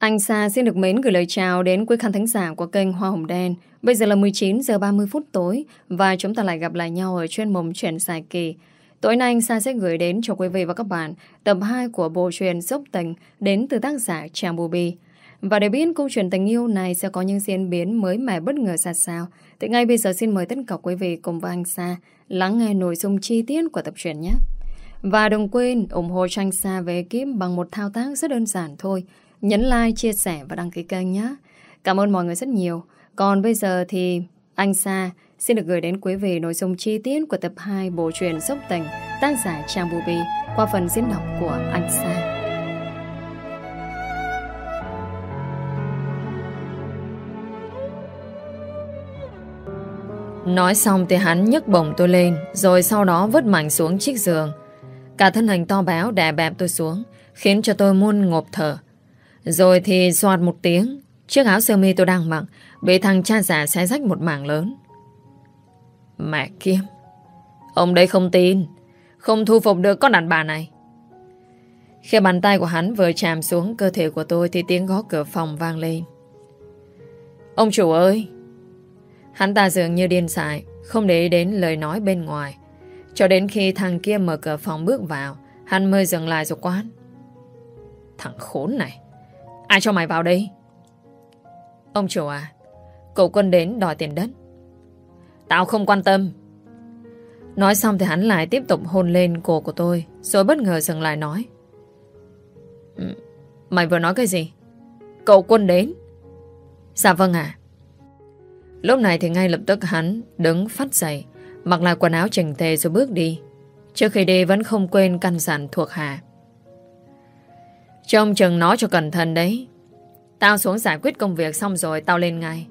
Anh Sa xin được mến gửi lời chào đến quý khán thính giả của kênh Hoa Hồng Đen. Bây giờ là 19 giờ 30 phút tối và chúng ta lại gặp lại nhau ở chuyên mục Chuyện dài kỳ. Tối nay anh Sa sẽ gửi đến cho quý vị và các bạn tập 2 của bộ truyện Dốc Tình đến từ tác giả Trang Bubi. Và để biết câu chuyện tình yêu này sẽ có những diễn biến mới mẻ bất ngờ ra sao, thì ngay bây giờ xin mời tất cả quý vị cùng với anh Sa lắng nghe nội dung chi tiết của tập truyện nhé. Và đừng quên ủng hộ cho anh Sa về ekip bằng một thao tác rất đơn giản thôi. Nhấn like, chia sẻ và đăng ký kênh nhé. Cảm ơn mọi người rất nhiều. Còn bây giờ thì anh Sa xin được gửi đến quý vị nội dung chi tiết của tập 2 bộ truyện Dốc Tình tác giả Trang Bubi qua phần diễn đọc của anh Sa. Nói xong thì hắn nhấc bổng tôi lên, rồi sau đó vứt mạnh xuống chiếc giường. Cả thân hình to béo đè bẹp tôi xuống, khiến cho tôi muốn ngộp thở. Rồi thì soạt một tiếng, chiếc áo sơ mi tôi đang mặc bị thằng cha già xé rách một mảng lớn. Mẹ kiếp, ông đây không tin, không thu phục được con đàn bà này. Khi bàn tay của hắn vừa chạm xuống cơ thể của tôi thì tiếng gõ cửa phòng vang lên. Ông chủ ơi! Hắn ta dường như điên dại, không để ý đến lời nói bên ngoài. Cho đến khi thằng kia mở cửa phòng bước vào, hắn mới dừng lại rồi quát. Thằng khốn này, ai cho mày vào đây? Ông chủ à, cậu Quân đến đòi tiền đất. Tao không quan tâm. Nói xong thì hắn lại tiếp tục hôn lên cổ của tôi, rồi bất ngờ dừng lại nói. Mày vừa nói cái gì? Cậu Quân đến? Dạ vâng ạ. Lúc này thì ngay lập tức hắn đứng phắt dậy, mặc lại quần áo chỉnh tề rồi bước đi. Trước khi đi vẫn không quên căn dặn thuộc hạ. Trông chừng nó cho cẩn thận đấy. Tao xuống giải quyết công việc xong rồi tao lên ngay.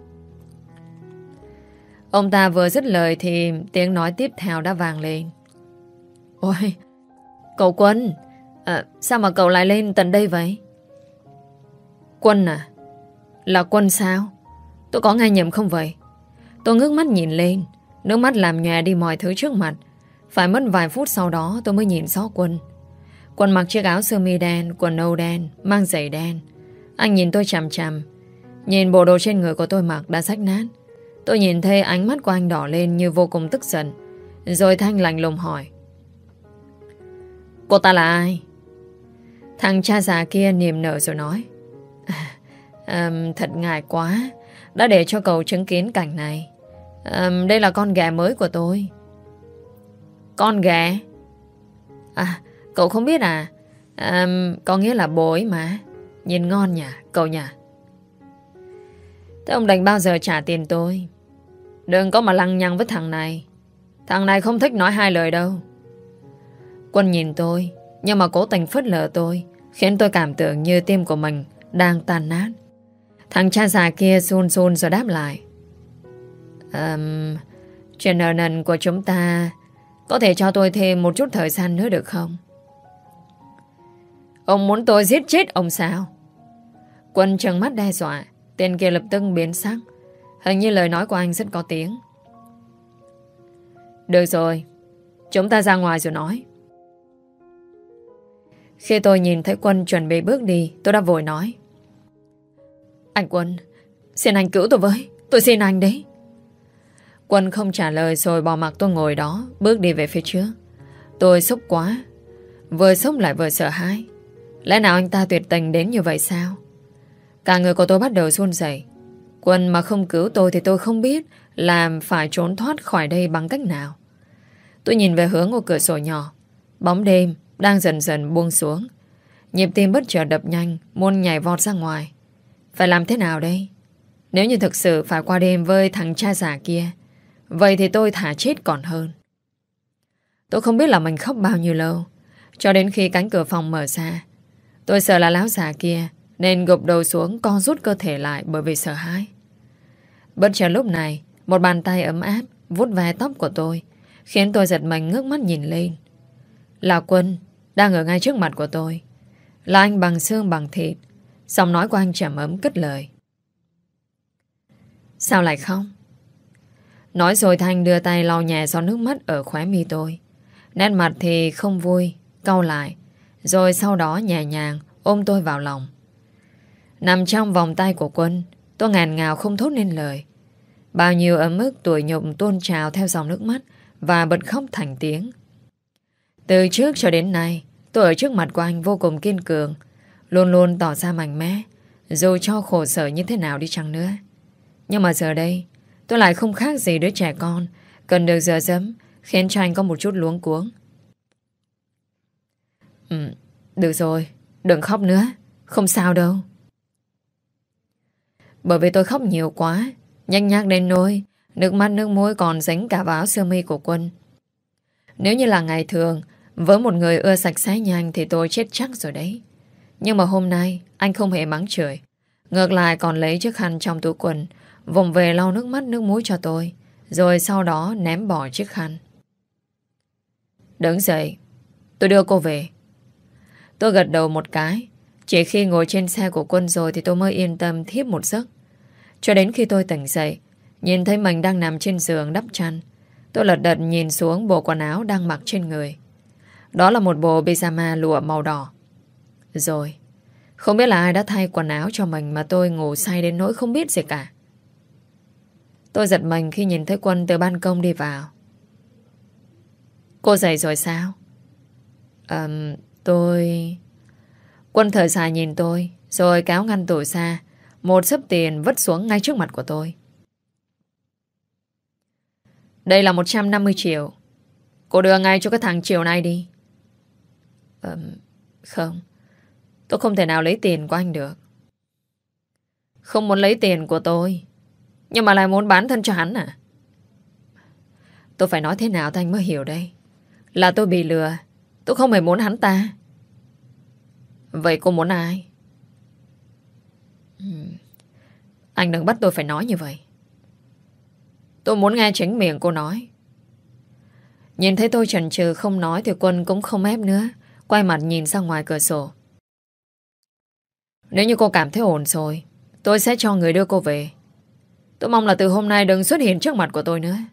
Ông ta vừa dứt lời thì tiếng nói tiếp theo đã vang lên. Ôi, cậu Quân, sao mà cậu lại lên tận đây vậy? Quân à? Là Quân sao? Tôi có nghe nhầm không vậy? Tôi ngước mắt nhìn lên, nước mắt làm nhòe đi mọi thứ trước mặt. Phải mất vài phút sau đó tôi mới nhìn rõ Quân. Quân mặc chiếc áo sơ mi đen, quần nâu đen, mang giày đen. Anh nhìn tôi chằm chằm. Nhìn bộ đồ trên người của tôi mặc đã rách nát. Tôi nhìn thấy ánh mắt của anh đỏ lên như vô cùng tức giận. Rồi Thanh lạnh lùng hỏi. Cô ta là ai? Thằng cha già kia niềm nở rồi nói. Thật ngại quá đã để cho cậu chứng kiến cảnh này. Đây là con ghẻ mới của tôi. Con ghẻ? À, cậu không biết à? Có nghĩa là bố ấy mà. Nhìn ngon nhỉ, cậu nhỉ? Thế ông đành bao giờ trả tiền tôi? Đừng có mà lăng nhăng với thằng này. Thằng này không thích nói hai lời đâu. Quân nhìn tôi, nhưng mà cố tình phớt lờ tôi, khiến tôi cảm tưởng như tim của mình đang tan nát. Thằng cha già kia run run rồi đáp lại. Chuyện nợ nần của chúng ta có thể cho tôi thêm một chút thời gian nữa được không? Ông muốn tôi giết chết ông sao? Quân trừng mắt đe dọa. Tên kia lập tức biến sắc. Hình như lời nói của anh rất có tiếng. Được rồi, chúng ta ra ngoài rồi nói. Khi tôi nhìn thấy Quân chuẩn bị bước đi, tôi đã vội nói. Anh Quân, xin anh cứu tôi với. Tôi xin anh đấy. Quân không trả lời rồi bỏ mặc tôi ngồi đó, bước đi về phía trước. Tôi sốc quá. Vừa sốc lại vừa sợ hãi. Lẽ nào anh ta tuyệt tình đến như vậy sao? Cả người của tôi bắt đầu run rẩy. Quân mà không cứu tôi thì tôi không biết làm phải trốn thoát khỏi đây bằng cách nào. Tôi nhìn về hướng của cửa sổ nhỏ. Bóng đêm đang dần dần buông xuống. Nhịp tim bất chợt đập nhanh, muốn nhảy vọt ra ngoài. Phải làm thế nào đây? Nếu như thực sự phải qua đêm với thằng cha già kia, vậy thì tôi thà chết còn hơn. Tôi không biết là mình khóc bao nhiêu lâu, cho đến khi cánh cửa phòng mở ra. Tôi sợ là lão già kia nên gục đầu xuống, co rút cơ thể lại bởi vì sợ hãi. Bất chợt lúc này, một bàn tay ấm áp vuốt ve tóc của tôi, khiến tôi giật mình ngước mắt nhìn lên. Là Quân đang ở ngay trước mặt của tôi. Là anh bằng xương bằng thịt. Giọng nói của anh trầm ấm cất lời. Sao lại không? Nói rồi Thanh đưa tay lau nhẹ giọt nước mắt ở khóe mi tôi. Nét mặt thì không vui, cau lại. Rồi sau đó nhẹ nhàng ôm tôi vào lòng. Nằm trong vòng tay của Quân, tôi ngàn ngào không thốt nên lời. Bao nhiêu ấm ức tủi nhục tuôn trào theo dòng nước mắt và bật khóc thành tiếng. Từ trước cho đến nay, tôi ở trước mặt của anh vô cùng kiên cường, luôn luôn tỏ ra mạnh mẽ, dù cho khổ sở như thế nào đi chăng nữa. Nhưng mà giờ đây, tôi lại không khác gì đứa trẻ con, cần được dựa dẫm, khiến cho anh có một chút luống cuống. Được rồi, đừng khóc nữa, không sao đâu. Bởi vì tôi khóc nhiều quá, nhanh nhác đến nỗi nước mắt nước mũi còn dính cả vào áo sơ mi của Quân. Nếu như là ngày thường, với một người ưa sạch sẽ như anh thì tôi chết chắc rồi đấy. Nhưng mà hôm nay anh không hề mắng chửi, ngược lại còn lấy chiếc khăn trong túi quần vụng về lau nước mắt nước mũi cho tôi, rồi sau đó ném bỏ chiếc khăn. Đứng dậy, tôi đưa cô về. Tôi gật đầu một cái. Chỉ khi ngồi trên xe của Quân rồi thì tôi mới yên tâm thiếp một giấc. Cho đến khi tôi tỉnh dậy, nhìn thấy mình đang nằm trên giường đắp chăn, tôi lật đật nhìn xuống bộ quần áo đang mặc trên người. Đó là một bộ pyjama lụa màu đỏ. Rồi, không biết là ai đã thay quần áo cho mình mà tôi ngủ say đến nỗi không biết gì cả. Tôi giật mình khi nhìn thấy Quân từ ban công đi vào. Cô dậy rồi sao? Tôi... Quân thở dài nhìn tôi, rồi kéo ngăn tủ ra, một xấp tiền vứt xuống ngay trước mặt của tôi. Đây là 150 triệu. Cô đưa ngay cho cái thằng Triều này đi. Không, tôi không thể nào lấy tiền của anh được. Không muốn lấy tiền của tôi, nhưng mà lại muốn bán thân cho hắn à? Tôi phải nói thế nào thì anh mới hiểu đây. Là tôi bị lừa, tôi không hề muốn hắn ta. Vậy cô muốn ai? Anh đừng bắt tôi phải nói như vậy. Tôi muốn nghe chính miệng cô nói. Nhìn thấy tôi chần chừ không nói thì Quân cũng không ép nữa, quay mặt nhìn ra ngoài cửa sổ. Nếu như cô cảm thấy ổn rồi, tôi sẽ cho người đưa cô về. Tôi mong là từ hôm nay đừng xuất hiện trước mặt của tôi nữa.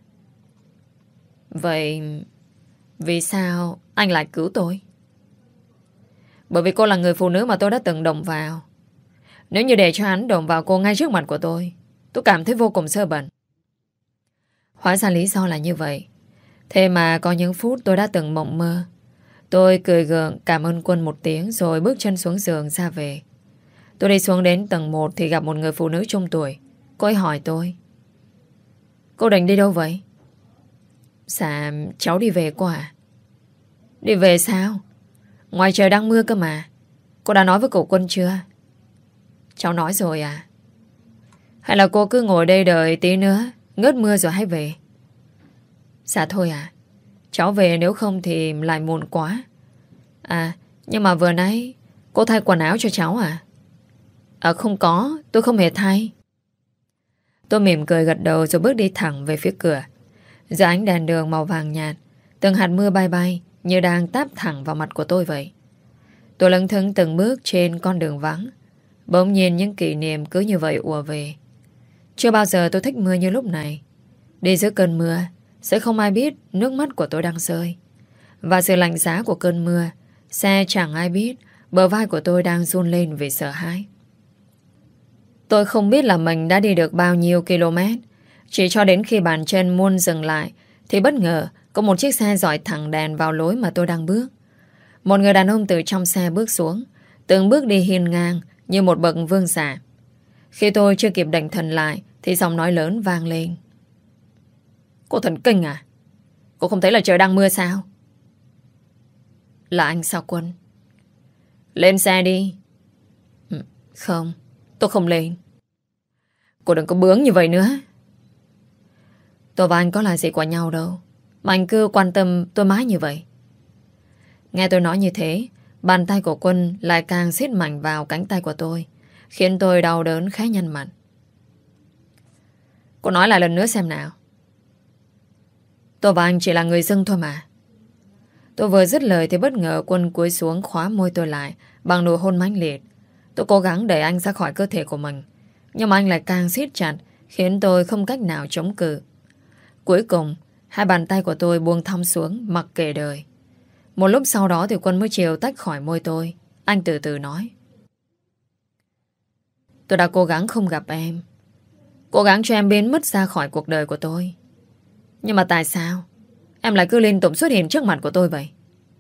Vậy vì sao anh lại cứu tôi? Bởi vì cô là người phụ nữ mà tôi đã từng động vào. Nếu như để cho hắn động vào cô ngay trước mặt của tôi cảm thấy vô cùng sơ bẩn. Hóa ra lý do là như vậy. Thế mà có những phút tôi đã từng mộng mơ. Tôi cười gượng cảm ơn Quân một tiếng, rồi bước chân xuống giường ra về. Tôi đi xuống đến tầng 1 thì gặp một người phụ nữ trung tuổi. Cô ấy hỏi tôi: Cô định đi đâu vậy? Dạ cháu đi về cô ạ. Đi về sao? Ngoài trời đang mưa cơ mà. Cô đã nói với cậu Quân chưa? Cháu nói rồi à? Hay là cô cứ ngồi đây đợi tí nữa ngớt mưa rồi hãy về? Dạ thôi à, cháu về, nếu không thì lại muộn quá. À, nhưng mà vừa nãy cô thay quần áo cho cháu à? À không có, tôi không hề thay. Tôi mỉm cười gật đầu rồi bước đi thẳng về phía cửa. Dưới ánh đèn đường màu vàng nhạt, từng hạt mưa bay bay như đang táp thẳng vào mặt của tôi vậy. Tôi lững thững từng bước trên con đường vắng. Bỗng nhiên những kỷ niệm cứ như vậy ùa về. Chưa bao giờ tôi thích mưa như lúc này. Đi giữa cơn mưa, sẽ không ai biết nước mắt của tôi đang rơi. Và sự lạnh giá của cơn mưa sẽ chẳng ai biết bờ vai của tôi đang run lên vì sợ hãi. Tôi không biết là mình đã đi được bao nhiêu km. Chỉ cho đến khi bàn chân muốn dừng lại thì bất ngờ có một chiếc xe dọi thẳng đèn vào lối mà tôi đang bước. Một người đàn ông từ trong xe bước xuống, từng bước đi hiên ngang như một bậc vương giả. Khi tôi chưa kịp định thần lại thì giọng nói lớn vang lên: Cô thần kinh à? Cô không thấy là trời đang mưa sao? Là anh sao Quân? Lên xe đi. Không, tôi không lên. Cô đừng có bướng như vậy nữa. Tôi và anh có là gì của nhau đâu mà anh cứ quan tâm tôi mãi như vậy. Nghe tôi nói như thế, bàn tay của Quân lại càng siết mạnh vào cánh tay của tôi, khiến tôi đau đớn khá nhăn mặt. Cô nói lại lần nữa xem nào. Tôi và anh chỉ là người dưng thôi mà. Tôi vừa dứt lời thì bất ngờ Quân cúi xuống khóa môi tôi lại bằng nụ hôn mãnh liệt. Tôi cố gắng đẩy anh ra khỏi cơ thể của mình, nhưng mà anh lại càng siết chặt, khiến tôi không cách nào chống cự. Cuối cùng, hai bàn tay của tôi buông thõng xuống mặc kệ đời. Một lúc sau đó thì Quân mới chịu tách khỏi môi tôi. Anh từ từ nói: Tôi đã cố gắng không gặp em, cố gắng cho em biến mất ra khỏi cuộc đời của tôi. Nhưng mà tại sao em lại cứ liên tục xuất hiện trước mặt của tôi vậy?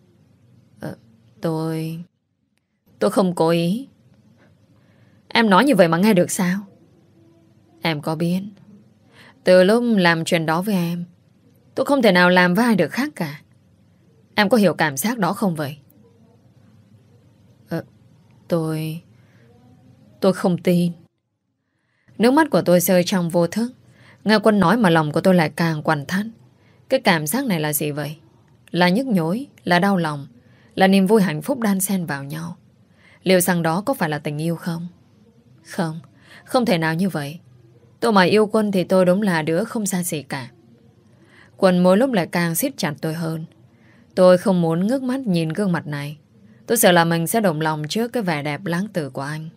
Tôi không cố ý. Em nói như vậy mà nghe được sao? Em có biết, từ lúc làm chuyện đó với em, tôi không thể nào làm với ai được khác cả. Em có hiểu cảm giác đó không vậy? Tôi không tin. Nước mắt của tôi rơi trong vô thức. Nghe Quân nói mà lòng của tôi lại càng quặn thắt. Cái cảm giác này là gì vậy? Là nhức nhối, là đau lòng, là niềm vui hạnh phúc đan xen vào nhau. Liệu rằng đó có phải là tình yêu không? Không, không thể nào như vậy. Tôi mà yêu Quân thì tôi đúng là đứa không xa gì cả. Quân mỗi lúc lại càng siết chặt tôi hơn. Tôi không muốn ngước mắt nhìn gương mặt này. Tôi sợ là mình sẽ động lòng trước cái vẻ đẹp lãng tử của anh.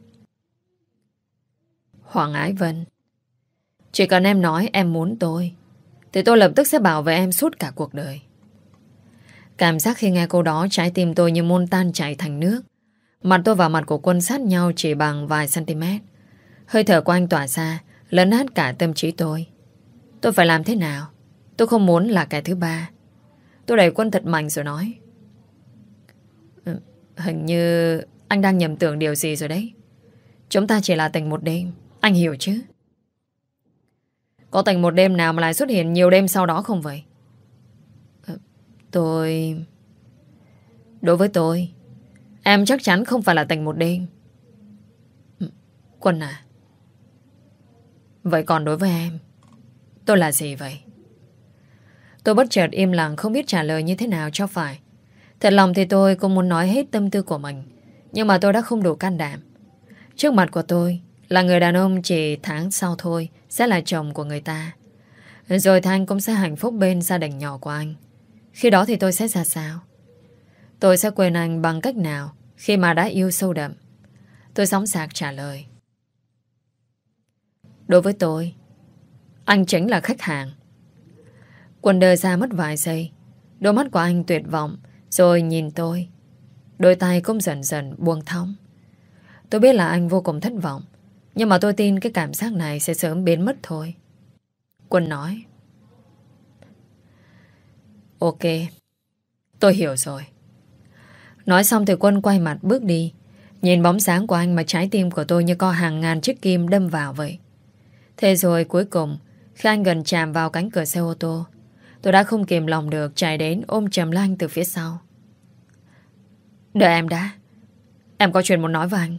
Hoàng Ái Vân, chỉ cần em nói em muốn tôi, thì tôi lập tức sẽ bảo vệ em suốt cả cuộc đời. Cảm giác khi nghe câu đó, trái tim tôi như muốn tan chảy thành nước. Mặt tôi và mặt của Quân sát nhau chỉ bằng vài cm. Hơi thở của anh tỏa ra, lấn át cả tâm trí tôi. Tôi phải làm thế nào? Tôi không muốn là kẻ thứ ba. Tôi đẩy Quân thật mạnh rồi nói: Hình như anh đang nhầm tưởng điều gì rồi đấy. Chúng ta chỉ là tình một đêm, anh hiểu chứ? Có tình một đêm nào mà lại xuất hiện nhiều đêm sau đó không vậy? Đối với tôi, em chắc chắn không phải là tình một đêm. Quân à, vậy còn đối với em, tôi là gì vậy? Tôi bất chợt im lặng, không biết trả lời như thế nào cho phải. Thật lòng thì tôi cũng muốn nói hết tâm tư của mình, nhưng mà tôi đã không đủ can đảm. Trước mặt của tôi là người đàn ông chỉ tháng sau thôi sẽ là chồng của người ta. Rồi Thanh cũng sẽ hạnh phúc bên gia đình nhỏ của anh. Khi đó thì tôi sẽ ra sao? Tôi sẽ quên anh bằng cách nào khi mà đã yêu sâu đậm? Tôi sóng sạc trả lời: Đối với tôi, anh chính là khách hàng. Quân đơ ra mất vài giây. Đôi mắt của anh tuyệt vọng, rồi nhìn tôi. Đôi tay cũng dần dần buông thõng. Tôi biết là anh vô cùng thất vọng, nhưng mà tôi tin cái cảm giác này sẽ sớm biến mất thôi. Quân nói: Ok, tôi hiểu rồi. Nói xong thì Quân quay mặt bước đi. Nhìn bóng dáng của anh mà trái tim của tôi như có hàng ngàn chiếc kim đâm vào vậy. Thế rồi cuối cùng, khi anh gần chạm vào cánh cửa xe ô tô, tôi đã không kìm lòng được chạy đến ôm chầm lấy anh từ phía sau. Đợi em đã. Em có chuyện muốn nói với anh.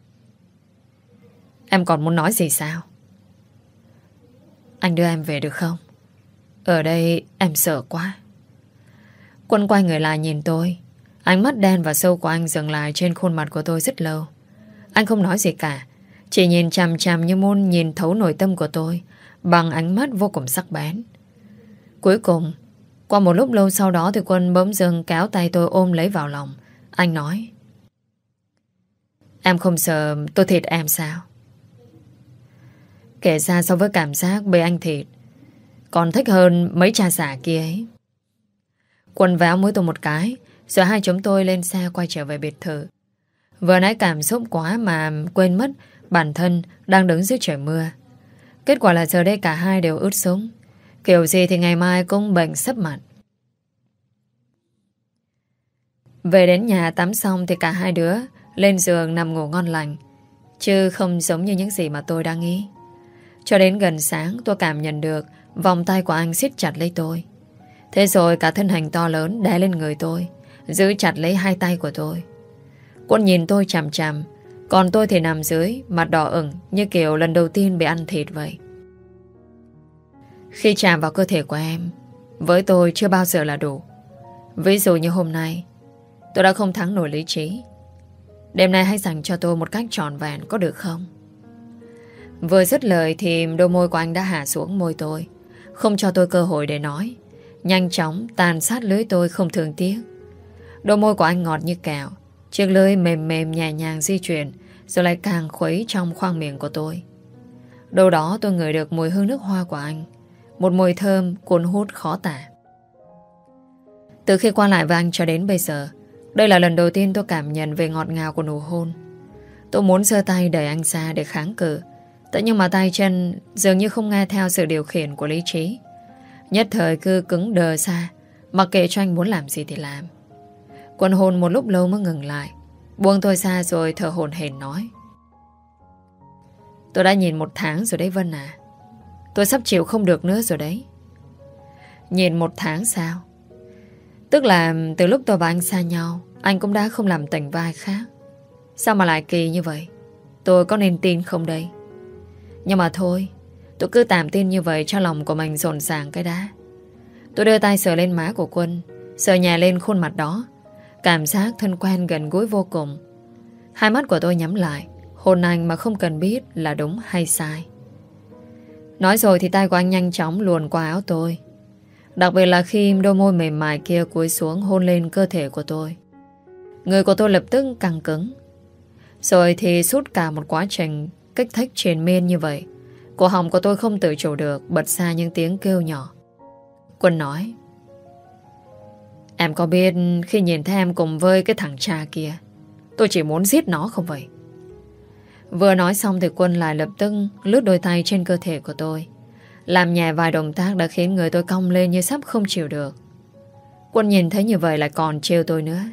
Em còn muốn nói gì sao? Anh đưa em về được không? Ở đây em sợ quá. Quân quay người lại nhìn tôi. Ánh mắt đen và sâu của anh dừng lại trên khuôn mặt của tôi rất lâu. Anh không nói gì cả, chỉ nhìn chằm chằm như muốn nhìn thấu nội tâm của tôi bằng ánh mắt vô cùng sắc bén. Cuối cùng, qua một lúc lâu sau đó thì Quân bỗng dưng kéo tay tôi ôm lấy vào lòng. Anh nói: Em không sợ tôi thịt em sao? Kể ra so với cảm giác bị anh thịt, còn thích hơn mấy cha xả kia ấy. Quân véo mũi tôi một cái, rồi hai chúng tôi lên xe quay trở về biệt thự. Vừa nãy cảm xúc quá mà quên mất bản thân đang đứng dưới trời mưa. Kết quả là giờ đây cả hai đều ướt sũng. Kiểu gì thì ngày mai cũng bệnh sấp mặt. Về đến nhà tắm xong thì cả hai đứa lên giường nằm ngủ ngon lành, chứ không giống như những gì mà tôi đang nghĩ. Cho đến gần sáng tôi cảm nhận được vòng tay của anh siết chặt lấy tôi. Thế rồi cả thân hình to lớn đè lên người tôi, giữ chặt lấy hai tay của tôi. Quân nhìn tôi chằm chằm, còn tôi thì nằm dưới, mặt đỏ ửng như kiểu lần đầu tiên bị ăn thịt vậy. Khi chạm vào cơ thể của em, với tôi chưa bao giờ là đủ. Ví dụ như hôm nay, tôi đã không thắng nổi lý trí. Đêm nay hãy dành cho tôi một cách trọn vẹn, có được không? Vừa dứt lời thì đôi môi của anh đã hạ xuống môi tôi, không cho tôi cơ hội để nói. Nhanh chóng tàn sát lưỡi tôi không thương tiếc. Đôi môi của anh ngọt như kẹo, chiếc lưỡi mềm mềm nhẹ nhàng di chuyển, rồi lại càng khuấy trong khoang miệng của tôi. Đâu đó tôi ngửi được mùi hương nước hoa của anh, một mùi thơm cuốn hút khó tả. Từ khi qua lại với anh cho đến bây giờ, đây là lần đầu tiên tôi cảm nhận về ngọt ngào của nụ hôn. Tôi muốn giơ tay đẩy anh ra để kháng cự. Thế nhưng mà tay chân dường như không nghe theo sự điều khiển của lý trí. Nhất thời cứ cứng đờ ra, mặc kệ cho anh muốn làm gì thì làm. Quân hôn một lúc lâu mới ngừng lại, buông tôi ra rồi thở hổn hển nói: Tôi đã nhìn 1 tháng rồi đấy Vân à. Tôi sắp chịu không được nữa rồi đấy. Nhìn 1 tháng sao? Tức là từ lúc tôi và anh xa nhau, anh cũng đã không làm tình vai khác. Sao mà lại kỳ như vậy? Tôi có nên tin không đây? Nhưng mà thôi, tôi cứ tạm tin như vậy cho lòng của mình rộn ràng cái đã. Tôi đưa tay sờ lên má của Quân, sờ nhẹ lên khuôn mặt đó. Cảm giác thân quen gần gũi vô cùng. Hai mắt của tôi nhắm lại, hôn anh mà không cần biết là đúng hay sai. Nói rồi thì tay của anh nhanh chóng luồn qua áo tôi. Đặc biệt là khi đôi môi mềm mại kia cúi xuống hôn lên cơ thể của tôi. Người của tôi lập tức căng cứng. Rồi thì suốt cả một quá trình kích thích triền miên như vậy, cổ họng của tôi không tự chủ được bật ra những tiếng kêu nhỏ. Quân nói: Em có biết khi nhìn thấy em cùng với cái thằng cha kia, tôi chỉ muốn giết nó không vậy? Vừa nói xong thì Quân lại lập tức lướt đôi tay trên cơ thể của tôi, làm nhẹ vài động tác đã khiến người tôi cong lên như sắp không chịu được. Quân nhìn thấy như vậy lại còn trêu tôi nữa: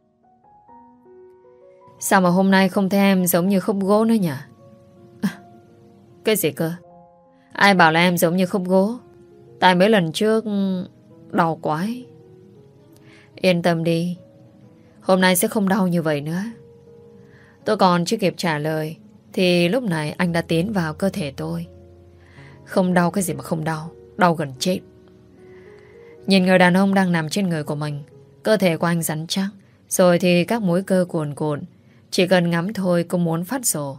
Sao mà hôm nay không thấy em giống như khúc gỗ nữa nhỉ? Cái gì cơ? Ai bảo là em giống như khúc gỗ? Tại mấy lần trước đau quá ấy. Yên tâm đi, hôm nay sẽ không đau như vậy nữa. Tôi còn chưa kịp trả lời thì lúc này anh đã tiến vào cơ thể tôi. Không đau cái gì mà không đau, đau gần chết. Nhìn người đàn ông đang nằm trên người của mình, cơ thể của anh rắn chắc, rồi thì các múi cơ cuồn cuộn, chỉ cần ngắm thôi cũng muốn phát rồ.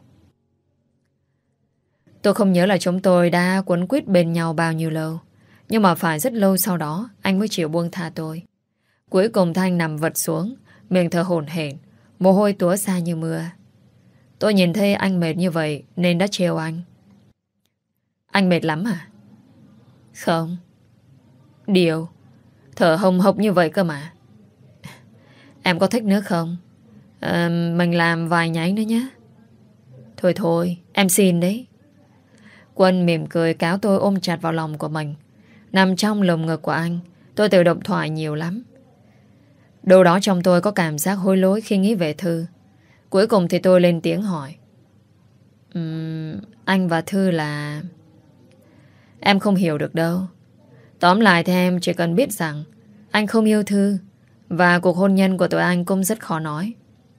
Tôi không nhớ là chúng tôi đã quấn quýt bên nhau bao nhiêu lâu, nhưng mà phải rất lâu sau đó anh mới chịu buông tha tôi. Cuối cùng Thanh nằm vật xuống, miệng thở hổn hển, mồ hôi túa ra như mưa. Tôi nhìn thấy anh mệt như vậy nên đã trêu anh: Anh mệt lắm à? Không. Điều thở hồng hộc như vậy cơ mà. Em có thích nữa không? Mình làm vài nháy nữa nhé. Thôi thôi, em xin đấy. Quân mỉm cười cáo tôi ôm chặt vào lòng của mình. Nằm trong lồng ngực của anh, tôi tự động thoại nhiều lắm. Đâu đó trong tôi có cảm giác hối lỗi khi nghĩ về Thư. Cuối cùng thì tôi lên tiếng hỏi: Anh và Thư là... Em không hiểu được đâu. Tóm lại thì em chỉ cần biết rằng anh không yêu Thư, và cuộc hôn nhân của tụi anh cũng rất khó nói.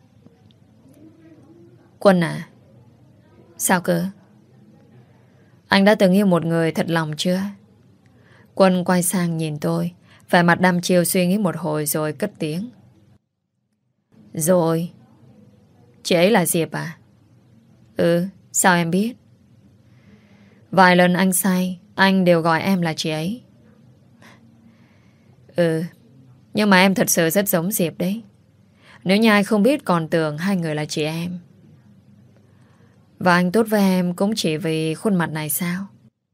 Quân à? Sao cơ? Anh đã từng yêu một người thật lòng chưa? Quân quay sang nhìn tôi, vẻ mặt đăm chiêu suy nghĩ một hồi rồi cất tiếng: Rồi. Chị ấy là Diệp à? Ừ, sao em biết? Vài lần anh say, anh đều gọi em là chị ấy. Ừ, nhưng mà em thật sự rất giống Diệp đấy. Nếu như ai không biết còn tưởng hai người là chị em. Và anh tốt với em cũng chỉ vì khuôn mặt này sao?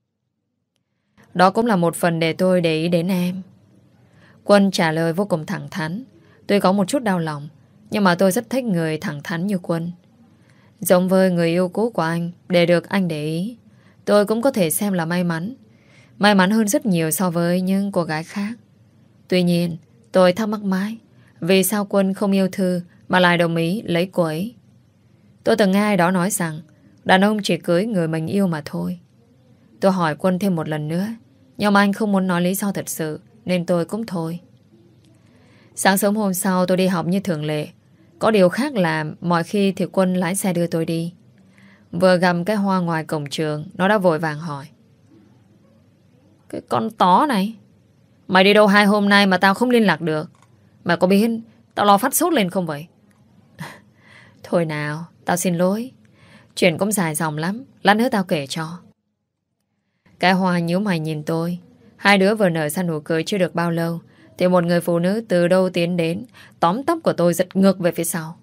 Đó cũng là một phần để tôi để ý đến em. Quân trả lời vô cùng thẳng thắn. Tuy có một chút đau lòng, nhưng mà tôi rất thích người thẳng thắn như Quân. Giống với người yêu cũ của anh, để được anh để ý, tôi cũng có thể xem là may mắn. May mắn hơn rất nhiều so với những cô gái khác. Tuy nhiên, tôi thắc mắc mãi, vì sao Quân không yêu Thư mà lại đồng ý lấy cô ấy? Tôi từng nghe ai đó nói rằng đàn ông chỉ cưới người mình yêu mà thôi. Tôi hỏi Quân thêm một lần nữa, nhưng mà anh không muốn nói lý do thật sự, nên tôi cũng thôi. Sáng sớm hôm sau tôi đi học như thường lệ. Có điều khác là mọi khi thì Quân lái xe đưa tôi đi. Vừa gặp cái Hoa ngoài cổng trường, nó đã vội vàng hỏi: Cái con tó này, mày đi đâu 2 hôm nay mà tao không liên lạc được? Mày có biết tao lo phát sốt lên không vậy? Thôi nào, tao xin lỗi. Chuyện cũng dài dòng lắm, lát nữa tao kể cho. Cái Hoa nhíu mày nhìn tôi. Hai đứa vừa nở ra nụ cười chưa được bao lâu thì một người phụ nữ từ đâu tiến đến, tóm tóc của tôi giật ngược về phía sau.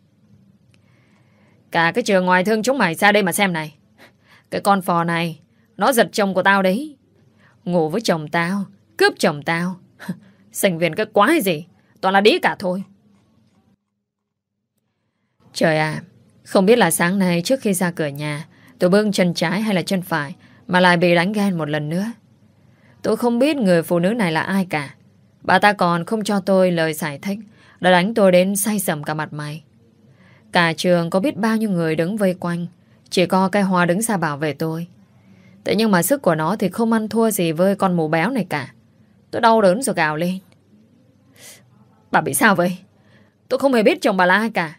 Cả cái trường ngoài thương chúng mày ra đây mà xem này. Cái con phò này, nó giật chồng của tao đấy. Ngủ với chồng tao, cướp chồng tao. Sinh viên cái quái gì, toàn là đĩ cả thôi. Trời à, Không biết là sáng nay trước khi ra cửa nhà, tôi bước chân trái hay là chân phải mà lại bị đánh ghen một lần nữa. Tôi không biết người phụ nữ này là ai cả. Bà ta còn không cho tôi lời giải thích, đã đánh tôi đến say sẩm cả mặt mày. Cả trường có biết bao nhiêu người đứng vây quanh, chỉ có cái Hoa đứng ra bảo vệ tôi. Thế nhưng mà sức của nó thì không ăn thua gì với con mù béo này cả. Tôi đau đớn rồi gào lên. Bà bị sao vậy? Tôi không hề biết chồng bà là ai cả.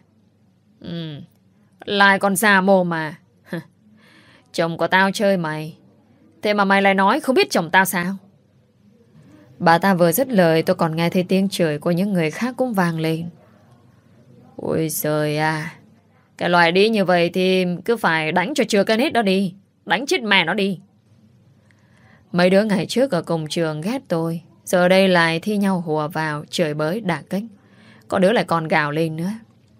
Lại còn già mồm mà. Chồng của tao chơi mày, thế mà mày lại nói không biết chồng tao sao? Bà ta vừa dứt lời, tôi còn nghe thấy tiếng chửi của những người khác cũng vang lên. Ôi giời à, cái loại đi như vậy thì cứ phải đánh cho chừa cái nết đó đi. Đánh chết mẹ nó đi. Mấy đứa ngày trước ở cùng trường ghét tôi, giờ đây lại thi nhau hùa vào, chửi bới đả kích. Có đứa lại còn gào lên nữa.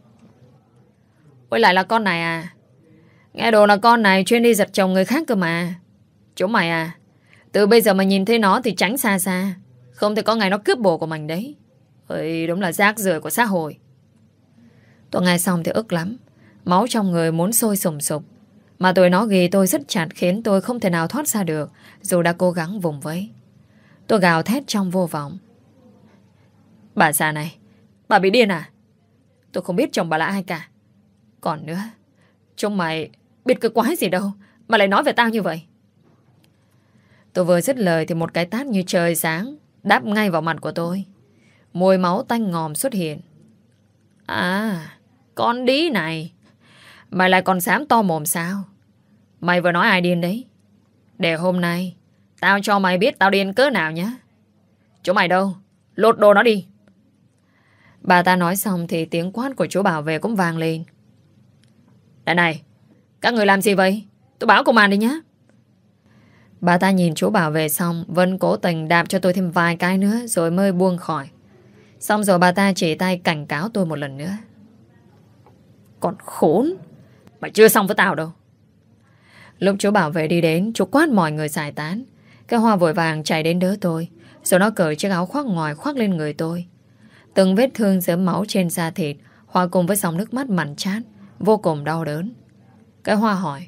Ôi lại là con này à? Nghe đồn là con này chuyên đi giật chồng người khác cơ mà. Chúng mày à, từ bây giờ mà nhìn thấy nó thì tránh xa xa, không thì có ngày nó cướp bồ của mình đấy. Ôi đúng là rác rưởi của xã hội. Tôi nghe xong thì ức lắm. Máu trong người muốn sôi sùng sục. Mà tụi nó ghi tôi rất chặt khiến tôi không thể nào thoát ra được, dù đã cố gắng vùng vẫy. Tôi gào thét trong vô vọng. Bà già này, bà bị điên à? Tôi không biết chồng bà là ai cả. Còn nữa, chúng mày biết cái quái gì đâu mà lại nói về tao như vậy. Tôi vừa dứt lời thì một cái tát như trời sáng đáp ngay vào mặt của tôi. Mùi máu tanh ngòm xuất hiện. À, con đĩ này, mày lại còn dám to mồm sao? Mày vừa nói ai điên đấy? Để hôm nay tao cho mày biết tao điên cỡ nào nhé. Chỗ mày đâu? Lột đồ nó đi. Bà ta nói xong thì tiếng quát của chú bảo vệ cũng vang lên. Đây này, các người làm gì vậy? Tôi báo công an đi nhé. Bà ta nhìn chú bảo vệ xong vẫn cố tình đạp cho tôi thêm vài cái nữa rồi mới buông khỏi. Xong rồi bà ta chỉ tay cảnh cáo tôi một lần nữa. Còn khốn, mày chưa xong với tao đâu. Lúc chú bảo vệ đi đến, chú quát mọi người giải tán. Cái Hoa vội vàng chạy đến đỡ tôi, rồi nó cởi chiếc áo khoác ngoài khoác lên người tôi. Từng vết thương dớm máu trên da thịt hòa cùng với dòng nước mắt mặn chát, vô cùng đau đớn. Cái Hoa hỏi: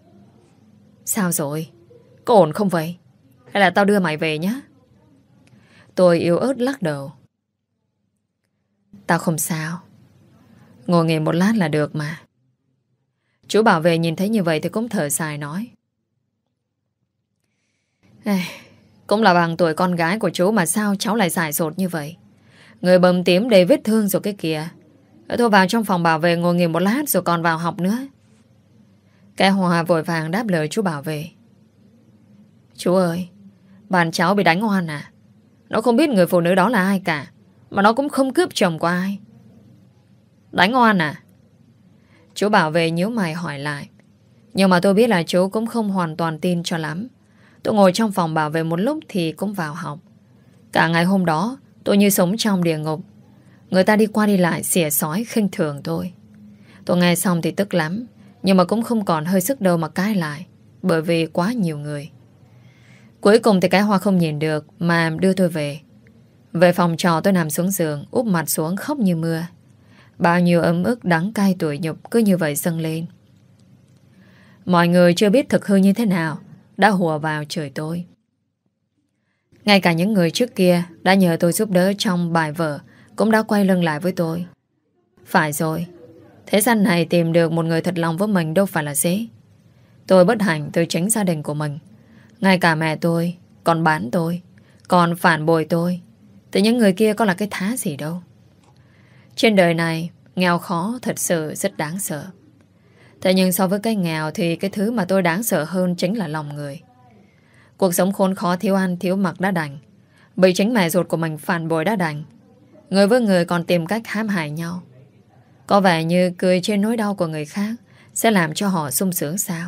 Sao rồi? Có ổn không vậy? Hay là tao đưa mày về nhé? Tôi yếu ớt lắc đầu. Tao không sao. Ngồi nghỉ một lát là được mà. Chú bảo vệ nhìn thấy như vậy thì cũng thở dài nói: Cũng là bằng tuổi con gái của chú mà sao cháu lại dại dột như vậy? Người bầm tím đầy vết thương rồi cái kìa. Thôi vào trong phòng bảo vệ ngồi nghỉ một lát rồi còn vào học nữa. Cái Hòa vội vàng đáp lời chú bảo vệ: Chú ơi, bạn cháu bị đánh oan à? Nó không biết người phụ nữ đó là ai cả, mà nó cũng không cướp chồng của ai. Đánh oan à? Chú bảo vệ nhíu mày hỏi lại. Nhưng mà tôi biết là chú cũng không hoàn toàn tin cho lắm. Tôi ngồi trong phòng bảo vệ một lúc thì cũng vào học. Cả ngày hôm đó tôi như sống trong địa ngục. Người ta đi qua đi lại xỉa xói khinh thường tôi. Tôi nghe xong thì tức lắm, nhưng mà cũng không còn hơi sức đâu mà cãi lại, bởi vì quá nhiều người. Cuối cùng thì cái Hoa không nhìn được mà đưa tôi về. Về phòng trọ tôi nằm xuống giường, úp mặt xuống khóc như mưa. Bao nhiêu ấm ức đắng cay tủi nhục cứ như vậy dâng lên. Mọi người chưa biết thực hư như thế nào đã hùa vào chửi tôi. Ngay cả những người trước kia đã nhờ tôi giúp đỡ trong bài vở cũng đã quay lưng lại với tôi. Phải rồi, thế gian này tìm được một người thật lòng với mình đâu phải là dễ. Tôi bất hạnh từ chính gia đình của mình. Ngay cả mẹ tôi còn bán tôi, còn phản bội tôi, thì những người kia có là cái thá gì đâu. Trên đời này nghèo khó thật sự rất đáng sợ. Thế nhưng so với cái nghèo thì cái thứ mà tôi đáng sợ hơn chính là lòng người. Cuộc sống khốn khó thiếu ăn thiếu mặc đã đành, bị chính mẹ ruột của mình phản bội đã đành. Người với người còn tìm cách hãm hại nhau. Có vẻ như cười trên nỗi đau của người khác sẽ làm cho họ sung sướng sao?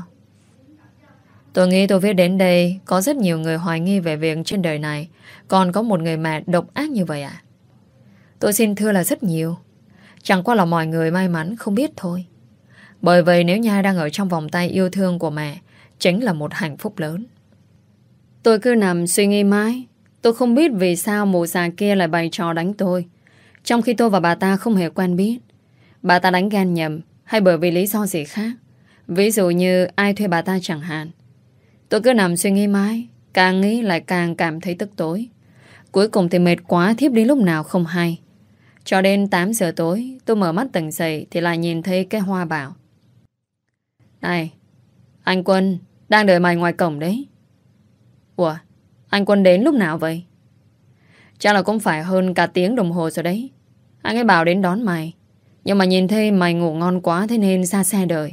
Tôi nghĩ tôi viết đến đây có rất nhiều người hoài nghi về việc trên đời này còn có một người mẹ độc ác như vậy à? Tôi xin thưa là rất nhiều. Chẳng qua là mọi người may mắn không biết thôi. Bởi vậy nếu Nha đang ở trong vòng tay yêu thương của mẹ chính là một hạnh phúc lớn. Tôi cứ nằm suy nghĩ mãi. Tôi không biết vì sao mụ già kia lại bày trò đánh tôi, trong khi tôi và bà ta không hề quen biết. Bà ta đánh ghen nhầm, hay bởi vì lý do gì khác. Ví dụ như ai thuê bà ta chẳng hạn. Tôi cứ nằm suy nghĩ mãi, càng nghĩ lại càng cảm thấy tức tối. Cuối cùng thì mệt quá, thiếp đi lúc nào không hay. Cho đến 8 giờ tối, tôi mở mắt tỉnh dậy thì lại nhìn thấy cái Hoa bảo: "Này, anh Quân đang đợi mày ngoài cổng đấy." "Ủa, anh Quân đến lúc nào vậy?" "Chắc là cũng phải hơn cả tiếng đồng hồ rồi đấy. Anh ấy bảo đến đón mày, nhưng mà nhìn thấy mày ngủ ngon quá thế nên ra xe đợi."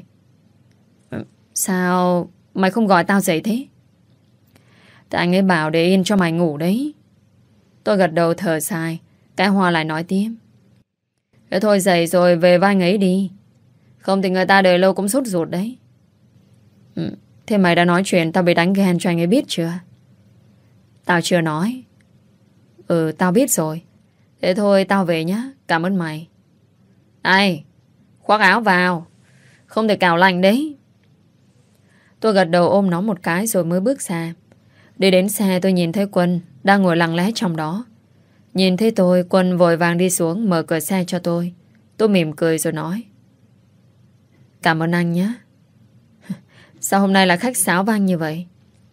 "Sao mày không gọi tao dậy thế?" "Tại anh ấy bảo để yên cho mày ngủ đấy." Tôi gật đầu thở dài. Cái Hoa lại nói tiếp: "Thế thôi dậy rồi về vai anh ấy đi. Không thì người ta đợi lâu cũng sốt ruột đấy." Thế mày đã nói chuyện tao bị đánh ghen cho anh ấy biết chưa?" "Tao chưa nói." Tao biết rồi. Thế thôi tao về nhá. Cảm ơn mày." "Này, khoác áo vào, không thể cào lạnh đấy." Tôi gật đầu ôm nó một cái rồi mới bước ra. Đi đến xe tôi nhìn thấy Quân đang ngồi lặng lẽ trong đó. Nhìn thấy tôi, Quân vội vàng đi xuống mở cửa xe cho tôi. Tôi mỉm cười rồi nói: "Cảm ơn anh nhé." "Sao hôm nay là khách sáo với anh như vậy?"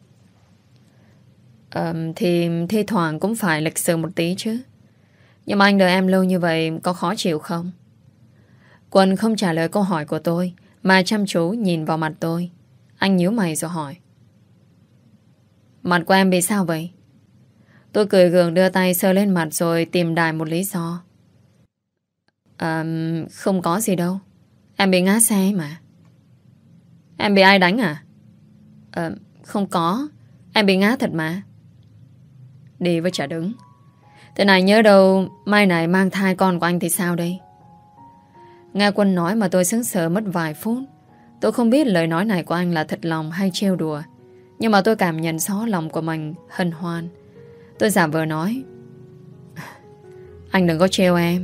Thì thi thoảng cũng phải lịch sự một tí chứ. Nhưng mà anh đợi em lâu như vậy có khó chịu không?" Quân không trả lời câu hỏi của tôi mà chăm chú nhìn vào mặt tôi. Anh nhíu mày rồi hỏi: "Mặt của em bị sao vậy?" Tôi cười gượng đưa tay sờ lên mặt rồi tìm đại một lý do: Không có gì đâu. Em bị ngã xe mà." "Em bị ai đánh à?" Không có. Em bị ngã thật mà." Đi với chả đứng. Thế này nhớ đâu mai này mang thai con của anh thì sao đây? Nghe Quân nói mà tôi sững sờ mất vài phút. Tôi không biết lời nói này của anh là thật lòng hay trêu đùa, nhưng mà tôi cảm nhận rõ lòng của mình hân hoan. Tôi giả vờ nói: "Anh đừng có trêu em."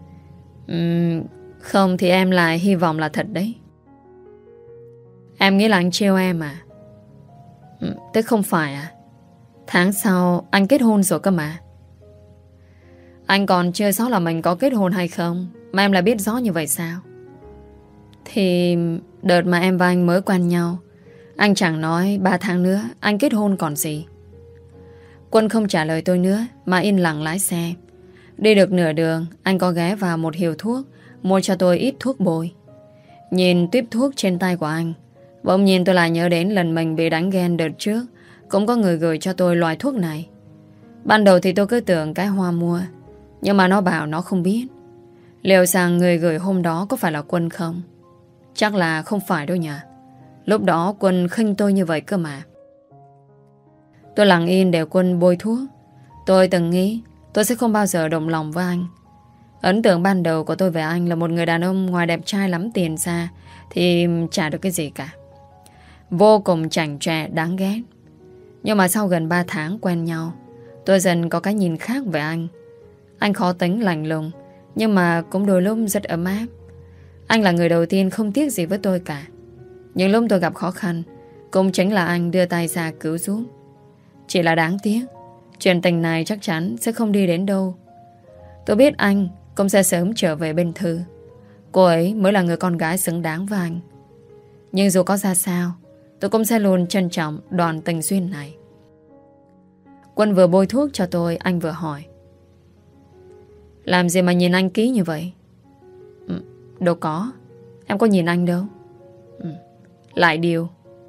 Không thì em lại hy vọng là thật đấy." "Em nghĩ là anh trêu em à?" Thế không phải à? Tháng sau anh kết hôn rồi cơ mà." "Anh còn chưa rõ là mình có kết hôn hay không mà em lại biết rõ như vậy sao?" "Thì đợt mà em và anh mới quen nhau, anh chẳng nói 3 tháng nữa anh kết hôn còn gì." Quân không trả lời tôi nữa mà yên lặng lái xe. Đi được nửa đường, anh có ghé vào một hiệu thuốc mua cho tôi ít thuốc bôi. Nhìn tuýp thuốc trên tay của anh, bỗng nhiên tôi lại nhớ đến lần mình bị đánh ghen đợt trước, cũng có người gửi cho tôi loại thuốc này. Ban đầu thì tôi cứ tưởng cái Hoa mua, nhưng mà nó bảo nó không biết. Liệu rằng người gửi hôm đó có phải là Quân không? Chắc là không phải đâu nhỉ. Lúc đó Quân khinh tôi như vậy cơ mà. Tôi lặng yên để Quân bôi thuốc. Tôi từng nghĩ tôi sẽ không bao giờ đồng lòng với anh. Ấn tượng ban đầu của tôi về anh là một người đàn ông ngoài đẹp trai lắm tiền ra thì chả được cái gì cả. Vô cùng chảnh chọe đáng ghét. Nhưng mà sau gần 3 tháng quen nhau, tôi dần có cái nhìn khác về anh. Anh khó tính lạnh lùng, nhưng mà cũng đôi lúc rất ấm áp. Anh là người đầu tiên không tiếc gì với tôi cả. Những lúc tôi gặp khó khăn, cũng chính là anh đưa tay ra cứu giúp. Chỉ là đáng tiếc, chuyện tình này chắc chắn sẽ không đi đến đâu. Tôi biết anh cũng sẽ sớm trở về bên Thư. Cô ấy mới là người con gái xứng đáng với anh. Nhưng dù có ra sao, tôi cũng sẽ luôn trân trọng đoạn tình duyên này. Quân vừa bôi thuốc cho tôi, anh vừa hỏi: "Làm gì mà nhìn anh kỹ như vậy?" Đâu có. Em có nhìn anh đâu. Lại điều.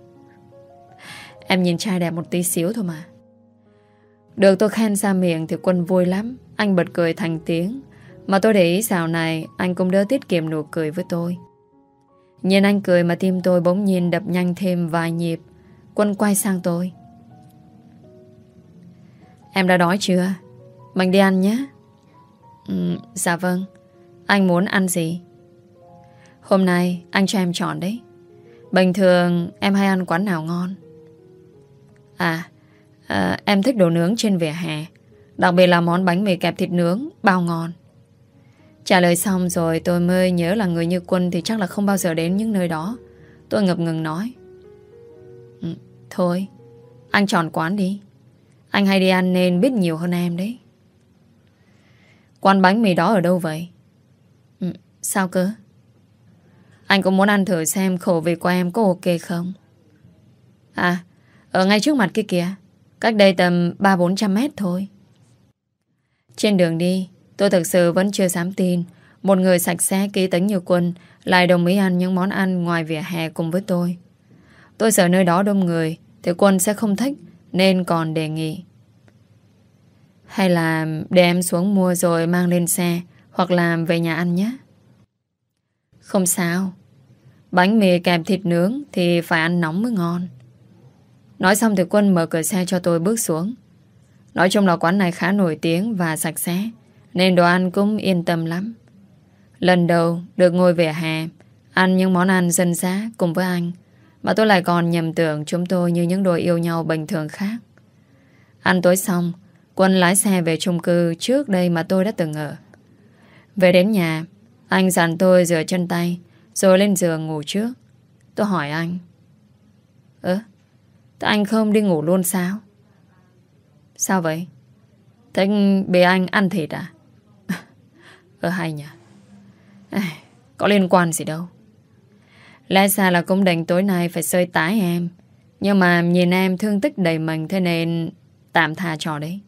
Em nhìn trai đẹp một tí xíu thôi mà. Được tôi khen ra miệng thì Quân vui lắm. Anh bật cười thành tiếng. Mà tôi để ý dạo này anh cũng đỡ tiết kiệm nụ cười với tôi. Nhìn anh cười mà tim tôi bỗng nhiên đập nhanh thêm vài nhịp. Quân quay sang tôi: "Em đã đói chưa? Mình đi ăn nhé." Dạ vâng. Anh muốn ăn gì? Hôm nay anh cho em chọn đấy. Bình thường em hay ăn quán nào ngon? Em thích đồ nướng trên vỉa hè, đặc biệt là món bánh mì kẹp thịt nướng bao ngon. Trả lời xong rồi tôi mới nhớ là người như Quân thì chắc là không bao giờ đến những nơi đó. Tôi ngập ngừng nói: Thôi, anh chọn quán đi. Anh hay đi ăn nên biết nhiều hơn em đấy. Quán bánh mì đó ở đâu vậy? Sao cơ? Anh cũng muốn ăn thử xem khẩu vị của em có ok không. À, ở ngay trước mặt kia kìa. Cách đây tầm 300-400 mét thôi. Trên đường đi, tôi thực sự vẫn chưa dám tin một người sạch sẽ kỹ tính như Quân lại đồng ý ăn những món ăn ngoài vỉa hè cùng với tôi. Tôi sợ nơi đó đông người thì Quân sẽ không thích, nên còn đề nghị: hay là để em xuống mua rồi mang lên xe, hoặc là về nhà ăn nhé. Không sao, bánh mì kèm thịt nướng thì phải ăn nóng mới ngon. Nói xong thì Quân mở cửa xe cho tôi bước xuống. Nói chung là quán này khá nổi tiếng và sạch sẽ, nên đồ ăn cũng yên tâm lắm. Lần đầu được ngồi vỉa hè ăn những món ăn dân dã cùng với anh, mà tôi lại còn nhầm tưởng chúng tôi như những đôi yêu nhau bình thường khác. Ăn tối xong, Quân lái xe về chung cư trước đây mà tôi đã từng ở. Về đến nhà, anh dặn tôi rửa chân tay rồi lên giường ngủ trước. Tôi hỏi anh: thế anh không đi ngủ luôn sao? Sao vậy? Thế bị anh ăn thịt à? Hay nhỉ. Có liên quan gì đâu. Lẽ ra là cũng định tối nay phải xơi tái em, nhưng mà nhìn em thương tích đầy mình, thế nên tạm tha cho đấy.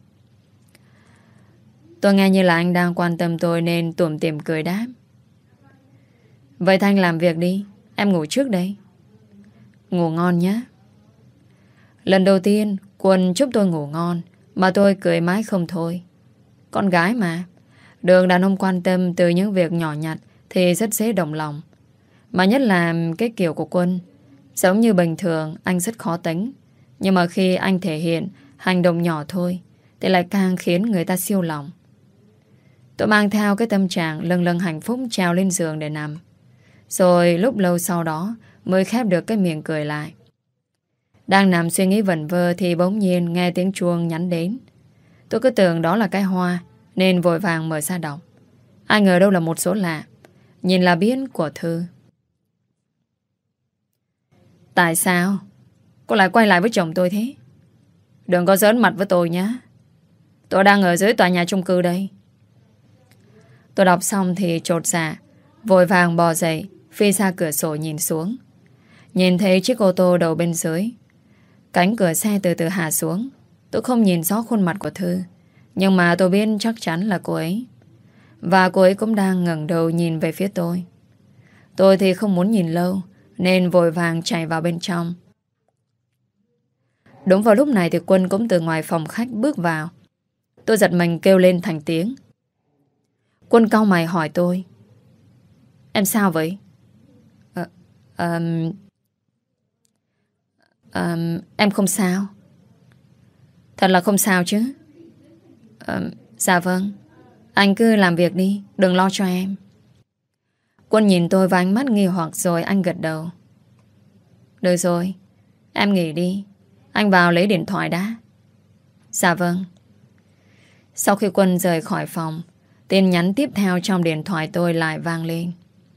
Tôi nghe như là anh đang quan tâm tôi nên tủm tỉm cười đáp: vậy Thanh làm việc đi, em ngủ trước đây. Ngủ ngon nhé. Lần đầu tiên Quân chúc tôi ngủ ngon mà tôi cười mãi không thôi. Con gái mà, được đàn ông quan tâm từ những việc nhỏ nhặt thì rất dễ động lòng. Mà nhất là cái kiểu của Quân. Giống như bình thường anh rất khó tính, nhưng mà khi anh thể hiện hành động nhỏ thôi thì lại càng khiến người ta siêu lòng. Tôi mang theo cái tâm trạng lâng lâng hạnh phúc trèo lên giường để nằm. Rồi lúc lâu sau đó mới khép được cái miệng cười lại. Đang nằm suy nghĩ vẩn vơ thì bỗng nhiên nghe tiếng chuông nhắn đến. Tôi cứ tưởng đó là cái Hoa nên vội vàng mở ra đọc. Ai ngờ đâu là một số lạ. Nhìn là biết của Thư. Tại sao cô lại quay lại với chồng tôi thế? Đừng có giỡn mặt với tôi nhé. Tôi đang ở dưới tòa nhà chung cư đây. Tôi đọc xong thì chột dạ, vội vàng bò dậy, phi ra cửa sổ nhìn xuống. Nhìn thấy chiếc ô tô đầu bên dưới. Cánh cửa xe từ từ hạ xuống. Tôi không nhìn rõ khuôn mặt của Thư, nhưng mà tôi biết chắc chắn là cô ấy. Và cô ấy cũng đang ngẩng đầu nhìn về phía tôi. Tôi thì không muốn nhìn lâu nên vội vàng chạy vào bên trong. Đúng vào lúc này thì Quân cũng từ ngoài phòng khách bước vào. Tôi giật mình kêu lên thành tiếng. Quân cau mày hỏi tôi: em sao vậy? Em không sao. Thật là không sao chứ? Dạ vâng. Anh cứ làm việc đi, đừng lo cho em. Quân nhìn tôi với ánh mắt nghi hoặc rồi anh gật đầu. Được rồi, em nghỉ đi. Anh vào lấy điện thoại đã. Dạ vâng. Sau khi Quân rời khỏi phòng, tin nhắn tiếp theo trong điện thoại tôi lại vang lên.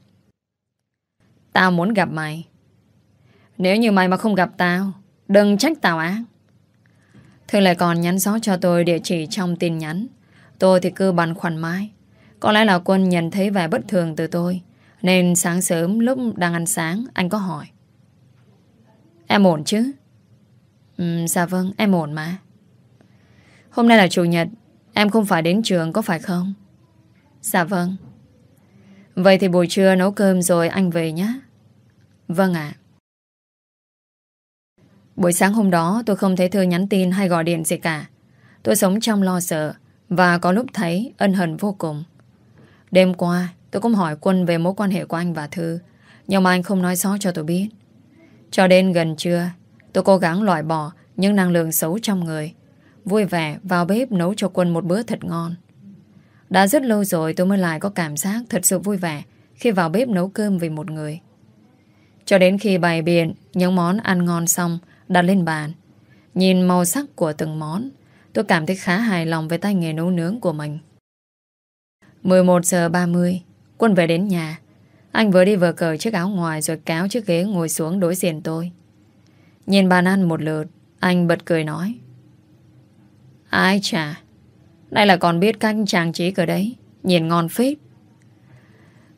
Tao muốn gặp mày. Nếu như mày mà không gặp tao, đừng trách tao ác. Thư lại còn nhắn rõ cho tôi địa chỉ trong tin nhắn. Tôi thì cứ băn khoăn mãi. Có lẽ là Quân nhận thấy vẻ bất thường từ tôi, nên sáng sớm lúc đang ăn sáng anh có hỏi: em ổn chứ? Dạ vâng, em ổn mà. Hôm nay là chủ nhật, em không phải đến trường có phải không? Dạ vâng. Vậy thì buổi trưa nấu cơm rồi anh về nhé. Vâng ạ. Buổi sáng hôm đó tôi không thấy Thư nhắn tin hay gọi điện gì cả. Tôi sống trong lo sợ và có lúc thấy ân hận vô cùng. Đêm qua tôi cũng hỏi Quân về mối quan hệ của anh và Thư, nhưng mà anh không nói rõ cho tôi biết. Cho đến gần trưa, tôi cố gắng loại bỏ những năng lượng xấu trong người, vui vẻ vào bếp nấu cho Quân một bữa thật ngon. Đã rất lâu rồi tôi mới lại có cảm giác thật sự vui vẻ khi vào bếp nấu cơm vì một người. Cho đến khi bày biện những món ăn ngon xong đặt lên bàn, nhìn màu sắc của từng món, tôi cảm thấy khá hài lòng về tay nghề nấu nướng của mình. 11:30, Quân về đến nhà. Anh vừa đi vừa cởi chiếc áo ngoài rồi kéo chiếc ghế ngồi xuống đối diện tôi. Nhìn bàn ăn một lượt, anh bật cười nói: ai chà, đây là còn biết cách trang trí cơ đấy, nhìn ngon phết.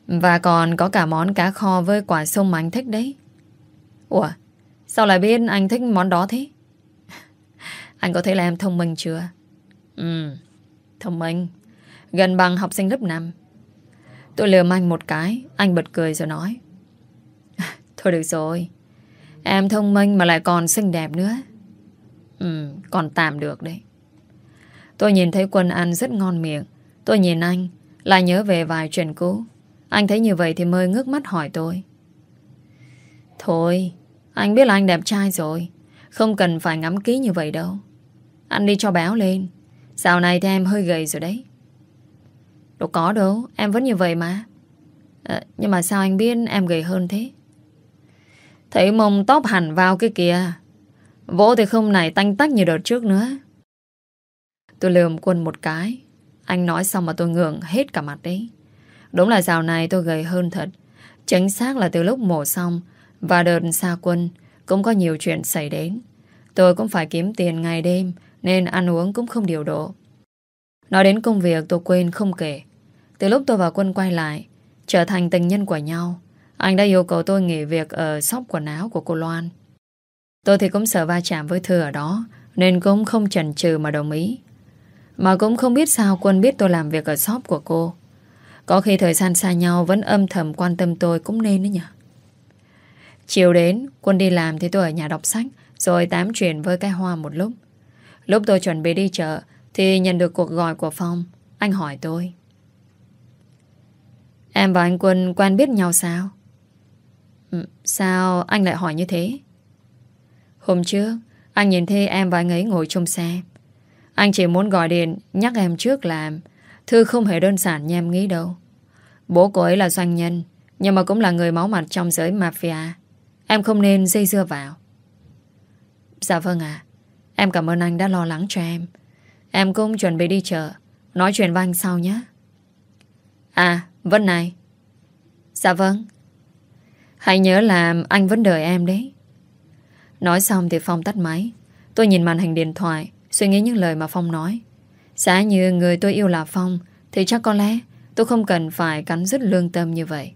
Và còn có cả món cá kho với quả sông mà anh thích đấy. Ủa, sao lại biết anh thích món đó thế? Anh có thấy là em thông minh chưa? Thông minh. Gần bằng học sinh lớp 5. Tôi lườm anh một cái. Anh bật cười rồi nói: Thôi được rồi, em thông minh mà lại còn xinh đẹp nữa. Còn tạm được đấy. Tôi nhìn thấy Quân ăn rất ngon miệng. Tôi nhìn anh, lại nhớ về vài chuyện cũ. Anh thấy như vậy thì mới ngước mắt hỏi tôi: Thôi, anh biết là anh đẹp trai rồi, không cần phải ngắm kỹ như vậy đâu. Ăn đi cho béo lên. Dạo này thì em hơi gầy rồi đấy. Đâu có đâu, em vẫn như vậy mà. Nhưng mà sao anh biết em gầy hơn thế? Thấy mông tóp hẳn vào cái kìa. Vỗ thì không này tanh tách như đợt trước nữa. Tôi lườm Quân một cái. Anh nói xong mà tôi ngượng hết cả mặt đấy. Đúng là dạo này tôi gầy hơn thật. Chính xác là từ lúc mổ xong và đợt xa Quân cũng có nhiều chuyện xảy đến. Tôi cũng phải kiếm tiền ngày đêm nên ăn uống cũng không điều độ. Nói đến công việc tôi quên không kể. Từ lúc tôi và Quân quay lại, trở thành tình nhân của nhau, anh đã yêu cầu tôi nghỉ việc ở shop quần áo của cô Loan. Tôi thì cũng sợ va chạm với Thư ở đó, nên cũng không chần chừ mà đồng ý. Mà cũng không biết sao Quân biết tôi làm việc ở shop của cô. Có khi thời gian xa nhau vẫn âm thầm quan tâm tôi cũng nên đấy nhỉ. Chiều đến, Quân đi làm thì tôi ở nhà đọc sách, rồi tám chuyện với cái Hoa một lúc. Lúc tôi chuẩn bị đi chợ thì nhận được cuộc gọi của Phong. Anh hỏi tôi: Em và anh Quân quen biết nhau sao? Sao anh lại hỏi như thế? Hôm trước anh nhìn thấy em và anh ấy ngồi trong xe. Anh chỉ muốn gọi điện nhắc em trước là Thư không hề đơn giản như em nghĩ đâu. Bố cô ấy là doanh nhân, nhưng mà cũng là người máu mặt trong giới mafia. Em không nên dây dưa vào. Dạ vâng ạ. Em cảm ơn anh đã lo lắng cho em. Em cũng chuẩn bị đi chợ. Nói chuyện với anh sau nhé. À, Vân này. Dạ vâng. Hãy nhớ là anh vẫn đợi em đấy. Nói xong thì Phong tắt máy. Tôi nhìn màn hình điện thoại, suy nghĩ những lời mà Phong nói. Giá như người tôi yêu là Phong thì chắc có lẽ tôi không cần phải cắn rứt lương tâm như vậy.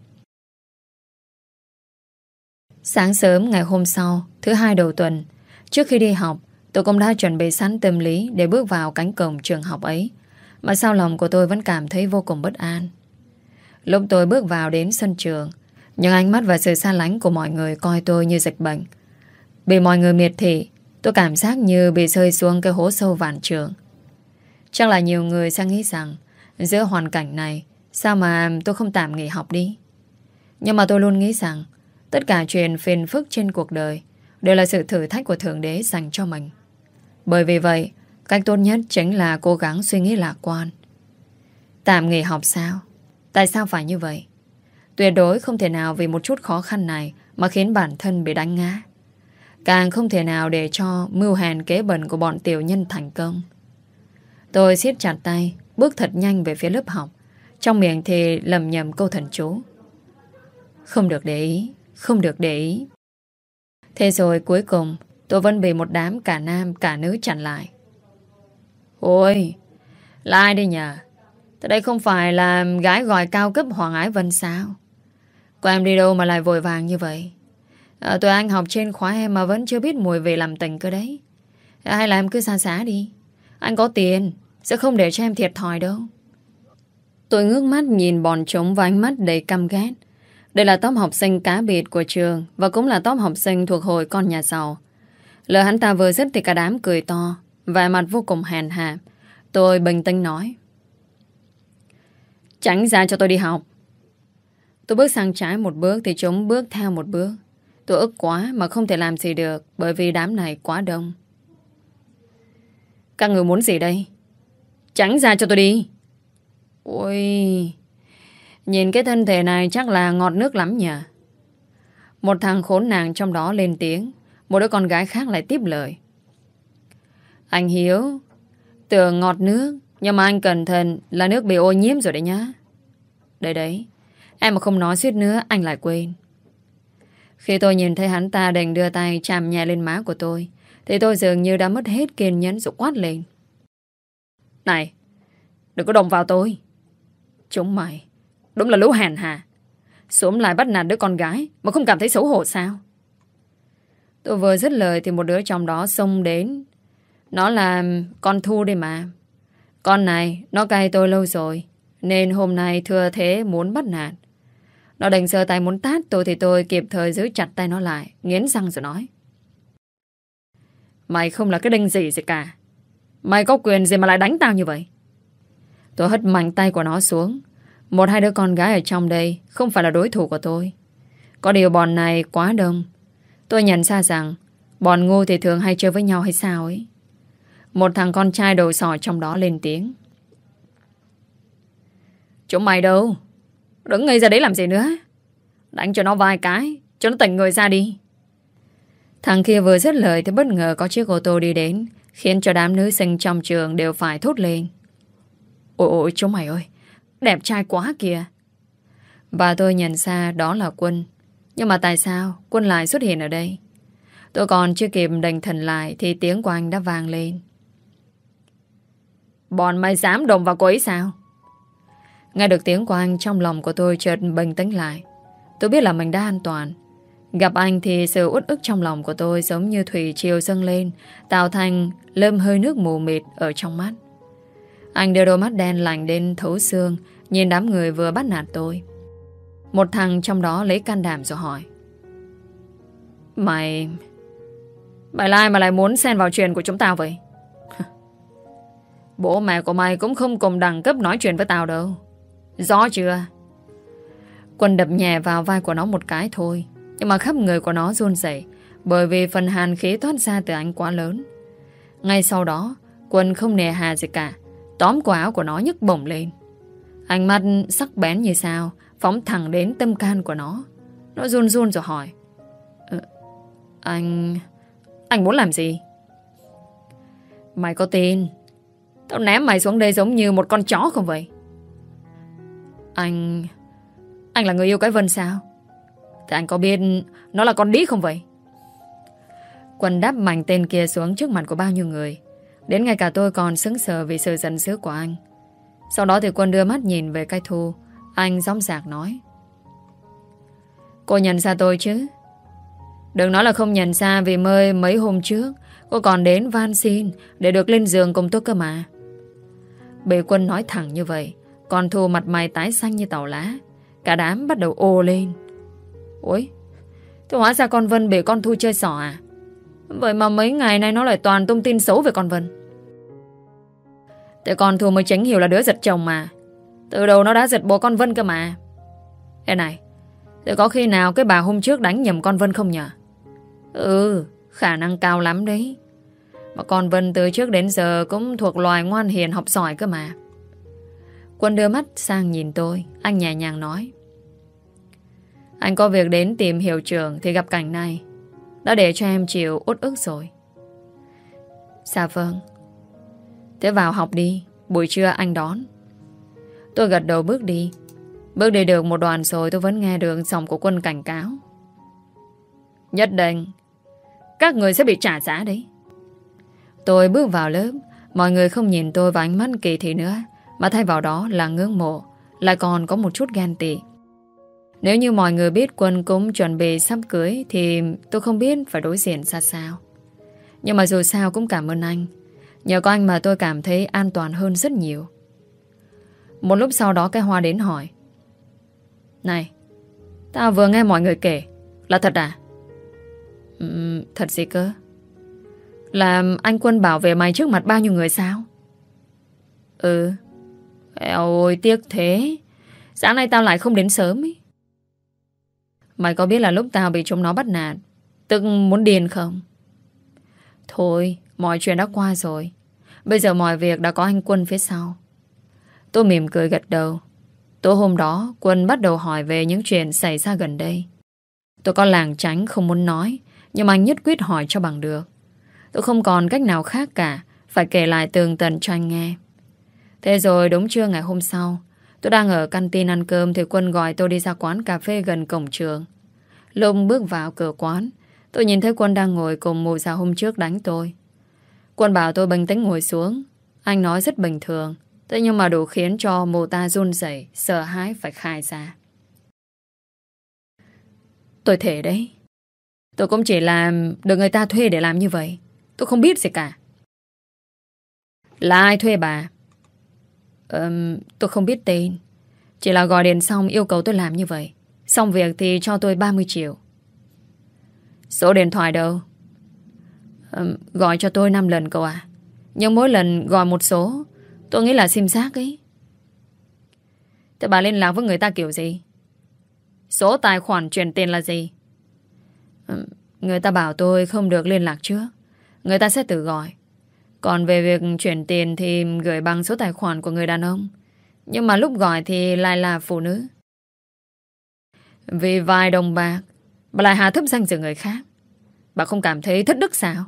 Sáng sớm ngày hôm sau, thứ hai đầu tuần, trước khi đi học, tôi cũng đã chuẩn bị sẵn tâm lý để bước vào cánh cổng trường học ấy. Mà sao lòng của tôi vẫn cảm thấy vô cùng bất an. Lúc tôi bước vào đến sân trường, những ánh mắt và sự xa lánh của mọi người coi tôi như dịch bệnh. Bị mọi người miệt thị, tôi cảm giác như bị rơi xuống cái hố sâu vạn trượng. Chắc là nhiều người sẽ nghĩ rằng giữa hoàn cảnh này, sao mà tôi không tạm nghỉ học đi. Nhưng mà tôi luôn nghĩ rằng tất cả chuyện phiền phức trên cuộc đời đều là sự thử thách của Thượng Đế dành cho mình. Bởi vì vậy, cách tốt nhất chính là cố gắng suy nghĩ lạc quan. Tạm nghỉ học sao? Tại sao phải như vậy? Tuyệt đối không thể nào vì một chút khó khăn này mà khiến bản thân bị đánh ngã. Càng không thể nào để cho mưu hèn kế bẩn của bọn tiểu nhân thành công. Tôi siết chặt tay, bước thật nhanh về phía lớp học. Trong miệng thì lầm nhầm câu thần chú: Không được để ý, không được để ý. Thế rồi cuối cùng tôi vẫn bị một đám cả nam cả nữ chặn lại. Ôi, là ai đây nhờ? Tại đây không phải là gái gọi cao cấp Hoàng Ái Vân sao? Cô em đi đâu mà lại vội vàng như vậy? Tụi anh học trên khóa em mà vẫn chưa biết mùi về làm tình cơ đấy. Hay là em cứ xa xá đi. Anh có tiền, sẽ không để cho em thiệt thòi đâu. Tôi ngước mắt nhìn bọn chúng với ánh mắt đầy căm ghét. Đây là top học sinh cá biệt của trường và cũng là top học sinh thuộc hội con nhà giàu. Lời hắn ta vừa dứt thì cả đám cười to, vẻ mặt vô cùng hèn hạ. Tôi bình tĩnh nói: Tránh ra cho tôi đi học. Tôi bước sang trái một bước thì chúng bước theo một bước. Tôi ức quá mà không thể làm gì được bởi vì đám này quá đông. Các người muốn gì đây? Tránh ra cho tôi đi. Ôi, nhìn cái thân thể này chắc là ngọt nước lắm nhỉ. Một thằng khốn nạn trong đó lên tiếng. Một đứa con gái khác lại tiếp lời: Anh Hiếu, tưởng ngọt nước, nhưng mà anh cẩn thận là nước bị ô nhiễm rồi đấy nhá. Đấy đấy, em mà không nói suýt nữa anh lại quên. Khi tôi nhìn thấy hắn ta định đưa tay chạm nhẹ lên má của tôi thì tôi dường như đã mất hết kiên nhẫn rồi quát lên: Này, đừng có động vào tôi. Chúng mày đúng là lũ hèn hà. Xúm lại bắt nạt đứa con gái mà không cảm thấy xấu hổ sao? Tôi vừa dứt lời thì một đứa trong đó xông đến. Nó là con Thu đây mà. Con này nó cay tôi lâu rồi, nên hôm nay thưa thế muốn bắt nạt. Nó định giơ tay muốn tát tôi thì tôi kịp thời giữ chặt tay nó lại, nghiến răng rồi nói: Mày không là cái đinh gì cả. Mày có quyền gì mà lại đánh tao như vậy? Tôi hất mạnh tay của nó xuống. Một hai đứa con gái ở trong đây không phải là đối thủ của tôi. Có điều bọn này quá đông. Tôi nhận ra rằng bọn ngu thì thường hay chơi với nhau hay sao ấy. Một thằng con trai đầu sỏ trong đó lên tiếng: Chúng mày đâu? Đứng ngây ra đấy làm gì nữa? Đánh cho nó vài cái, cho nó tỉnh người ra đi. Thằng kia vừa dứt lời thì bất ngờ có chiếc ô tô đi đến, khiến cho đám nữ sinh trong trường đều phải thốt lên: Ôi ôi chúng mày ơi, đẹp trai quá kìa. Và tôi nhận ra đó là Quân. Nhưng mà tại sao Quân lại xuất hiện ở đây? Tôi còn chưa kịp định thần lại thì tiếng của anh đã vang lên: Bọn mày dám động vào cô ấy sao? Nghe được tiếng của anh, trong lòng của tôi chợt bình tĩnh lại. Tôi biết là mình đã an toàn. Gặp anh thì sự uất ức trong lòng của tôi giống như thủy triều dâng lên, tạo thành lớp hơi nước mù mịt ở trong mắt. Anh đưa đôi mắt đen lạnh đến thấu xương, nhìn đám người vừa bắt nạt tôi. Một thằng trong đó lấy can đảm rồi hỏi: Mày là ai mà lại muốn xen vào chuyện của chúng tao vậy? Bố mẹ của mày cũng không cùng đẳng cấp nói chuyện với tao đâu. Rõ chưa? Quân đập nhẹ vào vai của nó một cái thôi, nhưng mà khắp người của nó run rẩy bởi vì phần hàn khí thoát ra từ anh quá lớn. Ngay sau đó, Quân không nề hà gì cả, tóm quả áo của nó nhấc bổng lên. Ánh mắt sắc bén như sao phóng thẳng đến tâm can của nó. Nó run run rồi hỏi: Anh muốn làm gì? Mày có tin tao ném mày xuống đây giống như một con chó không vậy? Anh là người yêu cái Vân sao? Thì anh có biết nó là con đĩ không vậy? Quân đáp mạnh tên kia xuống trước mặt của bao nhiêu người. Đến ngay cả tôi còn sững sờ vì sự giận dữ của anh. Sau đó thì Quân đưa mắt nhìn về cái Thu. Anh dõng dạc nói: Cô nhận ra tôi chứ? Đừng nói là không nhận ra, vì mấy hôm trước cô còn đến van xin để được lên giường cùng tôi cơ mà. Bị Quân nói thẳng như vậy, còn Thu mặt mày tái xanh như tàu lá. Cả đám bắt đầu ồ lên: Ôi, thế hóa ra con Vân bị con Thu chơi xỏ à? Vậy mà mấy ngày nay nó lại toàn tung tin xấu về con Vân. Thế con Thu mới chính hiểu là đứa giật chồng mà. Từ đầu nó đã giật bố con Vân cơ mà. Ê này, thế có khi nào cái bà hôm trước đánh nhầm con Vân không nhờ? Khả năng cao lắm đấy. Mà con Vân từ trước đến giờ cũng thuộc loài ngoan hiền học giỏi cơ mà. Quân đưa mắt sang nhìn tôi. Anh nhẹ nhàng nói: Anh có việc đến tìm hiệu trưởng thì gặp cảnh này đã để cho em chịu uất ức rồi. Dạ vâng. Thế vào học đi, buổi trưa anh đón. Tôi gật đầu bước đi. Bước đi được một đoạn rồi tôi vẫn nghe được giọng của Quân cảnh cáo: Nhất định các người sẽ bị trả giá đấy. Tôi bước vào lớp. Mọi người không nhìn tôi vào ánh mắt kỳ thị nữa, mà thay vào đó là ngưỡng mộ, lại còn có một chút ghen tị. Nếu như mọi người biết Quân cũng chuẩn bị sắp cưới thì tôi không biết phải đối diện ra sao. Nhưng mà dù sao cũng cảm ơn anh. Nhờ có anh mà tôi cảm thấy an toàn hơn rất nhiều. Một lúc sau đó cái Hoa đến hỏi: Này, tao vừa nghe mọi người kể, là thật à? Thật gì cơ? Là anh Quân bảo vệ mày trước mặt bao nhiêu người sao? Eo ôi tiếc thế. Sáng nay tao lại không đến sớm ý. Mày có biết là lúc tao bị chúng nó bắt nạt tức muốn điên không? Thôi, mọi chuyện đã qua rồi. Bây giờ mọi việc đã có anh Quân phía sau. Tôi mỉm cười gật đầu. Tối hôm đó Quân bắt đầu hỏi về những chuyện xảy ra gần đây. Tôi có lảng tránh không muốn nói, nhưng mà anh nhất quyết hỏi cho bằng được. Tôi không còn cách nào khác cả, phải kể lại tường tận cho anh nghe. Thế rồi đúng trưa ngày hôm sau, tôi đang ở canteen ăn cơm thì Quân gọi tôi đi ra quán cà phê gần cổng trường. Lúc bước vào cửa quán, tôi nhìn thấy Quân đang ngồi cùng mụ già hôm trước đánh tôi. Quân bảo tôi bình tĩnh ngồi xuống. Anh nói rất bình thường, thế nhưng mà đủ khiến cho mụ ta run rẩy, sợ hãi phải khai ra. Tôi thề đấy. Tôi cũng chỉ làm được người ta thuê để làm như vậy. Tôi không biết gì cả. Là ai thuê bà? Tôi không biết tên. Chỉ là gọi điện xong yêu cầu tôi làm như vậy. Xong việc thì cho tôi 30 triệu. Số điện thoại đâu? Gọi cho tôi 5 lần cậu à. Nhưng mỗi lần gọi một số. Tôi nghĩ là sim giác ấy. Thế bà liên lạc với người ta kiểu gì? Số tài khoản chuyển tiền là gì? Người ta bảo tôi không được liên lạc trước. Người ta sẽ tự gọi. Còn về việc chuyển tiền thì gửi bằng số tài khoản của người đàn ông. Nhưng mà lúc gọi thì lại là phụ nữ. Vì vài đồng bạc bà lại hạ thấp danh dự người khác. Bà không cảm thấy thất đức sao?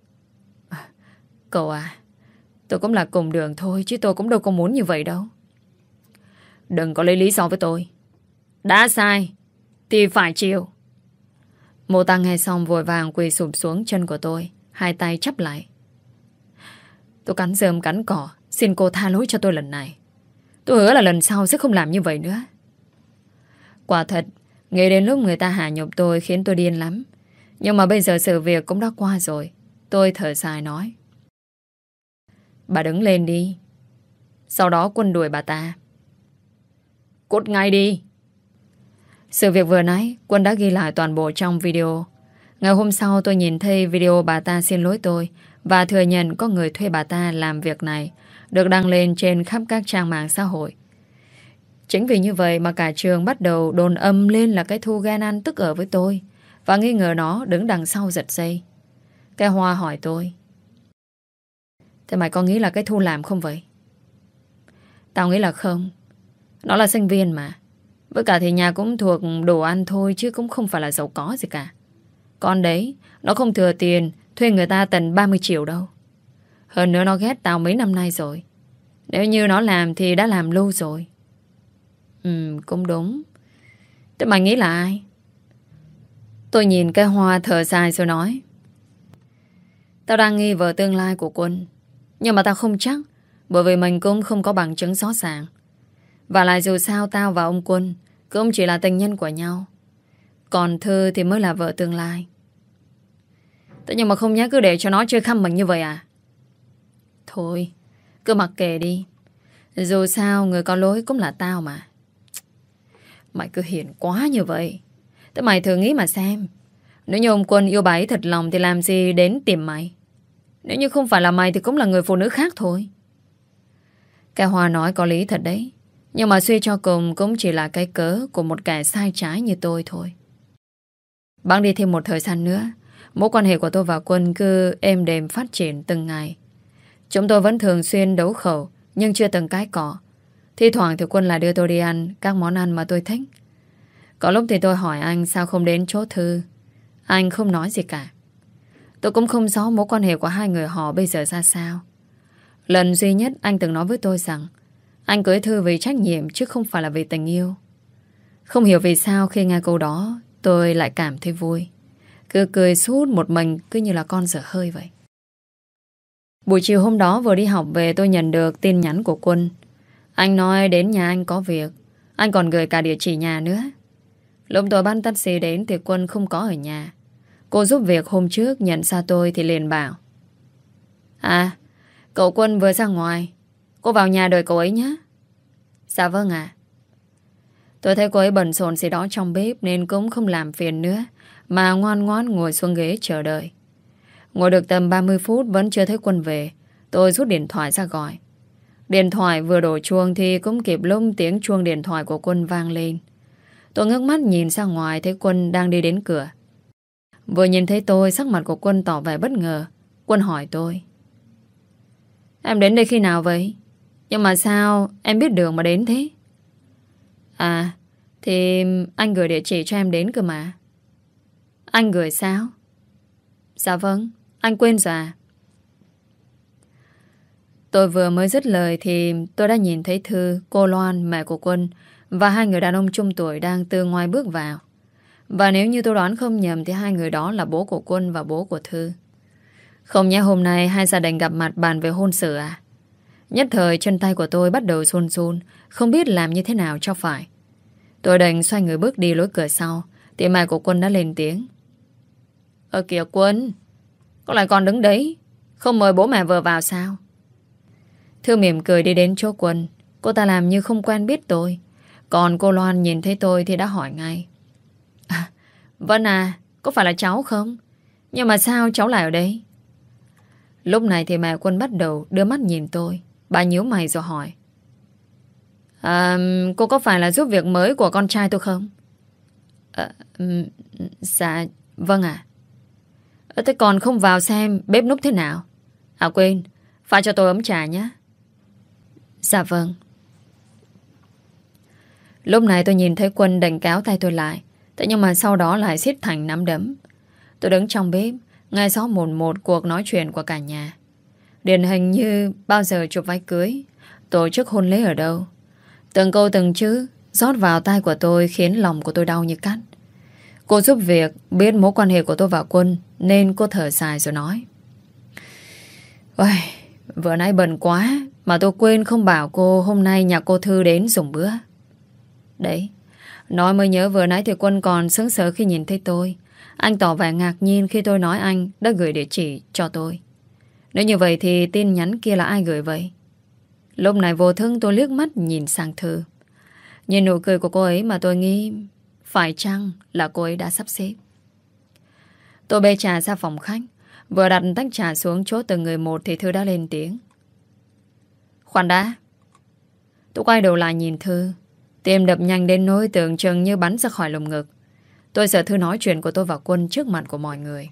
Cậu à, tôi cũng là cùng đường thôi, chứ tôi cũng đâu có muốn như vậy đâu. Đừng có lấy lý do với tôi. Đã sai thì phải chịu. Mô Tăng nghe xong vội vàng quỳ sụp xuống chân của tôi, hai tay chắp lại. Tôi cắn rơm cắn cỏ, xin cô tha lỗi cho tôi lần này. Tôi hứa là lần sau sẽ không làm như vậy nữa. Quả thật, nghĩ đến lúc người ta hạ nhục tôi khiến tôi điên lắm. Nhưng mà bây giờ sự việc cũng đã qua rồi. Tôi thở dài nói. Bà đứng lên đi. Sau đó Quân đuổi bà ta. Cút ngay đi. Sự việc vừa nãy Quân đã ghi lại toàn bộ trong video. Ngày hôm sau tôi nhìn thấy video bà ta xin lỗi tôi và thừa nhận có người thuê bà ta làm việc này, được đăng lên trên khắp các trang mạng xã hội. Chính vì như vậy mà cả trường bắt đầu đồn âm lên là cái Thu ghen ăn tức ở với tôi và nghi ngờ nó đứng đằng sau giật dây. Cái Hoa hỏi tôi. Thế mày có nghĩ là cái Thu làm không vậy? Tao nghĩ là không. Nó là sinh viên mà. Với cả thì nhà cũng thuộc đồ ăn thôi, chứ cũng không phải là giàu có gì cả. Còn đấy, nó không thừa tiền thuê người ta tận 30 triệu đâu. Hơn nữa nó ghét tao mấy năm nay rồi. Nếu như nó làm thì đã làm lâu rồi. Cũng đúng. Thế mày nghĩ là ai? Tôi nhìn cái Hoa thở dài rồi nói. Tao đang nghi vợ tương lai của Quân. Nhưng mà tao không chắc, bởi vì mình cũng không có bằng chứng rõ ràng. Và lại dù sao tao và ông Quân cũng chỉ là tình nhân của nhau. Còn Thư thì mới là vợ tương lai. Thế nhưng mà không nhớ cứ để cho nó chơi khăm mình như vậy à? Thôi, cứ mặc kệ đi. Dù sao người có lỗi cũng là tao mà. Mày cứ hiền quá như vậy. Thế mày thử nghĩ mà xem. Nếu như ông Quân yêu bà ấy thật lòng thì làm gì đến tìm mày? Nếu như không phải là mày thì cũng là người phụ nữ khác thôi. Cái Hoa nói có lý thật đấy. Nhưng mà suy cho cùng cũng chỉ là cái cớ của một kẻ sai trái như tôi thôi. Bẵng đi thêm một thời gian nữa, mối quan hệ của tôi và Quân cứ êm đềm phát triển từng ngày. Chúng tôi vẫn thường xuyên đấu khẩu, nhưng chưa từng cãi cọ. Thi thoảng thì Quân lại đưa tôi đi ăn các món ăn mà tôi thích. Có lúc thì tôi hỏi anh sao không đến chỗ Thư. Anh không nói gì cả. Tôi cũng không rõ mối quan hệ của hai người họ bây giờ ra sao. Lần duy nhất anh từng nói với tôi rằng anh cưới Thư vì trách nhiệm chứ không phải là vì tình yêu. Không hiểu vì sao khi nghe câu đó tôi lại cảm thấy vui. Cứ cười suốt một mình cứ như là con dở hơi vậy. Buổi chiều hôm đó vừa đi học về tôi nhận được tin nhắn của Quân. Anh nói đến nhà anh có việc. Anh còn gửi cả địa chỉ nhà nữa. Lúc tôi bắt taxi đến thì Quân không có ở nhà. Cô giúp việc hôm trước nhận ra tôi thì liền bảo. À, cậu Quân vừa ra ngoài. Cô vào nhà đợi cậu ấy nhé. Dạ vâng ạ. Tôi thấy cô ấy bận rộn gì đó trong bếp nên cũng không làm phiền nữa, mà ngoan ngoãn ngồi xuống ghế chờ đợi. Ngồi được tầm 30 phút vẫn chưa thấy Quân về. Tôi rút điện thoại ra gọi. Điện thoại vừa đổ chuông thì cũng kịp lúc tiếng chuông điện thoại của Quân vang lên. Tôi ngước mắt nhìn ra ngoài thấy Quân đang đi đến cửa. Vừa nhìn thấy tôi, sắc mặt của Quân tỏ vẻ bất ngờ. Quân hỏi tôi. Em đến đây khi nào vậy? Nhưng mà sao em biết đường mà đến thế? À, thì anh gửi địa chỉ cho em đến cơ mà. Anh gửi sao? Dạ vâng, anh quên rồi à? Tôi vừa mới dứt lời thì tôi đã nhìn thấy Thư, cô Loan, mẹ của Quân và hai người đàn ông trung tuổi đang từ ngoài bước vào. Và nếu như tôi đoán không nhầm thì hai người đó là bố của Quân và bố của Thư. Không nhẽ hôm nay hai gia đình gặp mặt bàn về hôn sự à? Nhất thời chân tay của tôi bắt đầu run run, không biết làm như thế nào cho phải. Tôi đành xoay người bước đi lối cửa sau thì mẹ của Quân đã lên tiếng. Kìa Quân, con lại còn đứng đấy, không mời bố mẹ vừa vào sao? Thư mỉm cười đi đến chỗ Quân. Cô ta làm như không quen biết tôi. Còn cô Loan nhìn thấy tôi thì đã hỏi ngay. Vân à, có phải là cháu không? Nhưng mà sao cháu lại ở đây? Lúc này thì mẹ Quân bắt đầu đưa mắt nhìn tôi. Bà nhíu mày rồi hỏi. Cô có phải là giúp việc mới của con trai tôi không? Dạ, vâng ạ. Thế còn không vào xem bếp núc thế nào? À quên, pha cho tôi ấm trà nhé. Dạ vâng. Lúc này tôi nhìn thấy Quân đành kéo tay tôi lại. Thế nhưng mà sau đó lại siết thành nắm đấm. Tôi đứng trong bếp, nghe rõ một cuộc nói chuyện của cả nhà. Điển hình như bao giờ chụp váy cưới, tổ chức hôn lễ ở đâu. Từng câu từng chữ rót vào tai của tôi khiến lòng của tôi đau như cắt. Cô giúp việc biết mối quan hệ của tôi và Quân nên cô thở dài rồi nói. Ôi, vừa nãy bận quá mà tôi quên không bảo cô hôm nay nhà cô Thư đến dùng bữa. Đấy, nói mới nhớ vừa nãy thì Quân còn sững sờ khi nhìn thấy tôi. Anh tỏ vẻ ngạc nhiên khi tôi nói anh đã gửi địa chỉ cho tôi. Nếu như vậy thì tin nhắn kia là ai gửi vậy? Lúc này vô thức tôi liếc mắt nhìn sang Thư. Nhìn nụ cười của cô ấy mà tôi nghĩ phải chăng là cô ấy đã sắp xếp. Tôi bê trà ra phòng khách. Vừa đặt tách trà xuống chỗ từng người một thì Thư đã lên tiếng. Khoan đã. Tôi quay đầu lại nhìn Thư. Tim đập nhanh đến nỗi tưởng chừng như bắn ra khỏi lồng ngực. Tôi sợ Thư nói chuyện của tôi và Quân trước mặt của mọi người.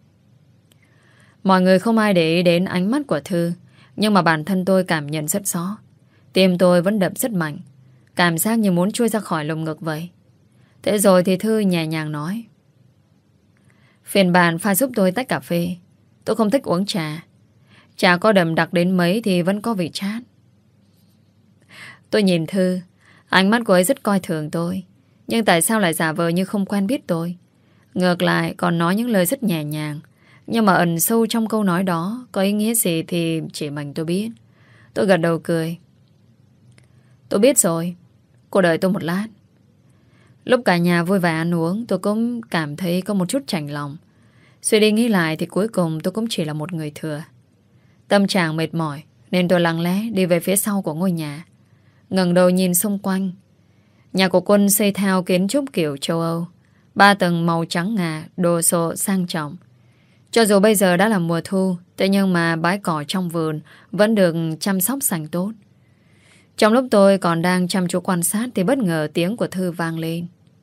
Mọi người không ai để ý đến ánh mắt của Thư. Nhưng mà bản thân tôi cảm nhận rất rõ. Tim tôi vẫn đập rất mạnh. Cảm giác như muốn chui ra khỏi lồng ngực vậy. Thế rồi thì Thư nhẹ nhàng nói. Phiền bạn pha giúp tôi tách cà phê. Tôi không thích uống trà. Trà có đậm đặc đến mấy thì vẫn có vị chát. Tôi nhìn Thư. Ánh mắt của ấy rất coi thường tôi. Nhưng tại sao lại giả vờ như không quen biết tôi? Ngược lại còn nói những lời rất nhẹ nhàng. Nhưng mà ẩn sâu trong câu nói đó có ý nghĩa gì thì chỉ mình tôi biết. Tôi gật đầu cười. Tôi biết rồi. Cô đợi tôi một lát. Lúc cả nhà vui vẻ ăn uống, tôi cũng cảm thấy có một chút chạnh lòng. Suy đi nghĩ lại thì cuối cùng tôi cũng chỉ là một người thừa. Tâm trạng mệt mỏi nên tôi lặng lẽ đi về phía sau của ngôi nhà. Ngẩng đầu nhìn xung quanh. Nhà của Quân xây theo kiến trúc kiểu châu Âu. 3 tầng màu trắng ngà, đồ sộ sang trọng. Cho dù bây giờ đã là mùa thu, thế nhưng mà bãi cỏ trong vườn vẫn được chăm sóc sạch tốt. Trong lúc tôi còn đang chăm chú quan sát thì bất ngờ tiếng của Thư vang lên.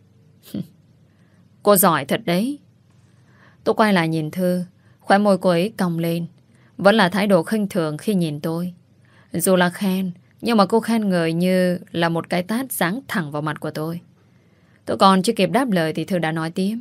Cô giỏi thật đấy. Tôi quay lại nhìn Thư. Khóe môi cô ấy cong lên. Vẫn là thái độ khinh thường khi nhìn tôi. Dù là khen, nhưng mà cô khen ngợi như là một cái tát giáng thẳng vào mặt của tôi. Tôi còn chưa kịp đáp lời thì Thư đã nói tiếp.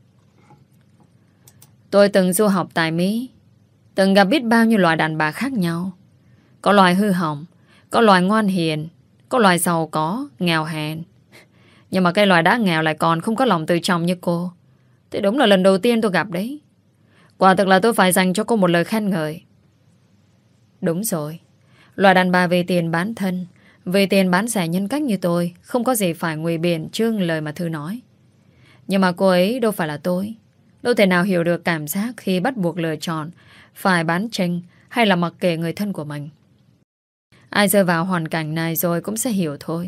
Tôi từng du học tại Mỹ. Từng gặp biết bao nhiêu loại đàn bà khác nhau. Có loài hư hỏng, có loài ngoan hiền, có loài giàu có, nghèo hèn. Nhưng mà cái loài đã nghèo lại còn không có lòng tự trọng như cô. Thì đúng là lần đầu tiên tôi gặp đấy. Quả thực là tôi phải dành cho cô một lời khen ngợi. Đúng rồi. Loài đàn bà vì tiền bán thân, vì tiền bán rẻ nhân cách như tôi, không có gì phải ngụy biện trương lời mà Thư nói. Nhưng mà cô ấy đâu phải là tôi. Đâu thể nào hiểu được cảm giác khi bắt buộc lựa chọn phải bán tranh hay là mặc kệ người thân của mình. Ai rơi vào hoàn cảnh này rồi cũng sẽ hiểu thôi.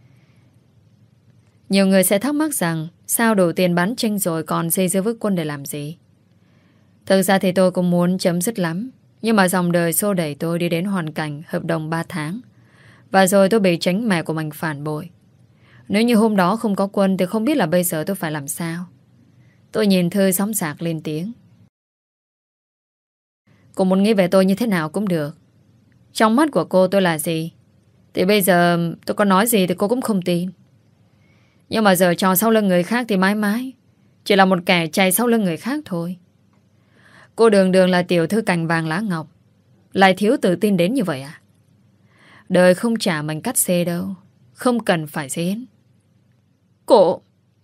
Nhiều người sẽ thắc mắc rằng sao đủ tiền bán tranh rồi còn dây dưa với Quân để làm gì. Thực ra thì tôi cũng muốn chấm dứt lắm. Nhưng mà dòng đời xô đẩy tôi đi đến hoàn cảnh hợp đồng 3 tháng. Và rồi tôi bị chính mẹ của mình phản bội. Nếu như hôm đó không có Quân thì không biết là bây giờ tôi phải làm sao. Tôi nhìn Thư sóng sạc lên tiếng. Cô muốn nghĩ về tôi như thế nào cũng được. Trong mắt của cô tôi là gì thì bây giờ tôi có nói gì thì cô cũng không tin. Nhưng mà giờ trò sau lưng người khác thì mãi mãi chỉ là một kẻ chạy sau lưng người khác thôi. Cô đường đường là tiểu thư cành vàng lá ngọc, lại thiếu tự tin đến như vậy à? Đời không trả mình cắt xê đâu. Không cần phải diễn. Cô...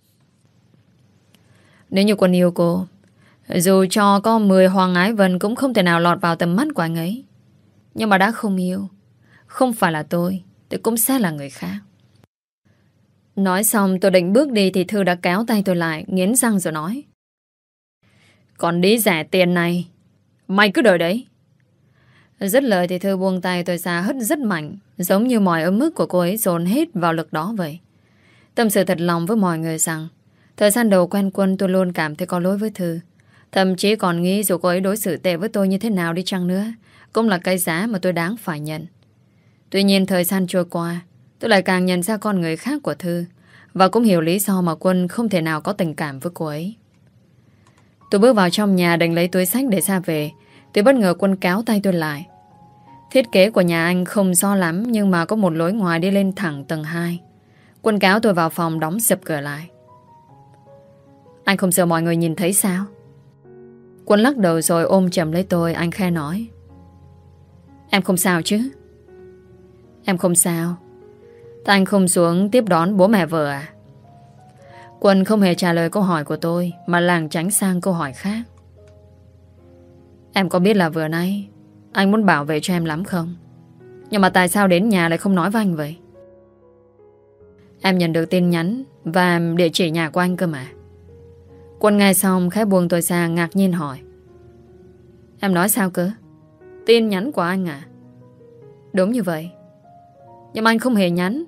Nếu như Quân yêu cô, dù cho có 10 Hoàng Ái Vân cũng không thể nào lọt vào tầm mắt của anh ấy. Nhưng mà đã không yêu, không phải là tôi thì cũng sẽ là người khác. Nói xong tôi định bước đi thì Thư đã kéo tay tôi lại, nghiến răng rồi nói: Còn đi rẻ tiền này, mày cứ đợi đấy. Dứt lời thì Thư buông tay tôi ra, hất rất mạnh, giống như mọi ấm ức của cô ấy dồn hết vào lực đó vậy. Tâm sự thật lòng với mọi người rằng thời gian đầu quen Quân tôi luôn cảm thấy có lỗi với Thư. Thậm chí còn nghĩ dù cô ấy đối xử tệ với tôi như thế nào đi chăng nữa, cũng là cái giá mà tôi đáng phải nhận. Tuy nhiên thời gian trôi qua, tôi lại càng nhận ra con người khác của Thư, và cũng hiểu lý do mà Quân không thể nào có tình cảm với cô ấy. Tôi bước vào trong nhà định lấy túi xách để ra về, thì bất ngờ Quân kéo tay tôi lại. Thiết kế của nhà anh không to lắm, nhưng mà có một lối ngoài đi lên thẳng tầng 2. Quân kéo tôi vào phòng, đóng sập cửa lại. Anh không sợ mọi người nhìn thấy sao? Quân lắc đầu rồi ôm chầm lấy tôi. Anh khẽ nói: Em không sao chứ? Em không sao. Thế anh không xuống tiếp đón bố mẹ vợ à? Quân không hề trả lời câu hỏi của tôi, mà lảng tránh sang câu hỏi khác. Em có biết là vừa nãy anh muốn bảo vệ cho em lắm không? Nhưng mà tại sao đến nhà lại không nói với anh vậy? Em nhận được tin nhắn và địa chỉ nhà của anh cơ mà. Quân nghe xong khẽ buông tôi ra, ngạc nhiên hỏi: Em nói sao cơ? Tin nhắn của anh à? Đúng như vậy. Nhưng mà anh không hề nhắn.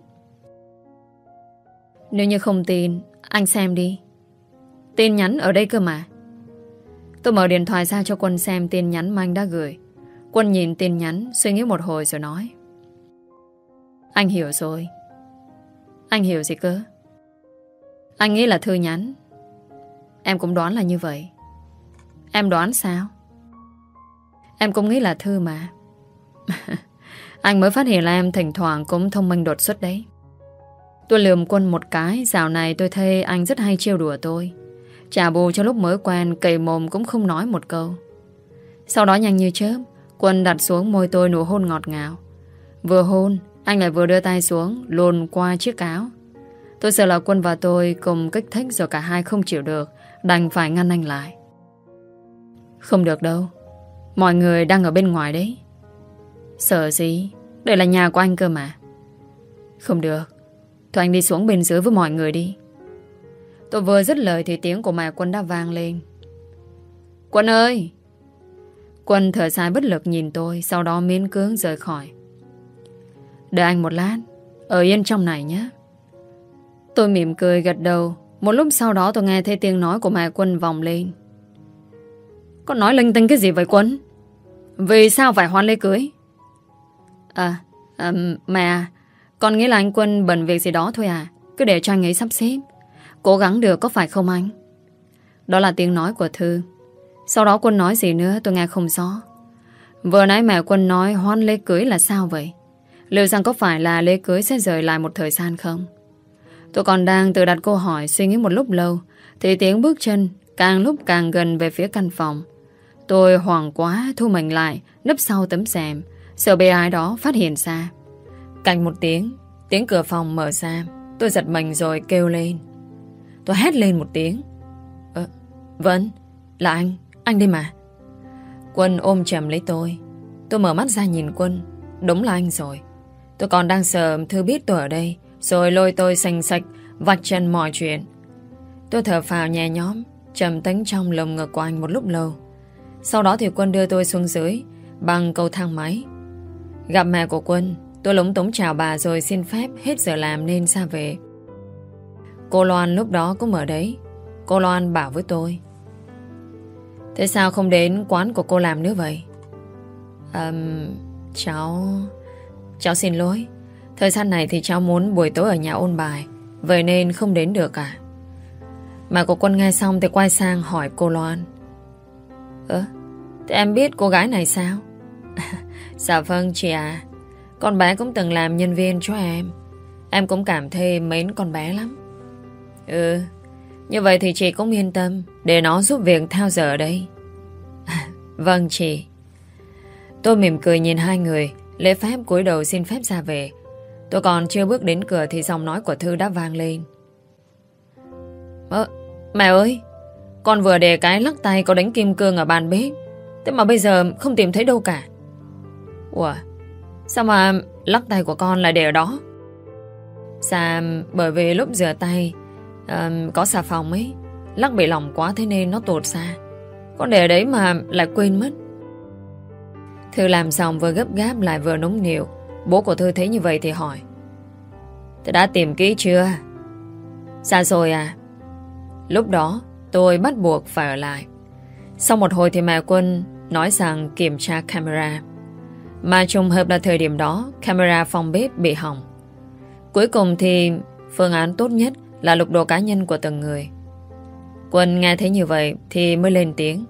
Nếu như không tin, anh xem đi. Tin nhắn ở đây cơ mà. Tôi mở điện thoại ra cho Quân xem tin nhắn mà anh đã gửi. Quân nhìn tin nhắn, suy nghĩ một hồi rồi nói: Anh hiểu rồi. Anh hiểu gì cơ? Anh nghĩ là Thư nhắn. Em cũng đoán là như vậy. Em đoán sao? Em cũng nghĩ là Thư mà. Anh mới phát hiện là em thỉnh thoảng cũng thông minh đột xuất đấy. Tôi lườm Quân một cái. Dạo này tôi thấy anh rất hay trêu đùa tôi. Trả bù cho lúc mới quen, cậy mồm cũng không nói một câu. Sau đó nhanh như chớp, Quân đặt xuống môi tôi nụ hôn ngọt ngào. Vừa hôn, anh lại vừa đưa tay xuống luồn qua chiếc áo. Tôi sợ là Quân và tôi cùng kích thích rồi cả hai không chịu được, đành phải ngăn anh lại. Không được đâu, mọi người đang ở bên ngoài đấy. Sợ gì? Đây là nhà của anh cơ mà. Không được, thôi anh đi xuống bên dưới với mọi người đi. Tôi vừa dứt lời thì tiếng của mẹ Quân đã vang lên: Quân ơi! Quân thở dài bất lực nhìn tôi, sau đó miễn cưỡng rời khỏi. Đợi anh một lát, ở yên trong này nhé. Tôi mỉm cười gật đầu. Một lúc sau đó tôi nghe thấy tiếng nói của mẹ Quân vọng lên: Con nói linh tinh cái gì vậy Quân? Vì sao phải hoan lễ cưới? Mẹ, con nghĩ là anh Quân bận việc gì đó thôi à. Cứ để cho anh ấy sắp xếp. Cố gắng được có phải không anh? Đó là tiếng nói của Thư. Sau đó Quân nói gì nữa tôi nghe không rõ. Vừa nãy mẹ Quân nói hoan lễ cưới là sao vậy? Liệu rằng có phải là lễ cưới sẽ rời lại một thời gian không? Tôi còn đang tự đặt câu hỏi, suy nghĩ một lúc lâu, thì tiếng bước chân càng lúc càng gần về phía căn phòng. Tôi hoảng quá thu mình lại, nấp sau tấm rèm, sợ bị ai đó phát hiện ra. Cạnh một tiếng cửa phòng mở ra. Tôi giật mình rồi kêu lên. Tôi hét lên một tiếng: Vâng, là anh đây mà. Quân ôm chầm lấy tôi. Tôi mở mắt ra nhìn Quân. Đúng là anh rồi. Tôi còn đang sợ Thư biết tôi ở đây, rồi lôi tôi xanh sạch, vạch chân mọi chuyện. Tôi thở phào nhẹ nhõm, trầm tĩnh trong lồng ngực của anh một lúc lâu. Sau đó thì Quân đưa tôi xuống dưới bằng cầu thang máy. Gặp mẹ của Quân, tôi lúng túng chào bà rồi xin phép hết giờ làm nên ra về. Cô Loan lúc đó cũng ở đấy. Cô Loan bảo với tôi: Thế sao không đến quán của cô làm nữa vậy? Cháu xin lỗi. Thời gian này thì cháu muốn buổi tối ở nhà ôn bài, vậy nên không đến được cả. Mà của Quân nghe xong thì quay sang hỏi cô Loan: Thế em biết cô gái này sao? Dạ vâng chị à. Con bé cũng từng làm nhân viên cho em. Em cũng cảm thấy mến con bé lắm. Như vậy thì chị cũng yên tâm, để nó giúp việc theo giờ ở đây. Vâng chị. Tôi mỉm cười nhìn hai người, lễ phép cúi đầu xin phép ra về. Tôi còn chưa bước đến cửa thì giọng nói của Thư đã vang lên: Mẹ ơi, con vừa để cái lắc tay có đánh kim cương ở bàn bếp, thế mà bây giờ không tìm thấy đâu cả. Ủa, sao mà lắc tay của con lại để ở đó? bởi vì lúc rửa tay có xà phòng ấy, lắc bị lỏng quá thế nên nó tuột ra. Con để ở đấy mà lại quên mất. Thư làm xong vừa gấp gáp lại vừa nũng nịu. Bố của Thư thấy như vậy thì hỏi: Tôi đã tìm kỹ chưa? Xa rồi à? Lúc đó tôi bắt buộc phải ở lại. Sau một hồi thì mẹ Quân nói rằng kiểm tra camera. Mà trùng hợp là thời điểm đó camera phòng bếp bị hỏng. Cuối cùng thì phương án tốt nhất là lục đồ cá nhân của từng người. Quân nghe thấy như vậy thì mới lên tiếng: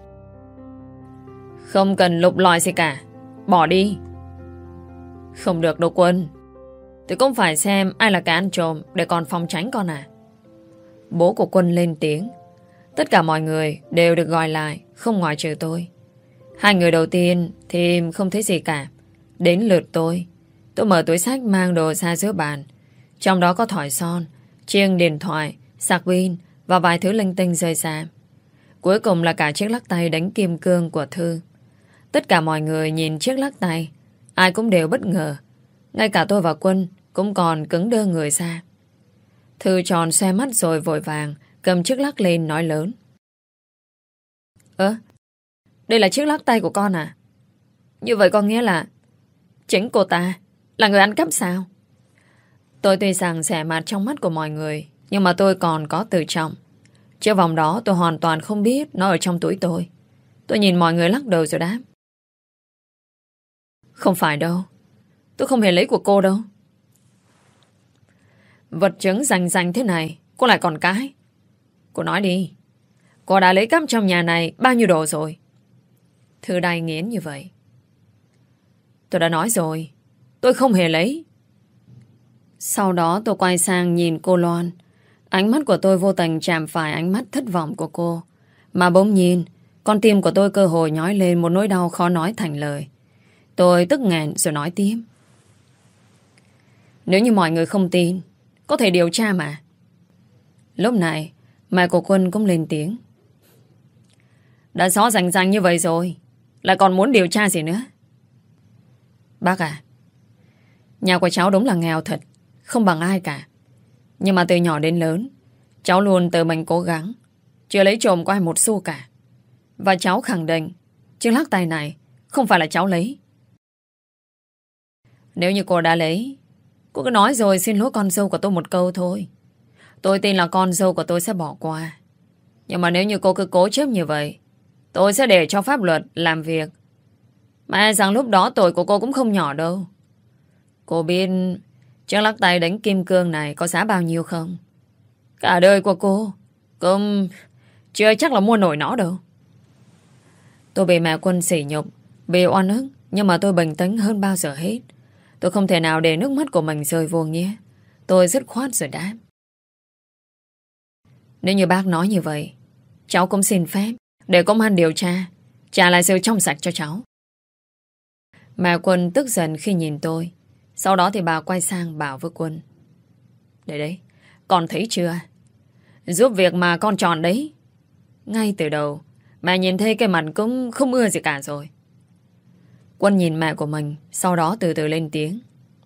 Không cần lục lọi gì cả, bỏ đi. Không được đâu Quân. Tôi cũng phải xem ai là kẻ ăn trộm để còn phòng tránh con à. Bố của Quân lên tiếng. Tất cả mọi người đều được gọi lại, không ngoại trừ tôi. Hai người đầu tiên thì không thấy gì cả. Đến lượt tôi mở túi xách mang đồ ra giữa bàn. Trong đó có thỏi son, chiêng điện thoại, sạc pin và vài thứ linh tinh rơi ra. Cuối cùng là cả chiếc lắc tay đánh kim cương của Thư. Tất cả mọi người nhìn chiếc lắc tay, ai cũng đều bất ngờ. Ngay cả tôi và Quân cũng còn cứng đơ người ra. Thư tròn xoe mắt rồi vội vàng cầm chiếc lắc lên nói lớn: Đây là chiếc lắc tay của con à? Như vậy có nghĩa là chính cô ta là người ăn cắp sao? Tôi tuy rằng xẻ mặt trong mắt của mọi người, nhưng mà tôi còn có tự trọng. Trước vòng đó tôi hoàn toàn không biết nó ở trong túi tôi. Tôi nhìn mọi người lắc đầu rồi đáp: Không phải đâu. Tôi không hề lấy của cô đâu. Vật chứng rành thế này cô lại còn cái. Cô nói đi, cô đã lấy cắp trong nhà này bao nhiêu đồ rồi? Thư đay nghiến như vậy. Tôi đã nói rồi, tôi không hề lấy. Sau đó tôi quay sang nhìn cô Loan. Ánh mắt của tôi vô tình chạm phải ánh mắt thất vọng của cô. Mà bỗng nhiên con tim của tôi cơ hồ nhói lên một nỗi đau khó nói thành lời. Tôi tức nghẹn rồi nói tiếp: Nếu như mọi người không tin, có thể điều tra mà. Lúc này mẹ của Quân cũng lên tiếng: Đã rõ ràng như vậy rồi, lại còn muốn điều tra gì nữa? Bác à, nhà của cháu đúng là nghèo thật, không bằng ai cả. Nhưng mà từ nhỏ đến lớn, cháu luôn tự mình cố gắng, chưa lấy trộm của ai một xu cả. Và cháu khẳng định chiếc lắc tay này không phải là cháu lấy. Nếu như cô đã lấy, cô cứ nói rồi xin lỗi con dâu của tôi một câu thôi. Tôi tin là con dâu của tôi sẽ bỏ qua. Nhưng mà nếu như cô cứ cố chấp như vậy, tôi sẽ để cho pháp luật làm việc. Mà e rằng lúc đó tội của cô cũng không nhỏ đâu. Cô biết chiếc lắc tay đánh kim cương này có giá bao nhiêu không? Cả đời của cô cũng chưa chắc là mua nổi nó đâu. Tôi bị mẹ Quân sỉ nhục, bị oan ức, nhưng mà tôi bình tĩnh hơn bao giờ hết. Tôi không thể nào để nước mắt của mình rơi vô nghĩa. Tôi dứt khoát rồi đáp: Nếu như bác nói như vậy, cháu cũng xin phép để công an điều tra, trả lại sự trong sạch cho cháu. Mẹ Quân tức giận khi nhìn tôi. Sau đó thì bà quay sang bảo với Quân: Đấy, con thấy chưa? Giúp việc mà con chọn đấy. Ngay từ đầu mẹ nhìn thấy cái mặt cũng không ưa gì cả rồi. Quân nhìn mẹ của mình, sau đó từ từ lên tiếng: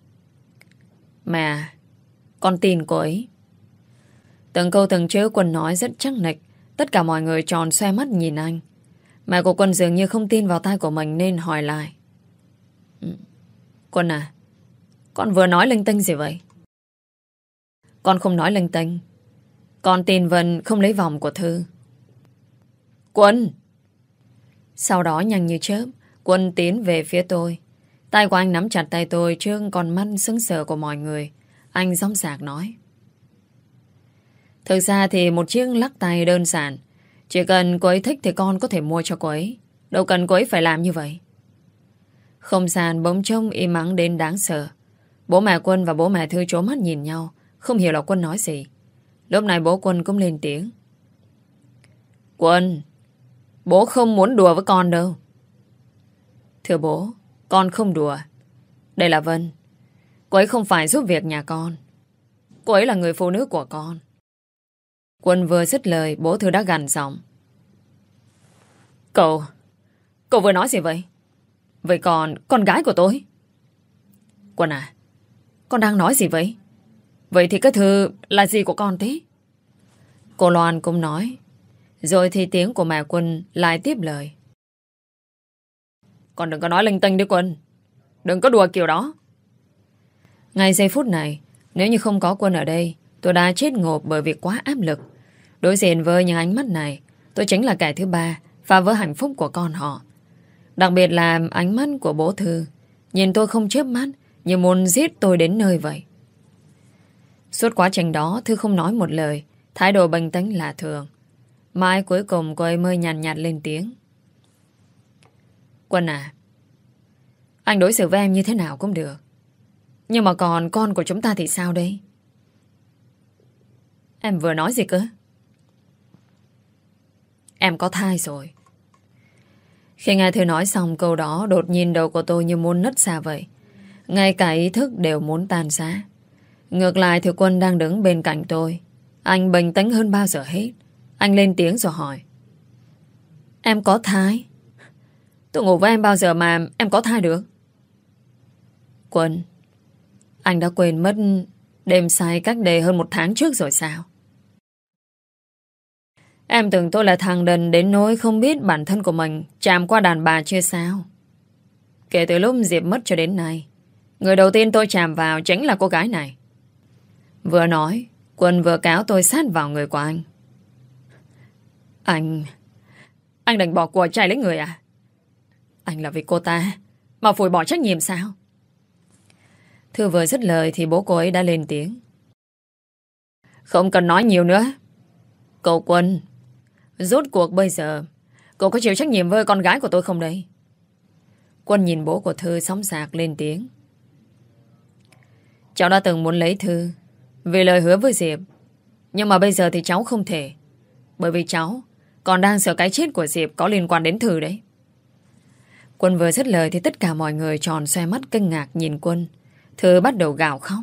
Mẹ, con tin cô ấy. Từng câu từng chữ Quân nói rất chắc nịch. Tất cả mọi người tròn xoe mắt nhìn anh. Mẹ của Quân dường như không tin vào tai của mình nên hỏi lại: Quân à, con vừa nói linh tinh gì vậy? Con không nói linh tinh. Con tin Vân không lấy vòng của Thư. Quân! Sau đó nhanh như chớp, Quân tiến về phía tôi. Tay của anh nắm chặt tay tôi trước con mắt sững sờ của mọi người. Anh dõng dạc nói: Thực ra thì một chiếc lắc tay đơn giản. Chỉ cần cô ấy thích thì con có thể mua cho cô ấy. Đâu cần cô ấy phải làm như vậy. Không gian bỗng trông im ắng đến đáng sợ. Bố mẹ Quân và bố mẹ Thư trố mắt nhìn nhau, không hiểu là Quân nói gì. Lúc này bố Quân cũng lên tiếng: Quân, bố không muốn đùa với con đâu. Thưa bố, con không đùa. Đây là Vân. Cô ấy không phải giúp việc nhà con. Cô ấy là người phụ nữ của con. Quân vừa dứt lời, bố Thư đã gằn giọng: Cậu vừa nói gì vậy? Vậy còn con gái của tôi? Quân à, con đang nói gì vậy? Vậy thì cái Thư là gì của con thế? Cô Loan cũng nói. Rồi thì tiếng của mẹ Quân lại tiếp lời. Con đừng có nói linh tinh đi Quân. Đừng có đùa kiểu đó. Ngay giây phút này, nếu như không có Quân ở đây, tôi đã chết ngộp bởi vì quá áp lực. Đối diện với những ánh mắt này, tôi chính là kẻ thứ ba phá vỡ hạnh phúc của con họ. Đặc biệt là ánh mắt của bố Thư, nhìn tôi không chớp mắt, như muốn giết tôi đến nơi vậy. Suốt quá trình đó, Thư không nói một lời, thái độ bình tĩnh lạ thường. Mãi cuối cùng cô ấy mới nhàn nhạt lên tiếng. Quân à, anh đối xử với em như thế nào cũng được. Nhưng mà còn con của chúng ta thì sao đây? Em vừa nói gì cơ? Em có thai rồi. Khi nghe Thư nói xong câu đó, đột nhiên đầu của tôi như muốn nứt ra vậy. Ngay cả ý thức đều muốn tan rã. Ngược lại thì Quân đang đứng bên cạnh tôi. Anh bình tĩnh hơn bao giờ hết. Anh lên tiếng rồi hỏi. Em có thai? Tôi ngủ với em bao giờ mà em có thai được? Quân, anh đã quên mất đêm say cách đây hơn 1 tháng trước rồi sao? Em tưởng tôi là thằng đần đến nỗi không biết bản thân của mình chạm qua đàn bà chưa sao? Kể từ lúc Diệp mất cho đến nay, người đầu tiên tôi chạm vào chính là cô gái này. Vừa nói, Quân vừa kéo tôi sát vào người của anh. Anh định bỏ của trai lấy người à? Anh là vì cô ta mà phủi bỏ trách nhiệm sao? Thư vừa dứt lời thì bố cô ấy đã lên tiếng. Không cần nói nhiều nữa. Cậu Quân, rốt cuộc bây giờ cậu có chịu trách nhiệm với con gái của tôi không đây? Quân nhìn bố của Thư sóng sạc lên tiếng. Cháu đã từng muốn lấy Thư vì lời hứa với Diệp. Nhưng mà bây giờ thì cháu không thể. Bởi vì cháu còn đang sợ cái chết của Diệp có liên quan đến Thư đấy. Quân vừa dứt lời thì tất cả mọi người tròn xoe mắt kinh ngạc nhìn Quân. Thư bắt đầu gào khóc.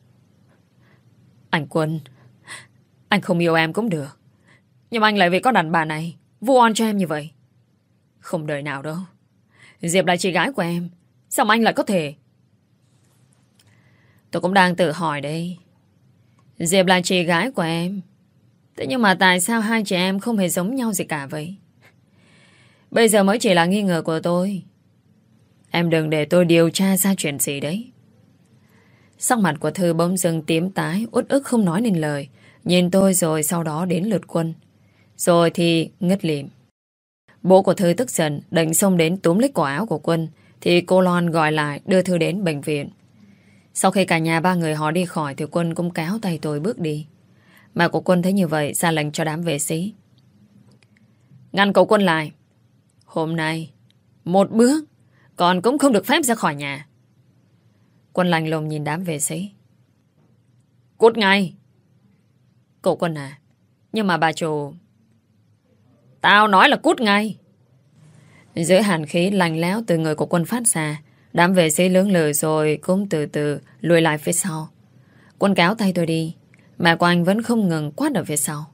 Anh Quân, anh không yêu em cũng được. Nhưng mà anh lại vì con đàn bà này vu oan cho em như vậy. Không đời nào đâu. Diệp là chị gái của em. Sao mà anh lại có thể? Tôi cũng đang tự hỏi đây. Diệp là chị gái của em. Thế nhưng mà tại sao hai chị em không hề giống nhau gì cả vậy? Bây giờ mới chỉ là nghi ngờ của tôi. Em đừng để tôi điều tra ra chuyện gì đấy. Sắc mặt của Thư bỗng dưng tím tái, uất ức không nói nên lời. Nhìn tôi rồi sau đó đến lượt Quân. Rồi thì ngất lịm. Bố của Thư tức giận định xông đến túm lấy cổ áo của Quân. Thì cô Loan gọi lại đưa Thư đến bệnh viện. Sau khi cả nhà 3 người họ đi khỏi thì Quân cũng kéo tay tôi bước đi. Mẹ của Quân thấy như vậy ra lệnh cho đám vệ sĩ. Ngăn cậu Quân lại. Hôm nay 1 bước còn cũng không được phép ra khỏi nhà. Quân lạnh lùng nhìn đám vệ sĩ. Cút ngay. Cậu Quân à, nhưng mà bà chủ... Tao nói là cút ngay. Giữa hàn khí lạnh lẽo từ người của Quân phát ra, đám vệ sĩ lưỡng lự rồi cũng từ từ lùi lại phía sau. Quân kéo tay tôi đi. Mẹ của anh vẫn không ngừng quát ở phía sau.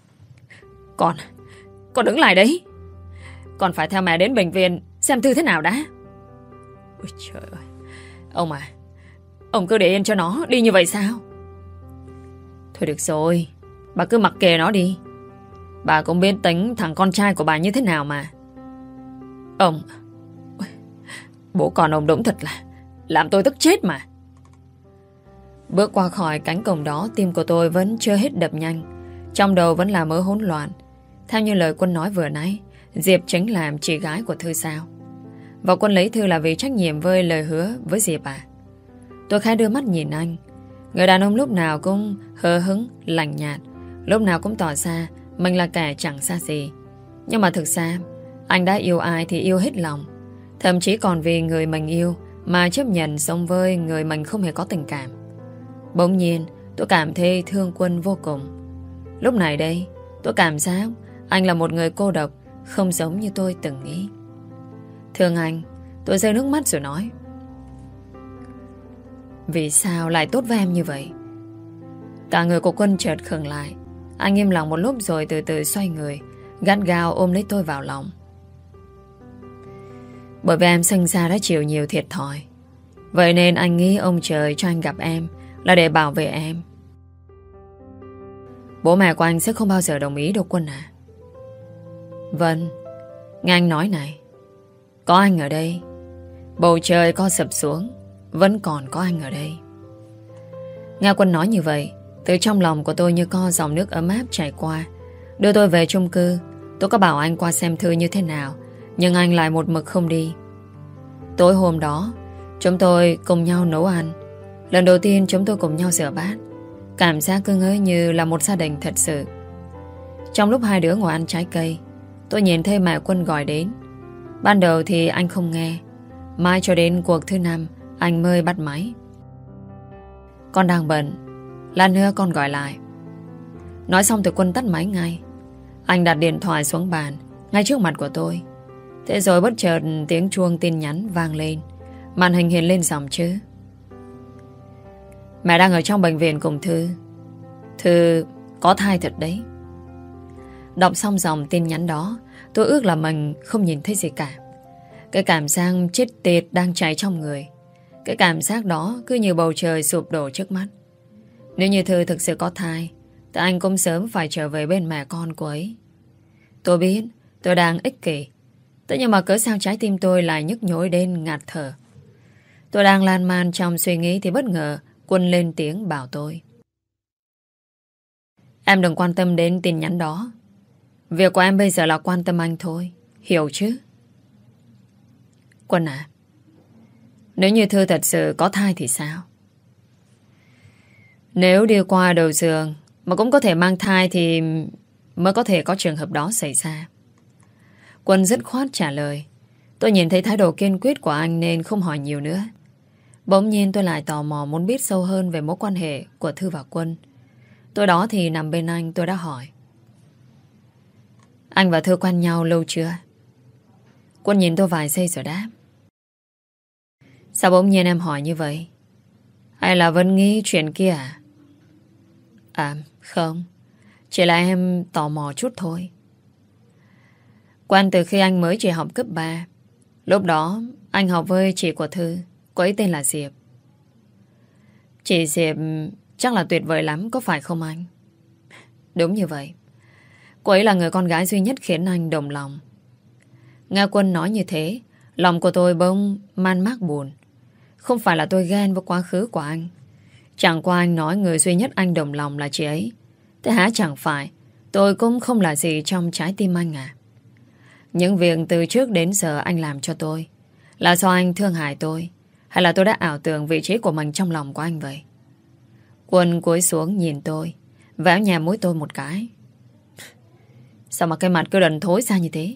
Con đứng lại đấy. Con phải theo mẹ đến bệnh viện xem Thư thế nào đã. Ôi trời ơi. Ông à, ông cứ để yên cho nó đi như vậy sao? Thôi được rồi, bà cứ mặc kệ nó đi. Bà cũng biết tính thằng con trai của bà như thế nào mà. Ông... Bố con ông đúng thật là làm tôi tức chết mà. Bước qua khỏi cánh cổng đó, tim của tôi vẫn chưa hết đập nhanh. Trong đầu vẫn là mớ hỗn loạn. Theo như lời Quân nói vừa nãy, Diệp chính là chị gái của Thư sao? Và Quân lấy Thư là vì trách nhiệm với lời hứa với Diệp à? Tôi khẽ đưa mắt nhìn anh. Người đàn ông lúc nào cũng hờ hững, lạnh nhạt, lúc nào cũng tỏ ra mình là kẻ chẳng xa gì. Nhưng mà thực ra anh đã yêu ai thì yêu hết lòng. Thậm chí còn vì người mình yêu mà chấp nhận sống với người mình không hề có tình cảm. Bỗng nhiên tôi cảm thấy thương Quân vô cùng. Lúc này đây tôi cảm giác anh là một người cô độc, không giống như tôi từng nghĩ. Thương anh. Tôi rơi nước mắt rồi nói. Vì sao lại tốt với em như vậy? Cả người của Quân chợt khựng lại. Anh im lặng một lúc rồi từ từ xoay người, gắt gao ôm lấy tôi vào lòng. Bởi vì em sinh ra đã chịu nhiều thiệt thòi. Vậy nên anh nghĩ ông trời cho anh gặp em là để bảo vệ em, Bố mẹ của anh sẽ không bao giờ đồng ý đâu Quân à. Vâng, nghe anh nói này, có anh ở đây, bầu trời có sập xuống, vẫn còn có anh ở đây. Nghe Quân nói như vậy, từ trong lòng của tôi như có dòng nước ấm áp chảy qua. Đưa tôi về chung cư. Tôi có bảo anh qua xem Thư như thế nào, nhưng anh lại một mực không đi. Tối hôm đó, chúng tôi cùng nhau nấu ăn. Lần đầu tiên chúng tôi cùng nhau rửa bát. Cảm giác cứ ngỡ như là một gia đình thật sự. Trong lúc hai đứa ngồi ăn trái cây, tôi nhìn thấy mẹ Quân gọi đến. Ban đầu thì anh không nghe, mãi cho đến cuộc thứ 5 anh mới bắt máy. Con đang bận, lát nữa con gọi lại. Nói xong thì Quân tắt máy ngay. Anh đặt điện thoại xuống bàn ngay trước mặt của tôi. Thế rồi bất chợt tiếng chuông tin nhắn vang lên. Màn hình hiện lên dòng chữ: mẹ đang ở trong bệnh viện cùng Thư. Thư có thai thật đấy. Đọc xong dòng tin nhắn đó, tôi ước là mình không nhìn thấy gì cả. Cái cảm giác chết tiệt đang cháy trong người. Cái cảm giác đó cứ như bầu trời sụp đổ trước mắt. Nếu như Thư thực sự có thai thì anh cũng sớm phải trở về bên mẹ con cô ấy. Tôi biết tôi đang ích kỷ, thế nhưng mà cớ sao trái tim tôi lại nhức nhối đến ngạt thở. Tôi đang lan man trong suy nghĩ thì bất ngờ Quân lên tiếng bảo tôi: em đừng quan tâm đến tin nhắn đó. Việc của em bây giờ là quan tâm anh thôi, hiểu chứ? Quân à, nếu như Thư thật sự có thai thì sao? Nếu đi qua đầu giường mà cũng có thể mang thai thì mới có thể có trường hợp đó xảy ra. Quân dứt khoát trả lời. Tôi nhìn thấy thái độ kiên quyết của anh nên không hỏi nhiều nữa. Bỗng nhiên tôi lại tò mò muốn biết sâu hơn về mối quan hệ của Thư và Quân. Tối đó thì nằm bên anh tôi đã hỏi: anh và Thư quen nhau lâu chưa? Quân nhìn tôi vài giây rồi đáp: sao bỗng nhiên em hỏi như vậy? Hay là vẫn nghĩ chuyện kia à? À không, chỉ là em tò mò chút thôi. Quen từ khi anh mới chỉ học cấp 3. Lúc đó anh học với chị của Thư. Cô ấy tên là Diệp. Chị Diệp chắc là tuyệt vời lắm, có phải không anh? Đúng như vậy. Cô ấy là người con gái duy nhất khiến anh đồng lòng. Nghe Quân nói như thế, lòng của tôi bỗng man mác buồn. Không phải là tôi ghen với quá khứ của anh. Chẳng qua anh nói người duy nhất anh đồng lòng là chị ấy. Thế hả chẳng phải tôi cũng không là gì trong trái tim anh à? Những việc từ trước đến giờ anh làm cho tôi là do anh thương hại tôi, hay là tôi đã ảo tưởng vị trí của mình trong lòng của anh vậy? Quân cúi xuống nhìn tôi, véo nhẹ mũi tôi một cái. Sao mà cái mặt cứ đần thối ra như thế?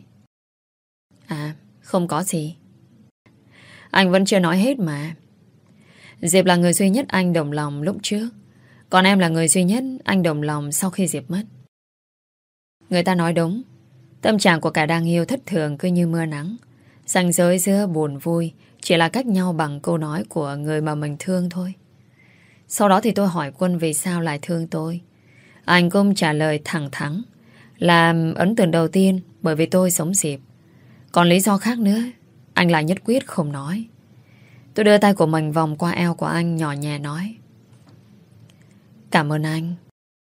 À, không có gì. Anh vẫn chưa nói hết mà. Diệp là người duy nhất anh đồng lòng lúc trước, còn em là người duy nhất anh đồng lòng sau khi Diệp mất. Người ta nói đúng, tâm trạng của cả đang yêu thất thường cứ như mưa nắng. Ranh giới giữa buồn vui chỉ là cách nhau bằng câu nói của người mà mình thương thôi. Sau đó thì tôi hỏi Quân vì sao lại thương tôi. Anh cũng trả lời thẳng thắn là ấn tượng đầu tiên bởi vì tôi giống Diệp. Còn lý do khác nữa anh lại nhất quyết không nói. Tôi đưa tay của mình vòng qua eo của anh, nhỏ nhẹ nói: cảm ơn anh.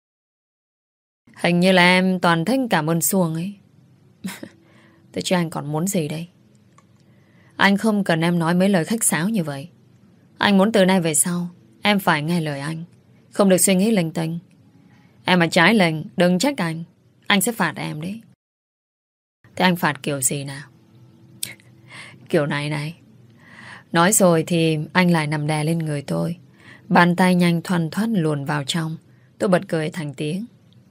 Hình như là em toàn thích cảm ơn suông ấy. Thế chứ anh còn muốn gì đây? Anh không cần em nói mấy lời khách sáo như vậy. Anh muốn từ nay về sau em phải nghe lời anh, không được suy nghĩ linh tinh. Em mà trái lệnh đừng trách anh sẽ phạt em đấy. Thế anh phạt kiểu gì nào? Kiểu này này. Nói rồi thì anh lại nằm đè lên người tôi. Bàn tay nhanh thoăn thoắt luồn vào trong. Tôi bật cười thành tiếng.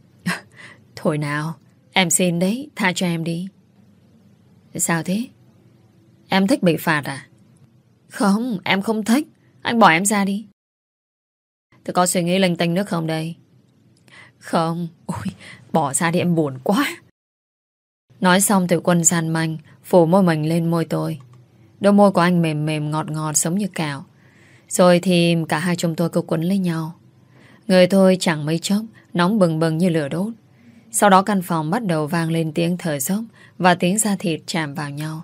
Thôi nào, em xin đấy, tha cho em đi. Sao thế? Em thích bị phạt à? Không, em không thích. Anh bỏ em ra đi. Tôi có suy nghĩ linh tinh nữa không đây? Không, ôi, bỏ ra đi, em buồn quá. Nói xong thì Quân gian manh phủ môi mình lên môi tôi. Đôi môi của anh mềm mềm ngọt ngọt giống như cào. Rồi thì cả hai chúng tôi cứ quấn lấy nhau. Người tôi chẳng mấy chốc nóng bừng bừng như lửa đốt. Sau đó căn phòng bắt đầu vang lên tiếng thở dốc và tiếng da thịt chạm vào nhau.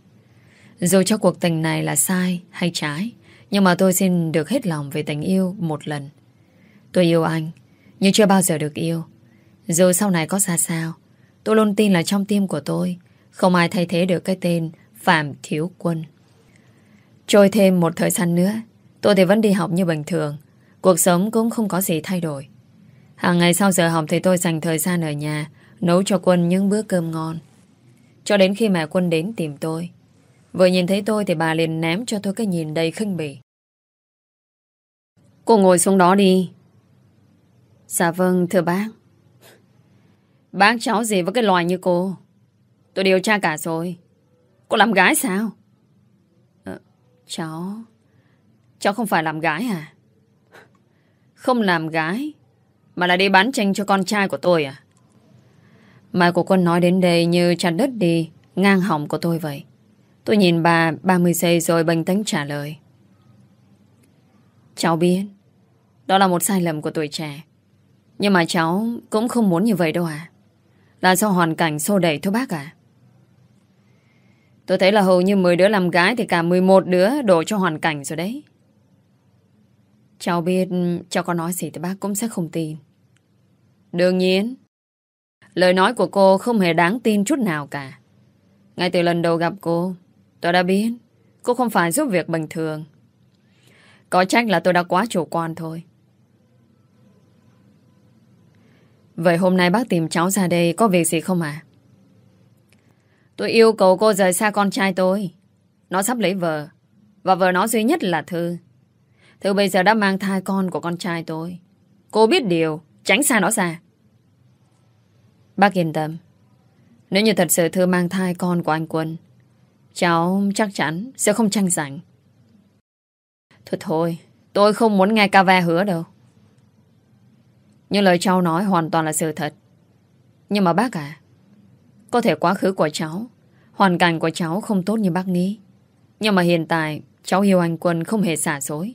Dù cho cuộc tình này là sai hay trái, nhưng mà tôi xin được hết lòng về tình yêu một lần. Tôi yêu anh, nhưng chưa bao giờ được yêu. Dù sau này có ra sao, tôi luôn tin là trong tim của tôi không ai thay thế được cái tên Phạm Thiếu Quân. Trôi thêm một thời gian nữa, tôi thì vẫn đi học như bình thường. Cuộc sống cũng không có gì thay đổi. Hàng ngày sau giờ học thì tôi dành thời gian ở nhà nấu cho Quân những bữa cơm ngon. Cho đến khi mẹ Quân đến tìm tôi. Vừa nhìn thấy tôi thì bà liền ném cho tôi cái nhìn đầy khinh bỉ. Cô ngồi xuống đó đi. Dạ vâng, thưa bác. Bác cháu gì với cái loài như cô? Tôi điều tra cả rồi. Cô làm gái sao? Cháu không phải làm gái à? Không làm gái mà là đi bán tranh cho con trai của tôi à? Mai của Quân nói đến đây như chặt đứt đi ngang họng của tôi vậy. Tôi nhìn bà 30 giây rồi bình tĩnh trả lời. Cháu biết đó là một sai lầm của tuổi trẻ, nhưng mà cháu cũng không muốn như vậy đâu à. Là do hoàn cảnh xô đẩy thôi bác à. Tôi thấy là hầu như 10 đứa làm gái thì cả 11 đứa đổ cho hoàn cảnh rồi đấy. Cháu biết cháu có nói gì thì bác cũng sẽ không tin. Đương nhiên, lời nói của cô không hề đáng tin chút nào cả. Ngay từ lần đầu gặp cô, tôi đã biết cô không phải giúp việc bình thường. Có trách là tôi đã quá chủ quan thôi. Vậy hôm nay bác tìm cháu ra đây có việc gì không à? Tôi yêu cầu cô rời xa con trai tôi. Nó sắp lấy vợ, và vợ nó duy nhất là Thư. Thư bây giờ đã mang thai con của con trai tôi. Cô biết điều, tránh xa nó ra. Bác yên tâm. Nếu như thật sự Thư mang thai con của anh Quân, cháu chắc chắn sẽ không tranh giành. Thôi, tôi không muốn nghe ca ve hứa đâu. Nhưng lời cháu nói hoàn toàn là sự thật. Nhưng mà bác à, có thể quá khứ của cháu, hoàn cảnh của cháu không tốt như bác nghĩ. Nhưng mà hiện tại cháu yêu anh Quân không hề xả dối.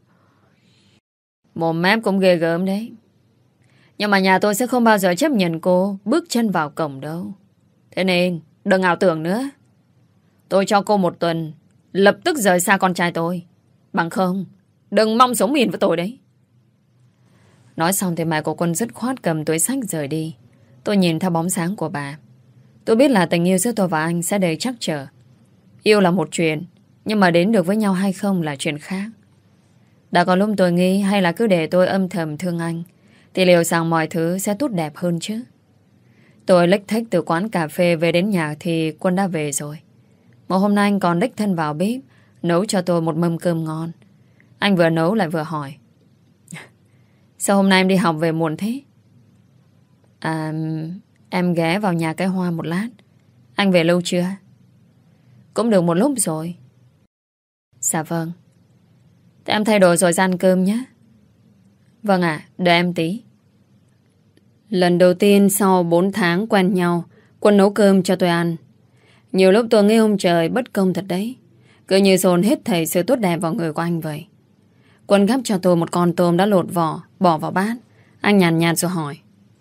Mồm mép cũng ghê gớm đấy. Nhưng mà nhà tôi sẽ không bao giờ chấp nhận cô bước chân vào cổng đâu. Thế nên đừng ảo tưởng nữa. Tôi cho cô 1 tuần lập tức rời xa con trai tôi. Bằng không, đừng mong sống yên với tôi đấy. Nói xong thì mẹ của Quân dứt khoát cầm túi xách rời đi. Tôi nhìn theo bóng sáng của bà. Tôi biết là tình yêu giữa tôi và anh sẽ đầy trắc trở. Yêu là một chuyện, nhưng mà đến được với nhau hay không là chuyện khác. Đã có lúc tôi nghĩ hay là cứ để tôi âm thầm thương anh, thì liệu rằng mọi thứ sẽ tốt đẹp hơn chứ. Tôi lếch thếch từ quán cà phê về đến nhà thì Quân đã về rồi. Một hôm nay anh còn đích thân vào bếp nấu cho tôi một mâm cơm ngon. Anh vừa nấu lại vừa hỏi: Sao hôm nay em đi học về muộn thế? À, em ghé vào nhà cái Hoa một lát. Anh về lâu chưa? Cũng được một lúc rồi. Dạ vâng. Thế em thay đồ rồi ra ăn cơm nhé. Vâng ạ, đợi em tí. Lần đầu tiên sau 4 tháng quen nhau, Quân nấu cơm cho tôi ăn. Nhiều lúc tôi nghĩ ông trời bất công thật đấy. Cứ như dồn hết thảy sự tốt đẹp vào người của anh vậy. Quân gắp cho tôi một con tôm đã lột vỏ, bỏ vào bát. Anh nhàn nhạt rồi hỏi: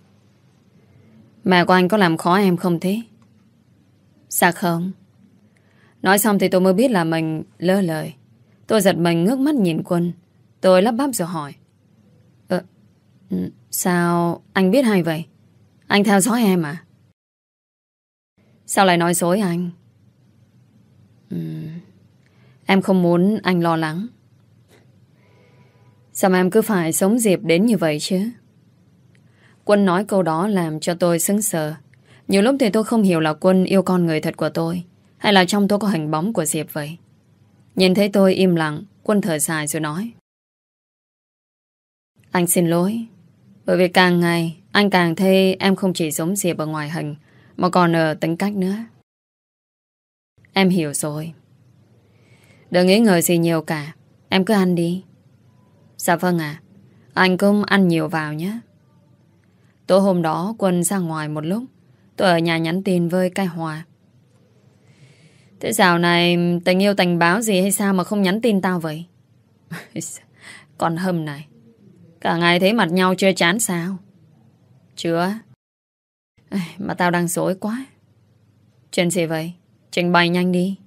Mẹ của anh có làm khó em không thế? Dạ không. Nói xong thì tôi mới biết là mình lỡ lời. Tôi giật mình ngước mắt nhìn Quân. Tôi lắp bắp rồi hỏi: Sao anh biết hay vậy? Anh theo dõi em à? Sao lại nói dối anh? Em không muốn anh lo lắng. Sao mà em cứ phải sống dịp đến như vậy chứ? Quân nói câu đó làm cho tôi sững sờ. Nhiều lúc thì tôi không hiểu là Quân yêu con người thật của tôi, hay là trong tôi có hình bóng của Diệp vậy. Nhìn thấy tôi im lặng, Quân thở dài rồi nói: Anh xin lỗi. Bởi vì càng ngày anh càng thấy em không chỉ giống Diệp ở ngoài hình, mà còn ở tính cách nữa. Em hiểu rồi. Đừng nghĩ ngợi gì nhiều cả. Em cứ ăn đi. Dạ vâng ạ. Anh cũng ăn nhiều vào nhé. Tối hôm đó Quân ra ngoài một lúc. Tôi ở nhà nhắn tin với cái Hòa. Thế dạo này tình yêu tình báo gì hay sao mà không nhắn tin tao vậy? Con Hâm này, cả ngày thấy mặt nhau chưa chán sao? Chưa. Mà tao đang rối quá. Chuyện gì vậy? Trình bày nhanh đi.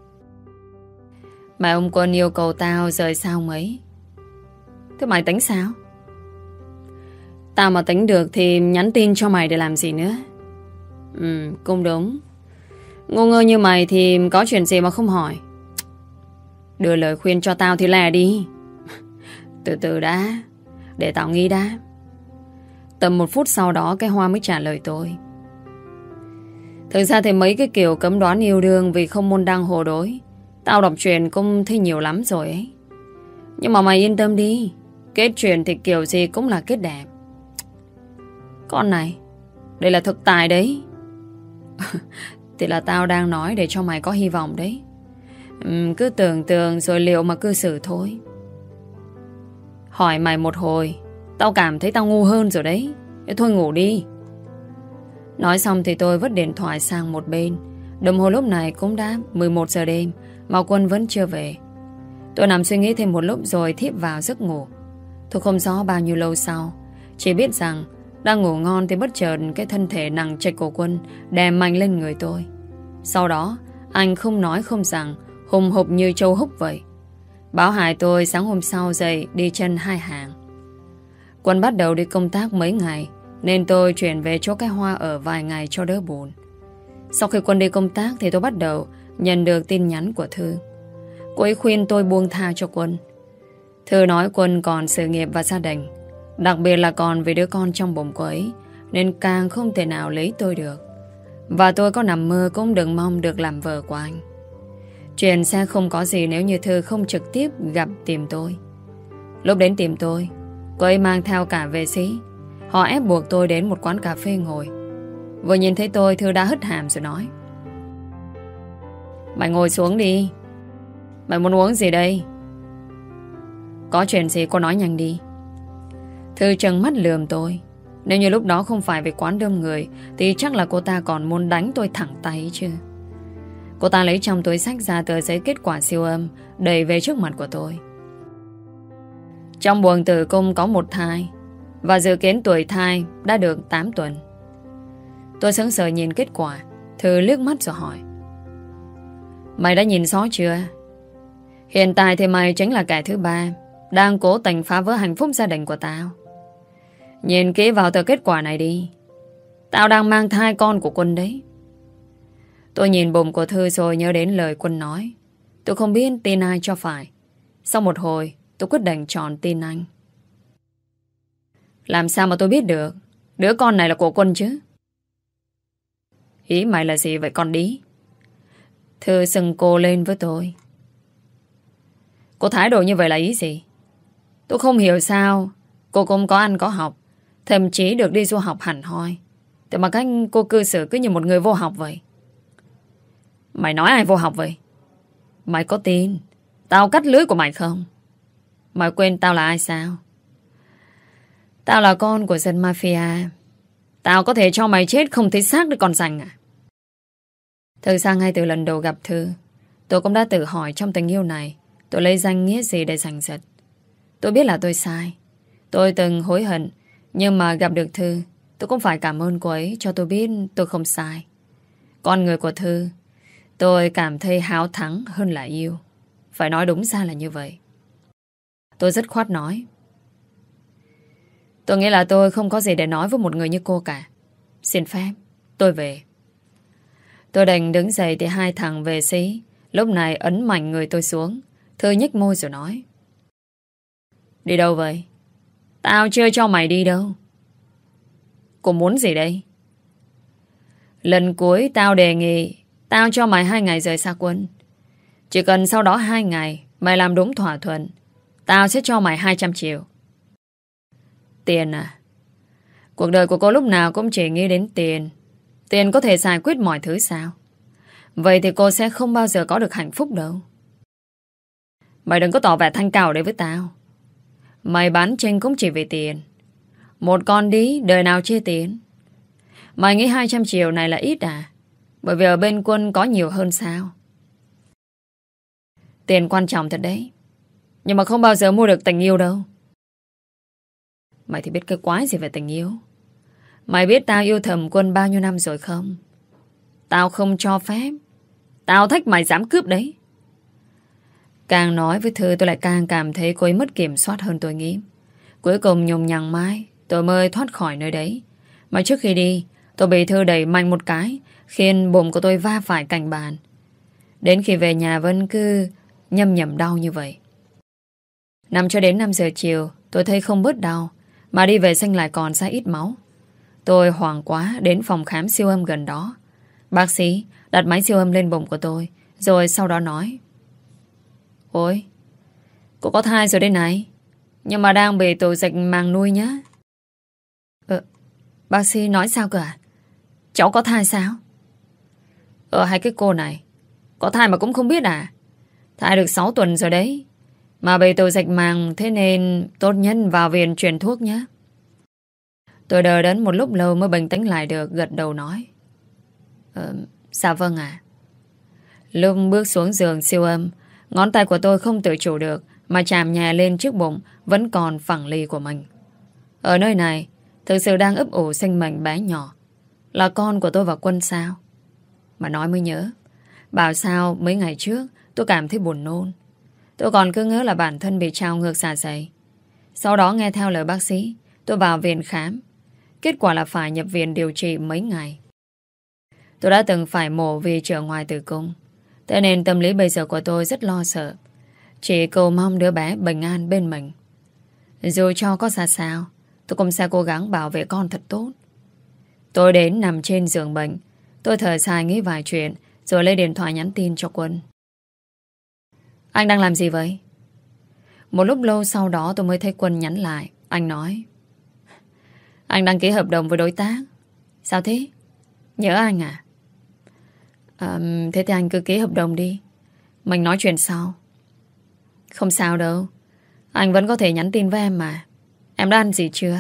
Mà ông Quân yêu cầu tao rời xa ông ấy. Thế mày tính sao? Tao mà tính được thì nhắn tin cho mày để làm gì nữa. Cũng đúng. Ngu ngơ như mày thì có chuyện gì mà không hỏi. Đưa lời khuyên cho tao thì lè đi. Từ từ đã, để tao nghĩ đã. Tầm 1 phút sau đó cái Hoa mới trả lời tôi. Thực ra thì mấy cái kiểu cấm đoán yêu đương vì không môn đăng hộ đối, tao đọc truyện cũng thấy nhiều lắm rồi ấy. Nhưng mà mày yên tâm đi, kết truyện thì kiểu gì cũng là kết đẹp. Con này, đây là thực tài đấy. Thì là tao đang nói để cho mày có hy vọng đấy. Cứ tưởng tượng rồi liệu mà cư xử thôi. Hỏi mày một hồi, tao cảm thấy tao ngu hơn rồi đấy. Thế thôi ngủ đi. Nói xong thì tôi vứt điện thoại sang một bên. Đồng hồ lúc này cũng đã 11 giờ đêm mà Quân vẫn chưa về. Tôi nằm suy nghĩ thêm một lúc rồi thiếp vào giấc ngủ. Tôi không rõ bao nhiêu lâu sau, chỉ biết rằng đang ngủ ngon thì bất chợt cái thân thể nặng trịch của Quân đè mạnh lên người tôi. Sau đó anh không nói không rằng, hùng hục như trâu húc vậy. Báo hại tôi sáng hôm sau dậy đi chân 2 hàng. Quân bắt đầu đi công tác mấy ngày, nên tôi chuyển về chỗ cái Hoa ở vài ngày cho đỡ buồn. Sau khi Quân đi công tác thì tôi bắt đầu nhận được tin nhắn của Thư. Cô ấy khuyên tôi buông tha cho Quân. Thư nói Quân còn sự nghiệp và gia đình, đặc biệt là còn về đứa con trong bụng cô ấy, nên càng không thể nào lấy tôi được. Và tôi có nằm mơ cũng đừng mong được làm vợ của anh. Chuyện sẽ không có gì nếu như Thư không trực tiếp gặp tìm tôi. Lúc đến tìm tôi, cô ấy mang theo cả vệ sĩ. Họ ép buộc tôi đến một quán cà phê ngồi. Vừa nhìn thấy tôi, Thư đã hất hàm rồi nói: Mày ngồi xuống đi. Mày muốn uống gì đây? Có chuyện gì cô nói nhanh đi. Thư trừng mắt lườm tôi. Nếu như lúc đó không phải về quán đông người thì chắc là cô ta còn muốn đánh tôi thẳng tay chứ. Cô ta lấy trong túi xách ra tờ giấy kết quả siêu âm, đẩy về trước mặt của tôi. Trong buồng tử cung có một thai, và dự kiến tuổi thai đã được 8 tuần. Tôi sững sờ nhìn kết quả. Thư liếc mắt rồi hỏi: Mày đã nhìn rõ chưa? Hiện tại thì mày chính là kẻ thứ ba đang cố tình phá vỡ hạnh phúc gia đình của tao. Nhìn kỹ vào tờ kết quả này đi. Tao đang mang thai con của Quân đấy. Tôi nhìn bụng của Thư rồi nhớ đến lời Quân nói. Tôi không biết tin ai cho phải. Sau một hồi tôi quyết định chọn tin anh. Làm sao mà tôi biết được đứa con này là của Quân chứ? Ý mày là gì vậy con đĩ? Thư sừng cô lên với tôi. Cô thái độ như vậy là ý gì? Tôi không hiểu sao cô cũng có ăn có học, thậm chí được đi du học hẳn hoi,แต่mà cách cô cư xử cứ như một người vô học vậy. Mày nói ai vô học vậy? Mày có tin tao cắt lưới của mày không? Mày quên tao là ai sao? Tao là con của dân mafia. Tao có thể cho mày chết không thấy xác được còn rành à? Thực ra ngay từ lần đầu gặp Thư, tôi cũng đã tự hỏi trong tình yêu này tôi lấy danh nghĩa gì để giành giật. Tôi biết là tôi sai. Tôi từng hối hận. Nhưng mà gặp được Thư, tôi cũng phải cảm ơn cô ấy cho tôi biết tôi không sai. Con người của Thư, tôi cảm thấy háo thắng hơn là yêu. Phải nói đúng ra là như vậy. Tôi dứt khoát nói: Tôi nghĩ là tôi không có gì để nói với một người như cô cả. Xin phép, tôi về. Tôi đành đứng dậy thì hai thằng vệ sĩ lúc này ấn mạnh người tôi xuống. Thư nhếch môi rồi nói: Đi đâu vậy? Tao chưa cho mày đi đâu. Cô muốn gì đây? Lần cuối tao đề nghị tao cho mày 2 ngày rời xa Quân. Chỉ cần sau đó 2 ngày mày làm đúng thỏa thuận, tao sẽ cho mày 200 triệu. Tiền à? Cuộc đời của cô lúc nào cũng chỉ nghĩ đến tiền. Tiền có thể giải quyết mọi thứ sao? Vậy thì cô sẽ không bao giờ có được hạnh phúc đâu. Mày đừng có tỏ vẻ thanh cao đấy với tao. Mày bán tranh cũng chỉ vì tiền. Một con đĩ đời nào chia tiền. Mày nghĩ 200 triệu này là ít à? Bởi vì ở bên Quân có nhiều hơn sao? Tiền quan trọng thật đấy, nhưng mà không bao giờ mua được tình yêu đâu. Mày thì biết cái quái gì về tình yêu. Mày biết tao yêu thầm Quân bao nhiêu năm rồi không? Tao không cho phép. Tao thách mày dám cướp đấy. Càng nói với Thư tôi lại càng cảm thấy cô ấy mất kiểm soát hơn tôi nghĩ. Cuối cùng nhùng nhằng mãi tôi mới thoát khỏi nơi đấy. Mà trước khi đi, tôi bị Thư đẩy mạnh một cái, khiến bụng của tôi va phải cạnh bàn. Đến khi về nhà vẫn cứ nhâm nhẩm đau như vậy. Nằm cho đến 5 giờ chiều, tôi thấy không bớt đau, mà đi vệ sinh lại còn ra ít máu. Tôi hoảng quá đến phòng khám siêu âm gần đó. Bác sĩ đặt máy siêu âm lên bụng của tôi, rồi sau đó nói: Ôi, cô có thai rồi đây này, nhưng mà đang bị tổ dịch màng nuôi nhá. Bác sĩ nói sao cơ à? Cháu có thai sao? Hai cái cô này, có thai mà cũng không biết à? Thai được 6 tuần rồi đấy, mà bị tổ dịch màng, thế nên tốt nhất vào viện truyền thuốc nhé. Tôi đợi đến một lúc lâu mới bình tĩnh lại được, gật đầu nói: Dạ vâng ạ. Lúc bước xuống giường siêu âm, ngón tay của tôi không tự chủ được mà chạm nhẹ lên chiếc bụng vẫn còn phẳng lì của mình. Ở nơi này thực sự đang ấp ủ sinh mệnh bé nhỏ. Là con của tôi và Quân sao? Mà nói mới nhớ, bảo sao mấy ngày trước tôi cảm thấy buồn nôn. Tôi còn cứ ngỡ là bản thân bị trào ngược dạ dày. Sau đó nghe theo lời bác sĩ, tôi vào viện khám. Kết quả là phải nhập viện điều trị mấy ngày. Tôi đã từng phải mổ vì trở ngoài tử cung, thế nên tâm lý bây giờ của tôi rất lo sợ, chỉ cầu mong đứa bé bình an bên mình. Dù cho có ra sao, tôi cũng sẽ cố gắng bảo vệ con thật tốt. Tôi đến nằm trên giường bệnh, tôi thở dài nghĩ vài chuyện, rồi lấy điện thoại nhắn tin cho Quân. Anh đang làm gì vậy? Một lúc lâu sau đó tôi mới thấy Quân nhắn lại. Anh nói: Anh đăng ký hợp đồng với đối tác. Sao thế? Nhớ anh à? Thế thì anh cứ ký hợp đồng đi, mình nói chuyện sau. Không sao đâu, anh vẫn có thể nhắn tin với em mà. Em đã ăn gì chưa?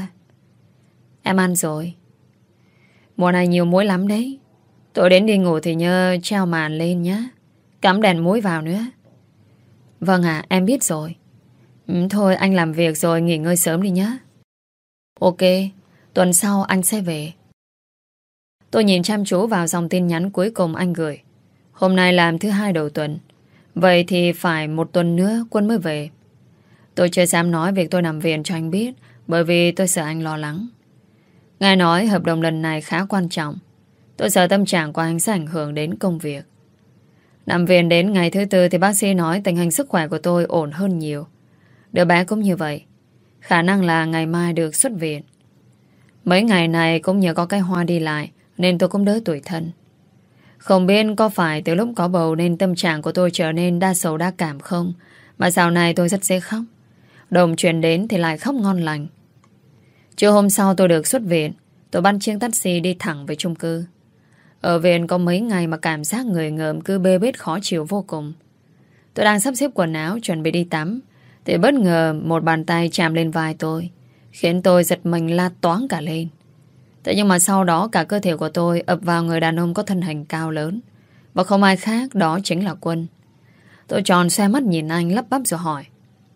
Em ăn rồi. Mùa này nhiều muỗi lắm đấy. Tối đến đi ngủ thì nhớ treo màn lên nhé, cắm đèn muối vào nữa. Vâng ạ, em biết rồi. Thôi anh làm việc rồi nghỉ ngơi sớm đi nhé. Ok, tuần sau anh sẽ về. Tôi nhìn chăm chú vào dòng tin nhắn cuối cùng anh gửi. Hôm nay làm thứ 2 đầu tuần, vậy thì phải 1 tuần nữa Quân mới về. Tôi chưa dám nói việc tôi nằm viện cho anh biết, bởi vì tôi sợ anh lo lắng. Nghe nói hợp đồng lần này khá quan trọng, tôi sợ tâm trạng của anh sẽ ảnh hưởng đến công việc. Nằm viện đến ngày thứ 4 thì bác sĩ nói tình hình sức khỏe của tôi ổn hơn nhiều. Đứa bé cũng như vậy, khả năng là ngày mai được xuất viện. Mấy ngày này cũng nhờ có cái Hoa đi lại nên tôi cũng đỡ tủi thân. Không biết có phải từ lúc có bầu nên tâm trạng của tôi trở nên đa sầu đa cảm không, mà dạo này tôi rất dễ khóc. Đồng chuyện đến thì lại khóc ngon lành. Trưa hôm sau tôi được xuất viện, tôi bắt chiếc taxi đi thẳng về chung cư. Ở viện có mấy ngày mà cảm giác người ngợm cứ bê bết khó chịu vô cùng. Tôi đang sắp xếp quần áo chuẩn bị đi tắm thì bất ngờ một bàn tay chạm lên vai tôi, khiến tôi giật mình la toáng cả lên. Thế nhưng mà sau đó cả cơ thể của tôi ập vào người đàn ông có thân hình cao lớn, và không ai khác đó chính là Quân. Tôi tròn xoe mắt nhìn anh lắp bắp rồi hỏi: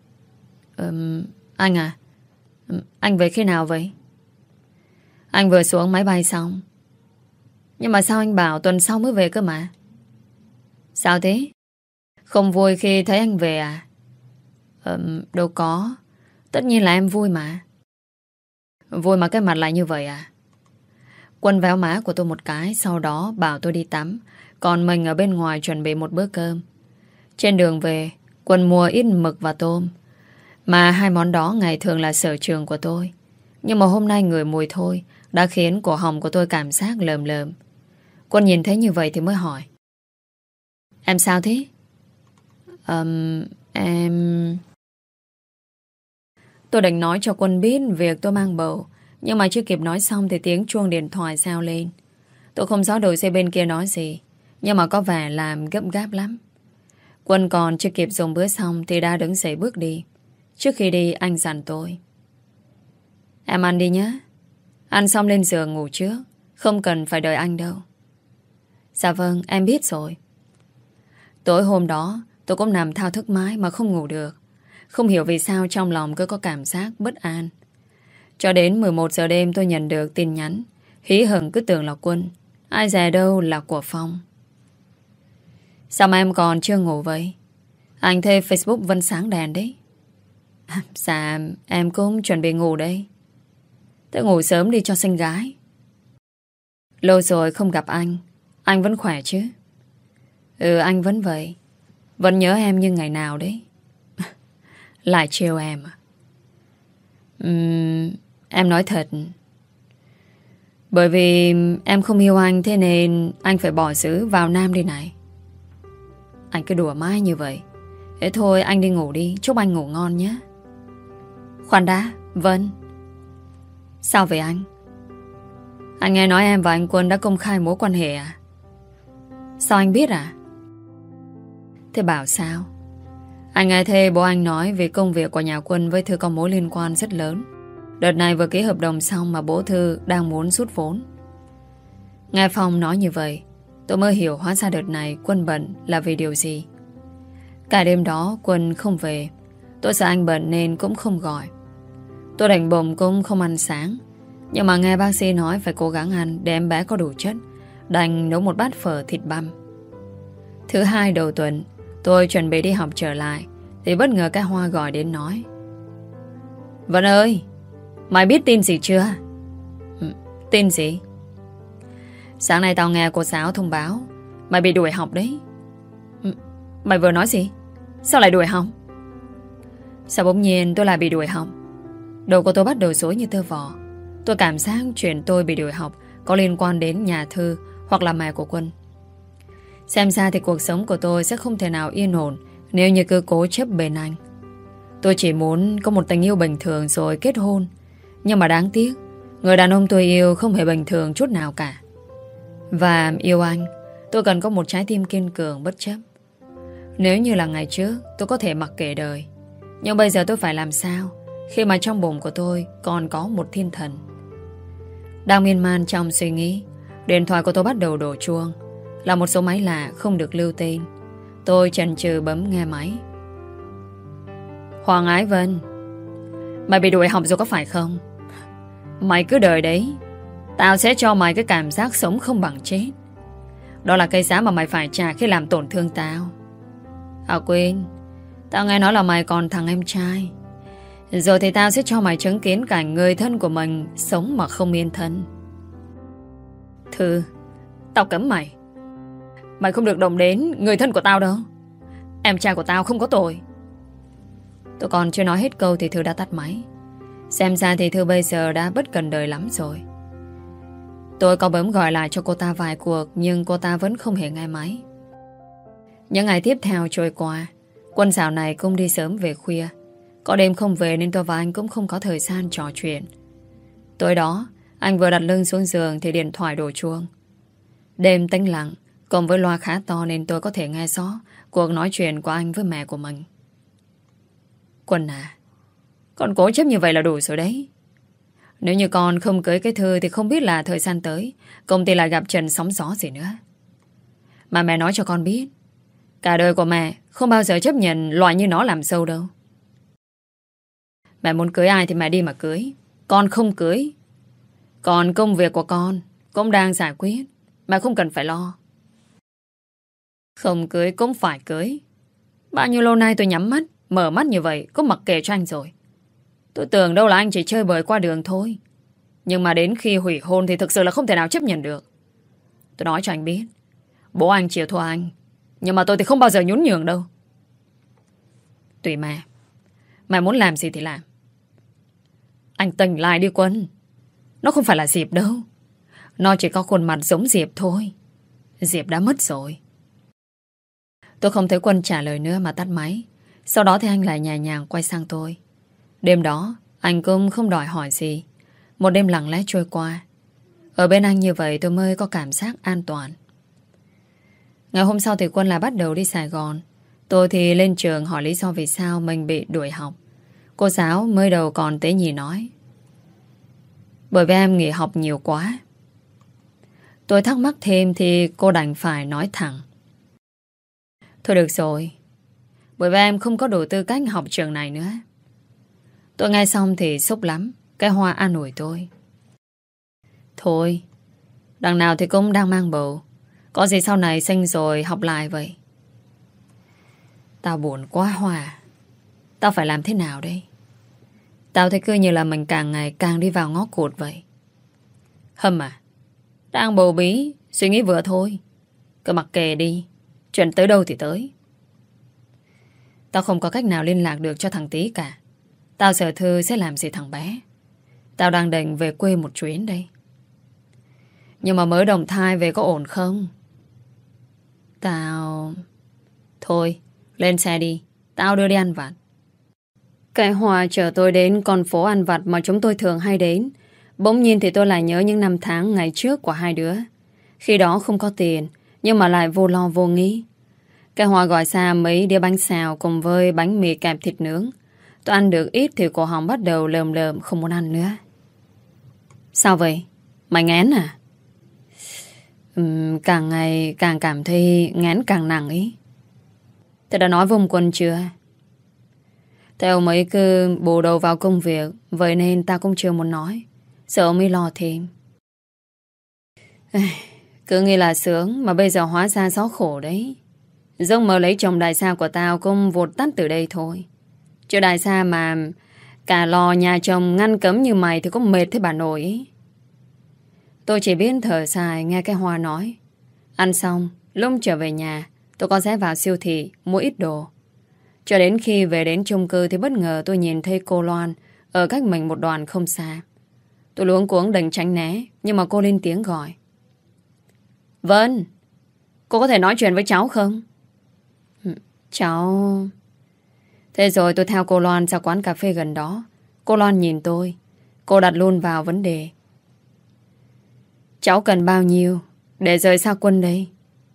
Anh à, anh về khi nào vậy? Anh vừa xuống máy bay xong. Nhưng mà sao anh bảo tuần sau mới về cơ mà? Sao thế? Không vui khi thấy anh về à? Đâu có. Tất nhiên là em vui mà. Vui mà cái mặt lại như vậy à? Quân véo má của tôi một cái, sau đó bảo tôi đi tắm, còn mình ở bên ngoài chuẩn bị một bữa cơm. Trên đường về, Quân mua ít mực và tôm, mà hai món đó ngày thường là sở trường của tôi. Nhưng mà hôm nay ngửi mùi thôi đã khiến cổ họng của tôi cảm giác lờm lờm. Quân nhìn thấy như vậy thì mới hỏi: Em sao thế? Em... Tôi định nói cho Quân biết việc tôi mang bầu, nhưng mà chưa kịp nói xong thì tiếng chuông điện thoại reo lên. Tôi không rõ đầu dây bên kia nói gì, nhưng mà có vẻ làm gấp gáp lắm. Quân còn chưa kịp dùng bữa xong thì đã đứng dậy bước đi. Trước khi đi anh dặn tôi: Em ăn đi nhé, ăn xong lên giường ngủ trước, không cần phải đợi anh đâu. Dạ vâng, em biết rồi. Tối hôm đó tôi cũng nằm thao thức mãi mà không ngủ được. Không hiểu vì sao trong lòng cứ có cảm giác bất an. Cho đến 11 giờ đêm tôi nhận được tin nhắn. Hí hửng cứ tưởng là Quân, ai dè đâu là của Phong. Sao mà em còn chưa ngủ vậy? Anh thấy Facebook vẫn sáng đèn đấy. Dạ em cũng chuẩn bị ngủ đây. Thế ngủ sớm đi cho xinh gái. Lâu rồi không gặp anh vẫn khỏe chứ? Ừ, anh vẫn vậy. Vẫn nhớ em như ngày nào đấy. Lại trêu em à? Em nói thật. Bởi vì em không yêu anh, thế nên anh phải bỏ xứ vào Nam đi này. Anh cứ đùa mãi như vậy. Thế thôi anh đi ngủ đi. Chúc anh ngủ ngon nhé. Khoan đã. Vân. Sao vậy anh? Anh nghe nói em và anh Quân đã công khai mối quan hệ à? Sao anh biết à? Thế bảo sao? Anh nghe thê bố anh nói về công việc của nhà Quân với Thư có mối liên quan rất lớn. Đợt này vừa ký hợp đồng xong mà bố Thư đang muốn rút vốn. Nghe Phong nói như vậy, tôi mới hiểu hóa ra đợt này Quân bận là vì điều gì. Cả đêm đó Quân không về. Tôi sợ anh bận nên cũng không gọi. Tôi đành bụng cũng không ăn sáng. Nhưng mà nghe bác sĩ nói phải cố gắng ăn để em bé có đủ chất, đành nấu một bát phở thịt băm. Thứ hai đầu tuần, tôi chuẩn bị đi học trở lại thì bất ngờ cái Hoa gọi đến nói: Vân ơi, mày biết tin gì chưa? Tin gì? Sáng nay tao nghe cô giáo thông báo mày bị đuổi học đấy. Mày vừa nói gì? Sao lại đuổi học? Sao bỗng nhiên tôi lại bị đuổi học? Đầu của tôi bắt đầu rối như tơ vò. Tôi cảm giác chuyện tôi bị đuổi học có liên quan đến nhà Thư hoặc là mẹ của Quân. Xem ra thì cuộc sống của tôi sẽ không thể nào yên ổn nếu như cứ cố chấp bên anh. Tôi chỉ muốn có một tình yêu bình thường rồi kết hôn. Nhưng mà đáng tiếc, người đàn ông tôi yêu không hề bình thường chút nào cả. Và yêu anh, tôi cần có một trái tim kiên cường bất chấp. Nếu như là ngày trước, tôi có thể mặc kệ đời. Nhưng bây giờ tôi phải làm sao khi mà trong bụng của tôi còn có một thiên thần? Đang miên man trong suy nghĩ, điện thoại của tôi bắt đầu đổ chuông. Là một số máy lạ không được lưu tên. Tôi chần chừ bấm nghe máy. Hoàng Ái Vân, mày bị đuổi học rồi có phải không? Mày cứ đợi đấy. Tao sẽ cho mày cái cảm giác sống không bằng chết. Đó là cái giá mà mày phải trả khi làm tổn thương tao. À quên, tao nghe nói là mày còn thằng em trai. Rồi thì tao sẽ cho mày chứng kiến cảnh người thân của mình sống mà không yên thân. Thư, tao cấm mày. Mày không được động đến người thân của tao đâu. Em trai của tao không có tội. Tôi còn chưa nói hết câu thì Thư đã tắt máy. Xem ra thì Thư bây giờ đã bất cần đời lắm rồi. Tôi có bấm gọi lại cho cô ta vài cuộc, nhưng cô ta vẫn không hề nghe máy. Những ngày tiếp theo trôi qua, Quân dạo này cũng đi sớm về khuya. Có đêm không về nên tôi và anh cũng không có thời gian trò chuyện. Tối đó, anh vừa đặt lưng xuống giường thì điện thoại đổ chuông. Đêm tĩnh lặng, cùng với loa khá to nên tôi có thể nghe rõ cuộc nói chuyện của anh với mẹ của mình. Quân à, con cố chấp như vậy là đủ rồi đấy. Nếu như con không cưới cái Thư thì không biết là thời gian tới công ty lại gặp trận sóng gió gì nữa. Mà mẹ nói cho con biết, cả đời của mẹ không bao giờ chấp nhận loại như nó làm sâu đâu. Mẹ muốn cưới ai thì mẹ đi mà cưới. Con không cưới. Còn công việc của con cũng đang giải quyết, mẹ không cần phải lo. Không cưới cũng phải cưới. Bao nhiêu lâu nay tôi nhắm mắt, mở mắt như vậy cũng mặc kệ cho anh rồi. Tôi tưởng đâu là anh chỉ chơi bời qua đường thôi. Nhưng mà đến khi hủy hôn thì thực sự là không thể nào chấp nhận được. Tôi nói cho anh biết, bố anh chịu thua anh, nhưng mà tôi thì không bao giờ nhún nhường đâu. Tùy mẹ. Mẹ muốn làm gì thì làm. Anh tỉnh lại đi Quân. Nó không phải là Diệp đâu. Nó chỉ có khuôn mặt giống Diệp thôi. Diệp đã mất rồi. Tôi không thấy Quân trả lời nữa mà tắt máy. Sau đó thì anh lại nhẹ nhàng quay sang tôi. Đêm đó anh cũng không đòi hỏi gì. Một đêm lặng lẽ trôi qua. Ở bên anh như vậy tôi mới có cảm giác an toàn. Ngày hôm sau thì Quân lại bắt đầu đi Sài Gòn. Tôi thì lên trường hỏi lý do vì sao mình bị đuổi học. Cô giáo mới đầu còn tế nhị nói: bởi vì em nghỉ học nhiều quá. Tôi thắc mắc thêm thì cô đành phải nói thẳng: thôi được rồi, bởi vì em không có đủ tư cách học trường này nữa. Tôi nghe xong thì sốc lắm. Cái Hoa an ủi tôi: thôi, đằng nào thì cũng đang mang bầu. Có gì sau này sinh rồi học lại vậy. Tao buồn quá Hoa. Tao phải làm thế nào đây? Tao thấy cứ như là mình càng ngày càng đi vào ngõ cụt vậy. Hâm à, đang bầu bí, suy nghĩ vừa thôi. Cứ mặc kệ đi, chuyện tới đâu thì tới. Tao không có cách nào liên lạc được cho thằng Tý cả. Tao sợ Thư sẽ làm gì thằng bé. Tao đang định về quê một chuyến đây. Nhưng mà mới đồng thai về có ổn không? Thôi, lên xe đi. Tao đưa đi ăn vặt. Cái Hòa chở tôi đến con phố ăn vặt mà chúng tôi thường hay đến. Bỗng nhiên thì tôi lại nhớ những năm tháng ngày trước của hai đứa. Khi đó không có tiền, nhưng mà lại vô lo vô nghĩ. Cái Hòa gọi xa mấy đĩa bánh xào cùng với bánh mì kẹp thịt nướng. Tôi ăn được ít thì cổ họng bắt đầu lờm lờm không muốn ăn nữa. Sao vậy? Mày ngán à? Càng ngày càng cảm thấy ngán càng nặng ý. Thế đã nói với ông Quân chưa? Thế ông ấy cứ bù đầu vào công việc, vậy nên ta cũng chưa muốn nói, sợ ông ấy lo thêm. Cứ nghĩ là sướng mà bây giờ hóa ra gió khổ đấy. Giấc mơ lấy chồng đại gia của tao cũng vụt tắt từ đây thôi. Chứ đại gia mà cả lò nhà chồng ngăn cấm như mày thì có mệt thế bà nội ấy. Tôi chỉ biết thở dài nghe cái Hoa nói. Ăn xong, lúc trở về nhà, tôi có rẽ vào siêu thị mua ít đồ. Cho đến khi về đến chung cư thì bất ngờ tôi nhìn thấy cô Loan ở cách mình một đoạn không xa. Tôi luống cuống định tránh né, nhưng mà cô lên tiếng gọi. Vân, cô có thể nói chuyện với cháu không? Cháu... Thế rồi tôi theo cô Loan ra quán cà phê gần đó. Cô Loan nhìn tôi. Cô đặt luôn vào vấn đề. Cháu cần bao nhiêu để rời xa Quân đây?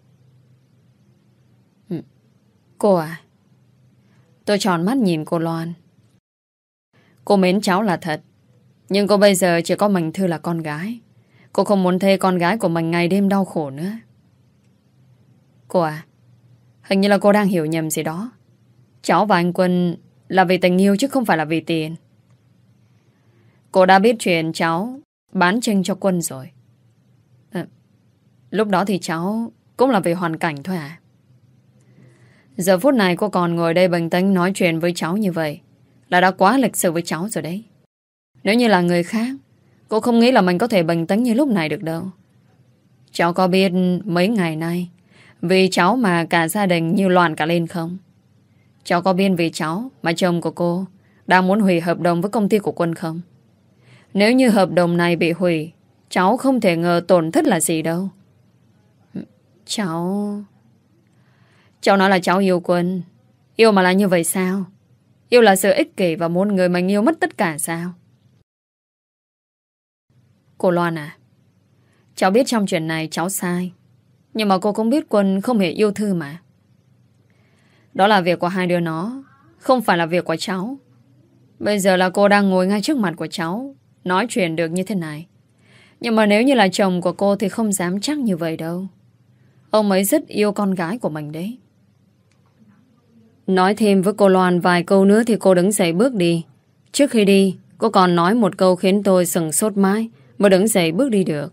Cô à? Tôi tròn mắt nhìn cô Loan. Cô mến cháu là thật, nhưng cô bây giờ chỉ có mình Thư là con gái. Cô không muốn thấy con gái của mình ngày đêm đau khổ nữa. Cô à, hình như là cô đang hiểu nhầm gì đó. Cháu và anh Quân là vì tình yêu chứ không phải là vì tiền. Cô đã biết chuyện cháu bán tranh cho Quân rồi. Lúc đó thì cháu cũng là vì hoàn cảnh thôi à. Giờ phút này cô còn ngồi đây bình tĩnh nói chuyện với cháu như vậy là đã quá lịch sự với cháu rồi đấy. Nếu như là người khác, cô không nghĩ là mình có thể bình tĩnh như lúc này được đâu. Cháu có biết mấy ngày nay vì cháu mà cả gia đình như loạn cả lên không? Cháu có biết vì cháu mà chồng của cô đang muốn hủy hợp đồng với công ty của Quân không? Nếu như hợp đồng này bị hủy, cháu không thể ngờ tổn thất là gì đâu. Cháu nói là cháu yêu Quân. Yêu mà là như vậy sao? Yêu là sự ích kỷ và muốn người mình yêu mất tất cả sao? Cô Loan à, cháu biết trong chuyện này cháu sai, nhưng mà cô cũng biết Quân không hề yêu Thư mà. Đó là việc của hai đứa nó, không phải là việc của cháu. Bây giờ là cô đang ngồi ngay trước mặt của cháu, nói chuyện được như thế này. Nhưng mà nếu như là chồng của cô thì không dám chắc như vậy đâu. Ông ấy rất yêu con gái của mình đấy. Nói thêm với cô Loan vài câu nữa thì cô đứng dậy bước đi. Trước khi đi, cô còn nói một câu khiến tôi sừng sốt mãi mới đứng dậy bước đi được.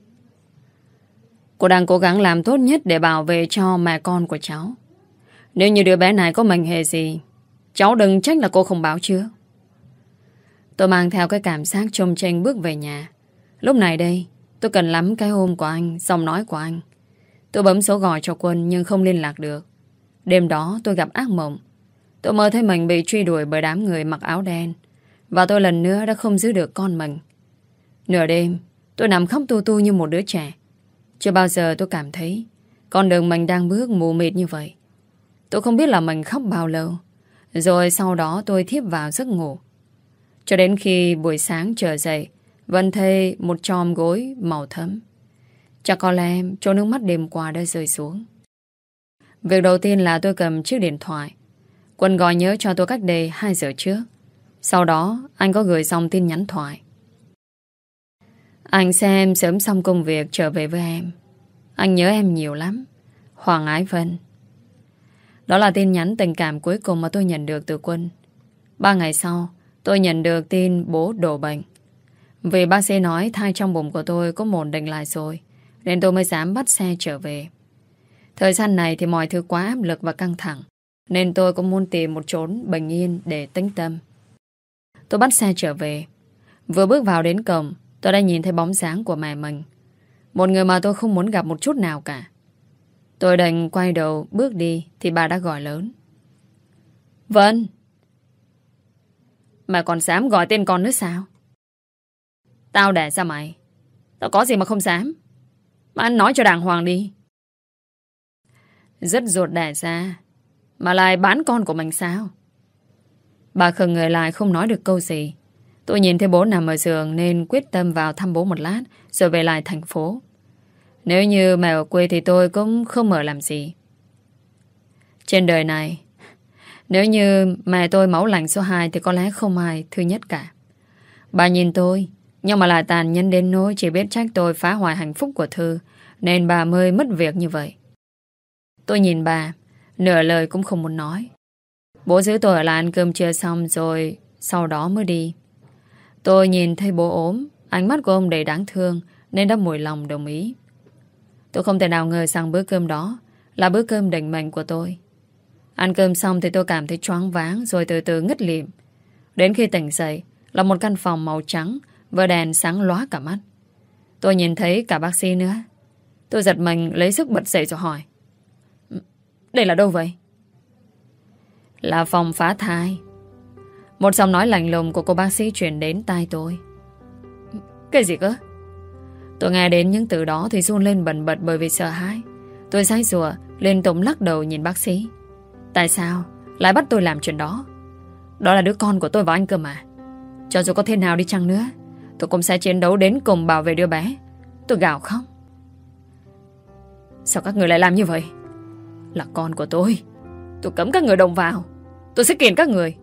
Cô đang cố gắng làm tốt nhất để bảo vệ cho mẹ con của cháu. Nếu như đứa bé này có mệnh hệ gì, cháu đừng trách là cô không báo trước. Tôi mang theo cái cảm giác chông chênh bước về nhà. Lúc này đây, tôi cần lắm cái ôm của anh, giọng nói của anh. Tôi bấm số gọi cho Quân nhưng không liên lạc được. Đêm đó tôi gặp ác mộng. Tôi mơ thấy mình bị truy đuổi bởi đám người mặc áo đen. Và tôi lần nữa đã không giữ được con mình. Nửa đêm, tôi nằm khóc tu tu như một đứa trẻ. Chưa bao giờ tôi cảm thấy con đường mình đang bước mù mịt như vậy. Tôi không biết là mình khóc bao lâu. Rồi sau đó tôi thiếp vào giấc ngủ. Cho đến khi buổi sáng trở dậy, vẫn thấy một chòm gối màu thẫm. Chắc có lẽ chỗ nước mắt đêm qua đã rơi xuống. Việc đầu tiên là tôi cầm chiếc điện thoại. Quân gọi nhớ cho tôi cách đây 2 giờ trước. Sau đó anh có gửi xong tin nhắn thoại. Anh xem sớm xong công việc trở về với em. Anh nhớ em nhiều lắm. Hoàng Ái Vân. Đó là tin nhắn tình cảm cuối cùng mà tôi nhận được từ Quân. 3 ngày sau, tôi nhận được tin bố đổ bệnh. Vì bác sĩ nói thai trong bụng của tôi có ổn định lại rồi, nên tôi mới dám bắt xe trở về. Thời gian này thì mọi thứ quá áp lực và căng thẳng, nên tôi cũng muốn tìm một chốn bình yên để tĩnh tâm. tôi bắt xe trở về. Vừa bước vào đến cổng, tôi đã nhìn thấy bóng dáng của mẹ mình. Một người mà tôi không muốn gặp một chút nào cả. Tôi đành quay đầu bước đi thì bà đã gọi lớn. Vân! Mày còn dám gọi tên con nữa sao? Tao đẻ ra mày. Tao có gì mà không dám. Mà anh nói cho đàng hoàng đi. Rất ruột đẻ ra mà lại bán con của mình sao? Bà khựng người lại không nói được câu gì. Tôi nhìn thấy bố nằm ở giường nên quyết tâm vào thăm bố một lát rồi về lại thành phố. Nếu như mẹ ở quê thì tôi cũng không mở làm gì. Trên đời này, nếu như mẹ tôi máu lạnh số 2 thì có lẽ không ai thứ nhất cả. Bà nhìn tôi, nhưng mà lại tàn nhẫn đến nỗi chỉ biết trách tôi phá hoại hạnh phúc của Thư, nên bà mới mất việc như vậy. Tôi nhìn bà, nửa lời cũng không muốn nói. Bố giữ tôi ở lại ăn cơm trưa xong rồi sau đó mới đi. Tôi nhìn thấy bố ốm, ánh mắt của ông đầy đáng thương nên đã mùi lòng đồng ý. Tôi không thể nào ngờ rằng bữa cơm đó là bữa cơm định mệnh của tôi. Ăn cơm xong thì tôi cảm thấy choáng váng rồi từ từ ngất lịm. Đến khi tỉnh dậy là một căn phòng màu trắng với đèn sáng lóa cả mắt. Tôi nhìn thấy cả bác sĩ nữa. Tôi giật mình lấy sức bật dậy rồi hỏi. Đây là đâu vậy? Là phòng phá thai. Một giọng nói lạnh lùng của cô bác sĩ truyền đến tai tôi. Cái gì cơ? Tôi nghe đến những từ đó thì run lên bần bật bởi vì sợ hãi. Tôi giãy giụa liên tục lắc đầu nhìn bác sĩ. Tại sao lại bắt tôi làm chuyện đó? Đó là đứa con của tôi và anh cơ mà. Cho dù có thế nào đi chăng nữa, tôi cũng sẽ chiến đấu đến cùng bảo vệ đứa bé. Tôi gào khóc. Sao các người lại làm như vậy? Là con của tôi cấm các người động vào. Tôi sẽ kiện các người.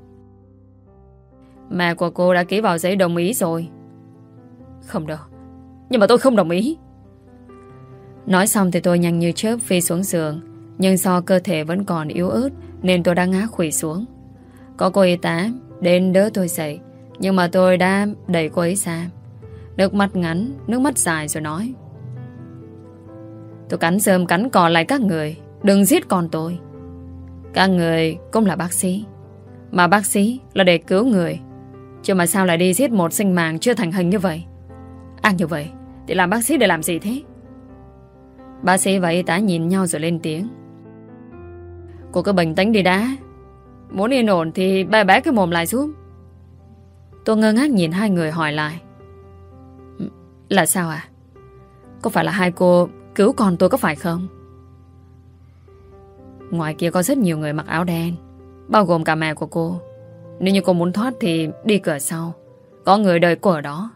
Mẹ của cô đã ký vào giấy đồng ý rồi. Không đâu. Nhưng mà tôi không đồng ý. Nói xong thì tôi nhanh như chớp phi xuống giường. Nhưng do cơ thể vẫn còn yếu ớt nên tôi đã ngã khuỵu xuống. Có cô y tá đến đỡ tôi dậy, nhưng mà tôi đã đẩy cô ấy ra. Nước mắt ngắn, nước mắt dài rồi nói. Tôi cắn rơm cắn cỏ lại các người. Đừng giết con tôi. Các người cũng là bác sĩ, mà bác sĩ là để cứu người, chứ mà sao lại đi giết một sinh mạng chưa thành hình như vậy? Ác như vậy thì làm bác sĩ để làm gì thế? Bác sĩ và y tá nhìn nhau rồi lên tiếng. Cô cứ bình tĩnh đi đã. Muốn yên ổn thì bé bé cái mồm lại giúp. Tôi ngơ ngác nhìn hai người hỏi lại. Là sao à? Có phải là hai cô cứu con tôi có phải không? Ngoài kia có rất nhiều người mặc áo đen, bao gồm cả mẹ của cô. Nếu như cô muốn thoát thì đi cửa sau, có người đợi cô ở đó.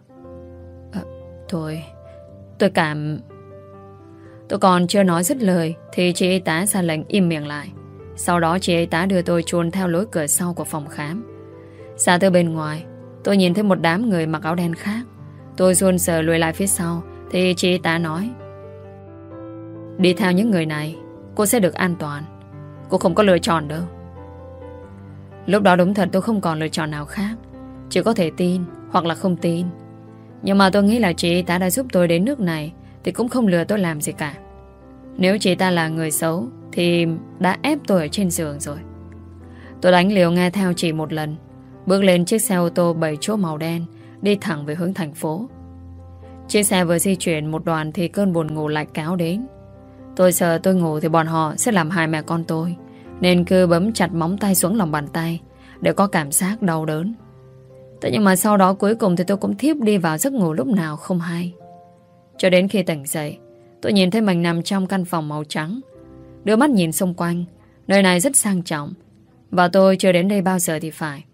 Tôi cảm... Tôi còn chưa nói dứt lời thì chị y tá ra lệnh im miệng lại. Sau đó chị y tá đưa tôi chôn theo lối cửa sau của phòng khám. Xa từ bên ngoài, tôi nhìn thấy một đám người mặc áo đen khác. Tôi run rẩy lùi lại phía sau thì chị y tá nói. Đi theo những người này, cô sẽ được an toàn. Cô không có lựa chọn đâu. Lúc đó đúng thật tôi không còn lựa chọn nào khác, chỉ có thể tin hoặc là không tin. Nhưng mà tôi nghĩ là chị ta đã giúp tôi đến nước này thì cũng không lừa tôi làm gì cả. Nếu chị ta là người xấu thì đã ép tôi ở trên giường rồi. Tôi đánh liều nghe theo chị một lần, bước lên chiếc xe ô tô 7 chỗ màu đen, đi thẳng về hướng thành phố. Chiếc xe vừa di chuyển một đoạn thì cơn buồn ngủ lại kéo đến. Tôi sợ tôi ngủ thì bọn họ sẽ làm hại mẹ con tôi, nên cứ bấm chặt móng tay xuống lòng bàn tay để có cảm giác đau đớn. Thế nhưng mà sau đó cuối cùng thì tôi cũng thiếp đi vào giấc ngủ lúc nào không hay. Cho đến khi tỉnh dậy, tôi nhìn thấy mình nằm trong căn phòng màu trắng. Đưa mắt nhìn xung quanh, nơi này rất sang trọng, và tôi chưa đến đây bao giờ thì phải.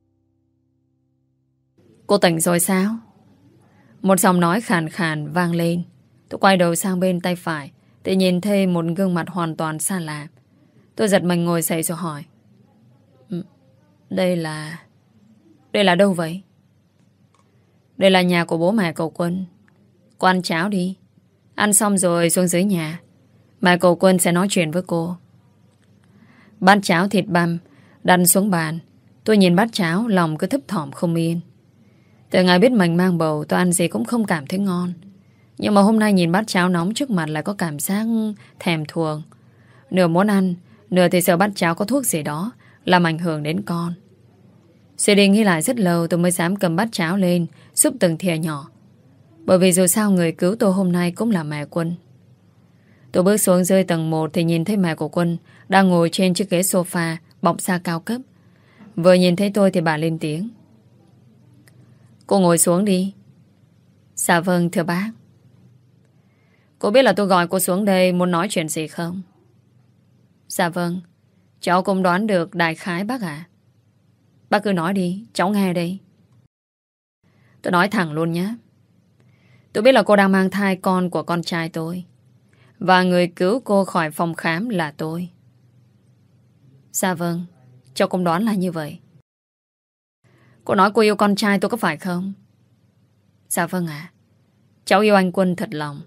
Cô tỉnh rồi sao? Một giọng nói khàn khàn vang lên. Tôi quay đầu sang bên tay phải thì nhìn thấy một gương mặt hoàn toàn xa lạ. Tôi giật mình ngồi dậy rồi hỏi. Đây là đâu vậy? Đây là nhà của bố mẹ cậu Quân. Cô ăn cháo đi. Ăn xong rồi xuống dưới nhà. Mẹ cậu Quân sẽ nói chuyện với cô. Bát cháo thịt băm đặt xuống bàn. Tôi nhìn bát cháo, lòng cứ thấp thỏm không yên. Từ ngày biết mình mang bầu, tôi ăn gì cũng không cảm thấy ngon. Nhưng mà hôm nay nhìn bát cháo nóng trước mặt lại có cảm giác thèm thuồng. Nửa muốn ăn, nửa thì sợ bát cháo có thuốc gì đó làm ảnh hưởng đến con. Suy đi nghĩ lại rất lâu tôi mới dám cầm bát cháo lên, xúc từng thìa nhỏ. Bởi vì dù sao người cứu tôi hôm nay cũng là mẹ Quân. Tôi bước xuống dưới tầng 1 thì nhìn thấy mẹ của Quân đang ngồi trên chiếc ghế sofa bọc da cao cấp. Vừa nhìn thấy tôi thì bà lên tiếng. Cô ngồi xuống đi. Dạ vâng thưa bác. Cô biết là tôi gọi cô xuống đây muốn nói chuyện gì không? Dạ vâng. Cháu cũng đoán được đại khái bác ạ. Bác cứ nói đi, cháu nghe đây. Tôi nói thẳng luôn nhé. Tôi biết là cô đang mang thai con của con trai tôi. Và người cứu cô khỏi phòng khám là tôi. Dạ vâng. Cháu cũng đoán là như vậy. Cô nói cô yêu con trai tôi có phải không? Dạ vâng ạ. Cháu yêu anh Quân thật lòng.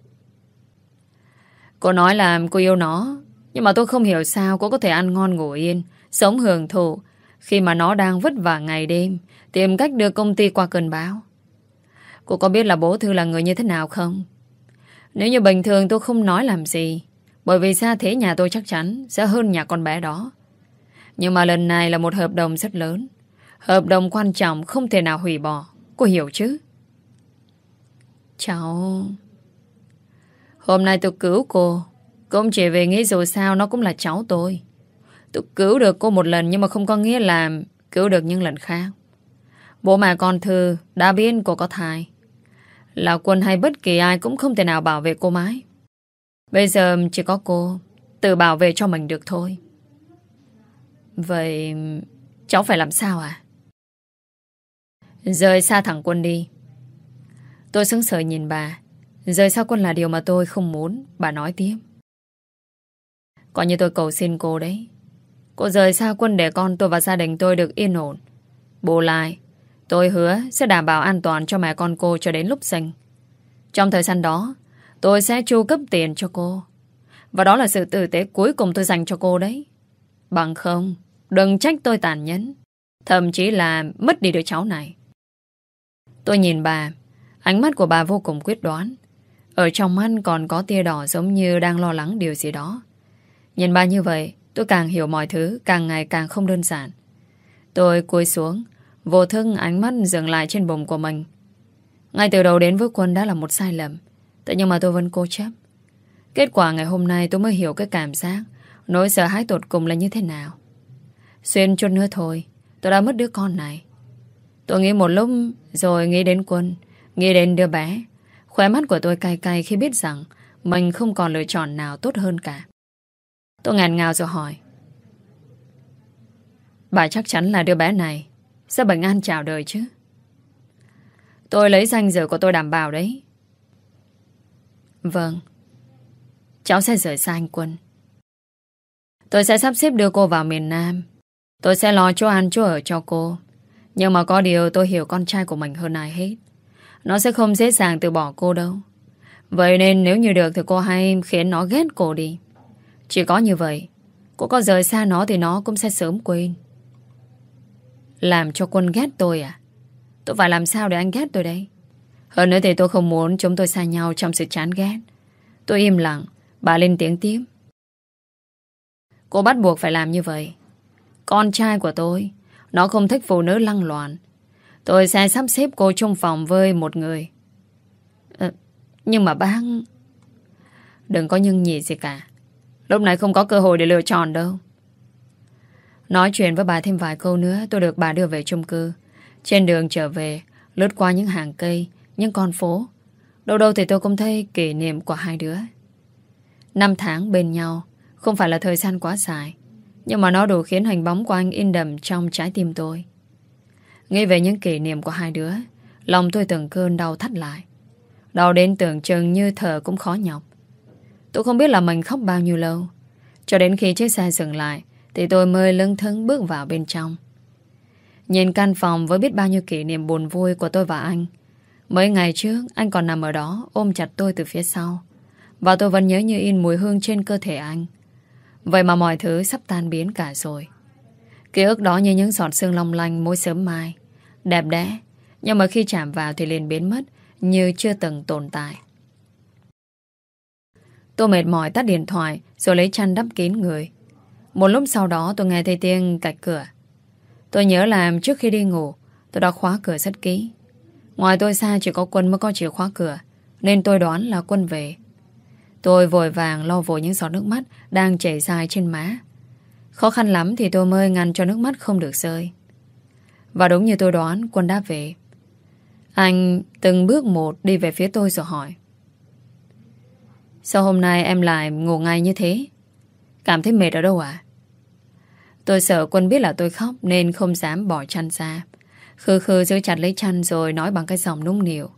Cô nói là cô yêu nó. Nhưng mà tôi không hiểu sao cô có thể ăn ngon ngủ yên, sống hưởng thụ khi mà nó đang vất vả ngày đêm tìm cách đưa công ty qua cơn bão. Cô có biết là bố Thư là người như thế nào không? Nếu như bình thường tôi không nói làm gì, bởi vì gia thế nhà tôi chắc chắn sẽ hơn nhà con bé đó. Nhưng mà lần này là một hợp đồng rất lớn, hợp đồng quan trọng không thể nào hủy bỏ. Cô hiểu chứ? Cháu... Hôm nay tôi cứu cô cũng chỉ vì nghĩ dù sao nó cũng là cháu tôi. Tôi cứu được cô một lần nhưng mà không có nghĩa là cứu được những lần khác. Bố mẹ con Thư đã biết cô có thai. Là Quân hay bất kỳ ai cũng không thể nào bảo vệ cô mãi. Bây giờ chỉ có cô tự bảo vệ cho mình được thôi. Vậy cháu phải làm sao à? Rời xa thằng Quân đi. Tôi sững sờ nhìn bà. Rời xa Quân là điều mà tôi không muốn. Bà nói tiếp. Coi như tôi cầu xin cô đấy. Cô rời xa Quân để con tôi và gia đình tôi được yên ổn. Bù lại, tôi hứa sẽ đảm bảo an toàn cho mẹ con cô cho đến lúc sinh. Trong thời gian đó, tôi sẽ chu cấp tiền cho cô. Và đó là sự tử tế cuối cùng tôi dành cho cô đấy. Bằng không, đừng trách tôi tàn nhẫn, thậm chí là mất đi đứa cháu này. Tôi nhìn bà, ánh mắt của bà vô cùng quyết đoán. Ở trong mắt còn có tia đỏ giống như đang lo lắng điều gì đó. Nhìn bà như vậy, tôi càng hiểu mọi thứ càng ngày càng không đơn giản. Tôi cúi xuống, vô thức ánh mắt dừng lại trên bụng của mình. Ngay từ đầu đến với Quân đã là một sai lầm. Thế nhưng mà tôi vẫn cố chấp. Kết quả ngày hôm nay tôi mới hiểu cái cảm giác nỗi sợ hãi tột cùng là như thế nào. Xuyên chút nữa thôi tôi đã mất đứa con này. Tôi nghĩ một lúc rồi nghĩ đến Quân, nghĩ đến đứa bé. Khóe mắt của tôi cay cay khi biết rằng mình không còn lựa chọn nào tốt hơn cả. Tôi ngàn ngào rồi hỏi. Bà chắc chắn là đứa bé này sẽ bình an chào đời chứ? Tôi lấy danh dự của tôi đảm bảo đấy. Vâng. Cháu sẽ rời xa anh Quân. Tôi sẽ sắp xếp đưa cô vào miền Nam. Tôi sẽ lo chỗ ăn chỗ ở cho cô. Nhưng mà có điều tôi hiểu con trai của mình hơn ai hết. Nó sẽ không dễ dàng từ bỏ cô đâu. Vậy nên nếu như được thì cô hãy khiến nó ghét cô đi. Chỉ có như vậy, cô có rời xa nó thì nó cũng sẽ sớm quên. Làm cho Quân ghét tôi à? Tôi phải làm sao để anh ghét tôi đây? Hơn nữa thì tôi không muốn chúng tôi xa nhau trong sự chán ghét. Tôi im lặng. Bà lên tiếng tiếp. Cô bắt buộc phải làm như vậy. Con trai của tôi, nó không thích phụ nữ lăng loạn. Tôi sẽ sắp xếp cô chung phòng với một người. Nhưng mà bác... Đừng có nhưng nhị gì cả. Lúc này không có cơ hội để lựa chọn đâu. Nói chuyện với bà thêm vài câu nữa, tôi được bà đưa về chung cư. Trên đường trở về, lướt qua những hàng cây, những con phố. Đâu đâu thì tôi cũng thấy kỷ niệm của hai đứa. 5 tháng bên nhau không phải là thời gian quá dài, nhưng mà nó đủ khiến hình bóng của anh in đậm trong trái tim tôi. Nghĩ về những kỷ niệm của hai đứa, lòng tôi từng cơn đau thắt lại. Đau đến tưởng chừng như thở cũng khó nhọc. Tôi không biết là mình khóc bao nhiêu lâu. Cho đến khi chiếc xe dừng lại thì tôi mới lững thững bước vào bên trong. Nhìn căn phòng với biết bao nhiêu kỷ niệm buồn vui của tôi và anh. Mấy ngày trước anh còn nằm ở đó ôm chặt tôi từ phía sau. Và tôi vẫn nhớ như in mùi hương trên cơ thể anh. Vậy mà mọi thứ sắp tan biến cả rồi. Ký ức đó như những giọt sương long lanh mỗi sớm mai. Đẹp đẽ, nhưng mà khi chạm vào thì liền biến mất, như chưa từng tồn tại. Tôi mệt mỏi tắt điện thoại rồi lấy chăn đắp kín người. Một lúc sau đó tôi nghe thấy tiếng cạch cửa. Tôi nhớ là trước khi đi ngủ, tôi đã khóa cửa rất kỹ. Ngoài tôi xa chỉ có Quân mới có chìa khóa cửa, nên tôi đoán là Quân về. Tôi vội vàng lau vội những giọt nước mắt đang chảy dài trên má. Khó khăn lắm thì tôi mới ngăn cho nước mắt không được rơi. Và đúng như tôi đoán, Quân đã về. Anh từng bước một đi về phía tôi rồi hỏi: sao hôm nay em lại ngủ ngay như thế? Cảm thấy mệt ở đâu à? Tôi sợ Quân biết là tôi khóc nên không dám bỏ chăn ra. Khư khư giữ chặt lấy chăn rồi nói bằng cái giọng nũng nịu: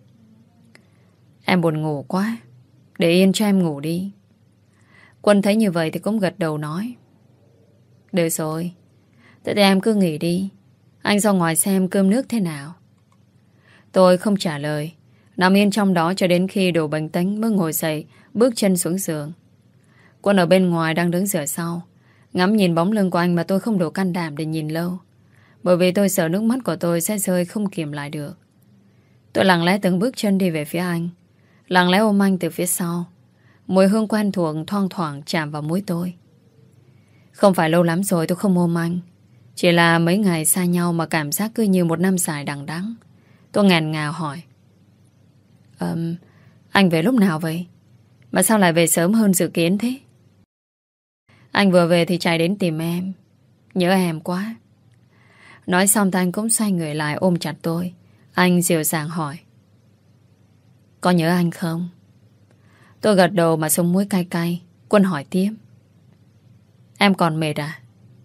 em buồn ngủ quá, để yên cho em ngủ đi. Quân thấy như vậy thì cũng gật đầu nói: được rồi, thế thì em cứ nghỉ đi, anh ra ngoài xem cơm nước thế nào. Tôi không trả lời, nằm yên trong đó cho đến khi đủ bình tĩnh mới ngồi dậy, bước chân xuống giường. Quân ở bên ngoài đang đứng giữa sau, ngắm nhìn bóng lưng của anh mà tôi không đủ can đảm để nhìn lâu, bởi vì tôi sợ nước mắt của tôi sẽ rơi không kiềm lại được. Tôi lặng lẽ từng bước chân đi về phía anh, lặng lẽ ôm anh từ phía sau. Mùi hương quen thuộc thoang thoảng chạm vào mũi tôi. Không phải lâu lắm rồi tôi không ôm anh, chỉ là mấy ngày xa nhau mà cảm giác cứ như một năm dài đằng đẵng. Tôi ngàn ngào hỏi: anh về lúc nào vậy? Mà sao lại về sớm hơn dự kiến thế? Anh vừa về thì chạy đến tìm em, nhớ em quá. Nói xong thì anh cũng xoay người lại ôm chặt tôi. Anh dịu dàng hỏi: có nhớ anh không? Tôi gật đầu mà sống mũi cay cay. Quân hỏi tiếp: em còn mệt à?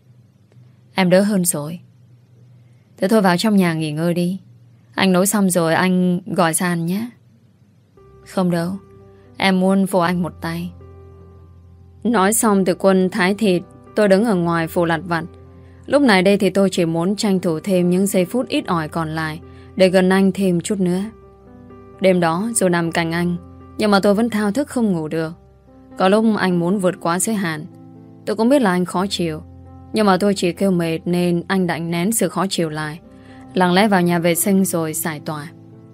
Em đỡ hơn rồi. Thế thôi vào trong nhà nghỉ ngơi đi, anh nấu xong rồi anh gọi ra ăn nhé. Không đâu, em muốn phụ anh một tay. Nói xong thì Quân thái thịt. Tôi đứng ở ngoài phụ lặt vặt. Lúc này đây thì tôi chỉ muốn tranh thủ thêm những giây phút ít ỏi còn lại để gần anh thêm chút nữa. Đêm đó dù nằm cạnh anh, nhưng mà tôi vẫn thao thức không ngủ được. Có lúc anh muốn vượt quá giới hạn. Tôi cũng biết là anh khó chịu, nhưng mà tôi chỉ kêu mệt nên anh đành nén sự khó chịu lại, lặng lẽ vào nhà vệ sinh rồi giải tỏa.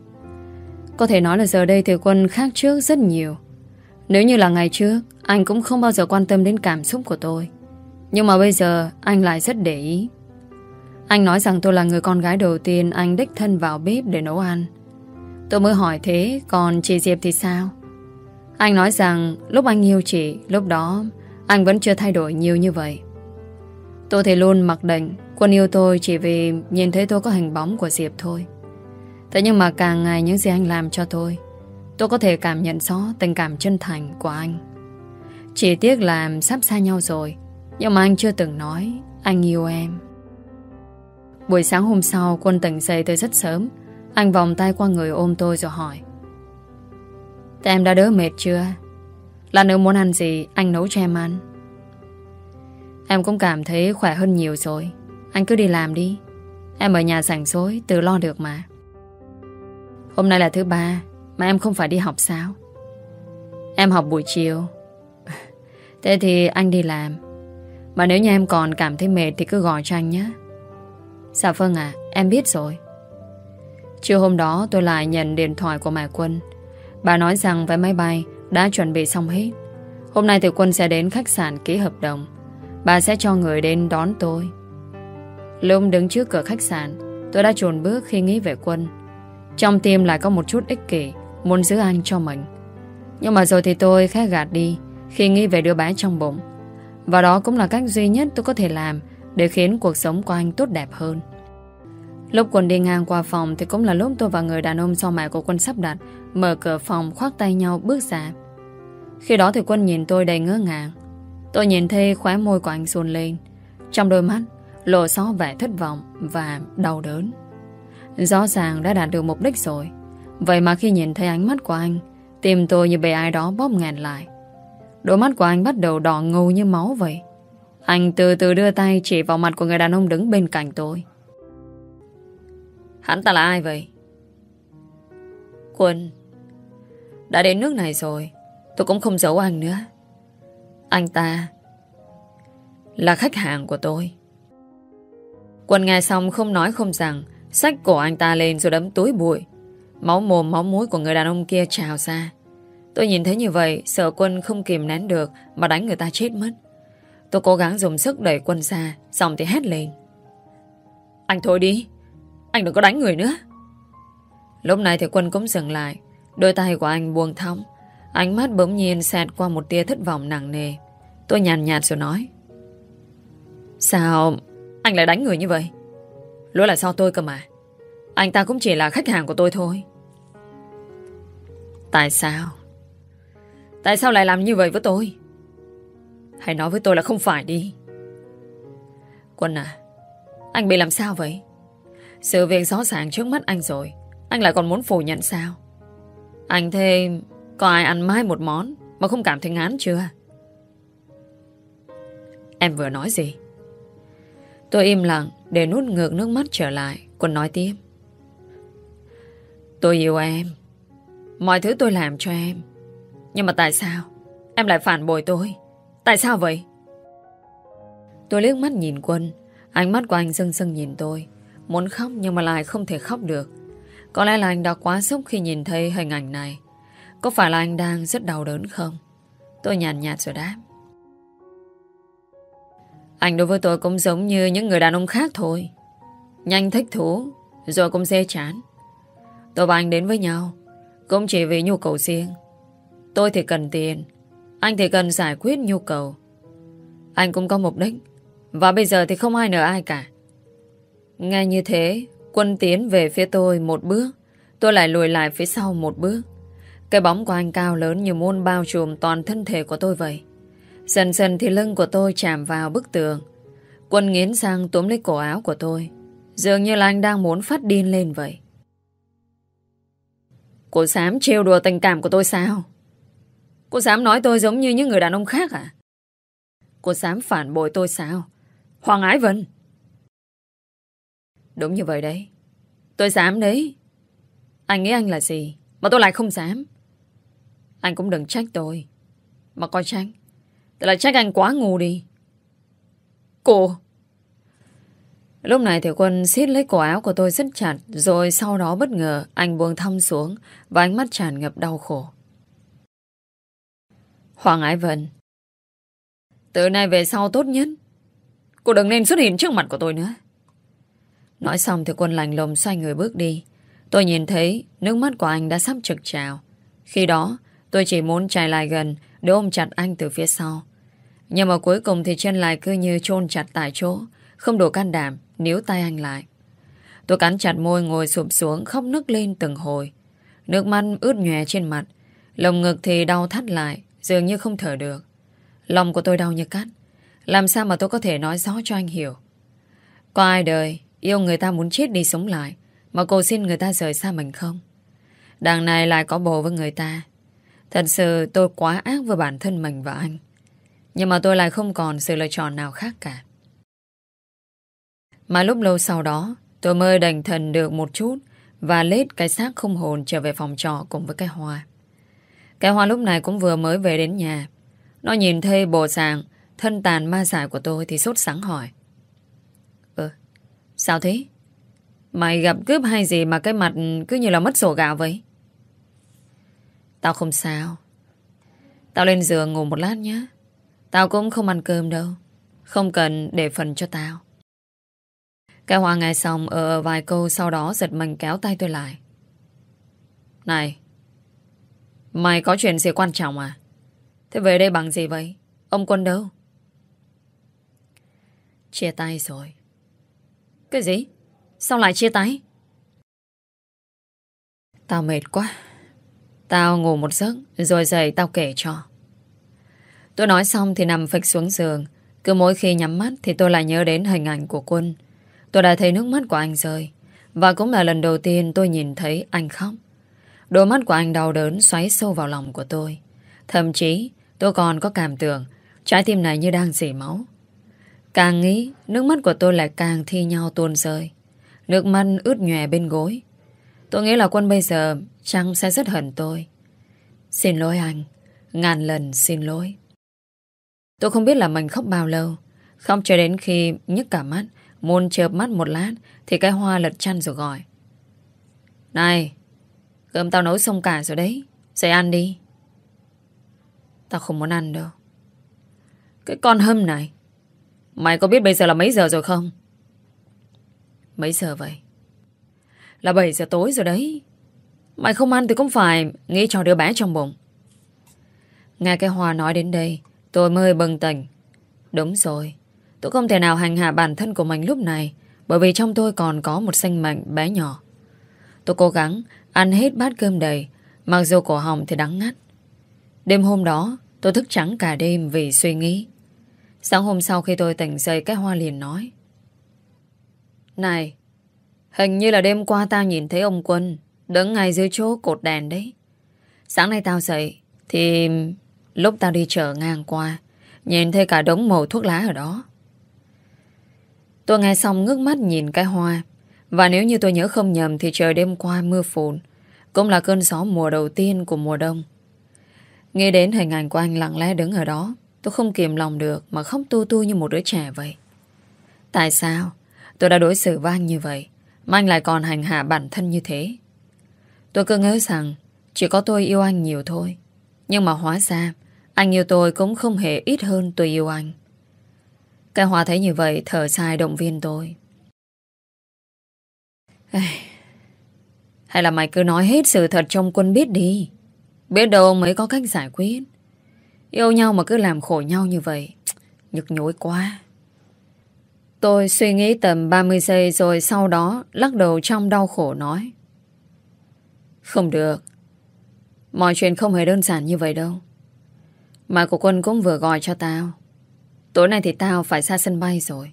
Có thể nói là giờ đây thì Quân khác trước rất nhiều. Nếu như là ngày trước, anh cũng không bao giờ quan tâm đến cảm xúc của tôi, nhưng mà bây giờ anh lại rất để ý. Anh nói rằng tôi là người con gái đầu tiên anh đích thân vào bếp để nấu ăn. Tôi mới hỏi thế còn chị Diệp thì sao? Anh nói rằng lúc anh yêu chị, lúc đó anh vẫn chưa thay đổi nhiều như vậy. Tôi thì luôn mặc định Quân yêu tôi chỉ vì nhìn thấy tôi có hình bóng của Diệp thôi. Thế nhưng mà càng ngày những gì anh làm cho tôi có thể cảm nhận rõ tình cảm chân thành của anh. Chỉ tiếc là sắp xa nhau rồi, nhưng mà anh chưa từng nói anh yêu em. Buổi sáng hôm sau, Quân tỉnh dậy từ rất sớm. Anh vòng tay qua người ôm tôi rồi hỏi: thế em đã đỡ mệt chưa? Lát nữa muốn ăn gì anh nấu cho em ăn. Em cũng cảm thấy khỏe hơn nhiều rồi. Anh cứ đi làm đi, em ở nhà rảnh rỗi tự lo được mà. Hôm nay là thứ ba mà em không phải đi học sao? Em học buổi chiều. Thế thì anh đi làm. Mà nếu như em còn cảm thấy mệt thì cứ gọi cho anh nhé. Dạ vâng ạ, em biết rồi. Chiều hôm đó tôi lại nhận điện thoại của mẹ Quân. Bà nói rằng vé máy bay đã chuẩn bị xong hết. Hôm nay thì Quân sẽ đến khách sạn ký hợp đồng. Bà sẽ cho người đến đón tôi. Lúc đứng trước cửa khách sạn, tôi đã chùn bước khi nghĩ về Quân. Trong tim lại có một chút ích kỷ, muốn giữ anh cho mình. Nhưng mà rồi thì tôi khẽ gạt đi khi nghĩ về đứa bé trong bụng. Và đó cũng là cách duy nhất tôi có thể làm để khiến cuộc sống của anh tốt đẹp hơn. Lúc Quân đi ngang qua phòng thì cũng là lúc tôi và người đàn ông do mẹ của Quân sắp đặt mở cửa phòng khoác tay nhau bước ra. Khi đó thì Quân nhìn tôi đầy ngỡ ngàng. Tôi nhìn thấy khóe môi của anh run lên, trong đôi mắt lộ rõ vẻ thất vọng và đau đớn. Rõ ràng đã đạt được mục đích rồi, vậy mà khi nhìn thấy ánh mắt của anh, tim tôi như bị ai đó bóp nghẹn lại. Đôi mắt của anh bắt đầu đỏ ngầu như máu vậy. Anh từ từ đưa tay chỉ vào mặt của người đàn ông đứng bên cạnh tôi. Hắn ta là ai vậy? Quân, đã đến nước này rồi, tôi cũng không giấu anh nữa. Anh ta là khách hàng của tôi. Quân nghe xong không nói không rằng, xách cổ anh ta lên rồi đấm túi bụi. Máu mồm máu mũi của người đàn ông kia trào ra. Tôi nhìn thấy như vậy, sợ Quân không kìm nén được mà đánh người ta chết mất. Tôi cố gắng dùng sức đẩy Quân ra, xong thì hét lên: Anh thôi đi. Anh đừng có đánh người nữa. Lúc này thì Quân cũng dừng lại. Đôi tay của anh buông thõng. Ánh mắt bỗng nhiên xẹt qua một tia thất vọng nặng nề. Tôi nhàn nhạt rồi nói: Sao anh lại đánh người như vậy? Lỗi là do tôi cơ mà. Anh ta cũng chỉ là khách hàng của tôi thôi. Tại sao? Tại sao lại làm như vậy với tôi? Hãy nói với tôi là không phải đi. Quân à, anh bị làm sao vậy? Sự việc rõ ràng trước mắt anh rồi, anh lại còn muốn phủ nhận sao? Anh thế có ai ăn mãi một món mà không cảm thấy ngán chưa? Em vừa nói gì? Tôi im lặng để nuốt ngược nước mắt trở lại. Quân nói tiếp: Tôi yêu em, mọi thứ tôi làm cho em. Nhưng mà tại sao em lại phản bội tôi? Tại sao vậy? Tôi liếc mắt nhìn Quân. Ánh mắt của anh sưng sưng nhìn tôi, muốn khóc nhưng mà lại không thể khóc được. Có lẽ là anh đã quá sốc khi nhìn thấy hình ảnh này. Có phải là anh đang rất đau đớn không? Tôi nhàn nhạt rồi đáp: Anh đối với tôi cũng giống như những người đàn ông khác thôi. Nhanh thích thú, rồi cũng dễ chán. Tôi và anh đến với nhau cũng chỉ vì nhu cầu riêng. Tôi thì cần tiền, anh thì cần giải quyết nhu cầu. Anh cũng có mục đích, và bây giờ thì không ai nợ ai cả. Nghe như thế, Quân tiến về phía tôi một bước, tôi lại lùi lại phía sau một bước. Cái bóng của anh cao lớn như muốn bao trùm toàn thân thể của tôi vậy. Dần dần thì lưng của tôi chạm vào bức tường. Quân nghiến răng túm lấy cổ áo của tôi, dường như là anh đang muốn phát điên lên vậy. Cô dám trêu đùa tình cảm của tôi sao? Cô dám nói tôi giống như những người đàn ông khác à? Cô dám phản bội tôi sao, Hoàng Ái Vân? Đúng như vậy đấy, tôi dám đấy. Anh nghĩ anh là gì mà tôi lại không dám? Anh cũng đừng trách tôi. Mà coi trách thì là trách anh quá ngu đi. Cô! Lúc này thì Quân siết lấy cổ áo của tôi rất chặt. Rồi sau đó bất ngờ anh buông thõng xuống, và ánh mắt tràn ngập đau khổ. Hoàng Ái Vân, từ nay về sau tốt nhất cô đừng nên xuất hiện trước mặt của tôi nữa. Nói xong thì Quân lạnh lùng xoay người bước đi. Tôi nhìn thấy nước mắt của anh đã sắp trực trào. Khi đó tôi chỉ muốn chạy lại gần để ôm chặt anh từ phía sau. Nhưng mà cuối cùng thì chân lại cứ như chôn chặt tại chỗ, không đủ can đảm níu tay anh lại. Tôi cắn chặt môi ngồi sụp xuống khóc nức lên từng hồi. Nước mắt ướt nhòe trên mặt. Lồng ngực thì đau thắt lại, dường như không thở được. Lòng của tôi đau như cắt. Làm sao mà tôi có thể nói rõ cho anh hiểu? Có ai đời yêu người ta muốn chết đi sống lại mà cô xin người ta rời xa mình không? Đằng này lại có bồ với người ta. Thật sự tôi quá ác với bản thân mình và anh. Nhưng mà tôi lại không còn sự lựa chọn nào khác cả. Mà lúc lâu sau đó tôi mới đành thần được một chút và lết cái xác không hồn trở về phòng trọ cùng với cái Hoa. Cái Hoa lúc này cũng vừa mới về đến nhà. Nó nhìn thấy bộ dạng thân tàn ma dại của tôi thì sốt sắng hỏi: Sao thế? Mày gặp cướp hay gì mà cái mặt cứ như là mất sổ gạo vậy? Tao không sao. Tao lên giường ngủ một lát nhé. Tao cũng không ăn cơm đâu. Không cần để phần cho tao. Cái Hoa nghe xong ở vài câu, sau đó giật mình kéo tay tôi lại. Này, mày có chuyện gì quan trọng à? Thế về đây bằng gì vậy? Ông Quân đâu? Chia tay rồi. Cái gì? Sao lại chia tay? Tao mệt quá. Tao ngủ một giấc rồi dậy tao kể cho. Tôi nói xong thì nằm phịch xuống giường. Cứ mỗi khi nhắm mắt thì tôi lại nhớ đến hình ảnh của Quân. Tôi đã thấy nước mắt của anh rơi. Và cũng là lần đầu tiên tôi nhìn thấy anh khóc. Đôi mắt của anh đau đớn xoáy sâu vào lòng của tôi. Thậm chí tôi còn có cảm tưởng trái tim này như đang rỉ máu. Càng nghĩ, nước mắt của tôi lại càng thi nhau tuôn rơi. Nước mắt ướt nhòe bên gối. Tôi nghĩ là Quân bây giờ chắc sẽ rất hận tôi. Xin lỗi anh. Ngàn lần xin lỗi. Tôi không biết là mình khóc bao lâu. Khóc cho đến khi nhức cả mắt, muốn chợp mắt một lát thì cái Hoa lật chăn rồi gọi: Này, cơm tao nấu xong cả rồi đấy, dậy ăn đi. Tao không muốn ăn đâu. Cái con hâm này, mày có biết bây giờ là mấy giờ rồi không? Mấy giờ vậy? Là 7 giờ tối rồi đấy. Mày không ăn thì cũng phải nghĩ cho đứa bé trong bụng. Nghe cái Hoa nói đến đây, tôi mới bừng tỉnh. Đúng rồi, tôi không thể nào hành hạ bản thân của mình lúc này, bởi vì trong tôi còn có một sinh mệnh bé nhỏ. Tôi cố gắng ăn hết bát cơm đầy, mặc dù cổ họng thì đắng ngắt. Đêm hôm đó, tôi thức trắng cả đêm vì suy nghĩ. Sáng hôm sau khi tôi tỉnh dậy, cái Hoa liền nói: Này, hình như là đêm qua tao nhìn thấy ông Quân đứng ngay dưới chỗ cột đèn đấy. Sáng nay tao dậy thì lúc tao đi chợ ngang qua, nhìn thấy cả đống màu thuốc lá ở đó. Tôi nghe xong ngước mắt nhìn cái Hoa. Và nếu như tôi nhớ không nhầm thì trời đêm qua mưa phùn, cũng là cơn gió mùa đầu tiên của mùa đông. Nghĩ đến hình ảnh của anh lặng lẽ đứng ở đó, tôi không kìm lòng được mà khóc tu tu như một đứa trẻ vậy. Tại sao tôi đã đối xử với anh như vậy mà anh lại còn hành hạ bản thân như thế? Tôi cứ ngỡ rằng chỉ có tôi yêu anh nhiều thôi, nhưng mà hóa ra anh yêu tôi cũng không hề ít hơn tôi yêu anh. Cái Hoa thấy như vậy thở dài động viên tôi. Hay là mày cứ nói hết sự thật cho ông Quân biết đi. Biết đâu ông ấy có cách giải quyết. Yêu nhau mà cứ làm khổ nhau như vậy, nhức nhối quá. Tôi suy nghĩ tầm 30 giây rồi sau đó lắc đầu trong đau khổ nói: Không được. Mọi chuyện không hề đơn giản như vậy đâu. Mà của Quân cũng vừa gọi cho tao. Tối nay thì tao phải ra sân bay rồi.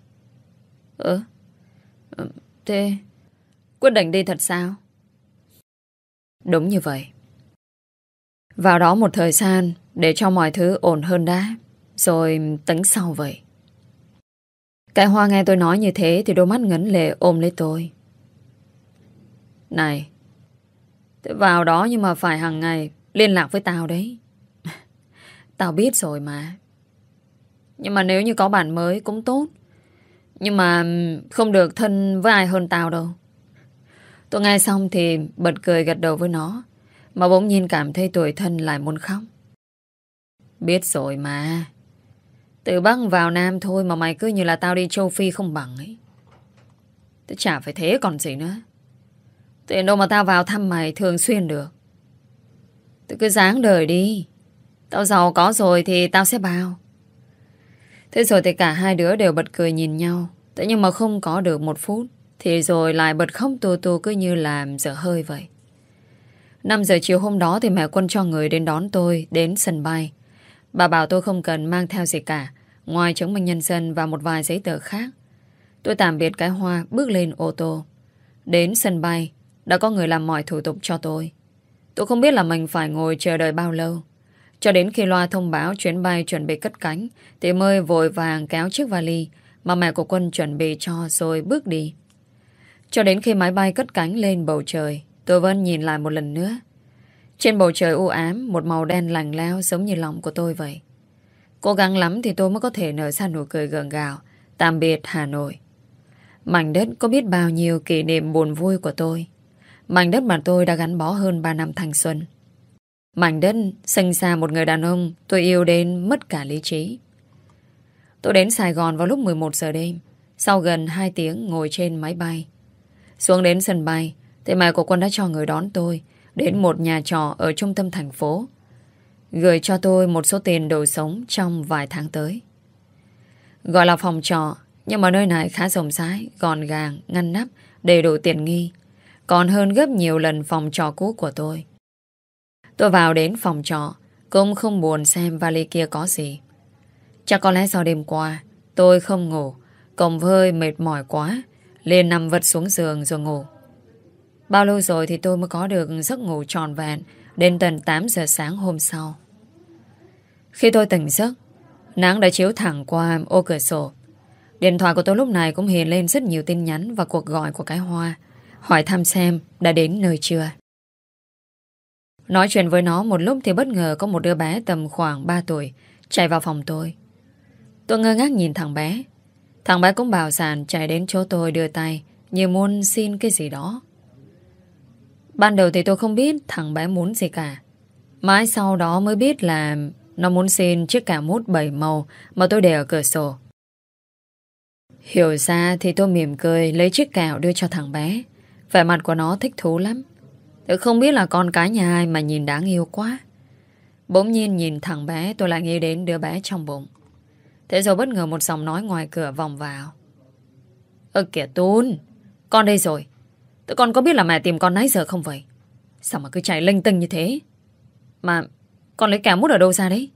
Thế quyết định đi thật sao? Đúng như vậy. Vào đó một thời gian để cho mọi thứ ổn hơn đã, rồi tính sau vậy. Cái Hoa nghe tôi nói như thế thì đôi mắt ngấn lệ ôm lấy tôi. Này, thế vào đó nhưng mà phải hàng ngày liên lạc với tao đấy. Tao biết rồi mà. Nhưng mà nếu như có bạn mới cũng tốt. Nhưng mà không được thân với ai hơn tao đâu. Tôi nghe xong thì bật cười gật đầu với nó, mà bỗng nhiên cảm thấy tủi thân lại muốn khóc. Biết rồi mà. Từ Bắc vào Nam thôi mà mày cứ như là tao đi châu Phi không bằng ấy. Thế chả phải thế còn gì nữa. Tiền đâu mà tao vào thăm mày thường xuyên được. Ты cứ ráng đời đi. Tao giàu có rồi thì tao sẽ bao. Thế rồi thì cả hai đứa đều bật cười nhìn nhau. Thế nhưng mà không có được một phút thì rồi lại bật khóc tu tu cứ như làm dở hơi vậy. 5 giờ chiều hôm đó thì mẹ Quân cho người đến đón tôi đến sân bay. Bà bảo tôi không cần mang theo gì cả, ngoài chứng minh nhân dân và một vài giấy tờ khác. Tôi tạm biệt cái Hoa bước lên ô tô. Đến sân bay đã có người làm mọi thủ tục cho tôi. Tôi không biết là mình phải ngồi chờ đợi bao lâu. Cho đến khi loa thông báo chuyến bay chuẩn bị cất cánh thì mới vội vàng kéo chiếc vali mà mẹ của Quân chuẩn bị cho rồi bước đi. Cho đến khi máy bay cất cánh lên bầu trời, tôi vẫn nhìn lại một lần nữa. Trên bầu trời u ám, một màu đen lạnh lẽo giống như lòng của tôi vậy. Cố gắng lắm thì tôi mới có thể nở ra nụ cười gượng gạo tạm biệt Hà Nội. Mảnh đất có biết bao nhiêu kỷ niệm buồn vui của tôi. Mảnh đất mà tôi đã gắn bó hơn 3 năm thanh xuân. Mảnh đất sinh ra một người đàn ông tôi yêu đến mất cả lý trí. Tôi đến Sài Gòn vào lúc 11 giờ đêm, sau gần 2 tiếng ngồi trên máy bay. Xuống đến sân bay thì mẹ của Quân đã cho người đón tôi đến một nhà trọ ở trung tâm thành phố, gửi cho tôi một số tiền đồ sống trong vài tháng tới. Gọi là phòng trọ, nhưng mà nơi này khá rộng rãi, gọn gàng, ngăn nắp, đầy đủ tiện nghi, còn hơn gấp nhiều lần phòng trọ cũ của tôi. Tôi vào đến phòng trọ cũng không buồn xem vali kia có gì. Chắc có lẽ do đêm qua tôi không ngủ, cộng hơi mệt mỏi quá, liền nằm vật xuống giường rồi ngủ. Bao lâu rồi thì tôi mới có được giấc ngủ trọn vẹn đến tận 8 giờ sáng hôm sau. Khi tôi tỉnh giấc, nắng đã chiếu thẳng qua ô cửa sổ. Điện thoại của tôi lúc này cũng hiện lên rất nhiều tin nhắn và cuộc gọi của cái Hoa, hỏi thăm xem đã đến nơi chưa. Nói chuyện với nó một lúc thì bất ngờ có một đứa bé tầm khoảng 3 tuổi chạy vào phòng tôi. Tôi ngơ ngác nhìn thằng bé. Thằng bé cũng bào sàn chạy đến chỗ tôi đưa tay như muốn xin cái gì đó. Ban đầu thì tôi không biết thằng bé muốn gì cả. Mãi sau đó mới biết là nó muốn xin chiếc cà mút 7 màu mà tôi để ở cửa sổ. Hiểu ra thì tôi mỉm cười lấy chiếc kẹo đưa cho thằng bé. Vẻ mặt của nó thích thú lắm. Tôi không biết là con cái nhà ai mà nhìn đáng yêu quá. Bỗng nhiên nhìn thằng bé, tôi lại nghĩ đến đứa bé trong bụng. Thế rồi bất ngờ một giọng nói ngoài cửa vòng vào. Kìa Tún, con đây rồi. Tụi con có biết là mẹ tìm con nãy giờ không vậy? Sao mà cứ chạy linh tinh như thế? Mà con lấy kẹo mút ở đâu ra đấy?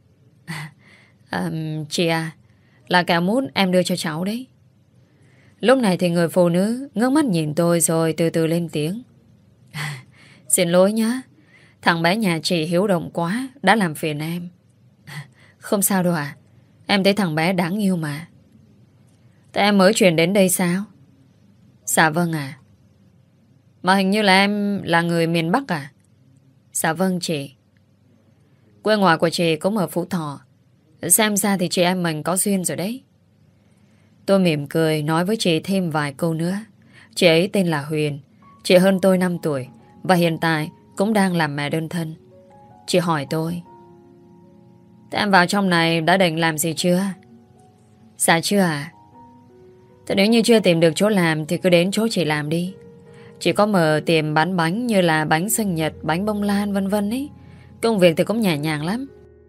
Chị à, là kẹo mút em đưa cho cháu đấy. Lúc này thì người phụ nữ ngước mắt nhìn tôi rồi từ từ lên tiếng. Xin lỗi nhá, thằng bé nhà chị hiếu động quá, đã làm phiền em. Không sao đâu ạ. Em thấy thằng bé đáng yêu mà. Thế em mới chuyển đến đây sao? Dạ vâng ạ. Mà hình như là em là người miền Bắc à? Dạ vâng chị. Quê ngoại của chị cũng ở Phú Thọ. Xem ra thì chị em mình có duyên rồi đấy. Tôi mỉm cười nói với chị thêm vài câu nữa. Chị ấy tên là Huyền. Chị hơn tôi 5 tuổi và hiện tại cũng đang làm mẹ đơn thân. Chị hỏi tôi: thế em vào trong này đã định làm gì chưa? Dạ chưa à. Thế nếu như chưa tìm được chỗ làm thì cứ đến chỗ chị làm đi. Chị có mở tiệm bán bánh như là bánh sinh nhật, bánh bông lan vân vân ấy. Công việc thì cũng nhẹ nhàng lắm.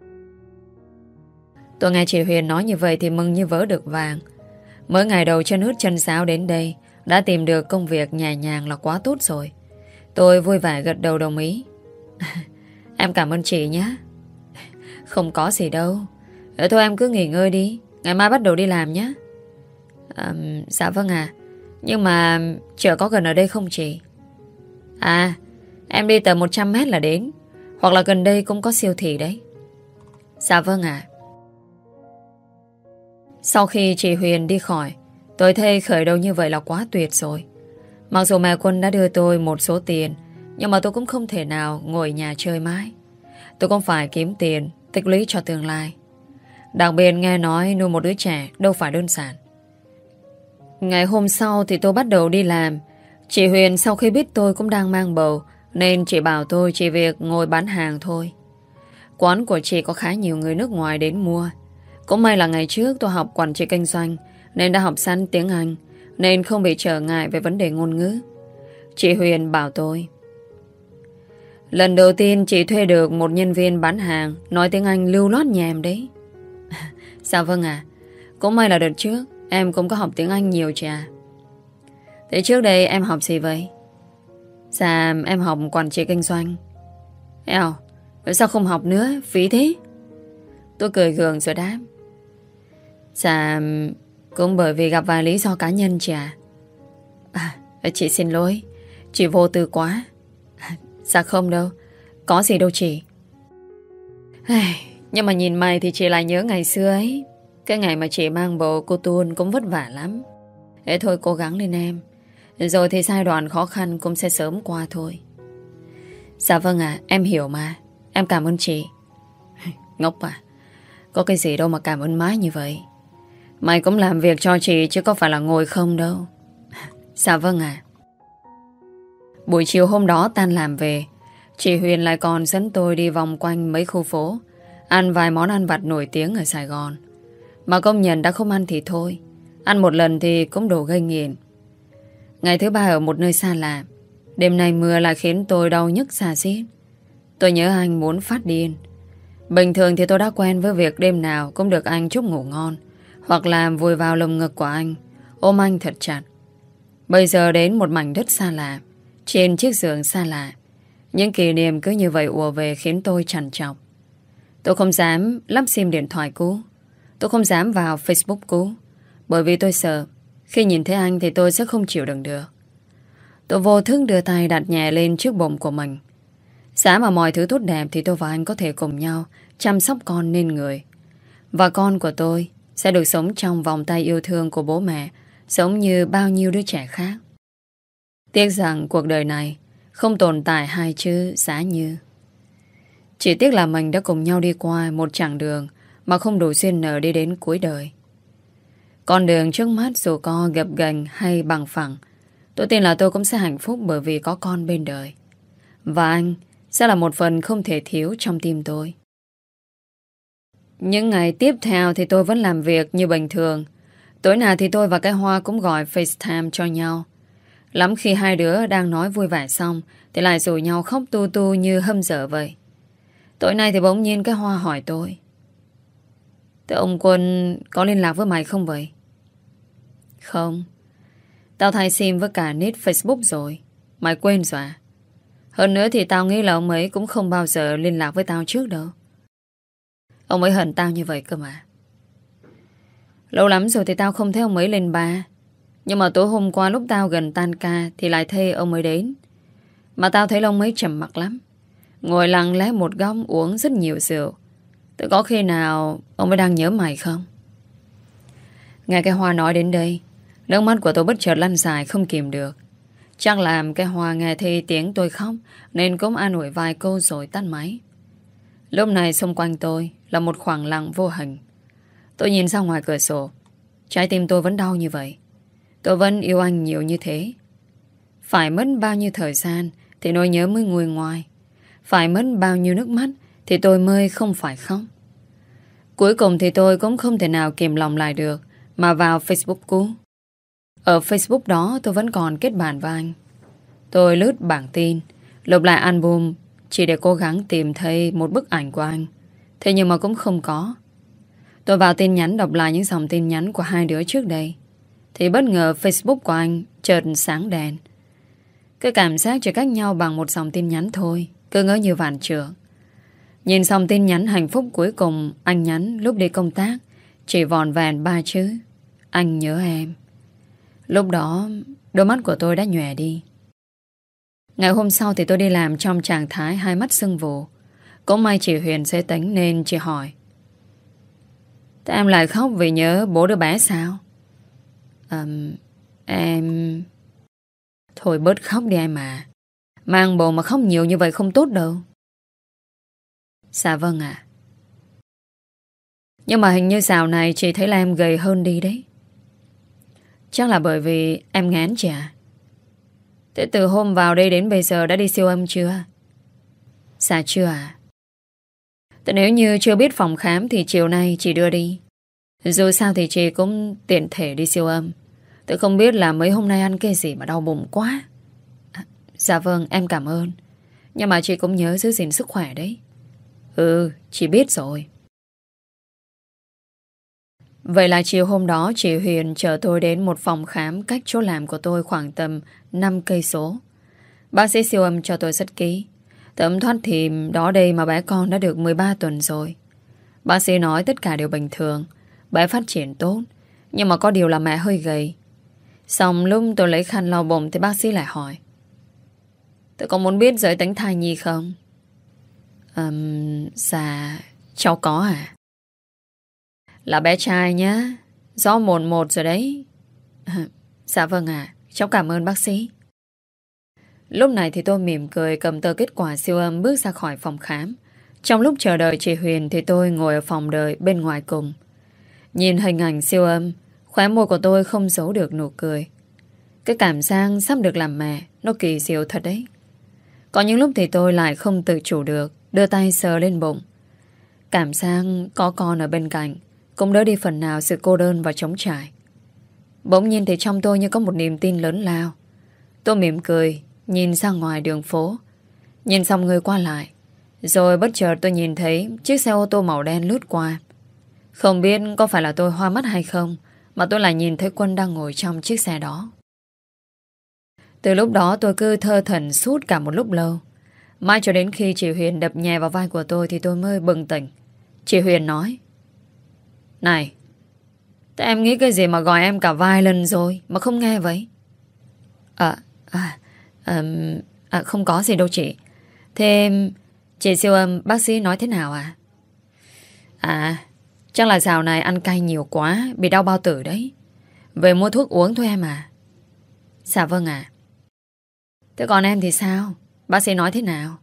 Tôi nghe chị Huyền nói như vậy thì mừng như vỡ được vàng. Mới ngày đầu chân ướt chân sáo đến đây đã tìm được công việc nhẹ nhàng là quá tốt rồi. Tôi vui vẻ gật đầu đồng ý. Em cảm ơn chị nhé. Không có gì đâu. Thôi em cứ nghỉ ngơi đi, ngày mai bắt đầu đi làm nhé. Dạ vâng ạ. Nhưng mà chợ có gần ở đây không chị? À, em đi tầm 100 mét là đến. Hoặc là gần đây cũng có siêu thị đấy. Dạ vâng ạ. Sau khi chị Huyền đi khỏi, tôi thấy khởi đầu như vậy là quá tuyệt rồi. Mặc dù mẹ Quân đã đưa tôi một số tiền, nhưng mà tôi cũng không thể nào ngồi nhà chơi mãi. Tôi cũng phải kiếm tiền tích lũy cho tương lai. Đặc biệt nghe nói nuôi một đứa trẻ đâu phải đơn giản. Ngày hôm sau thì tôi bắt đầu đi làm. Chị Huyền sau khi biết tôi cũng đang mang bầu nên chị bảo tôi chỉ việc ngồi bán hàng thôi. Quán của chị có khá nhiều người nước ngoài đến mua. Cũng may là ngày trước tôi học quản trị kinh doanh nên đã học sẵn tiếng Anh, nên không bị trở ngại về vấn đề ngôn ngữ. Chị Huyền bảo tôi: lần đầu tiên chị thuê được một nhân viên bán hàng nói tiếng Anh lưu loát nhà em đấy. Dạ vâng ạ. Cũng may là đợt trước em cũng có học tiếng Anh nhiều chị à. Thế trước đây em học gì vậy? Dạ em học quản trị kinh doanh. Eo, sao không học nữa, phí thế. Tôi cười gượng rồi đáp: dạ cũng bởi vì gặp vài lý do cá nhân chị à. Chị xin lỗi, chị vô tư quá. Dạ không đâu, có gì đâu chị. Nhưng mà nhìn mày thì chị lại nhớ ngày xưa ấy. Cái ngày mà chị mang bầu cô Tuôn cũng vất vả lắm. Thế thôi cố gắng lên em. Rồi thì giai đoạn khó khăn cũng sẽ sớm qua thôi. Dạ vâng ạ, em hiểu mà. Em cảm ơn chị. Ngốc à, có cái gì đâu mà cảm ơn mãi như vậy. Mày cũng làm việc cho chị chứ có phải là ngồi không đâu. Dạ vâng ạ. Buổi chiều hôm đó tan làm về, chị Huyền lại còn dẫn tôi đi vòng quanh mấy khu phố, ăn vài món ăn vặt nổi tiếng ở Sài Gòn. Mà công nhận đã không ăn thì thôi, ăn một lần thì cũng đủ gây nghiện. Ngày thứ ba ở một nơi xa lạ, đêm nay mưa lại khiến tôi đau nhức xà xít. Tôi nhớ anh muốn phát điên. Bình thường thì tôi đã quen với việc đêm nào cũng được anh chúc ngủ ngon, hoặc là vùi vào lồng ngực của anh, ôm anh thật chặt. Bây giờ đến một mảnh đất xa lạ, trên chiếc giường xa lạ, những kỷ niệm cứ như vậy ùa về khiến tôi trằn trọc. Tôi không dám lắp sim điện thoại cũ, tôi không dám vào Facebook cũ, bởi vì tôi sợ khi nhìn thấy anh thì tôi sẽ không chịu đựng được. Tôi vô thức đưa tay đặt nhẹ lên trước bụng của mình. Giá mà mọi thứ tốt đẹp thì tôi và anh có thể cùng nhau chăm sóc con nên người. Và con của tôi sẽ được sống trong vòng tay yêu thương của bố mẹ, giống như bao nhiêu đứa trẻ khác. Tiếc rằng cuộc đời này không tồn tại hai chữ giá như. Chỉ tiếc là mình đã cùng nhau đi qua một chặng đường mà không đủ duyên nợ đi đến cuối đời. Con đường trước mắt dù có gập ghềnh hay bằng phẳng, tôi tin là tôi cũng sẽ hạnh phúc bởi vì có con bên đời. Và anh sẽ là một phần không thể thiếu trong tim tôi. Những ngày tiếp theo thì tôi vẫn làm việc như bình thường. Tối nào thì tôi và cái Hoa cũng gọi FaceTime cho nhau. Lắm khi hai đứa đang nói vui vẻ xong thì lại rủ nhau khóc tu tu như hâm dở vậy. Tối nay thì bỗng nhiên cái Hoa hỏi tôi: "Thế ông Quân có liên lạc với mày không vậy?" "Không. Tao thay sim với cả nick Facebook rồi. Mày quên rồi à? Hơn nữa thì tao nghĩ là ông ấy cũng không bao giờ liên lạc với tao trước đâu. Ông ấy hận tao như vậy cơ mà. Lâu lắm rồi thì tao không thấy ông ấy lên ba. Nhưng mà tối hôm qua lúc tao gần tan ca thì lại thấy ông ấy đến. Mà tao thấy ông ấy trầm mặc lắm, ngồi lặng lẽ một góc uống rất nhiều rượu. Tự có khi nào ông ấy đang nhớ mày không?" Nghe cái Hoa nói đến đây, nước mắt của tôi bất chợt lăn dài không kìm được. Chắc làm cái Hoa nghe thấy tiếng tôi khóc nên cũng an ủi vài câu rồi tắt máy. Lúc này xung quanh tôi là một khoảng lặng vô hình. Tôi nhìn ra ngoài cửa sổ. Trái tim tôi vẫn đau như vậy. Tôi vẫn yêu anh nhiều như thế. Phải mất bao nhiêu thời gian thì nỗi nhớ mới nguôi ngoai. Phải mất bao nhiêu nước mắt thì tôi mới không phải khóc. Cuối cùng thì tôi cũng không thể nào kìm lòng lại được mà vào Facebook cũ. Ở Facebook đó tôi vẫn còn kết bạn với anh. Tôi lướt bảng tin, lục lại album chỉ để cố gắng tìm thấy một bức ảnh của anh. Thế nhưng mà cũng không có. Tôi vào tin nhắn đọc lại những dòng tin nhắn của hai đứa trước đây thì bất ngờ Facebook của anh chợt sáng đèn. Cái cảm giác chỉ cách nhau bằng một dòng tin nhắn thôi, cứ ngỡ như vạn trượng. Nhìn xong tin nhắn hạnh phúc cuối cùng anh nhắn lúc đi công tác, chỉ vòn vẹn 3 chữ: "Anh nhớ em." Lúc đó đôi mắt của tôi đã nhòe đi. Ngày hôm sau thì tôi đi làm trong trạng thái hai mắt sưng vù. Cũng may chị Huyền dễ tính nên chị hỏi: "Thế em lại khóc vì nhớ bố đứa bé sao?" Em... Thôi bớt khóc đi em à. Mang bầu mà khóc nhiều như vậy không tốt đâu." "Dạ vâng ạ." "Nhưng mà hình như dạo này chị thấy là em gầy hơn đi đấy." "Chắc là bởi vì em ngán chị à." "Thế từ hôm vào đây đến bây giờ đã đi siêu âm chưa?" "Dạ chưa ạ." "Thế nếu như chưa biết phòng khám thì chiều nay chị đưa đi. Dù sao thì chị cũng tiện thể đi siêu âm. Tôi không biết là mấy hôm nay ăn cái gì mà đau bụng quá." Dạ vâng em cảm ơn. Nhưng mà chị cũng nhớ giữ gìn sức khỏe đấy." "Ừ chị biết rồi." Vậy là chiều hôm đó chị Huyền chở tôi đến một phòng khám cách chỗ làm của tôi khoảng tầm 5 cây số. Bác sĩ siêu âm cho tôi rất kỹ. Tấm thoát thì đó đây mà bé con đã được 13 tuần rồi. Bác sĩ nói tất cả đều bình thường, bé phát triển tốt, nhưng mà có điều là mẹ hơi gầy. Xong lúc tôi lấy khăn lau bụng thì bác sĩ lại hỏi: "Tôi có muốn biết giới tính thai nhi không?" Dạ cháu có à?" "Là bé trai nhá. Do mồn một rồi đấy." Dạ vâng ạ. Cháu cảm ơn bác sĩ." Lúc này thì tôi mỉm cười cầm tờ kết quả siêu âm bước ra khỏi phòng khám. Trong lúc chờ đợi chị Huyền thì tôi ngồi ở phòng đợi bên ngoài cùng. Nhìn hình ảnh siêu âm, khóe môi của tôi không giấu được nụ cười. Cái cảm giác sắp được làm mẹ nó kỳ diệu thật đấy. Có những lúc thì tôi lại không tự chủ được đưa tay sờ lên bụng. Cảm giác có con ở bên cạnh cũng đỡ đi phần nào sự cô đơn và trống trải. Bỗng nhiên thì trong tôi như có một niềm tin lớn lao. Tôi mỉm cười nhìn ra ngoài đường phố, nhìn xong người qua lại. Rồi bất chợt tôi nhìn thấy chiếc xe ô tô màu đen lướt qua. Không biết có phải là tôi hoa mắt hay không mà tôi lại nhìn thấy Quân đang ngồi trong chiếc xe đó. Từ lúc đó tôi cứ thơ thẩn suốt cả một lúc lâu. Mãi cho đến khi chị Huyền đập nhẹ vào vai của tôi thì tôi mới bừng tỉnh. Chị Huyền nói: "Này, thế em nghĩ cái gì mà gọi em cả vài lần rồi mà không nghe vậy?" Không có gì đâu chị. Thế chị siêu âm bác sĩ nói thế nào à?" Chắc là dạo này ăn cay nhiều quá, bị đau bao tử đấy. Về mua thuốc uống thôi em à." "Dạ vâng ạ." "Thế còn em thì sao? Bác sĩ nói thế nào?"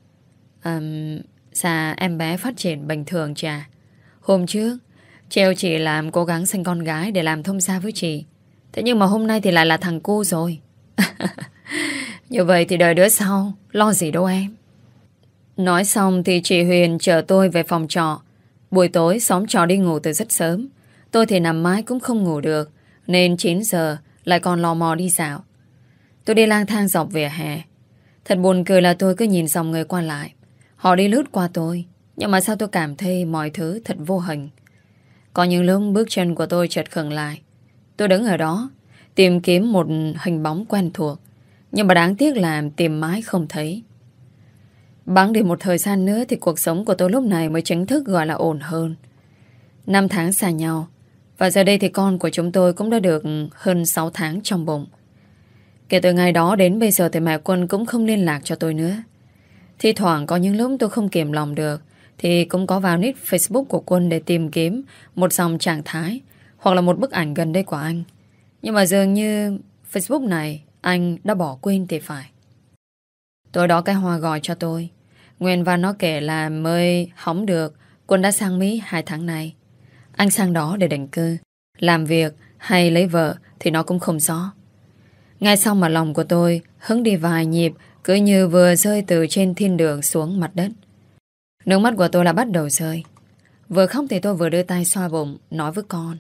Dạ em bé phát triển bình thường chị à. Hôm trước treo chị làm cố gắng sinh con gái để làm thông gia với chị. Thế nhưng mà hôm nay thì lại là thằng cu rồi." "Như vậy thì đợi đứa sau, lo gì đâu em." Nói xong thì chị Huyền chở tôi về phòng trọ. Buổi tối xóm trọ đi ngủ từ rất sớm. Tôi thì nằm mãi cũng không ngủ được, nên 9 giờ lại còn lò mò đi dạo. Tôi đi lang thang dọc vỉa hè. Thật buồn cười là tôi cứ nhìn dòng người qua lại. Họ đi lướt qua tôi, nhưng mà sao tôi cảm thấy mọi thứ thật vô hình. Có những lúc bước chân của tôi chợt khựng lại. Tôi đứng ở đó, tìm kiếm một hình bóng quen thuộc, nhưng mà đáng tiếc là tìm mãi không thấy. Bẵng đi một thời gian nữa thì cuộc sống của tôi lúc này mới chính thức gọi là ổn hơn. 5 tháng xa nhau, và giờ đây thì con của chúng tôi cũng đã được hơn 6 tháng trong bụng. Kể từ ngày đó đến bây giờ thì mẹ Quân cũng không liên lạc cho tôi nữa. Thi thoảng có những lúc tôi không kiềm lòng được thì cũng có vào nick Facebook của Quân để tìm kiếm một dòng trạng thái hoặc là một bức ảnh gần đây của anh. Nhưng mà dường như Facebook này anh đã bỏ quên thì phải. Tối đó cái Hoa gọi cho tôi. Nguyên văn nó kể là mới hóng được, Quân đã sang Mỹ 2 tháng nay. Anh sang đó để định cư, làm việc hay lấy vợ thì nó cũng không rõ. Ngay sau mà lòng của tôi hứng đi vài nhịp, cứ như vừa rơi từ trên thiên đường xuống mặt đất. Nước mắt của tôi là bắt đầu rơi. Vừa khóc thì tôi vừa đưa tay xoa bụng, nói với con.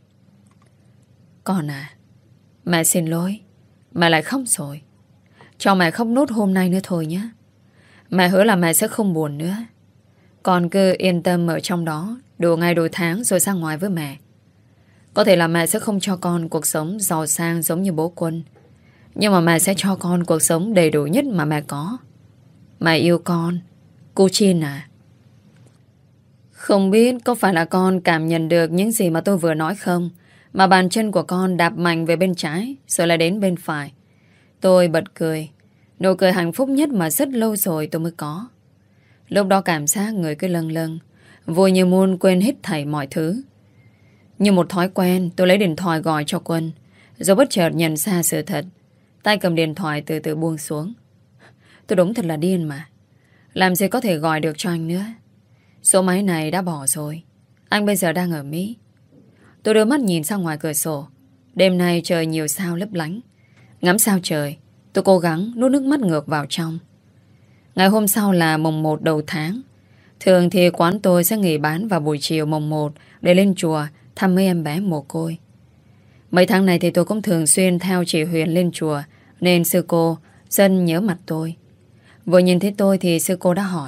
Con à, mẹ xin lỗi. Mẹ lại khóc rồi. Cho mẹ khóc nốt hôm nay nữa thôi nhé. Mẹ hứa là mẹ sẽ không buồn nữa. Con cứ yên tâm ở trong đó, đủ ngày đủ tháng rồi ra ngoài với mẹ. Có thể là mẹ sẽ không cho con cuộc sống giàu sang giống như bố Quân, nhưng mà mẹ sẽ cho con cuộc sống đầy đủ nhất mà mẹ có. Mẹ yêu con, cô Chin à. Không biết có phải là con cảm nhận được những gì mà tôi vừa nói không, mà bàn chân của con đạp mạnh về bên trái rồi lại đến bên phải. Tôi bật cười. Nụ cười hạnh phúc nhất mà rất lâu rồi tôi mới có. Lúc đó cảm giác người cứ lâng lâng, vui như muốn quên hết thảy mọi thứ. Như một thói quen, tôi lấy điện thoại gọi cho Quân, rồi bất chợt nhận ra sự thật. Tay cầm điện thoại từ từ buông xuống. Tôi đúng thật là điên mà. Làm gì có thể gọi được cho anh nữa. Số máy này đã bỏ rồi. Anh bây giờ đang ở Mỹ. Tôi đưa mắt nhìn ra ngoài cửa sổ. Đêm nay trời nhiều sao lấp lánh. Ngắm sao trời, tôi cố gắng nuốt nước mắt ngược vào trong. Ngày hôm sau là mùng 1 đầu tháng. Thường thì quán tôi sẽ nghỉ bán vào buổi chiều mùng 1 để lên chùa thăm mấy em bé mồ côi. Mấy tháng này thì tôi cũng thường xuyên theo chị Huyền lên chùa, nên sư cô dần nhớ mặt tôi. Vừa nhìn thấy tôi thì sư cô đã hỏi.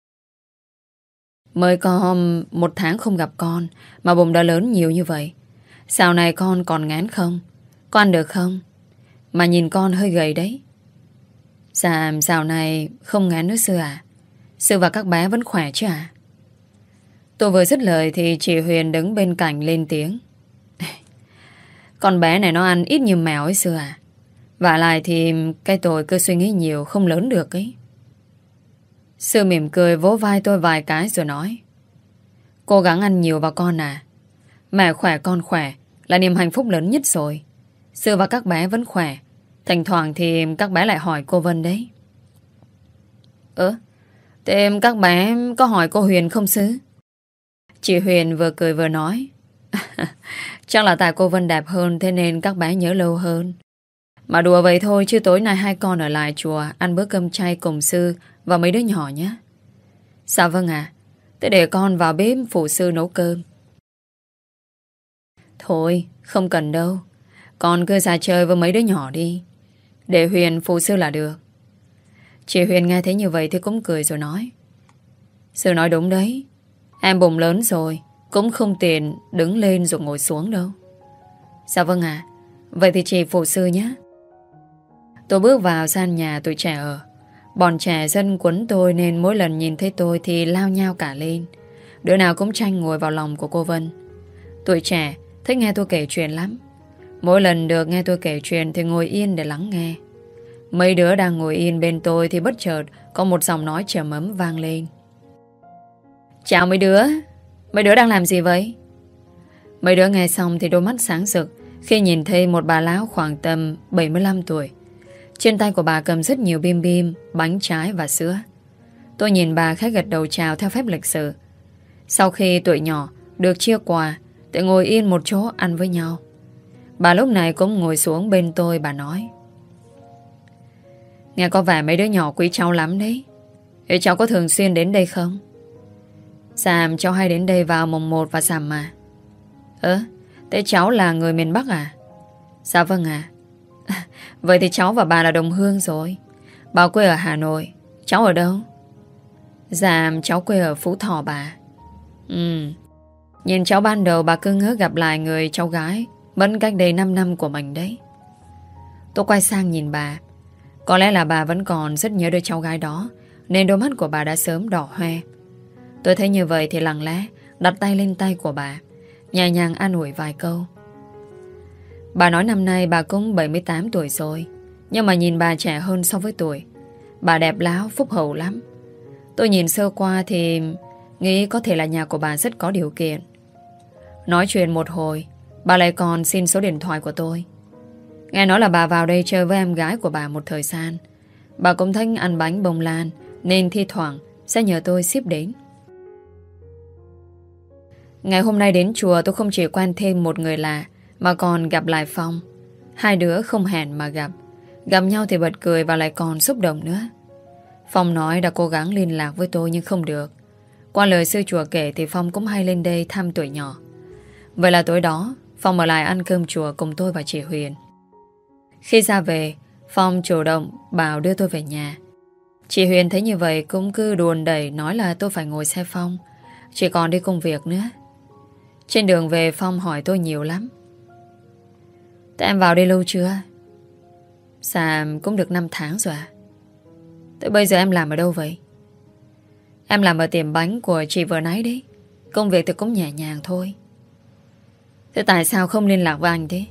Mới có 1 tháng không gặp con mà bụng đã lớn nhiều như vậy. Dạo này con còn ngán không? Con ăn được không? Mà nhìn con hơi gầy đấy. Dạ, dạo này không ngán nữa sư à? Sư và các bé vẫn khỏe chứ à? Tôi vừa dứt lời thì chị Huyền đứng bên cạnh lên tiếng. Con bé này nó ăn ít như mèo ấy sư à? Vả lại thì cái tôi cứ suy nghĩ nhiều không lớn được ấy. Sư mỉm cười vỗ vai tôi vài cái rồi nói. Cố gắng ăn nhiều vào con à. Mẹ khỏe con khỏe là niềm hạnh phúc lớn nhất rồi. Sư và các bé vẫn khỏe. Thỉnh thoảng thì các bé lại hỏi cô Vân đấy. Thế các bé có hỏi cô Huyền không sư? Chị Huyền vừa cười vừa nói. Chắc là tại cô Vân đẹp hơn, thế nên các bé nhớ lâu hơn. Mà đùa vậy thôi chứ tối nay hai con ở lại chùa ăn bữa cơm chay cùng sư và mấy đứa nhỏ nhé. Dạ vâng ạ. Thế để con vào bếp phụ sư nấu cơm. Thôi không cần đâu. Con cứ ra chơi với mấy đứa nhỏ đi. Để Huyền phụ sư là được. Chị Huyền nghe thấy như vậy thì cũng cười rồi nói. Sư nói đúng đấy. Em bụng lớn rồi, cũng không tiện đứng lên rồi ngồi xuống đâu. Dạ vâng ạ. Vậy thì chị phụ sư nhé. Tôi bước vào gian nhà tụi trẻ ở. Bọn trẻ dân quấn tôi nên mỗi lần nhìn thấy tôi thì lao nhao cả lên. Đứa nào cũng tranh ngồi vào lòng của cô Vân. Tụi trẻ thích nghe tôi kể chuyện lắm. Mỗi lần được nghe tôi kể chuyện thì ngồi yên để lắng nghe. Mấy đứa đang ngồi yên bên tôi thì bất chợt có một giọng nói trầm ấm vang lên. Chào mấy đứa. Mấy đứa đang làm gì vậy? Mấy đứa nghe xong thì đôi mắt sáng rực khi nhìn thấy một bà lão khoảng tầm 75 tuổi. Trên tay của bà cầm rất nhiều bim bim, bánh trái và sữa. Tôi nhìn bà khẽ gật đầu chào theo phép lịch sự. Sau khi tụi nhỏ được chia quà thì ngồi yên một chỗ ăn với nhau. Bà lúc này cũng ngồi xuống bên tôi. Bà nói. Nghe có vẻ mấy đứa nhỏ quý cháu lắm đấy. Thế cháu có thường xuyên đến đây không? Dạ cháu hay đến đây vào mùng 1 và rằm mà. Thế cháu là người miền Bắc à? Dạ vâng ạ. Vậy thì cháu và bà là đồng hương rồi. Bà quê ở Hà Nội. Cháu ở đâu? Dạ cháu quê ở Phú Thọ bà. Nhìn cháu ban đầu bà cứ ngỡ gặp lại người cháu gái mất cách đây 5 năm của mình đấy. Tôi quay sang nhìn bà. Có lẽ là bà vẫn còn rất nhớ đứa cháu gái đó, nên đôi mắt của bà đã sớm đỏ hoe. Tôi thấy như vậy thì lặng lẽ đặt tay lên tay của bà, nhẹ nhàng an ủi vài câu. Bà nói năm nay bà cũng 78 tuổi rồi, nhưng mà nhìn bà trẻ hơn so với tuổi. Bà đẹp láo, phúc hậu lắm. Tôi nhìn sơ qua thì nghĩ có thể là nhà của bà rất có điều kiện. Nói chuyện một hồi, bà lại còn xin số điện thoại của tôi. Nghe nói là bà vào đây chơi với em gái của bà một thời gian. Bà cũng thích ăn bánh bông lan, nên thi thoảng sẽ nhờ tôi ship đến. Ngày hôm nay đến chùa tôi không chỉ quen thêm một người lạ, mà còn gặp lại Phong. Hai đứa không hẹn mà gặp. Gặp nhau thì bật cười và lại còn xúc động nữa. Phong nói đã cố gắng liên lạc với tôi nhưng không được. Qua lời sư chùa kể thì Phong cũng hay lên đây thăm tuổi nhỏ. Vậy là tối đó Phong ở lại ăn cơm chùa cùng tôi và chị Huyền. Khi ra về, Phong chủ động bảo đưa tôi về nhà. Chị Huyền thấy như vậy cũng cứ đùn đẩy nói là tôi phải ngồi xe Phong, chỉ còn đi công việc nữa. Trên đường về Phong hỏi tôi nhiều lắm. Thế em vào đây lâu chưa? Dạ cũng được 5 tháng rồi à? Thế bây giờ em làm ở đâu vậy? Em làm ở tiệm bánh của chị vừa nãy đấy. Công việc thì cũng nhẹ nhàng thôi. Thế tại sao không liên lạc với anh thế?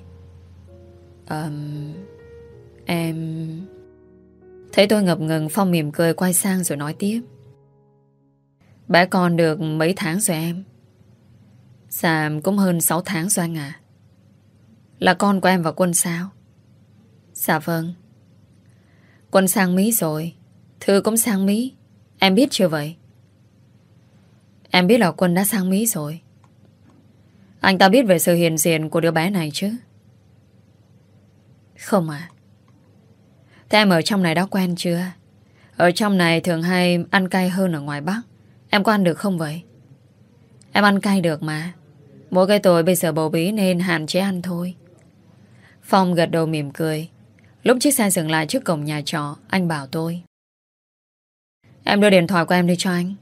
Em... Thấy tôi ngập ngừng, Phong mỉm cười quay sang rồi nói tiếp. Bé con được mấy tháng rồi em? Dạ cũng hơn 6 tháng rồi anh à. Là con của em và Quân sao? Dạ vâng. Quân sang Mỹ rồi, Thư cũng sang Mỹ. Em biết chưa vậy? Em biết là Quân đã sang Mỹ rồi. Anh ta biết về sự hiện diện của đứa bé này chứ? Không à. Thế em ở trong này đã quen chưa? Ở trong này thường hay ăn cay hơn ở ngoài Bắc. Em có ăn được không vậy? Em ăn cay được mà. Mỗi cái tôi bây giờ bầu bí nên hạn chế ăn thôi. Phong gật đầu mỉm cười. Lúc chiếc xe dừng lại trước cổng nhà trọ, anh bảo tôi. Em đưa điện thoại của em đi cho anh.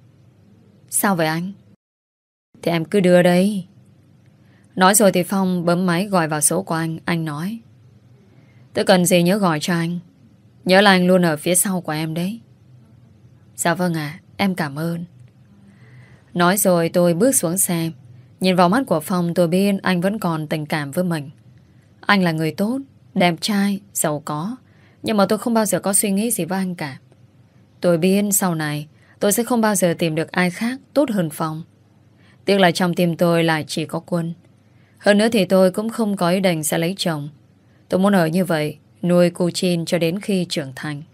Sao vậy anh? Thì em cứ đưa đây. Nói rồi thì Phong bấm máy gọi vào số của anh. Anh nói. Tôi cần gì nhớ gọi cho anh. Nhớ là anh luôn ở phía sau của em đấy. Dạ vâng ạ, em cảm ơn. Nói rồi tôi bước xuống xe. Nhìn vào mắt của Phong tôi biết anh vẫn còn tình cảm với mình. Anh là người tốt, đẹp trai, giàu có. Nhưng mà tôi không bao giờ có suy nghĩ gì với anh cả. Tôi biết sau này tôi sẽ không bao giờ tìm được ai khác tốt hơn Phong. Tiếc là trong tim tôi lại chỉ có Quân. Hơn nữa thì tôi cũng không có ý định sẽ lấy chồng. Tôi muốn ở như vậy, nuôi cô Chin cho đến khi trưởng thành.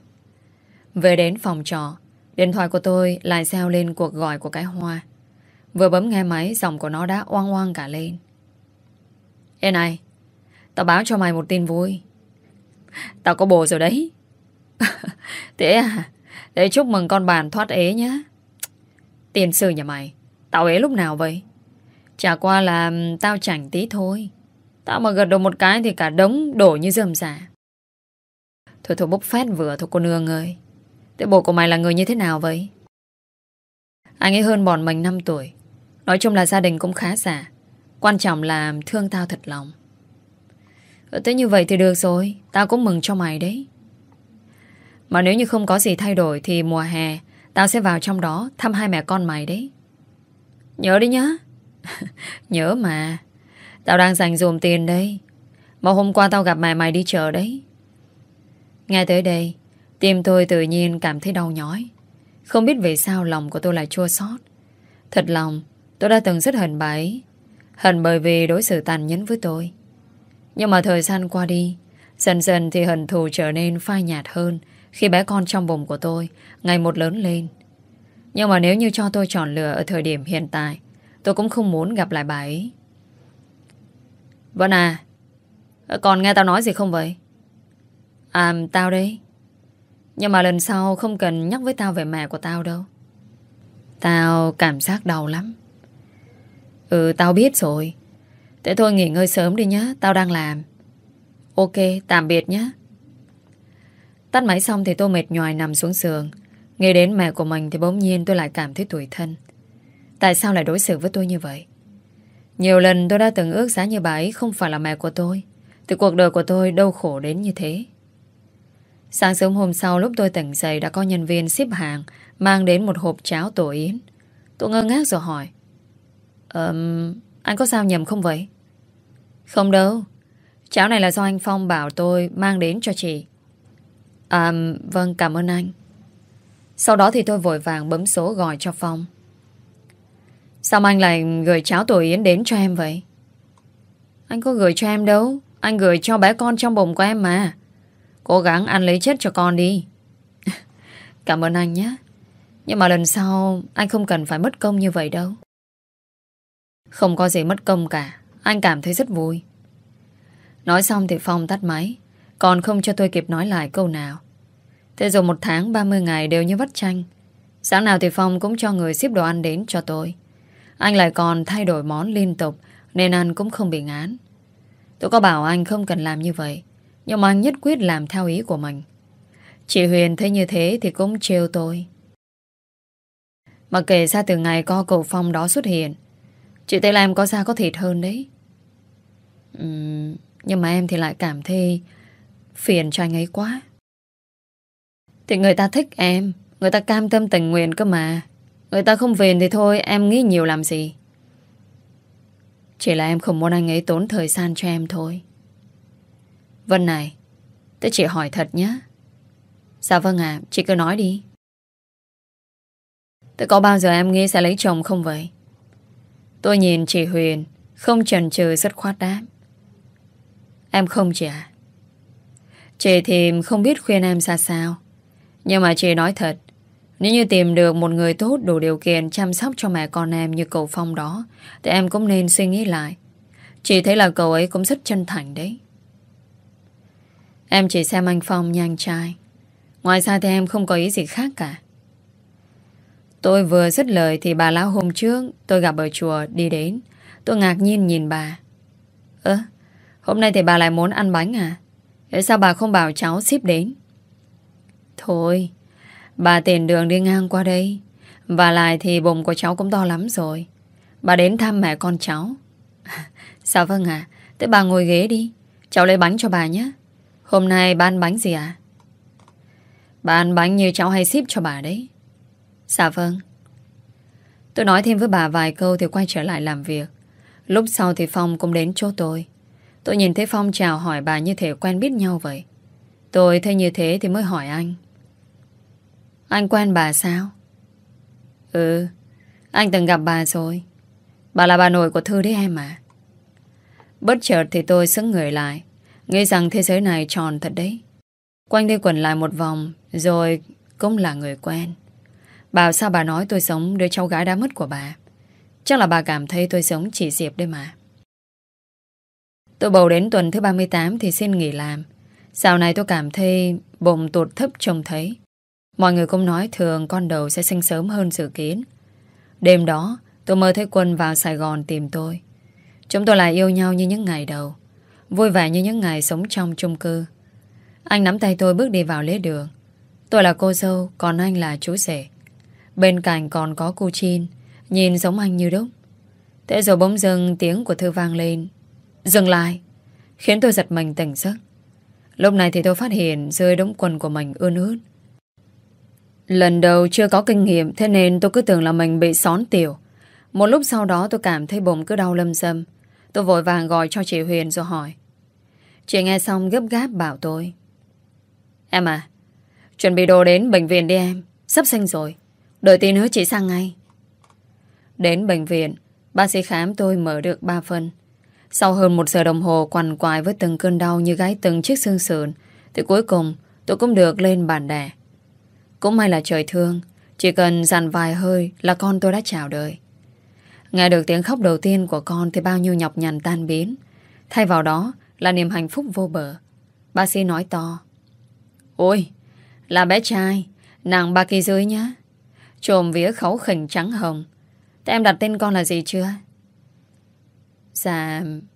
Về đến phòng trọ, điện thoại của tôi lại reo lên cuộc gọi của cái Hoa. Vừa bấm nghe máy, giọng của nó đã oang oang cả lên. Ê này, tao báo cho mày một tin vui. Tao có bồ rồi đấy. Thế à? Để chúc mừng con bạn thoát ế nhá. Tiền sư nhà mày, tao ế lúc nào vậy? Chả qua là tao chảnh tí thôi. Tao mà gật đầu một cái thì cả đống đổ như rơm rả. Thôi thôi, bốc phét vừa thôi cô nương ơi. Thế bồ của mày là người như thế nào vậy? Anh ấy hơn bọn mình 5 tuổi. Nói chung là gia đình cũng khá giả. Quan trọng là thương tao thật lòng. Thế như vậy thì được rồi. Tao cũng mừng cho mày đấy. Mà nếu như không có gì thay đổi thì mùa hè tao sẽ vào trong đó thăm hai mẹ con mày đấy. Nhớ đấy nhá. Nhớ mà. Tao đang dành dùm tiền đây. Mà hôm qua tao gặp mày đi chợ đấy. Nghe tới đây, tim tôi tự nhiên cảm thấy đau nhói. Không biết vì sao lòng của tôi lại chua xót. Thật lòng tôi đã từng rất hận bà ấy. Hận bởi vì đối xử tàn nhẫn với tôi. Nhưng mà thời gian qua đi, dần dần thì hận thù trở nên phai nhạt hơn khi bé con trong bụng của tôi ngày một lớn lên. Nhưng mà nếu như cho tôi chọn lựa ở thời điểm hiện tại, tôi cũng không muốn gặp lại bà ấy. Vân à, còn nghe tao nói gì không vậy? À, tao đấy. Nhưng mà lần sau không cần nhắc với tao về mẹ của tao đâu. Tao cảm giác đau lắm. Ừ, tao biết rồi. Thế thôi nghỉ ngơi sớm đi nhé, tao đang làm. Ok, tạm biệt nhé. Tắt máy xong thì tôi mệt nhoài nằm xuống giường. Nghĩ đến mẹ của mình thì bỗng nhiên tôi lại cảm thấy tủi thân. Tại sao lại đối xử với tôi như vậy? Nhiều lần tôi đã từng ước giá như bà ấy không phải là mẹ của tôi, thì cuộc đời của tôi đau khổ đến như thế. Sáng sớm hôm sau lúc tôi tỉnh dậy đã có nhân viên ship hàng mang đến một hộp cháo tổ yến. Tôi ngơ ngác rồi hỏi: anh có sao nhầm không vậy? Không đâu, cháo này là do anh Phong bảo tôi mang đến cho chị. Vâng, cảm ơn anh. Sau đó thì tôi vội vàng bấm số gọi cho Phong. Sao anh lại gửi cháo tổ yến đến cho em vậy? Anh có gửi cho em đâu, anh gửi cho bé con trong bụng của em mà. Cố gắng ăn lấy chất cho con đi. Cảm ơn anh nhé. Nhưng mà lần sau anh không cần phải mất công như vậy đâu. Không có gì mất công cả, anh cảm thấy rất vui. Nói xong thì Phong tắt máy, còn không cho tôi kịp nói lại câu nào. Thế rồi 1 tháng 30 ngày đều như vắt chanh. Sáng nào thì Phong cũng cho người ship đồ ăn đến cho tôi. Anh lại còn thay đổi món liên tục, nên ăn cũng không bị ngán. Tôi có bảo anh không cần làm như vậy, nhưng mà anh nhất quyết làm theo ý của mình. Chị Huyền thấy như thế thì cũng trêu tôi. Mà kể ra từ ngày có cậu Phong đó xuất hiện, chị thấy là em có da có thịt hơn đấy. Nhưng mà em thì lại cảm thấy phiền cho anh ấy quá. Thì người ta thích em, người ta cam tâm tình nguyện cơ mà. Người ta không phiền thì thôi, em nghĩ nhiều làm gì. Chỉ là em không muốn anh ấy tốn thời gian cho em thôi. Vân này, tôi chỉ hỏi thật nhé. Dạ vâng ạ, chị cứ nói đi. Thế có bao giờ em nghĩ sẽ lấy chồng không vậy? Tôi nhìn chị Huyền, không chần chừ dứt khoát đáp: Em không chị ạ. Chị thì không biết khuyên em ra sao, nhưng mà chị nói thật, nếu như tìm được một người tốt đủ điều kiện chăm sóc cho mẹ con em như cậu Phong đó, thì em cũng nên suy nghĩ lại. Chị thấy là cậu ấy cũng rất chân thành đấy. Em chỉ xem anh Phong như anh trai, ngoài ra thì em không có ý gì khác cả. Tôi vừa dứt lời thì bà lão hôm trước tôi gặp ở chùa đi đến. Tôi ngạc nhiên nhìn bà. Hôm nay thì bà lại muốn ăn bánh à? Thế sao bà không bảo cháu ship đến? Thôi, bà tiện đường đi ngang qua đây, và lại thì bụng của cháu cũng to lắm rồi. Bà đến thăm mẹ con cháu. Dạ vâng ạ. Thế bà ngồi ghế đi, cháu lấy bánh cho bà nhé. Hôm nay bà ăn bánh gì ạ? Bà ăn bánh như cháu hay ship cho bà đấy. Dạ vâng. Tôi nói thêm với bà vài câu thì quay trở lại làm việc. Lúc sau thì Phong cũng đến chỗ tôi. Tôi nhìn thấy Phong chào hỏi bà như thể quen biết nhau vậy. Tôi thấy như thế thì mới hỏi anh: Anh quen bà sao? Anh từng gặp bà rồi. Bà là bà nội của Thư đấy em à. Bất chợt thì tôi sững người lại, nghĩ rằng thế giới này tròn thật đấy. Quanh đây quẩn lại một vòng, rồi cũng là người quen. Bảo sao bà nói tôi giống đứa cháu gái đã mất của bà. Chắc là bà cảm thấy tôi giống chị Diệp đấy mà. Tôi bầu đến tuần thứ 38 thì xin nghỉ làm. Dạo này tôi cảm thấy bụng tụt thấp trông thấy. Mọi người cũng nói thường con đầu sẽ sinh sớm hơn dự kiến. Đêm đó tôi mơ thấy Quân vào Sài Gòn tìm tôi. Chúng tôi lại yêu nhau như những ngày đầu, vui vẻ như những ngày sống trong chung cư. Anh nắm tay tôi bước đi vào lễ đường. Tôi là cô dâu, còn anh là chú rể. Bên cạnh còn có cô Chin, nhìn giống anh như đúc. Thế rồi bỗng dưng tiếng của Thư vang lên: Dừng lại! Khiến tôi giật mình tỉnh giấc. Lúc này thì tôi phát hiện dưới đống quần của mình ươn ướt. Lần đầu chưa có kinh nghiệm, thế nên tôi cứ tưởng là mình bị xón tiểu. Một lúc sau đó tôi cảm thấy bụng cứ đau lâm dâm. Tôi vội vàng gọi cho chị Huyền rồi hỏi. Chị nghe xong gấp gáp bảo tôi: Em à, chuẩn bị đồ đến bệnh viện đi em, sắp sinh rồi. Đợi tí nữa chị sang ngay. Đến bệnh viện, bác sĩ khám tôi mở được 3 phân. Sau hơn 1 giờ đồng hồ quằn quại với từng cơn đau như gãy từng chiếc xương sườn, thì cuối cùng tôi cũng được lên bàn đẻ. Cũng may là trời thương, chỉ cần dằn vài hơi là con tôi đã chào đời. Nghe được tiếng khóc đầu tiên của con thì bao nhiêu nhọc nhằn tan biến. Thay vào đó là niềm hạnh phúc vô bờ. Bác sĩ nói to: Ôi, là bé trai, nặng 3 kg dưới nhá. Trồm vía kháu khỉnh trắng hồng. Thế em đặt tên con là gì chưa? Dạ,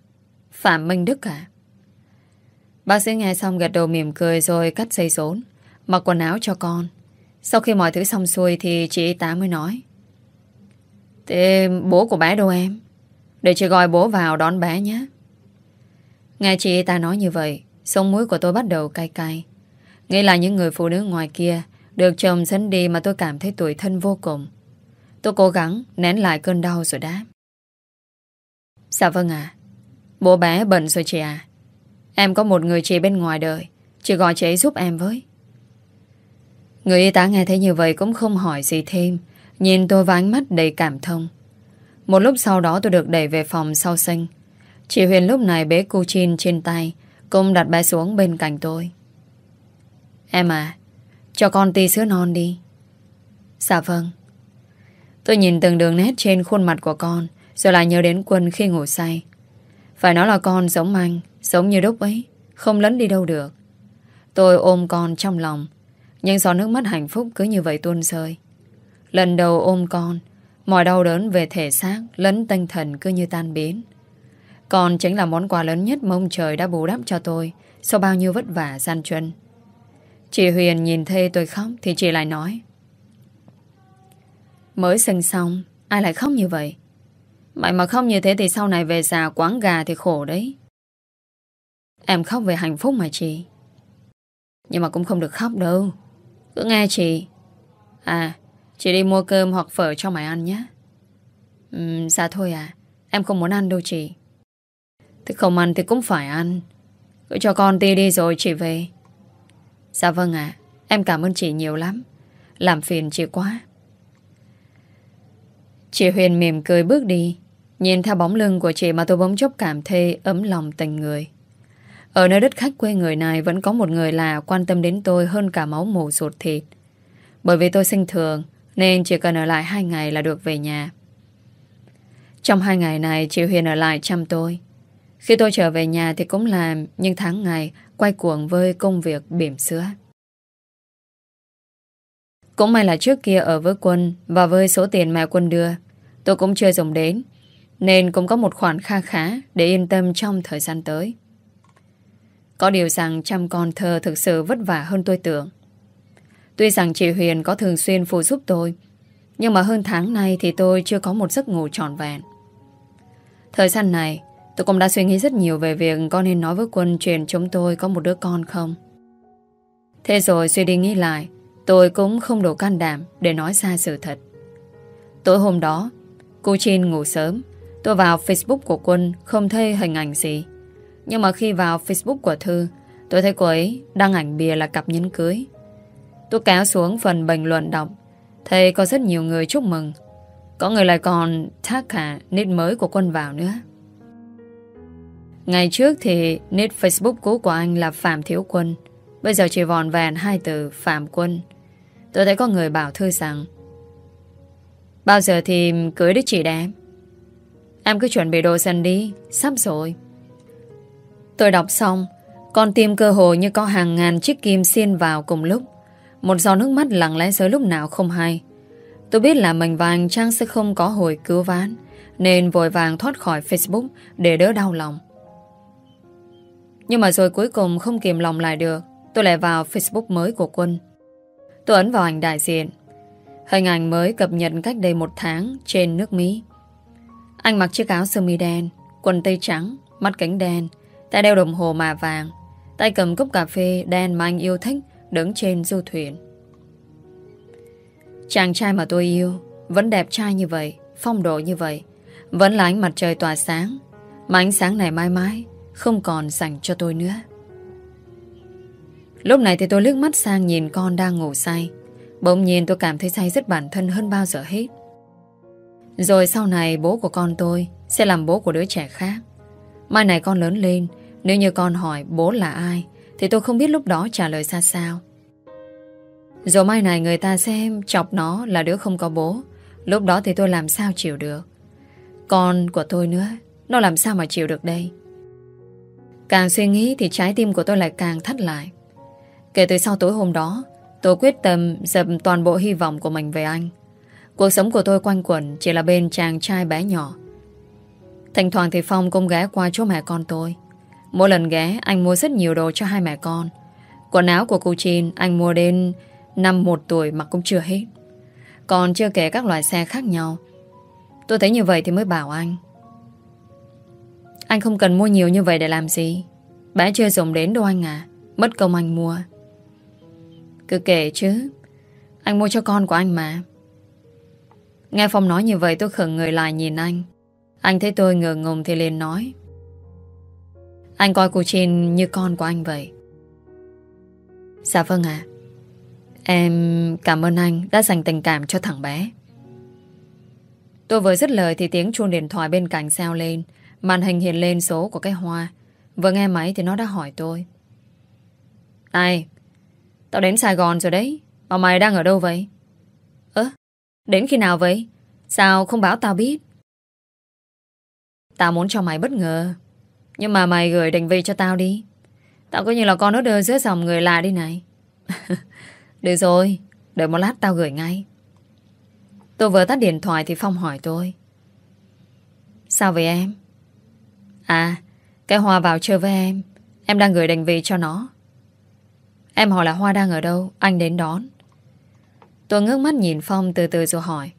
Phạm Minh Đức à? Bác sĩ nghe xong gật đầu mỉm cười rồi cắt dây rốn, mặc quần áo cho con. Sau khi mọi thứ xong xuôi thì chị y tá mới nói: Thế bố của bé đâu em? Để chị gọi bố vào đón bé nhé. Nghe chị y tá nói như vậy, sống mũi của tôi bắt đầu cay cay. Nghĩ là những người phụ nữ ngoài kia được chồng dẫn đi mà tôi cảm thấy tủi thân vô cùng. Tôi cố gắng nén lại cơn đau rồi đáp: Dạ vâng ạ. Bố bé bận rồi chị à. Em có một người chị bên ngoài đời, chị gọi chị ấy giúp em với. Người y tá nghe thấy như vậy cũng không hỏi gì thêm, nhìn tôi với ánh mắt đầy cảm thông. Một lúc sau đó tôi được đẩy về phòng sau sinh. Chị Huyền lúc này bế cu Chin trên tay, cũng đặt bé xuống bên cạnh tôi. Em à, cho con tí sữa non đi. Dạ vâng. Tôi nhìn từng đường nét trên khuôn mặt của con, rồi lại nhớ đến Quân khi ngủ say. Phải nói là con giống anh, giống như đúc ấy, không lấn đi đâu được. Tôi ôm con trong lòng, nhưng giọt nước mắt hạnh phúc cứ như vậy tuôn rơi. Lần đầu ôm con, mọi đau đớn về thể xác lẫn tinh thần cứ như tan biến. Con chính là món quà lớn nhất mà ông trời đã bù đắp cho tôi sau bao nhiêu vất vả gian truân. Chị Huyền nhìn thấy tôi khóc thì chị lại nói: Mới sinh xong, ai lại khóc như vậy? Mày mà khóc như thế thì sau này về già quán gà thì khổ đấy. Em khóc về hạnh phúc mà chị. Nhưng mà cũng không được khóc đâu. Cứ nghe chị. À, chị đi mua cơm hoặc phở cho mày ăn nhé. Dạ thôi à, em không muốn ăn đâu chị. Thì không ăn thì cũng phải ăn. Cứ cho con đi rồi chị về. Dạ vâng ạ, em cảm ơn chị nhiều lắm. Làm phiền chị quá. Chị Huyền mỉm cười bước đi. Nhìn theo bóng lưng của chị mà tôi bỗng chốc cảm thấy ấm lòng tình người. Ở nơi đất khách quê người này vẫn có một người lạ quan tâm đến tôi hơn cả máu mủ ruột thịt. Bởi vì tôi sinh thường nên chỉ cần ở lại 2 ngày là được về nhà. Trong 2 ngày này chị Huyền ở lại chăm tôi. Khi tôi trở về nhà thì cũng làm nhưng tháng ngày quay cuồng với công việc bỉm sữa. Cũng may là trước kia ở với Quân và với số tiền mẹ Quân đưa, tôi cũng chưa dùng đến, nên cũng có một khoản kha khá để yên tâm trong thời gian tới. Có điều rằng chăm con thơ thực sự vất vả hơn tôi tưởng. Tuy rằng chị Huyền có thường xuyên phụ giúp tôi, nhưng mà hơn tháng nay thì tôi chưa có một giấc ngủ trọn vẹn. Thời gian này tôi cũng đã suy nghĩ rất nhiều về việc có nên nói với Quân chuyện chúng tôi có một đứa con không. Thế rồi suy đi nghĩ lại, tôi cũng không đủ can đảm để nói ra sự thật. Tối hôm đó, cô Chin ngủ sớm. Tôi vào Facebook của Quân không thấy hình ảnh gì. Nhưng mà khi vào Facebook của Thư, tôi thấy cô ấy đăng ảnh bìa là cặp nhẫn cưới. Tôi kéo xuống phần bình luận đọc, thấy có rất nhiều người chúc mừng. Có người lại còn tag cả nick mới của Quân vào nữa. Ngày trước thì nick Facebook cũ của anh là Phạm Thiếu Quân, bây giờ chỉ vòn vẹn 2 từ Phạm Quân. Tôi thấy có người bảo Thư rằng: Bao giờ thì cưới đứa chị đẹp? Em cứ chuẩn bị đồ dần đi, sắp rồi. Tôi đọc xong, con tim cơ hồ như có hàng ngàn chiếc kim xiên vào cùng lúc. Một giọt nước mắt lặng lẽ rơi lúc nào không hay. Tôi biết là mình và anh Trang sẽ không có hồi cứu vãn, nên vội vàng thoát khỏi Facebook để đỡ đau lòng. Nhưng mà rồi cuối cùng không kìm lòng lại được, tôi lại vào Facebook mới của Quân. Tôi ấn vào ảnh đại diện. Hình ảnh mới cập nhật cách đây 1 tháng trên nước Mỹ. Anh mặc chiếc áo sơ mi đen, quần tây trắng, mắt kính đen, tay đeo đồng hồ mạ vàng, tay cầm cốc cà phê đen mà anh yêu thích, đứng trên du thuyền. Chàng trai mà tôi yêu vẫn đẹp trai như vậy, phong độ như vậy, vẫn là ánh mặt trời tỏa sáng, mà ánh sáng này mãi mãi không còn dành cho tôi nữa. Lúc này thì tôi liếc mắt sang nhìn con đang ngủ say. Bỗng nhiên tôi cảm thấy say rất bản thân hơn bao giờ hết. Rồi sau này bố của con tôi sẽ làm bố của đứa trẻ khác. Mai này con lớn lên, nếu như con hỏi bố là ai thì tôi không biết lúc đó trả lời ra sao. Rồi mai này người ta sẽ chọc nó là đứa không có bố. Lúc đó thì tôi làm sao chịu được. Con của tôi nữa, nó làm sao mà chịu được đây. Càng suy nghĩ thì trái tim của tôi lại càng thắt lại. Kể từ sau tối hôm đó, tôi quyết tâm dập toàn bộ hy vọng của mình về anh. Cuộc sống của tôi quanh quẩn chỉ là bên chàng trai bé nhỏ. Thỉnh thoảng thì Phong cũng ghé qua chỗ mẹ con tôi. Mỗi lần ghé anh mua rất nhiều đồ cho hai mẹ con. Quần áo của cô Chin anh mua đến năm 1 tuổi mặc cũng chưa hết. Còn chưa kể các loại xe khác nhau. Tôi thấy như vậy thì mới bảo anh không cần mua nhiều như vậy để làm gì. Bé chưa dùng đến đâu anh à. Mất công anh mua. Cứ kể chứ. Anh mua cho con của anh mà. Nghe Phong nói như vậy tôi khựng người lại nhìn anh. Anh thấy tôi ngờ ngùng thì liền nói: anh coi cô Chin như con của anh vậy. Dạ vâng ạ. Em cảm ơn anh đã dành tình cảm cho thằng bé. Tôi vừa dứt lời thì tiếng chuông điện thoại bên cạnh reo lên. Màn hình hiện lên số của cái Hoa. Vừa nghe máy thì nó đã hỏi tôi: này, tao đến Sài Gòn rồi đấy. Mà mày đang ở đâu vậy? Đến khi nào vậy? Sao không báo tao biết? Tao muốn cho mày bất ngờ. Nhưng mà mày gửi định vị cho tao đi. Tao coi như là con nó đưa giữa dòng người lạ đi này. Được rồi, đợi một lát tao gửi ngay. Tôi vừa tắt điện thoại thì Phong hỏi tôi: sao vậy em? À, cái Hoa vào chơi với em. Em đang gửi định vị cho nó. Em hỏi là Hoa đang ở đâu, anh đến đón. Tôi ngước mắt nhìn Phong từ từ rồi hỏi: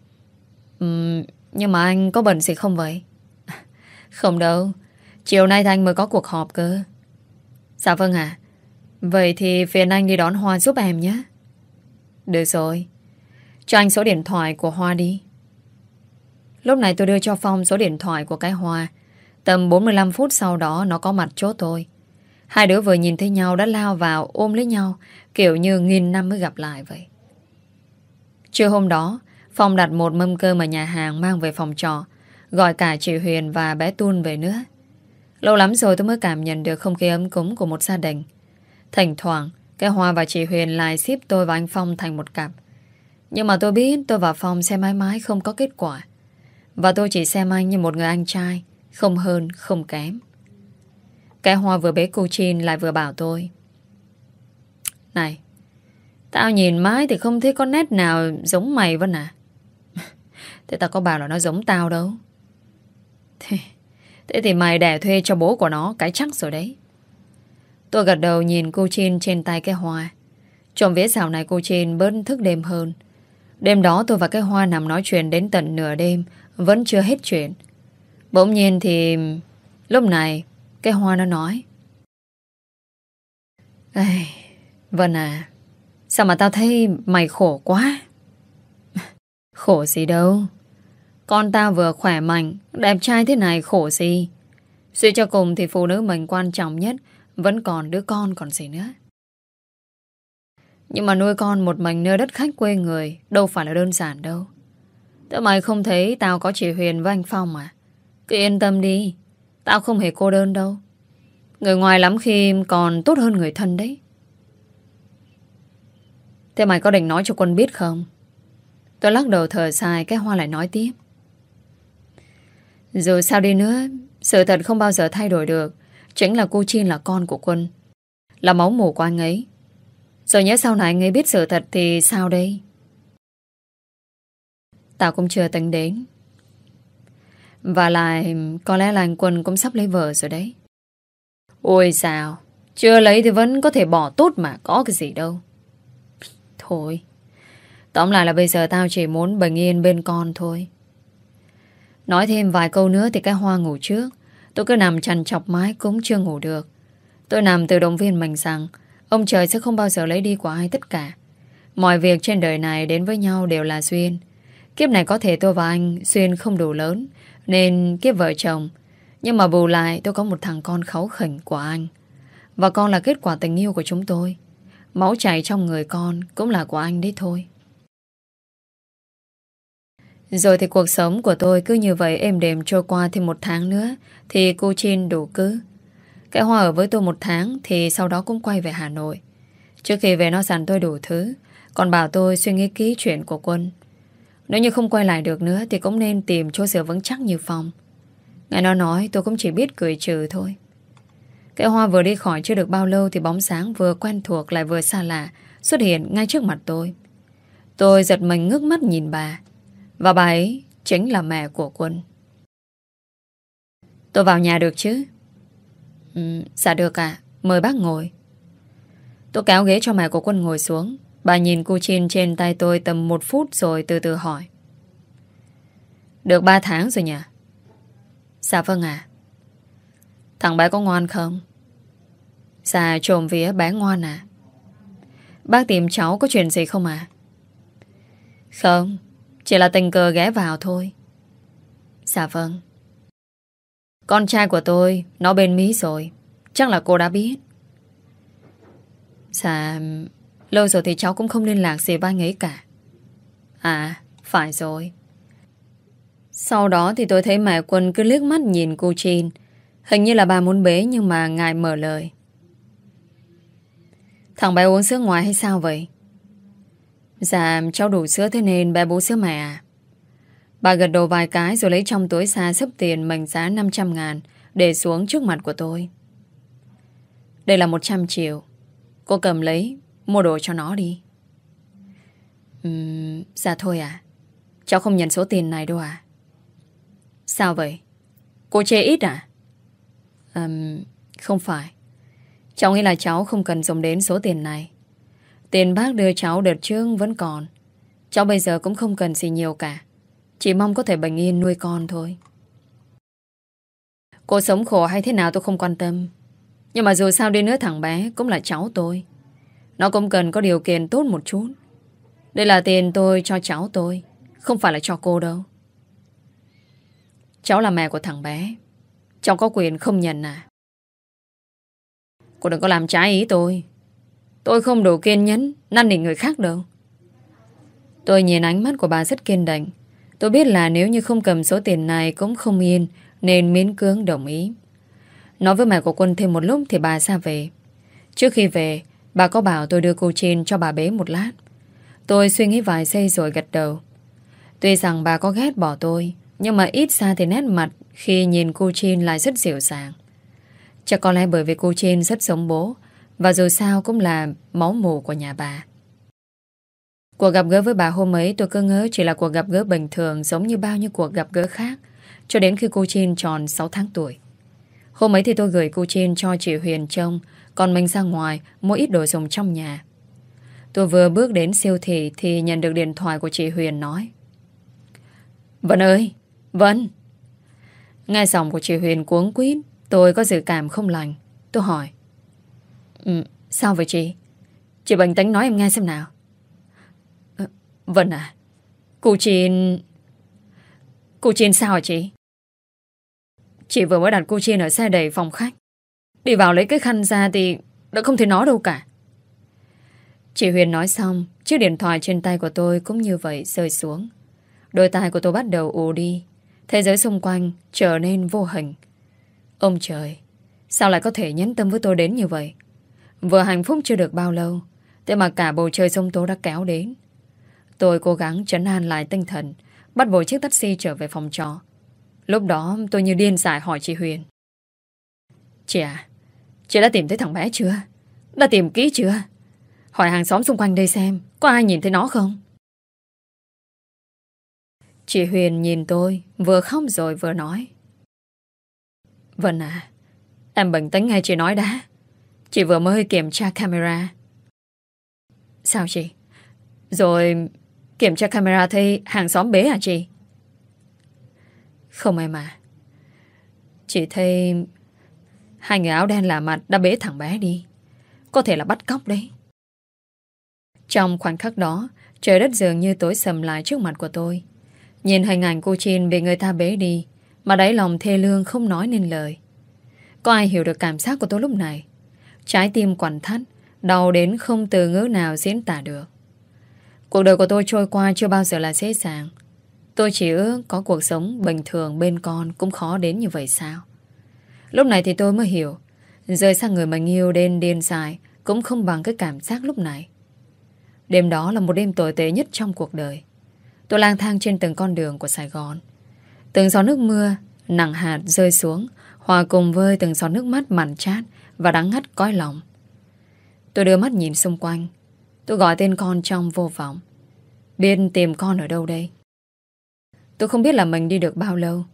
nhưng mà anh có bận gì không vậy? Không đâu, chiều nay thì anh mới có cuộc họp cơ. Dạ vâng ạ. Vậy thì phiền anh đi đón Hoa giúp em nhé. Được rồi, cho anh số điện thoại của Hoa đi. Lúc này tôi đưa cho Phong số điện thoại của cái Hoa. Tầm 45 phút sau đó nó có mặt chỗ tôi. Hai đứa vừa nhìn thấy nhau đã lao vào ôm lấy nhau, kiểu như nghìn năm mới gặp lại vậy. Trưa hôm đó, Phong đặt một mâm cơm ở nhà hàng mang về phòng trọ, gọi cả chị Huyền và bé Tun về nữa. Lâu lắm rồi tôi mới cảm nhận được không khí ấm cúng của một gia đình. Thỉnh thoảng, cái Hoa và chị Huyền lại ship tôi và anh Phong thành một cặp. Nhưng mà tôi biết tôi và Phong sẽ mãi mãi không có kết quả. Và tôi chỉ xem anh như một người anh trai, không hơn, không kém. Cái Hoa vừa bế cô Chin lại vừa bảo tôi: này, tao nhìn mãi thì không thấy có nét nào giống mày Vân à. Thế tao có bảo là nó giống tao đâu. Thế thì mày đẻ thuê cho bố của nó cái chắc rồi đấy. Tôi gật đầu nhìn cô Chin trên tay cái Hoa. Trộm vía dạo này cô Chin bớt thức đêm hơn. Đêm đó tôi và cái Hoa nằm nói chuyện đến tận nửa đêm, vẫn chưa hết chuyện. Bỗng nhiên thì lúc này cái Hoa nó nói: ê, Vân à, sao mà tao thấy mày khổ quá. Khổ gì đâu. Con tao vừa khỏe mạnh, đẹp trai thế này khổ gì. Suy cho cùng thì phụ nữ mình quan trọng nhất vẫn còn đứa con còn gì nữa. Nhưng mà nuôi con một mình nơi đất khách quê người đâu phải là đơn giản đâu. Thế mày không thấy tao có chị Huyền với anh Phong à? Cứ yên tâm đi, tao không hề cô đơn đâu. Người ngoài lắm khi còn tốt hơn người thân đấy. Thế mày có định nói cho Quân biết không? Tôi lắc đầu thở dài, cái Hoa lại nói tiếp: dù sao đi nữa, sự thật không bao giờ thay đổi được. Chính là cô Chin là con của Quân, là máu mủ của anh ấy. Rồi nhớ sau này anh ấy biết sự thật thì sao đây? Tao cũng chưa tính đến. Và lại có lẽ là anh Quân cũng sắp lấy vợ rồi đấy. Ôi sao, chưa lấy thì vẫn có thể bỏ tốt mà, có cái gì đâu. Thôi, tóm lại là bây giờ tao chỉ muốn bình yên bên con thôi. Nói thêm vài câu nữa thì cái Hoa ngủ trước. Tôi cứ nằm trằn trọc mãi cũng chưa ngủ được. Tôi nằm tự động viên mình rằng ông trời sẽ không bao giờ lấy đi của ai tất cả. Mọi việc trên đời này đến với nhau đều là duyên. Kiếp này có thể tôi và anh duyên không đủ lớn nên kiếp vợ chồng. Nhưng mà bù lại tôi có một thằng con kháu khỉnh của anh. Và con là kết quả tình yêu của chúng tôi. Máu chảy trong người con cũng là của anh đấy thôi. Rồi thì cuộc sống của tôi cứ như vậy êm đềm trôi qua thêm 1 tháng nữa thì cô Chin đủ cứ. Cái Hoa ở với tôi 1 tháng thì sau đó cũng quay về Hà Nội. Trước khi về nó dặn tôi đủ thứ, còn bảo tôi suy nghĩ kỹ chuyện của Quân. Nếu như không quay lại được nữa thì cũng nên tìm chỗ dựa vững chắc như Phong. Nghe nó nói tôi cũng chỉ biết cười trừ thôi. Cái Hoa vừa đi khỏi chưa được bao lâu thì bóng sáng vừa quen thuộc lại vừa xa lạ xuất hiện ngay trước mặt tôi. Tôi giật mình ngước mắt nhìn bà. Và bà ấy chính là mẹ của Quân. Tôi vào nhà được chứ? Dạ được ạ. Mời bác ngồi. Tôi kéo ghế cho mẹ của Quân ngồi xuống. Bà nhìn cu chin trên tay tôi tầm 1 phút rồi từ từ hỏi. Được 3 tháng rồi nhỉ? Dạ vâng ạ. Thằng bé có ngoan không? Dạ trộm vía bé ngoan à. Bác tìm cháu có chuyện gì không à? Không, chỉ là tình cờ ghé vào thôi. Dạ vâng. Con trai của tôi nó bên Mỹ rồi. Chắc là cô đã biết. Dạ, lâu rồi thì cháu cũng không liên lạc gì với anh ấy cả. À, phải rồi. Sau đó thì tôi thấy mẹ Quân cứ liếc mắt nhìn cô Chin. Hình như là bà muốn bế nhưng mà ngài mở lời. Thằng bé uống sữa ngoài hay sao vậy? Dạ, cháu đủ sữa thế nên bé bú sữa mẹ à. Bà gật đầu vài cái rồi lấy trong túi xa xấp tiền mệnh giá 500.000 để xuống trước mặt của tôi. Đây là 100 triệu. Cô cầm lấy, mua đồ cho nó đi. Dạ thôi à. Cháu không nhận số tiền này đâu à. Sao vậy? Cô chê ít à? Không phải. Cháu nghĩ là cháu không cần dùng đến số tiền này. Tiền bác đưa cháu đợt trước vẫn còn. Cháu bây giờ cũng không cần gì nhiều cả. Chỉ mong có thể bình yên nuôi con thôi. Cô sống khổ hay thế nào tôi không quan tâm. Nhưng mà dù sao đi nữa thằng bé cũng là cháu tôi. Nó cũng cần có điều kiện tốt một chút. Đây là tiền tôi cho cháu tôi, không phải là cho cô đâu. Cháu là mẹ của thằng bé. Cháu có quyền không nhận à? Cô đừng có làm trái ý tôi. Tôi không đủ kiên nhẫn năn nỉ người khác đâu. Tôi nhìn ánh mắt của bà rất kiên định. Tôi biết là nếu như không cầm số tiền này cũng không yên, nên miễn cưỡng đồng ý. Nói với mẹ của Quân thêm một lúc thì bà ra về. Trước khi về, bà có bảo tôi đưa cô Chin cho bà bế một lát. Tôi suy nghĩ vài giây rồi gật đầu. Tuy rằng bà có ghét bỏ tôi, nhưng mà ít ra thì nét mặt khi nhìn cô Chin lại rất dịu dàng. Chắc có lẽ bởi vì cô Chin rất giống bố, và dù sao cũng là máu mủ của nhà bà. Cuộc gặp gỡ với bà hôm ấy tôi cứ ngỡ chỉ là cuộc gặp gỡ bình thường giống như bao nhiêu cuộc gặp gỡ khác, cho đến khi cô Chin tròn 6 tháng tuổi. Hôm ấy thì tôi gửi cô Chin cho chị Huyền trông, còn mình ra ngoài mua ít đồ dùng trong nhà. Tôi vừa bước đến siêu thị thì nhận được điện thoại của chị Huyền nói. Vân ơi, Vân. Nghe giọng của chị Huyền cuống quýt, tôi có dự cảm không lành. Tôi hỏi. Sao vậy chị? Chị bình tĩnh nói em nghe xem nào. Vân à, cô Chin sao hả chị? Chị vừa mới đặt cô Chin ở xe đẩy phòng khách. Đi vào lấy cái khăn ra thì đã không thấy nó đâu cả. Chị Huyền nói xong, chiếc điện thoại trên tay của tôi cũng như vậy rơi xuống. Đôi tai của tôi bắt đầu ù đi. Thế giới xung quanh trở nên vô hình. Ông trời, sao lại có thể nhẫn tâm với tôi đến như vậy? Vừa hạnh phúc chưa được bao lâu, thế mà cả bầu trời giông tố đã kéo đến. Tôi cố gắng trấn an lại tinh thần, bắt vội chiếc taxi trở về phòng trọ. Lúc đó tôi như điên dại hỏi chị Huyền. Chị à, chị đã tìm thấy thằng bé chưa? Đã tìm kỹ chưa? Hỏi hàng xóm xung quanh đây xem có ai nhìn thấy nó không? Chị Huyền nhìn tôi, vừa khóc rồi vừa nói. Vân à, em bình tĩnh nghe chị nói đã. Chị vừa mới kiểm tra camera. Sao chị? Rồi kiểm tra camera thấy hàng xóm bế hả chị? Không em à. Chị thấy hai người áo đen lạ mặt đã bế thằng bé đi. Có thể là bắt cóc đấy. Trong khoảnh khắc đó, trời đất dường như tối sầm lại trước mặt của tôi. Nhìn hình ảnh cô Chin bị người ta bế đi, mà đáy lòng thê lương không nói nên lời. Có ai hiểu được cảm giác của tôi lúc này? Trái tim quặn thắt, đau đến không từ ngữ nào diễn tả được. Cuộc đời của tôi trôi qua chưa bao giờ là dễ dàng. Tôi chỉ ước có cuộc sống bình thường bên con cũng khó đến như vậy sao? Lúc này thì tôi mới hiểu, rời xa người mình yêu đến điên dại cũng không bằng cái cảm giác lúc này. Đêm đó là một đêm tồi tệ nhất trong cuộc đời. Tôi lang thang trên từng con đường của Sài Gòn. Từng giọt nước mưa nặng hạt rơi xuống, hòa cùng với từng giọt nước mắt mặn chát và đắng ngắt cõi lòng. Tôi đưa mắt nhìn xung quanh. Tôi gọi tên con trong vô vọng. Biết tìm con ở đâu đây? Tôi không biết là mình đi được bao lâu.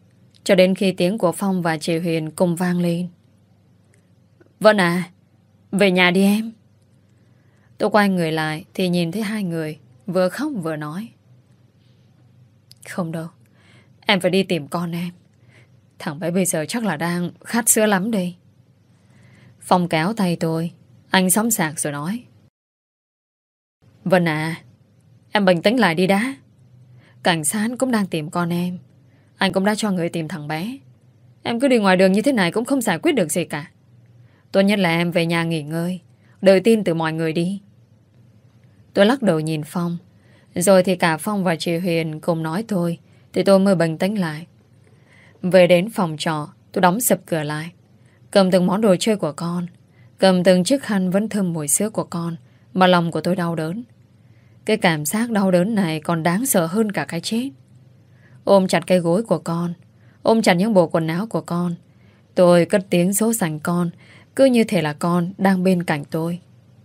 cho đến khi tiếng của Phong và chị Huyền cùng vang lên. Vân à, về nhà đi em. Tôi quay người lại thì nhìn thấy hai người vừa khóc vừa nói. Không đâu, em phải đi tìm con em. Thằng bé bây giờ chắc là đang khát sữa lắm đây. Phong kéo tay tôi, anh xóm xạc rồi nói. Vân à, em bình tĩnh lại đi đã. Cảnh sát cũng đang tìm con em. Anh cũng đã cho người tìm thằng bé. Em cứ đi ngoài đường như thế này cũng không giải quyết được gì cả. Tốt nhất là em về nhà nghỉ ngơi, đợi tin từ mọi người đi. Tôi lắc đầu nhìn Phong. Rồi thì cả Phong và chị Huyền cùng nói thôi, thì tôi mới bình tĩnh lại. Về đến phòng trọ, tôi đóng sập cửa lại, cầm từng món đồ chơi của con, cầm từng chiếc khăn vẫn thơm mùi sữa của con, mà lòng của tôi đau đớn. Cái cảm giác đau đớn này còn đáng sợ hơn cả cái chết. Ôm chặt cái gối của con, ôm chặt những bộ quần áo của con, tôi cất tiếng dỗ dành con, cứ như thể là con đang bên cạnh tôi.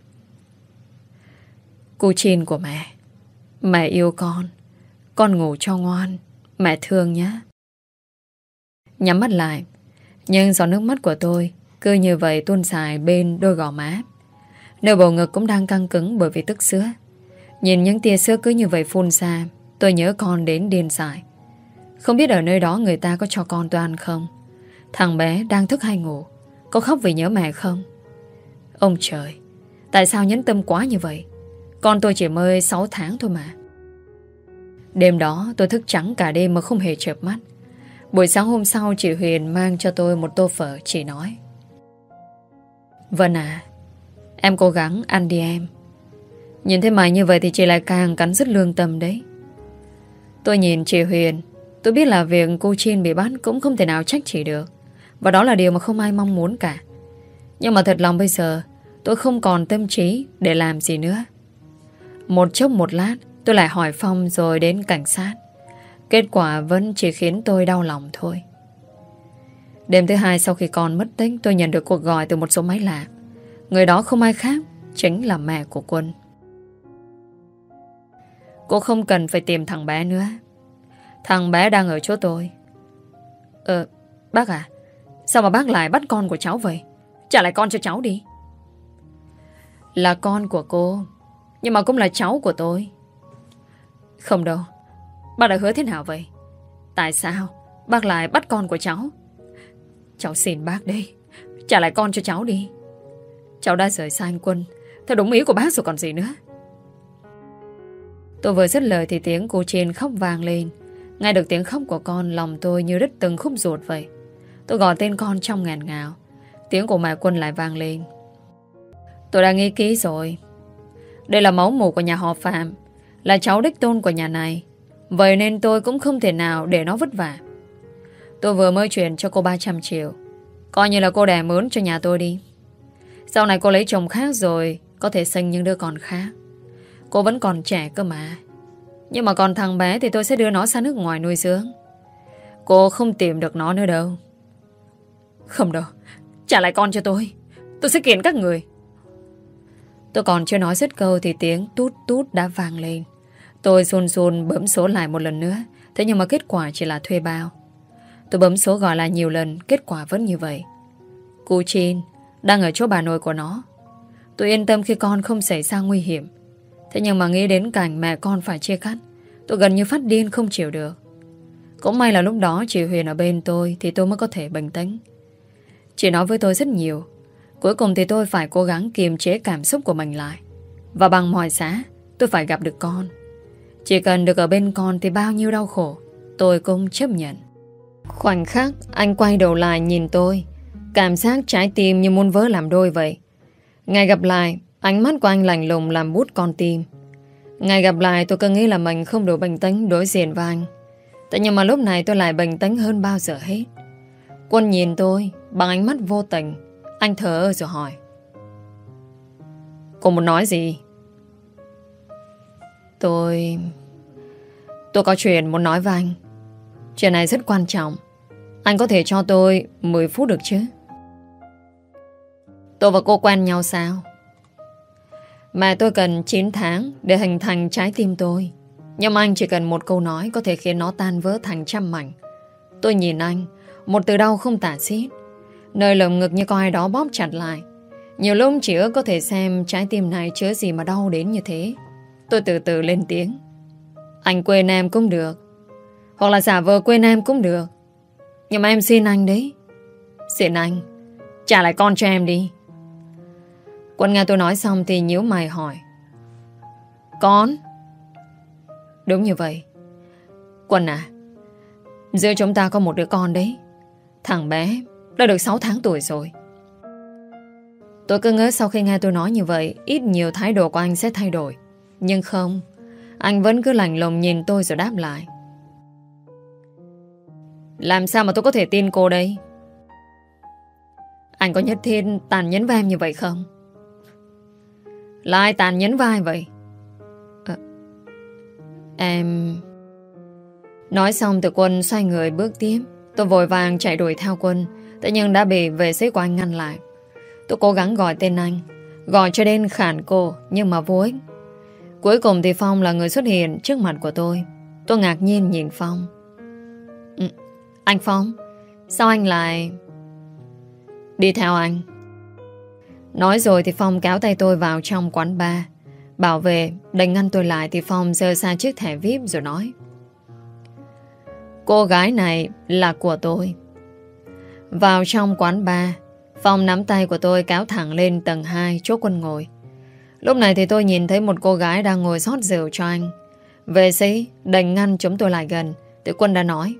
Cô Chin của mẹ yêu con ngủ cho ngoan, mẹ thương nhé. Nhắm mắt lại, nhưng giọt nước mắt của tôi cứ như vậy tuôn dài bên đôi gò má. Nơi bầu ngực cũng đang căng cứng bởi vì tức sữa. Nhìn những tia sữa cứ như vậy phun ra, tôi nhớ con đến điên dại. Không biết ở nơi đó người ta có cho con tôi ăn không? Thằng bé đang thức hay ngủ? Có khóc vì nhớ mẹ không? Ông trời, tại sao nhẫn tâm quá như vậy? Con tôi chỉ mới 6 tháng thôi mà. Đêm đó tôi thức trắng cả đêm mà không hề chợp mắt. Buổi sáng hôm sau chị Huyền mang cho tôi một tô phở. Chị nói: Vân à, em cố gắng ăn đi em. Nhìn thấy mày như vậy thì chị lại càng cắn rứt lương tâm đấy. Tôi nhìn chị Huyền. Tôi biết là việc cô Chin bị bắt cũng không thể nào trách chị được, và đó là điều mà không ai mong muốn cả. Nhưng mà thật lòng bây giờ tôi không còn tâm trí để làm gì nữa. Một chốc một lát tôi lại hỏi Phong rồi đến cảnh sát. Kết quả vẫn chỉ khiến tôi đau lòng thôi. Đêm thứ hai sau khi con mất tích, tôi nhận được cuộc gọi từ một số máy lạ. Người đó không ai khác, chính là mẹ của Quân. Cô không cần phải tìm thằng bé nữa. Thằng bé đang ở chỗ tôi. Bác à, sao mà bác lại bắt con của cháu vậy? Trả lại con cho cháu đi. Là con của cô, nhưng mà cũng là cháu của tôi. Không đâu. Bác đã hứa thế nào vậy? Tại sao bác lại bắt con của cháu? Cháu xin bác đây, trả lại con cho cháu đi. Cháu đã rời xa anh Quân theo đúng ý của bác rồi còn gì nữa. Tôi vừa dứt lời thì tiếng cô Chin khóc vang lên. Nghe được tiếng khóc của con, lòng tôi như đứt từng khúc ruột vậy. Tôi gọi tên con trong ngàn ngào. Tiếng của mẹ Quân lại vang lên. Tôi đã nghĩ kỹ rồi. Đây là máu mủ của nhà họ Phạm, là cháu đích tôn của nhà này. Vậy nên tôi cũng không thể nào để nó vất vả. Tôi vừa mới chuyển cho cô 300 triệu. Coi như là cô đẻ mướn cho nhà tôi đi. Sau này cô lấy chồng khác rồi, có thể sinh những đứa con khác. Cô vẫn còn trẻ cơ mà. Nhưng mà còn thằng bé thì tôi sẽ đưa nó sang nước ngoài nuôi dưỡng. Cô không tìm được nó nữa đâu. Không đâu, trả lại con cho tôi sẽ kiện các người. Tôi còn chưa nói dứt câu thì tiếng tút tút đã vang lên. Tôi run run bấm số lại một lần nữa. Thế nhưng mà kết quả chỉ là thuê bao. Tôi bấm số gọi lại nhiều lần, kết quả vẫn như vậy. Cô Chin đang ở chỗ bà nội của nó. Tôi yên tâm khi con không xảy ra nguy hiểm. Thế nhưng mà nghĩ đến cảnh mẹ con phải chia cắt, tôi gần như phát điên không chịu được. Cũng may là lúc đó chị Huyền ở bên tôi thì tôi mới có thể bình tĩnh. Chị nói với tôi rất nhiều. Cuối cùng thì tôi phải cố gắng kiềm chế cảm xúc của mình lại. Và bằng mọi giá tôi phải gặp được con. Chỉ cần được ở bên con thì bao nhiêu đau khổ tôi cũng chấp nhận. Khoảnh khắc anh quay đầu lại nhìn tôi, cảm giác trái tim như muốn vỡ làm đôi vậy. Ngày gặp lại, ánh mắt của anh lạnh lùng làm bút con tim. Ngày gặp lại tôi cứ nghĩ là mình không đủ bình tĩnh đối diện với anh. Thế nhưng mà lúc này tôi lại bình tĩnh hơn bao giờ hết. Quân nhìn tôi bằng ánh mắt vô tình. Anh thở ơ rồi hỏi: Cô muốn nói gì? Tôi có chuyện muốn nói với anh. Chuyện này rất quan trọng. Anh có thể cho tôi 10 phút được chứ? Tôi và cô quen nhau sao? Mẹ tôi cần 9 tháng để hình thành trái tim tôi. Nhưng anh chỉ cần một câu nói có thể khiến nó tan vỡ thành trăm mảnh. Tôi nhìn anh, một từ đau không tả xiết. Nơi lồng ngực như có ai đó bóp chặt lại. Nhiều lúc chỉ ước có thể xem trái tim này chứa gì mà đau đến như thế. Tôi từ từ lên tiếng. Anh quên em cũng được, hoặc là giả vờ quên em cũng được, nhưng mà em xin anh đấy. Xin anh trả lại con cho em đi. Quân nghe tôi nói xong thì nhíu mày hỏi. Con? Đúng như vậy. Quân à, giữa chúng ta có một đứa con đấy. Thằng bé đã được 6 tháng tuổi rồi. Tôi cứ ngỡ sau khi nghe tôi nói như vậy, ít nhiều thái độ của anh sẽ thay đổi. Nhưng không, anh vẫn cứ lạnh lùng nhìn tôi rồi đáp lại. Làm sao mà tôi có thể tin cô đây? Anh có nhất thiết tàn nhẫn với em như vậy không? Là ai tàn nhẫn với ai vậy? Em... Nói xong thì Quân xoay người bước tiếp. Tôi vội vàng chạy đuổi theo Quân, thế nhưng đã bị vệ sĩ của anh ngăn lại. Tôi cố gắng gọi tên anh, gọi cho đến khản cổ, nhưng mà vô ích. Cuối cùng thì Phong là người xuất hiện trước mặt của tôi. Tôi ngạc nhiên nhìn Phong. Anh Phong, sao anh lại... Đi theo anh. Nói rồi thì Phong kéo tay tôi vào trong quán bar. Bảo vệ đành ngăn tôi lại thì Phong giơ xa chiếc thẻ VIP rồi nói. Cô gái này là của tôi. Vào trong quán bar, Phong nắm tay của tôi kéo thẳng lên tầng 2 chỗ Quân ngồi. Lúc này thì tôi nhìn thấy một cô gái đang ngồi rót rượu cho anh. Vệ sĩ đành ngăn chúng tôi lại gần thì Quân đã nói.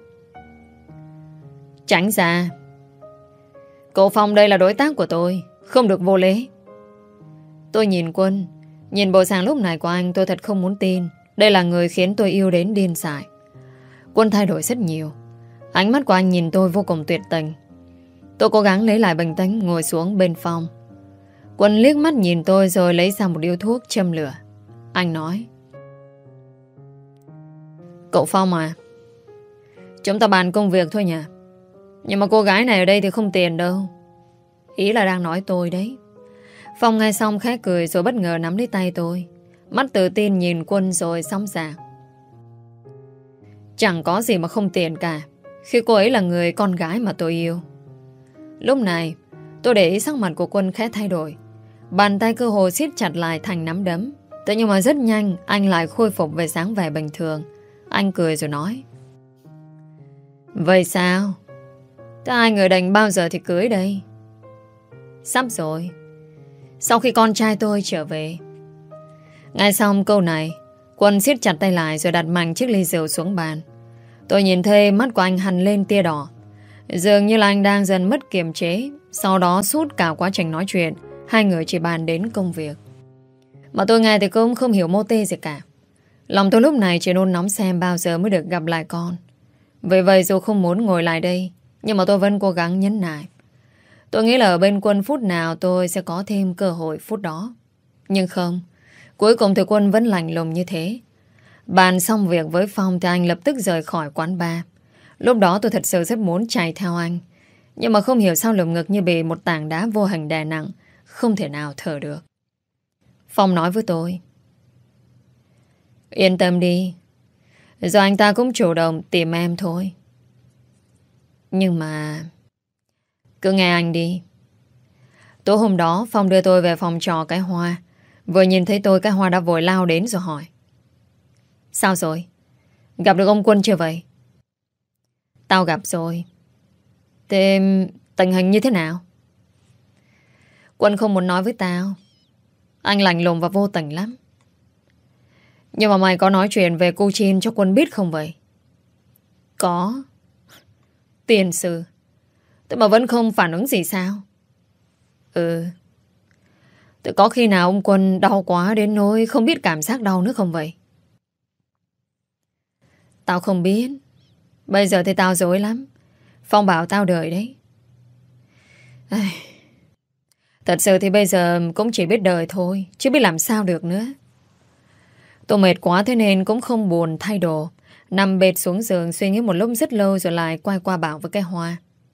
Tránh ra. Cậu Phong đây là đối tác của tôi, không được vô lễ. Tôi nhìn Quân, nhìn bộ dạng lúc này của anh tôi thật không muốn tin. Đây là người khiến tôi yêu đến điên dại. Quân thay đổi rất nhiều. Ánh mắt của anh nhìn tôi vô cùng tuyệt tình. Tôi cố gắng lấy lại bình tĩnh ngồi xuống bên Phong. Quân liếc mắt nhìn tôi rồi lấy ra một điếu thuốc châm lửa. Anh nói. Cậu Phong à, chúng ta bàn công việc thôi nhỉ. Nhưng mà cô gái này ở đây thì không tiền đâu. Ý là đang nói tôi đấy. Phong nghe xong khẽ cười rồi bất ngờ nắm lấy tay tôi. Mắt tự tin nhìn Quân rồi sóng sạc. Chẳng có gì mà không tiền cả khi cô ấy là người con gái mà tôi yêu. Lúc này tôi để ý sắc mặt của Quân khẽ thay đổi. Bàn tay cơ hồ siết chặt lại thành nắm đấm. Thế nhưng mà rất nhanh anh lại khôi phục về dáng vẻ bình thường. Anh cười rồi nói. Vậy sao? Thế hai người đành bao giờ thì cưới đây? Sắp rồi, sau khi con trai tôi trở về. Nghe xong câu này, Quân siết chặt tay lại rồi đặt mạnh chiếc ly rượu xuống bàn. Tôi nhìn thấy mắt của anh hằn lên tia đỏ. Dường như là anh đang dần mất kiềm chế. Sau đó suốt cả quá trình nói chuyện, hai người chỉ bàn đến công việc. Mà tôi nghe thì cũng không hiểu mô tê gì cả. Lòng tôi lúc này chỉ nôn nóng xem bao giờ mới được gặp lại con. Vì vậy dù không muốn ngồi lại đây, nhưng mà tôi vẫn cố gắng nhấn nại. Tôi nghĩ là ở bên Quân phút nào tôi sẽ có thêm cơ hội phút đó. Nhưng không, cuối cùng thì Quân vẫn lạnh lùng như thế. Bàn xong việc với Phong thì anh lập tức rời khỏi quán bar. Lúc đó tôi thật sự rất muốn chạy theo anh. Nhưng mà không hiểu sao lồng ngực như bị một tảng đá vô hình đè nặng, không thể nào thở được. Phong nói với tôi. Yên tâm đi, giờ anh ta cũng chủ động tìm em thôi. Nhưng mà... Cứ nghe anh đi. Tối hôm đó Phong đưa tôi về phòng trọ cái Hoa. Vừa nhìn thấy tôi cái Hoa đã vội lao đến rồi hỏi. Sao rồi? Gặp được ông Quân chưa vậy? Tao gặp rồi. Thế tình hình như thế nào? Quân không muốn nói với tao. Anh lạnh lùng và vô tình lắm. Nhưng mà mày có nói chuyện về cô Chin cho Quân biết không vậy? Có. Tiền sư. Thế mà vẫn không phản ứng gì sao? Ừ. Thế có khi nào ông Quân đau quá đến nỗi không biết cảm giác đau nữa không vậy? Tao không biết. Bây giờ thì tao dối lắm. Phong bảo tao đợi đấy. Thật sự thì bây giờ cũng chỉ biết đợi thôi, chứ biết làm sao được nữa. Tôi mệt quá thế nên cũng không buồn thay đồ. Nằm bệt xuống giường suy nghĩ một lúc rất lâu rồi lại quay qua bảo với cái Hoa.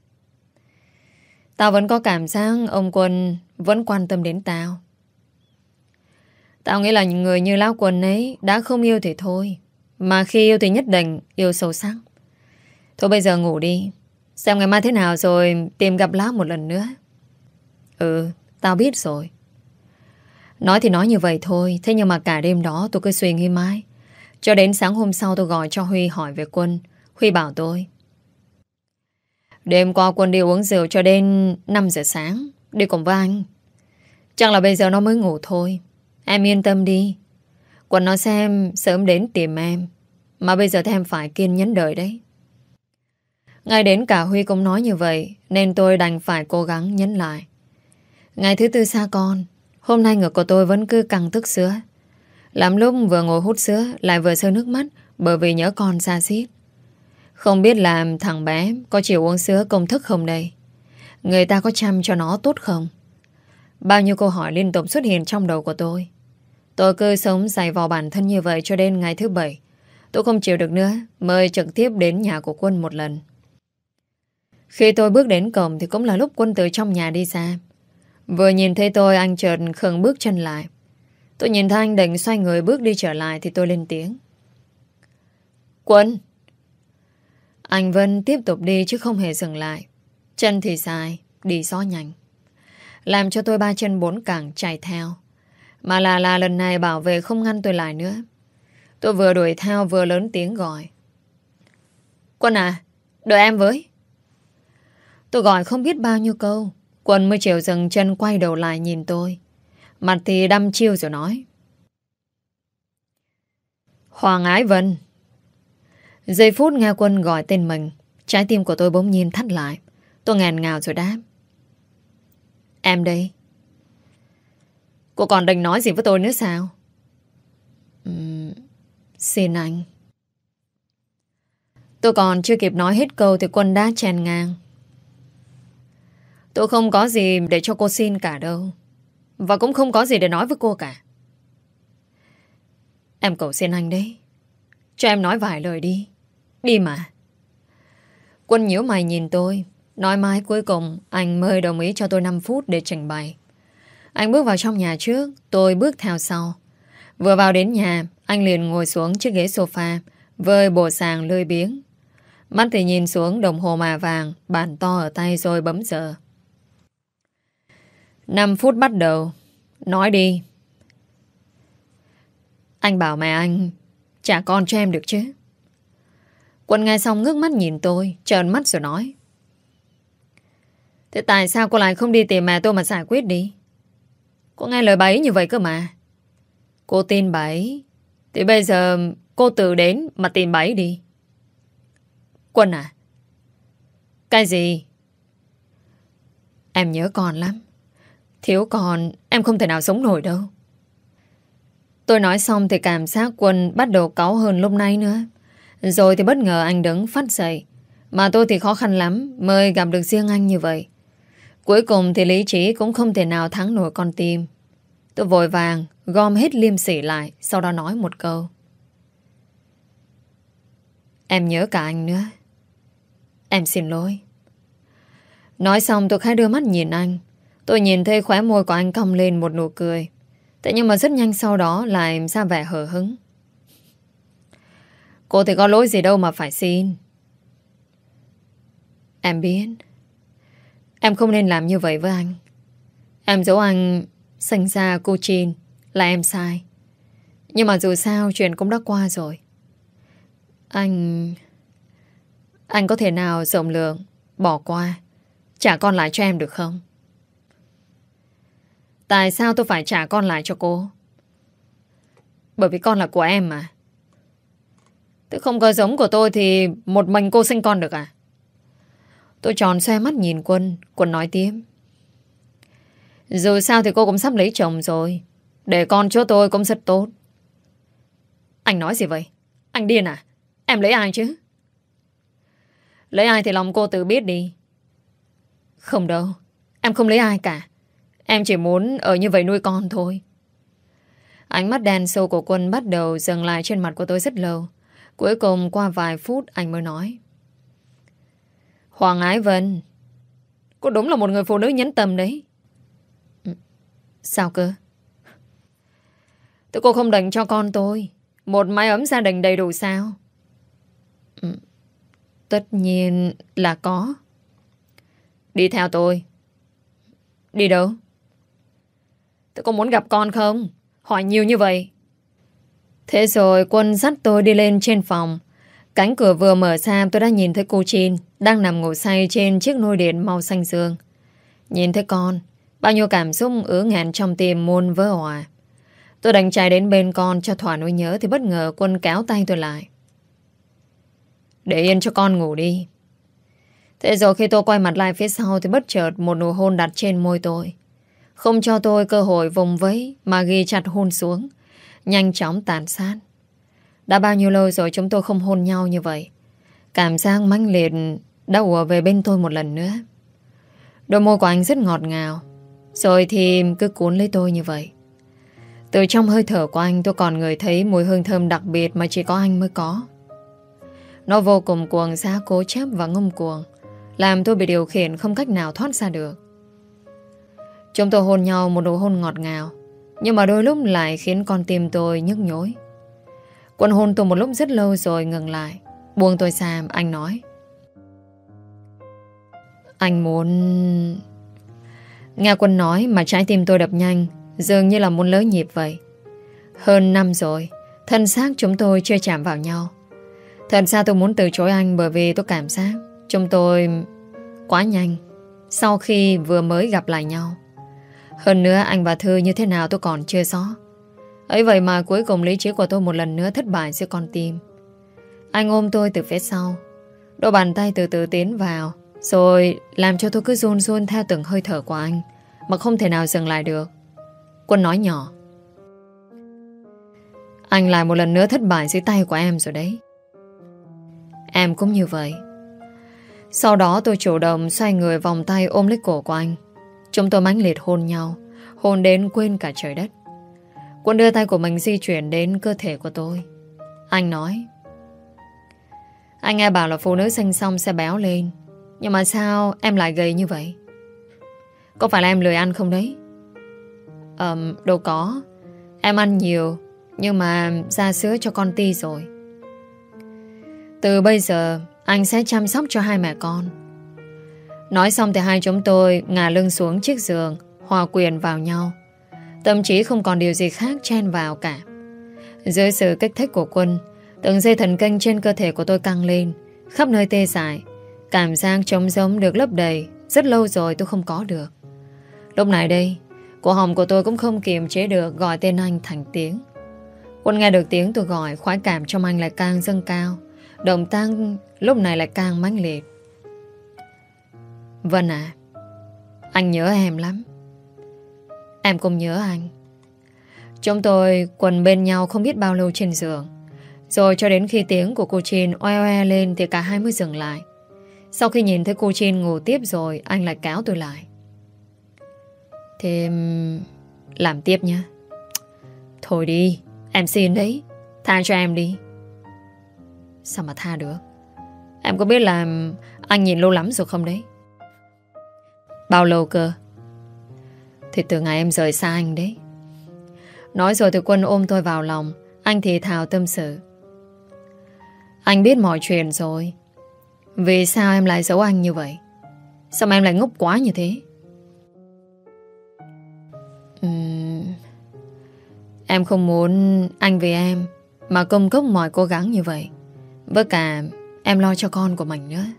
Tao vẫn có cảm giác ông Quân vẫn quan tâm đến tao. Tao nghĩ là những người như Lão Quân ấy đã không yêu thì thôi. Mà khi yêu thì nhất định yêu sâu sắc. Thôi bây giờ ngủ đi. Xem ngày mai thế nào rồi tìm gặp Lão một lần nữa. Ừ, tao biết rồi. Nói thì nói như vậy thôi. Thế nhưng mà cả đêm đó tôi cứ suy nghĩ mãi. Cho đến sáng hôm sau tôi gọi cho Huy hỏi về Quân. Huy bảo tôi: đêm qua Quân đi uống rượu cho đến 5 giờ sáng. Đi cùng với anh. Chắc là bây giờ nó mới ngủ thôi. Em yên tâm đi. Quân nó xem sớm đến tìm em. Mà bây giờ thì em phải kiên nhẫn đợi đấy. Ngay đến cả Huy cũng nói như vậy, nên tôi đành phải cố gắng nhấn lại. Ngày thứ tư xa con. Hôm nay ngực của tôi vẫn cứ căng tức sữa. Lắm lúc vừa ngồi hút sữa lại vừa rơi nước mắt, bởi vì nhớ con xa xít. Không biết làm thằng bé có chịu uống sữa công thức không đây? Người ta có chăm cho nó tốt không? Bao nhiêu câu hỏi liên tục xuất hiện trong đầu của tôi. Tôi cứ sống dày vò bản thân như vậy cho đến ngày thứ 7. Tôi không chịu được nữa, mời trực tiếp đến nhà của Quân một lần. Khi tôi bước đến cổng thì cũng là lúc Quân từ trong nhà đi ra. Vừa nhìn thấy tôi, anh chợt khựng bước chân lại. Tôi nhìn thấy anh định xoay người bước đi trở lại thì tôi lên tiếng: Quân! Anh Vân tiếp tục đi chứ không hề dừng lại. Chân thì dài, đi gió nhanh, làm cho tôi ba chân bốn cẳng chạy theo. Mà là lần này bảo vệ không ngăn tôi lại nữa. Tôi vừa đuổi theo vừa lớn tiếng gọi: Quân à, đợi em với. Tôi gọi không biết bao nhiêu câu, Quân mới chịu dừng chân quay đầu lại nhìn tôi. Mặt thì đăm chiêu rồi nói: Hoàng Ái Vân. Giây phút nghe Quân gọi tên mình, trái tim của tôi bỗng nhiên thắt lại. Tôi nghẹn ngào rồi đáp: Em đây. Cô còn định nói gì với tôi nữa sao? Xin anh. Tôi còn chưa kịp nói hết câu thì Quân đã chen ngang: Tôi không có gì để cho cô xin cả đâu. Và cũng không có gì để nói với cô cả. Em cầu xin anh đấy, cho em nói vài lời đi. Đi mà. Quân nhíu mày nhìn tôi. Nói mãi cuối cùng anh mới đồng ý cho tôi 5 phút để trình bày. Anh bước vào trong nhà trước, tôi bước theo sau. Vừa vào đến nhà, anh liền ngồi xuống chiếc ghế sofa với bộ sàng lười biếng. Mắt thì nhìn xuống đồng hồ mạ vàng, bàn to ở tay rồi bấm giờ. 5 phút bắt đầu. Nói đi. Anh bảo mẹ anh trả con cho em được chứ? Quân nghe xong ngước mắt nhìn tôi, trợn mắt rồi nói: Thế tại sao cô lại không đi tìm mẹ tôi mà giải quyết đi? Cô nghe lời bà ấy như vậy cơ mà. Cô tin bà ấy thì bây giờ cô tự đến mà tìm bà ấy đi. Quân à? Cái gì? Em nhớ con lắm. Thiếu con em không thể nào sống nổi đâu. Tôi nói xong thì cảm giác Quân bắt đầu cáu hơn lúc nãy nữa. Rồi thì bất ngờ anh đứng phát dậy. Mà tôi thì khó khăn lắm mới gặp được riêng anh như vậy. Cuối cùng thì lý trí cũng không thể nào thắng nổi con tim. Tôi vội vàng gom hết liêm sỉ lại, sau đó nói một câu: Em nhớ cả anh nữa. Em xin lỗi. Nói xong tôi khẽ đưa mắt nhìn anh. Tôi nhìn thấy khóe môi của anh cong lên một nụ cười. Thế nhưng mà rất nhanh sau đó lại ra vẻ hờ hững. Cô thì có lỗi gì đâu mà phải xin. Em biết em không nên làm như vậy với anh. Em giấu anh sinh ra cô Chin là em sai. Nhưng mà dù sao chuyện cũng đã qua rồi. Anh có thể nào rộng lượng bỏ qua, trả con lại cho em được không? Tại sao tôi phải trả con lại cho cô? Bởi vì con là của em mà. Tôi không có giống của tôi thì một mình cô sinh con được à? Tôi tròn xoe mắt nhìn Quân. Quân nói tiếp: Dù sao thì cô cũng sắp lấy chồng rồi. Để con chỗ tôi cũng rất tốt. Anh nói gì vậy? Anh điên à? Em lấy ai chứ? Lấy ai thì lòng cô tự biết đi. Không đâu, em không lấy ai cả. Em chỉ muốn ở như vậy nuôi con thôi. Ánh mắt đen sâu của Quân bắt đầu dừng lại trên mặt của tôi rất lâu. Cuối cùng qua vài phút anh mới nói: Hoàng Ái Vân, cô đúng là một người phụ nữ nhẫn tâm đấy. Sao cơ? Cô không định cho con tôi một mái ấm gia đình đầy đủ sao? Tất nhiên là có. Đi theo tôi. Đi đâu? Tôi có muốn gặp con không? Hỏi nhiều như vậy. Thế rồi Quân dắt tôi đi lên trên phòng. Cánh cửa vừa mở ra, tôi đã nhìn thấy cô Chin đang nằm ngủ say trên chiếc nôi điện màu xanh dương. Nhìn thấy con, bao nhiêu cảm xúc ứ ngàn trong tim muôn vỡ òa. Tôi đành chạy đến bên con cho thỏa nỗi nhớ, thì bất ngờ Quân kéo tay tôi lại. Để yên cho con ngủ đi. Thế rồi khi tôi quay mặt lại phía sau thì bất chợt một nụ hôn đặt trên môi tôi, không cho tôi cơ hội vùng vẫy mà ghi chặt hôn xuống, nhanh chóng tàn sát. Đã bao nhiêu lâu rồi chúng tôi không hôn nhau như vậy. Cảm giác mãnh liệt đã ùa về bên tôi một lần nữa. Đôi môi của anh rất ngọt ngào, rồi thì cứ cuốn lấy tôi như vậy. Từ trong hơi thở của anh tôi còn ngửi thấy mùi hương thơm đặc biệt mà chỉ có anh mới có. Nó vô cùng cuồng dã, cố chấp và ngông cuồng, làm tôi bị điều khiển không cách nào thoát ra được. Chúng tôi hôn nhau một nụ hôn ngọt ngào, nhưng mà đôi lúc lại khiến con tim tôi nhức nhối. Quân hôn tôi một lúc rất lâu rồi ngừng lại. Buông tôi ra, anh nói: Anh muốn... Nghe Quân nói mà trái tim tôi đập nhanh, dường như là muốn lỡ nhịp vậy. Hơn năm rồi, thân xác chúng tôi chưa chạm vào nhau. Thật ra tôi muốn từ chối anh, bởi vì tôi cảm giác chúng tôi quá nhanh sau khi vừa mới gặp lại nhau. Hơn nữa anh và Thư như thế nào tôi còn chưa rõ. Ấy vậy mà cuối cùng lý trí của tôi một lần nữa thất bại giữa con tim. Anh ôm tôi từ phía sau, đôi bàn tay từ từ tiến vào, rồi làm cho tôi cứ run run theo từng hơi thở của anh, mà không thể nào dừng lại được. Quân nói nhỏ: Anh lại một lần nữa thất bại dưới tay của em rồi đấy. Em cũng như vậy. Sau đó tôi chủ động xoay người vòng tay ôm lấy cổ của anh. Chúng tôi mãnh liệt hôn nhau, hôn đến quên cả trời đất. Quân đưa tay của mình di chuyển đến cơ thể của tôi. Anh nói: Anh nghe bảo là phụ nữ sinh xong sẽ béo lên, nhưng mà sao em lại gầy như vậy? Có phải là em lười ăn không đấy? Đâu có. Em ăn nhiều, nhưng mà ra sữa cho con Ti rồi. Từ bây giờ anh sẽ chăm sóc cho hai mẹ con. Nói xong thì hai chúng tôi ngả lưng xuống chiếc giường, hòa quyện vào nhau. Tâm trí không còn điều gì khác chen vào cả. Dưới sự kích thích của Quân, từng dây thần kinh trên cơ thể của tôi căng lên, khắp nơi tê dại. Cảm giác trống rỗng được lấp đầy, rất lâu rồi tôi không có được. Lúc này đây, cổ họng của tôi cũng không kiềm chế được gọi tên anh thành tiếng. Quân nghe được tiếng tôi gọi, khoái cảm trong anh lại càng dâng cao, động tác lúc này lại càng mãnh liệt. Vân à, anh nhớ em lắm. Em cũng nhớ anh. Chúng tôi quần bên nhau không biết bao lâu trên giường, rồi cho đến khi tiếng của cô Chin oe oe lên thì cả hai mới dừng lại. Sau khi nhìn thấy cô Chin ngủ tiếp rồi, anh lại kéo tôi lại. Thế làm tiếp nhá. Thôi đi, em xin đấy, tha cho em đi. Sao mà tha được? Em có biết là anh nhìn lâu lắm rồi không đấy? Bao lâu cơ? Thì từ ngày em rời xa anh đấy. Nói rồi thì Quân ôm tôi vào lòng. Anh thì thào tâm sự. Anh biết mọi chuyện rồi. Vì sao em lại giấu anh như vậy? Sao mà em lại ngốc quá như thế? Em không muốn anh vì em mà công cốc mọi cố gắng như vậy. Với cả em lo cho con của mình nữa.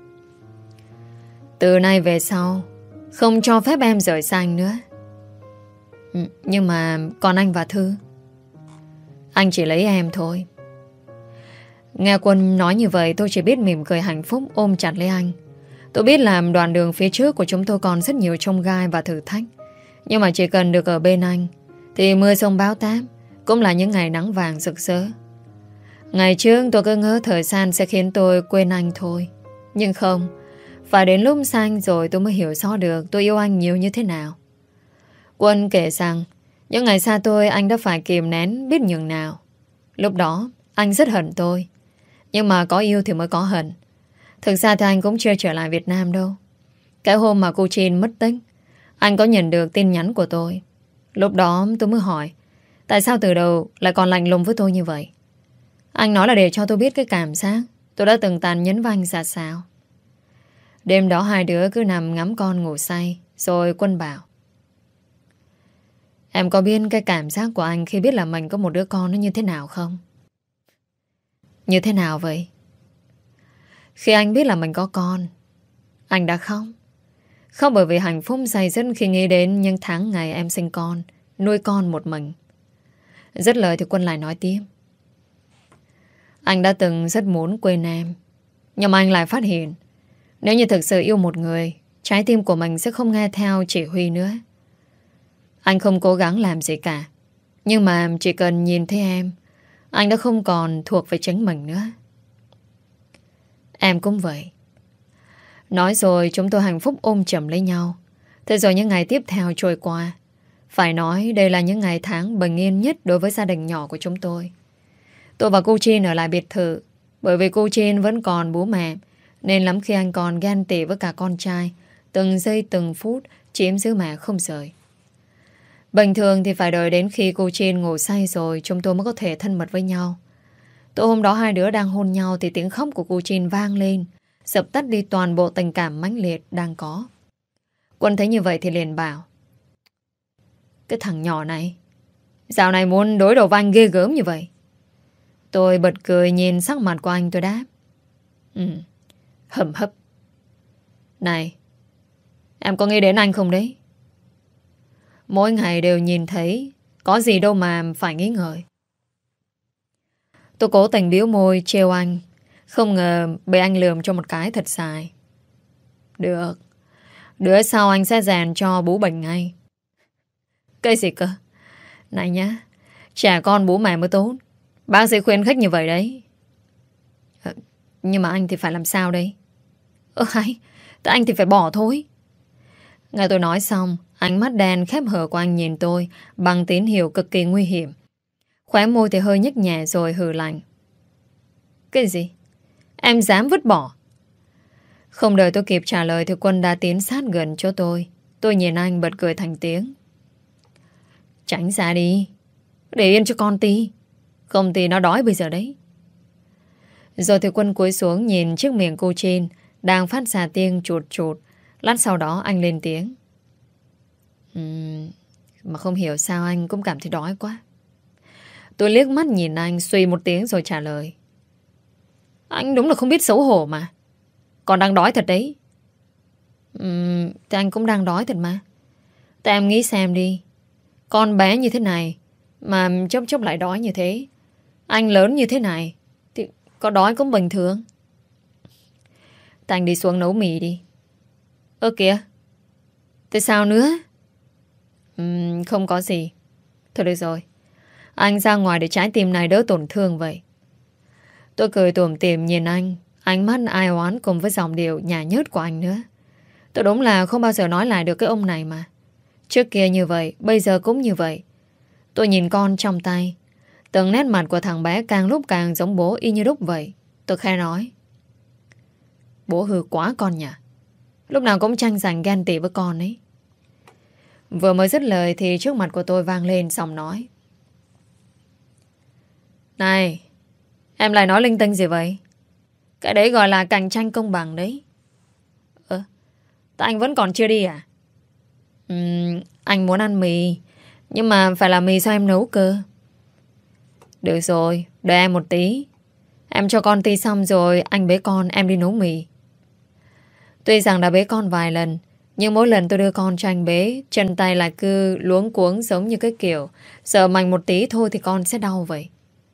Từ nay về sau không cho phép em rời xa anh nữa. Nhưng mà còn anh và Thư, anh chỉ lấy em thôi. Nghe Quân nói như vậy, tôi chỉ biết mỉm cười hạnh phúc ôm chặt lấy anh. Tôi biết là đoạn đường phía trước của chúng tôi còn rất nhiều chông gai và thử thách, nhưng mà chỉ cần được ở bên anh thì mưa sông bão táp cũng là những ngày nắng vàng rực rỡ. Ngày trước tôi cứ ngỡ thời gian sẽ khiến tôi quên anh thôi. Nhưng không, phải đến lúc xa anh rồi tôi mới hiểu rõ được tôi yêu anh nhiều như thế nào. Quân kể rằng những ngày xa tôi anh đã phải kìm nén biết nhường nào. Lúc đó anh rất hận tôi, nhưng mà có yêu thì mới có hận. Thực ra thì anh cũng chưa trở lại Việt Nam đâu. Cái hôm mà cô Chin mất tích, anh có nhận được tin nhắn của tôi. Lúc đó tôi mới hỏi tại sao từ đầu lại còn lạnh lùng với tôi như vậy. Anh nói là để cho tôi biết cái cảm giác tôi đã từng tàn nhẫn với anh ra sao. Đêm đó hai đứa cứ nằm ngắm con ngủ say. Rồi Quân bảo: em có biết cái cảm giác của anh khi biết là mình có một đứa con nó như thế nào không? Như thế nào vậy? Khi anh biết là mình có con, anh đã khóc. Khóc bởi vì hạnh phúc dày dứt khi nghĩ đến những tháng ngày em sinh con, nuôi con một mình. Dứt lời thì Quân lại nói tiếp: anh đã từng rất muốn quên em, nhưng mà anh lại phát hiện nếu như thực sự yêu một người, trái tim của mình sẽ không nghe theo chỉ huy nữa. Anh không cố gắng làm gì cả, nhưng mà chỉ cần nhìn thấy em, anh đã không còn thuộc về chính mình nữa. Em cũng vậy. Nói rồi chúng tôi hạnh phúc ôm chầm lấy nhau. Thế rồi những ngày tiếp theo trôi qua. Phải nói đây là những ngày tháng bình yên nhất đối với gia đình nhỏ của chúng tôi. Tôi và cô Chin ở lại biệt thự. Bởi vì cô Chin vẫn còn bố mẹ, nên lắm khi anh còn ghen tị với cả con trai. Từng giây từng phút chiếm giữ mẹ không rời. Bình thường thì phải đợi đến khi cô Chin ngủ say rồi chúng tôi mới có thể thân mật với nhau. Tối hôm đó hai đứa đang hôn nhau thì tiếng khóc của cô Chin vang lên, dập tắt đi toàn bộ tình cảm mãnh liệt đang có. Quân thấy như vậy thì liền bảo: cái thằng nhỏ này dạo này muốn đối đầu với anh ghê gớm như vậy. Tôi bật cười nhìn sắc mặt của anh, tôi đáp: hầm hấp. Này, em có nghĩ đến anh không đấy? Mỗi ngày đều nhìn thấy, có gì đâu mà phải nghĩ ngợi. Tôi cố tình biếu môi trêu anh, không ngờ bị anh lườm cho một cái thật dài. Được, bữa sau anh sẽ dàn cho bú bệnh ngay. Cái gì cơ? Này nhá, trẻ con bố mẹ mới tốt. Bác sĩ khuyến khích như vậy đấy. Nhưng mà anh thì phải làm sao đây? Hay, tại anh thì phải bỏ thôi. Nghe tôi nói xong, ánh mắt đen khép hờ của anh nhìn tôi bằng tín hiệu cực kỳ nguy hiểm. Khóe môi thì hơi nhếch nhẹ rồi hừ lạnh. Cái gì? Em dám vứt bỏ? Không đợi tôi kịp trả lời thì Quân đã tiến sát gần chỗ tôi. Tôi nhìn anh bật cười thành tiếng. Tránh ra đi, để yên cho con tí, không thì nó đói bây giờ đấy. Rồi thì Quân cúi xuống nhìn chiếc miệng cô Chin đang phát ra tiếng chuột chuột. Lát sau đó anh lên tiếng. Mà không hiểu sao anh cũng cảm thấy đói quá. Tôi liếc mắt nhìn anh, suy một tiếng rồi trả lời. Anh đúng là không biết xấu hổ mà. Còn đang đói thật đấy. Thì anh cũng đang đói thật mà. Tại em nghĩ xem đi, con bé như thế này mà chốc chốc lại đói như thế. Anh lớn như thế này thì có đói cũng bình thường. Tại anh đi xuống nấu mì đi. Ơ kìa, thế sao nữa? Không có gì. Thôi được rồi, anh ra ngoài để trái tim này đỡ tổn thương vậy. Tôi cười tủm tỉm nhìn anh, ánh mắt ai oán cùng với giọng điệu nhả nhớt của anh nữa. Tôi đúng là không bao giờ nói lại được cái ông này mà. Trước kia như vậy, bây giờ cũng như vậy. Tôi nhìn con trong tay, từng nét mặt của thằng bé càng lúc càng giống bố y như đúc vậy. Tôi khẽ nói. Bố hư quá con nhỉ. Lúc nào cũng tranh giành ghen tị với con ấy. Vừa mới dứt lời thì trước mặt của tôi vang lên giọng nói. Này, em lại nói linh tinh gì vậy? Cái đấy gọi là cạnh tranh công bằng đấy. Tại anh vẫn còn chưa đi à? Anh muốn ăn mì, nhưng mà phải là mì sao em nấu cơ. Được rồi, đợi em một tí. Em cho con ti xong rồi anh bế con em đi nấu mì. Tuy rằng đã bế con vài lần, nhưng mỗi lần tôi đưa con cho anh bế, chân tay lại cứ luống cuống giống như cái kiểu sợ mạnh một tí thôi thì con sẽ đau vậy.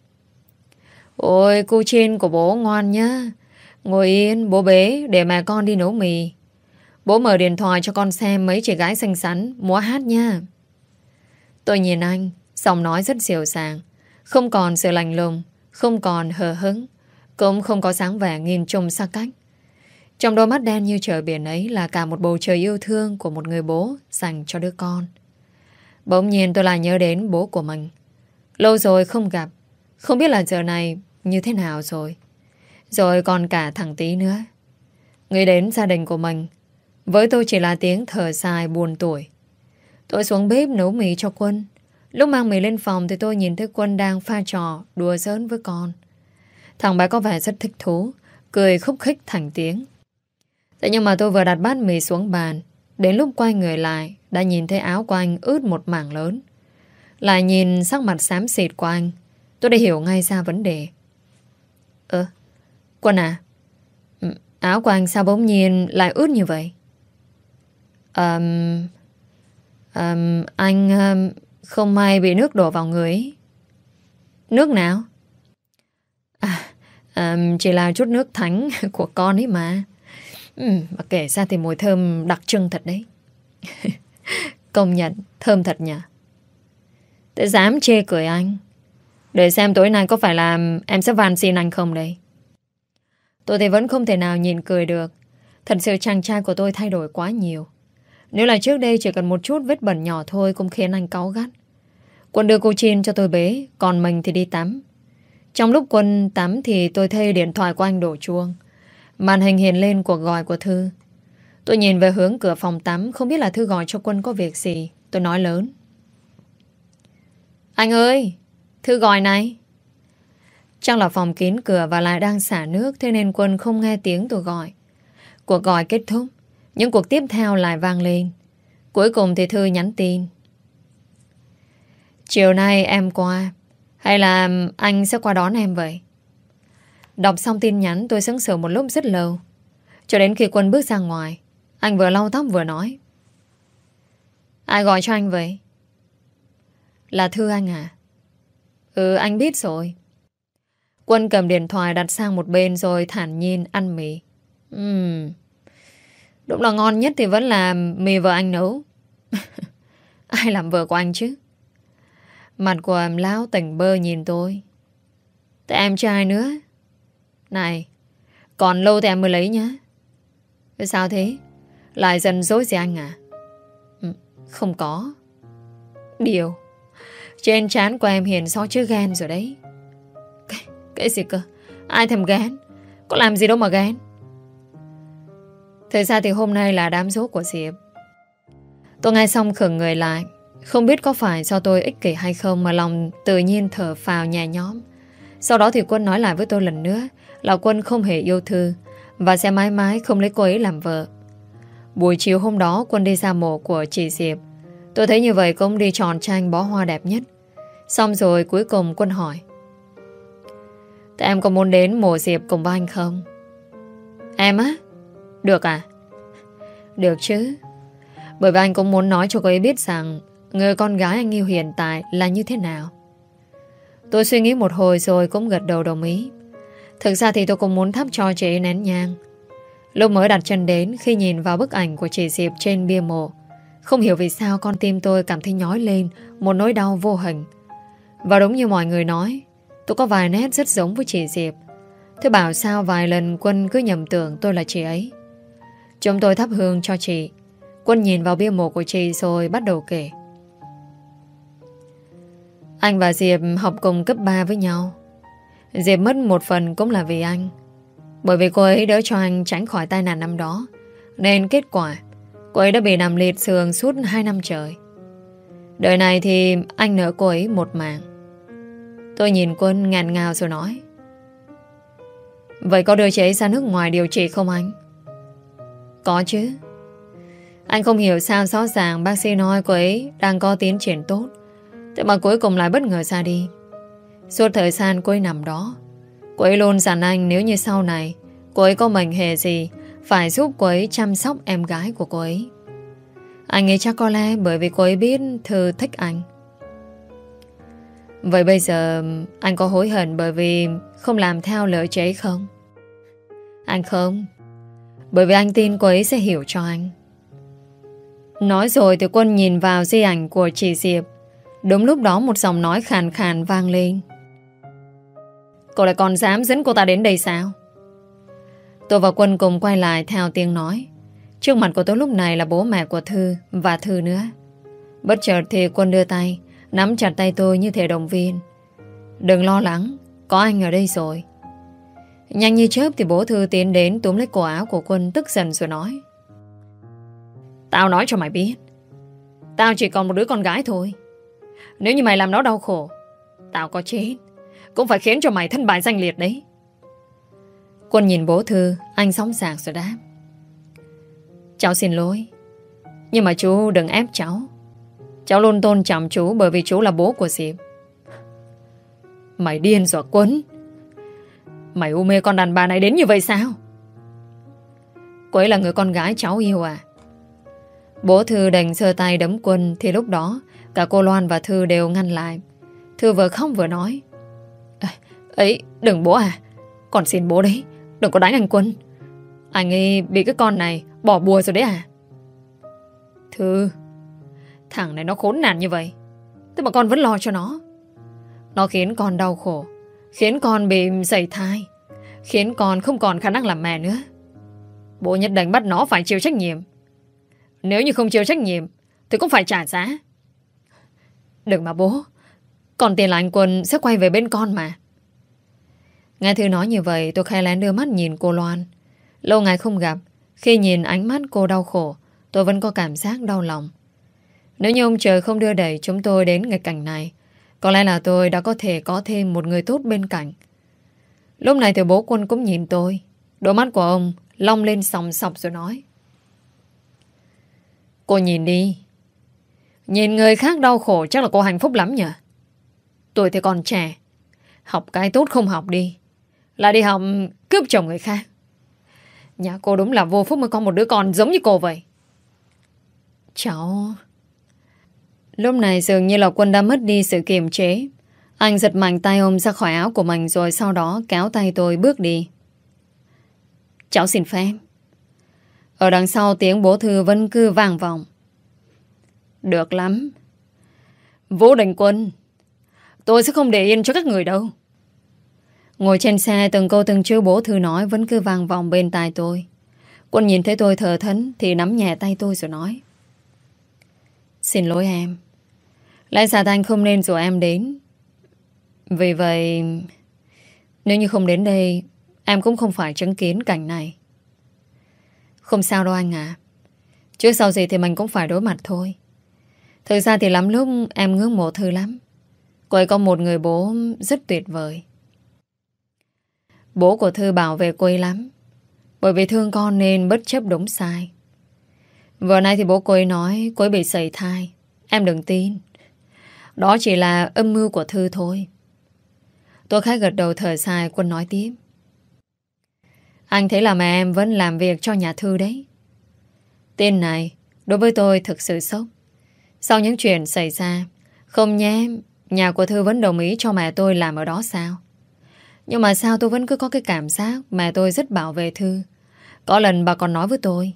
Ôi, cô Chin của bố ngoan nhá. Ngồi yên, bố bế để mẹ con đi nấu mì. Bố mở điện thoại cho con xem mấy chị gái xinh xắn múa hát nha. Tôi nhìn anh, giọng nói rất dịu dàng, không còn sự lạnh lùng, không còn hờ hững, cũng không có sáng vẻ nghìn trùng xa cách. Trong đôi mắt đen như trời biển ấy là cả một bầu trời yêu thương của một người bố dành cho đứa con. Bỗng nhiên tôi lại nhớ đến bố của mình. Lâu rồi không gặp, không biết là giờ này như thế nào rồi. Rồi còn cả thằng Tí nữa. Nghĩ đến gia đình của mình, với tôi chỉ là tiếng thở dài buồn tủi. Tôi xuống bếp nấu mì cho Quân. Lúc mang mì lên phòng thì tôi nhìn thấy Quân đang pha trò đùa giỡn với con. Thằng bé có vẻ rất thích thú, cười khúc khích thành tiếng. Thế nhưng mà tôi vừa đặt bát mì xuống bàn, đến lúc quay người lại đã nhìn thấy áo của anh ướt một mảng lớn. Lại nhìn sắc mặt xám xịt của anh, tôi đã hiểu ngay ra vấn đề. Quân à, áo của anh sao bỗng nhiên lại ướt như vậy? Anh không may bị nước đổ vào người ấy. Nước nào? Chỉ là chút nước thánh của con ấy mà. Mà kể ra thì mùi thơm đặc trưng thật đấy. Công nhận thơm thật nhỉ. Tôi dám chê cười anh. Để xem tối nay có phải là em sẽ van xin anh không đây. Tôi thì vẫn không thể nào nhìn cười được. Thật sự chàng trai của tôi thay đổi quá nhiều. Nếu là trước đây chỉ cần một chút vết bẩn nhỏ thôi cũng khiến anh cáu gắt. Quân đưa cô Chin cho tôi bế, còn mình thì đi tắm. Trong lúc Quân tắm thì tôi thấy điện thoại của anh đổ chuông. Màn hình hiện lên cuộc gọi của Thư. Tôi nhìn về hướng cửa phòng tắm, không biết là Thư gọi cho Quân có việc gì. Tôi nói lớn: Anh ơi, Thư gọi này. Chắc là phòng kín cửa và lại đang xả nước, thế nên Quân không nghe tiếng tôi gọi. Cuộc gọi kết thúc, những cuộc tiếp theo lại vang lên. Cuối cùng thì Thư nhắn tin: Chiều nay em qua, hay là anh sẽ qua đón em vậy? Đọc xong tin nhắn tôi sững sờ một lúc rất lâu. Cho đến khi Quân bước ra ngoài, anh vừa lau tóc vừa nói: Ai gọi cho anh vậy? Là Thư anh à? Anh biết rồi. Quân cầm điện thoại đặt sang một bên rồi thản nhiên ăn mì. Đúng là ngon nhất thì vẫn là mì vợ anh nấu. Ai làm vợ của anh chứ? Mặt của em lão tỉnh bơ nhìn tôi. Tại em chưa ai nữa. Này, còn lâu thì em mới lấy nhá. Sao thế? Lại dần dối gì anh à? Không có. Điều trên trán của em hiện so chữ ghen rồi đấy. Cái gì cơ? Ai thèm ghen? Có làm gì đâu mà ghen. Thực ra thì hôm nay là đám giỗ của Diệp. Tôi nghe xong khựng người lại. Không biết có phải do tôi ích kỷ hay không mà lòng tự nhiên thở phào nhẹ nhõm. Sau đó thì Quân nói lại với tôi lần nữa là Quân không hề yêu Thư và sẽ mãi mãi không lấy cô ấy làm vợ. Buổi chiều hôm đó Quân đi ra mộ của chị Diệp. Tôi thấy như vậy cũng đi chọn cho anh bó hoa đẹp nhất. Xong rồi cuối cùng Quân hỏi: Thế em có muốn đến mộ Diệp cùng với anh không? Em á? Được à? Được chứ. Bởi vì anh cũng muốn nói cho cô ấy biết rằng người con gái anh yêu hiện tại là như thế nào. Tôi suy nghĩ một hồi rồi cũng gật đầu đồng ý. Thực ra thì tôi cũng muốn thắp cho chị ấy nén nhang. Lúc mới đặt chân đến, khi nhìn vào bức ảnh của chị Diệp trên bia mộ, không hiểu vì sao con tim tôi cảm thấy nhói lên một nỗi đau vô hình. Và đúng như mọi người nói, tôi có vài nét rất giống với chị Diệp. Thế bảo sao vài lần Quân cứ nhầm tưởng tôi là chị ấy. Chúng tôi thắp hương cho chị. Quân nhìn vào bia mộ của chị rồi bắt đầu kể. Anh và Diệp học cùng cấp 3 với nhau. Diệp mất một phần cũng là vì anh. Bởi vì cô ấy đỡ cho anh tránh khỏi tai nạn năm đó, nên kết quả cô ấy đã bị nằm liệt giường suốt 2 năm trời. Đời này thì anh nợ cô ấy một mạng. Tôi nhìn Quân ngàn ngào rồi nói: Vậy có đưa chị ấy ra nước ngoài điều trị không anh? Có chứ. Anh không hiểu sao rõ ràng bác sĩ nói cô ấy đang có tiến triển tốt, thế mà cuối cùng lại bất ngờ ra đi. Suốt thời gian cô ấy nằm đó, cô ấy luôn dặn anh nếu như sau này cô ấy có mệnh hệ gì phải giúp cô ấy chăm sóc em gái của cô ấy. Anh nghĩ chắc có lẽ bởi vì cô ấy biết Thư thích anh. Vậy bây giờ anh có hối hận bởi vì không làm theo lời chị ấy không? Anh không. Bởi vì anh tin cô ấy sẽ hiểu cho anh. Nói rồi thì Quân nhìn vào di ảnh của chị Diệp. Đúng lúc đó một giọng nói khàn khàn vang lên: Cậu lại còn dám dẫn cô ta đến đây sao? Tôi và Quân cùng quay lại theo tiếng nói. Trước mặt của tôi lúc này là bố mẹ của Thư và Thư nữa. Bất chợt thì Quân đưa tay nắm chặt tay tôi như thể động viên: Đừng lo lắng, có anh ở đây rồi. Nhanh như chớp thì bố Thư tiến đến túm lấy cổ áo của Quân, tức giận rồi nói: Tao nói cho mày biết, tao chỉ còn một đứa con gái thôi. Nếu như mày làm nó đau khổ, tao có chết cũng phải khiến cho mày thân bại danh liệt đấy. Quân nhìn bố Thư, anh sóng sạc rồi đáp. Cháu xin lỗi, nhưng mà chú đừng ép cháu. Cháu luôn tôn trọng chú bởi vì chú là bố của Diệp. Mày điên rồi Quân. Mày u mê con đàn bà này đến như vậy sao? Cô ấy là người con gái cháu yêu à? Bố Thư đành giơ tay đấm Quân. Thì lúc đó cả cô Loan và Thư đều ngăn lại. Thư vừa khóc vừa nói. Ấy, đừng bố à. Con xin bố đấy, đừng có đánh anh Quân. Anh ấy bị cái con này bỏ bùa rồi đấy à? Thư, thằng này nó khốn nạn như vậy, thế mà con vẫn lo cho nó. Nó khiến con đau khổ, khiến con bị sảy thai, khiến con không còn khả năng làm mẹ nữa. Bố nhất định bắt nó phải chịu trách nhiệm. Nếu như không chịu trách nhiệm thì cũng phải trả giá. Đừng mà bố, còn tiền là anh Quân sẽ quay về bên con mà. Nghe Thư nói như vậy, tôi khẽ lén đưa mắt nhìn cô Loan. Lâu ngày không gặp, khi nhìn ánh mắt cô đau khổ, tôi vẫn có cảm giác đau lòng. Nếu như ông trời không đưa đẩy chúng tôi đến nghịch cảnh này, có lẽ là tôi đã có thể có thêm một người tốt bên cạnh. Lúc này thì bố Quân cũng nhìn tôi. Đôi mắt của ông long lên sòng sọc rồi nói. Cô nhìn đi. Nhìn người khác đau khổ chắc là cô hạnh phúc lắm nhỉ? Tôi thì còn trẻ, học cái tốt không học đi, là đi học cướp chồng người khác. Nhà cô đúng là vô phúc mới có một đứa con giống như cô vậy. Cháu... Lúc này dường như là Quân đã mất đi sự kiềm chế. Anh giật mạnh tay ôm ra khỏi áo của mình, rồi sau đó kéo tay tôi bước đi. Cháu xin phép. Ở đằng sau tiếng bố Thư vẫn cứ vang vọng. Được lắm. Vũ Đình Quân, tôi sẽ không để yên cho các người đâu. Ngồi trên xe, từng câu từng chữ bố Thư nói vẫn cứ vang vọng bên tai tôi. Quân nhìn thấy tôi thờ thẫn thì nắm nhẹ tay tôi rồi nói. Xin lỗi em. Lẽ ra anh không nên rủ em đến. Vì vậy, nếu như không đến đây, em cũng không phải chứng kiến cảnh này. Không sao đâu anh à. Trước sau gì thì mình cũng phải đối mặt thôi. Thực ra thì lắm lúc em ngưỡng mộ Thư lắm. Cô ấy có một người bố rất tuyệt vời. Bố của Thư bảo vệ cô ấy lắm, bởi vì thương con nên bất chấp đúng sai. Vừa nay thì bố cô ấy nói cô ấy bị sẩy thai. Em đừng tin. Đó chỉ là âm mưu của Thư thôi. Tôi khẽ gật đầu thở dài. Quân nói tiếp. Anh thấy là mẹ em vẫn làm việc cho nhà Thư đấy. Tin này đối với tôi thực sự sốc. Sau những chuyện xảy ra, không nhé, nhà của Thư vẫn đồng ý cho mẹ tôi làm ở đó sao? Nhưng mà sao tôi vẫn cứ có cái cảm giác mẹ tôi rất bảo vệ Thư. Có lần bà còn nói với tôi.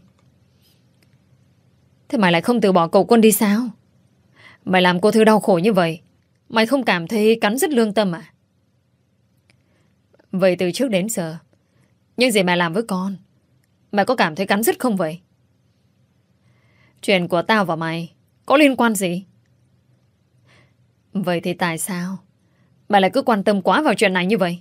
Thế mày lại không từ bỏ cậu Quân đi sao? Mày làm cô Thư đau khổ như vậy, mày không cảm thấy cắn rứt lương tâm à? Vậy từ trước đến giờ, những gì mày làm với con, mày có cảm thấy cắn rứt không vậy? Chuyện của tao và mày có liên quan gì? Vậy thì tại sao mày lại cứ quan tâm quá vào chuyện này như vậy?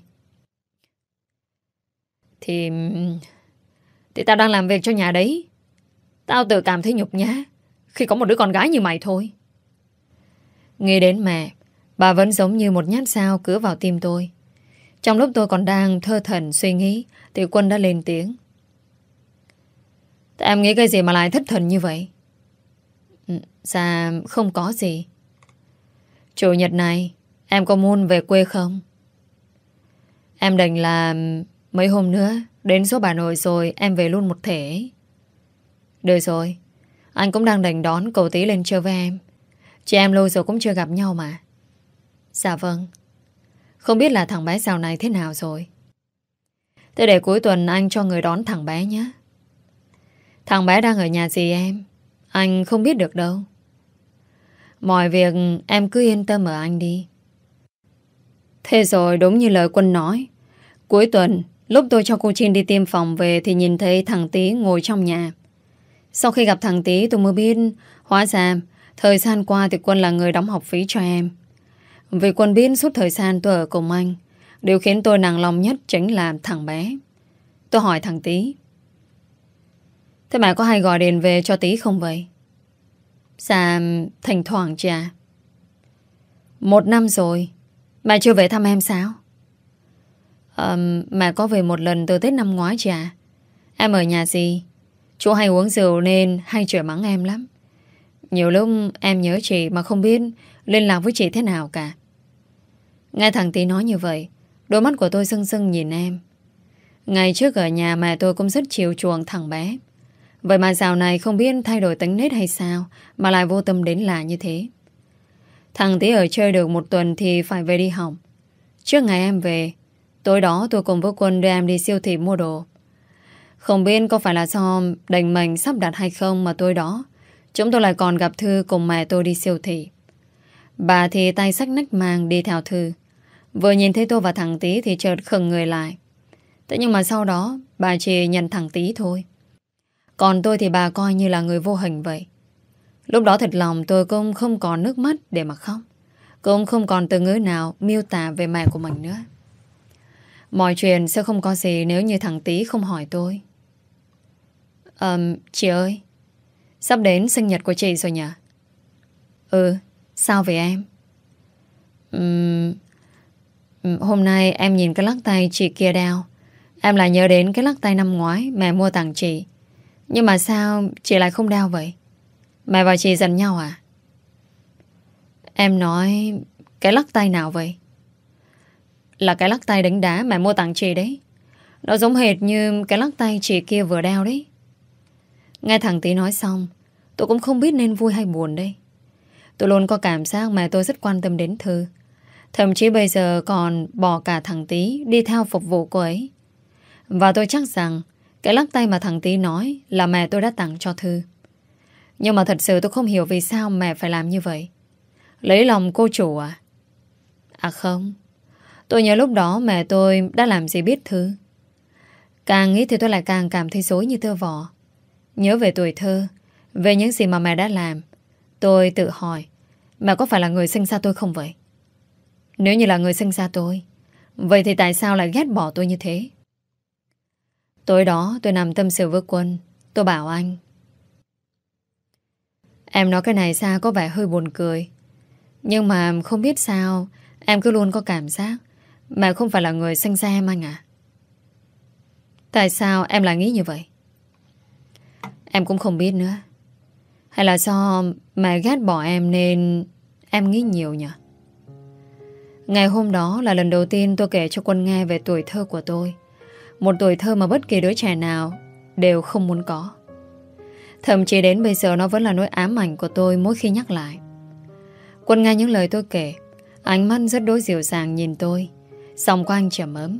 Thì tao đang làm việc cho nhà đấy. Tao tự cảm thấy nhục nhã khi có một đứa con gái như mày thôi. Nghĩ đến mẹ, bà vẫn giống như một nhát dao cứa vào tim tôi. Trong lúc tôi còn đang thơ thẩn suy nghĩ thì Quân đã lên tiếng. Em nghĩ cái gì mà lại thất thần như vậy? Dạ không có gì. Chủ nhật này em có muốn về quê không? Em định là mấy hôm nữa đến số Hà Nội rồi em về luôn một thể. Được rồi, anh cũng đang định đón cậu tí lên chơi với em. Chị em lâu rồi cũng chưa gặp nhau mà. Dạ vâng. Không biết là thằng bé dạo này thế nào rồi? Thế để cuối tuần anh cho người đón thằng bé nhé. Thằng bé đang ở nhà dì em, anh không biết được đâu. Mọi việc em cứ yên tâm ở anh đi. Thế rồi đúng như lời Quân nói, cuối tuần lúc tôi cho cô Chin đi tiêm phòng về thì nhìn thấy thằng Tí ngồi trong nhà. Sau khi gặp thằng Tí tôi mới biết hóa ra thời gian qua thì Quân là người đóng học phí cho em. Vì Quân biết suốt thời gian tôi ở cùng anh, điều khiến tôi nặng lòng nhất chính là thằng bé. Tôi hỏi thằng Tí. Thế mẹ có hay gọi điện về cho Tí không vậy? Dạ thỉnh thoảng chị à. 1 năm rồi mẹ chưa về thăm em sao? Mẹ có về một lần từ Tết năm ngoái chị à? Em ở nhà gì? Chú hay uống rượu nên hay chửi mắng em lắm. Nhiều lúc em nhớ chị mà không biết liên lạc với chị thế nào cả. Nghe thằng Tí nói như vậy, đôi mắt của tôi sưng sưng nhìn em. Ngày trước ở nhà mẹ tôi cũng rất chiều chuộng thằng bé. Vậy mà dạo này không biết thay đổi tính nết hay sao mà lại vô tâm đến lạ như thế. Thằng Tí ở chơi được một tuần thì phải về đi học. Trước ngày em về, tối đó tôi cùng với Quân đưa em đi siêu thị mua đồ. Không biết có phải là do đành mệnh sắp đặt hay không mà tối đó chúng tôi lại còn gặp Thư cùng mẹ tôi đi siêu thị. Bà thì tay xách nách mang đi theo Thư. Vừa nhìn thấy tôi và thằng Tí thì chợt khựng người lại. Thế nhưng mà sau đó bà chỉ nhận thằng Tí thôi. Còn tôi thì bà coi như là người vô hình vậy. Lúc đó thật lòng tôi cũng không còn nước mắt để mà khóc. Cũng không còn từ ngữ nào miêu tả về mẹ của mình nữa. Mọi chuyện sẽ không có gì nếu như thằng Tí không hỏi tôi. Chị ơi, sắp đến sinh nhật của chị rồi nhỉ? Sao vậy em? Hôm nay em nhìn cái lắc tay chị kia đeo, em lại nhớ đến cái lắc tay năm ngoái mẹ mua tặng chị. Nhưng mà sao chị lại không đeo vậy? Mẹ và chị giận nhau à? Em nói cái lắc tay nào vậy? Là cái lắc tay đánh đá mẹ mua tặng chị đấy. Nó giống hệt như cái lắc tay chị kia vừa đeo đấy. Nghe thằng Tí nói xong, tôi cũng không biết nên vui hay buồn đây. Tôi luôn có cảm giác mẹ tôi rất quan tâm đến Thư. Thậm chí bây giờ còn bỏ cả thằng Tí đi theo phục vụ cô ấy. Và tôi chắc rằng cái lắc tay mà thằng Tí nói là mẹ tôi đã tặng cho Thư. Nhưng mà thật sự tôi không hiểu vì sao mẹ phải làm như vậy. Lấy lòng cô chủ à? À không, tôi nhớ lúc đó mẹ tôi đã làm gì biết Thư. Càng nghĩ thì tôi lại càng cảm thấy rối như tơ vò. Nhớ về tuổi thơ, về những gì mà mẹ đã làm, tôi tự hỏi mẹ có phải là người sinh ra tôi không vậy? Nếu như là người sinh ra tôi, vậy thì tại sao lại ghét bỏ tôi như thế? Tối đó tôi nằm tâm sự với Quân. Tôi bảo anh, em nói cái này sao có vẻ hơi buồn cười, nhưng mà không biết sao em cứ luôn có cảm giác mẹ không phải là người sinh ra em anh à? Tại sao em lại nghĩ như vậy? Em cũng không biết nữa. Hay là do mẹ ghét bỏ em nên em nghĩ nhiều nhỉ? Ngày hôm đó là lần đầu tiên tôi kể cho Quân nghe về tuổi thơ của tôi. Một tuổi thơ mà bất kỳ đứa trẻ nào đều không muốn có. Thậm chí đến bây giờ nó vẫn là nỗi ám ảnh của tôi mỗi khi nhắc lại. Quân nghe những lời tôi kể, ánh mắt rất đối dịu dàng nhìn tôi, giọng của anh trầm ấm.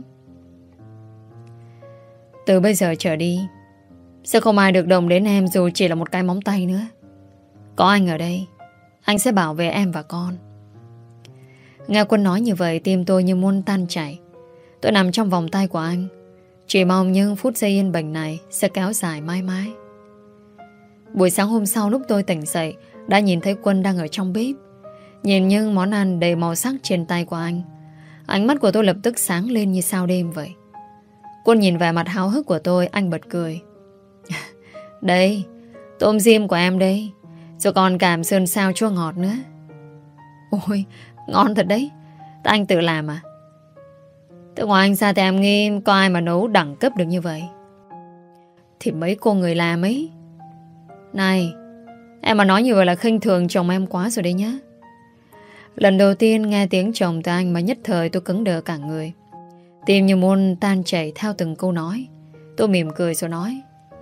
Từ bây giờ trở đi, sẽ không ai được động đến em dù chỉ là một cái móng tay nữa. Có anh ở đây, anh sẽ bảo vệ em và con. Nghe Quân nói như vậy, tim tôi như muốn tan chảy. Tôi nằm trong vòng tay của anh, chỉ mong những phút giây yên bình này sẽ kéo dài mãi mãi. Buổi sáng hôm sau lúc tôi tỉnh dậy, đã nhìn thấy Quân đang ở trong bếp. Nhìn những món ăn đầy màu sắc trên tay của anh, ánh mắt của tôi lập tức sáng lên như sao đêm vậy. Quân nhìn vẻ mặt háo hức của tôi, anh bật cười. Đây, tôm diêm của em đây, rồi còn cảm sơn sao chua ngọt nữa. Ôi, ngon thật đấy. Tại anh tự làm à? Từ ngoài anh ra thì em nghĩ có ai mà nấu đẳng cấp được như vậy. Thì mấy cô người làm ấy. Này, em mà nói như vậy là khinh thường chồng em quá rồi đấy nhá. Lần đầu tiên nghe tiếng chồng từ anh mà nhất thời tôi cứng đờ cả người. Tim như muốn tan chảy theo từng câu nói. Tôi mỉm cười rồi nói,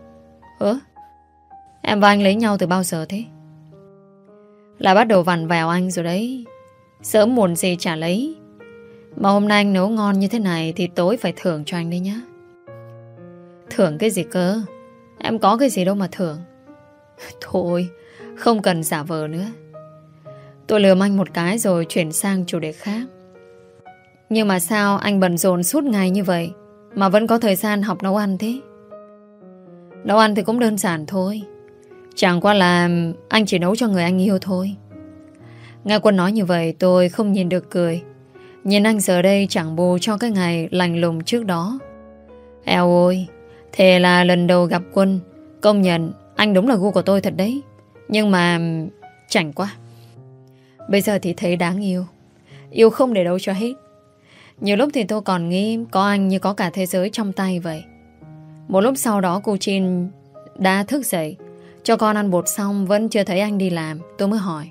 em và anh lấy nhau từ bao giờ thế? Là bắt đầu vặn vẹo anh rồi đấy. Sớm muộn gì chả lấy. Mà hôm nay anh nấu ngon như thế này thì tối phải thưởng cho anh đấy nhá. Thưởng cái gì cơ? Em có cái gì đâu mà thưởng. Thôi, không cần giả vờ nữa. Tôi lườm anh một cái rồi chuyển sang chủ đề khác. Nhưng mà sao anh bận rộn suốt ngày như vậy mà vẫn có thời gian học nấu ăn thế? Nấu ăn thì cũng đơn giản thôi. Chẳng qua là anh chỉ nấu cho người anh yêu thôi. Nghe Quân nói như vậy tôi không nhìn được cười. Nhìn anh giờ đây chẳng bù cho cái ngày lành lùng trước đó. Eo ôi, thế là lần đầu gặp Quân, công nhận anh đúng là gu của tôi thật đấy. Nhưng mà chảnh quá. Bây giờ thì thấy đáng yêu. Yêu không để đâu cho hết. Nhiều lúc thì tôi còn nghĩ có anh như có cả thế giới trong tay vậy. Một lúc sau đó cô Chin đã thức dậy, cho con ăn bột xong vẫn chưa thấy anh đi làm. Tôi mới hỏi: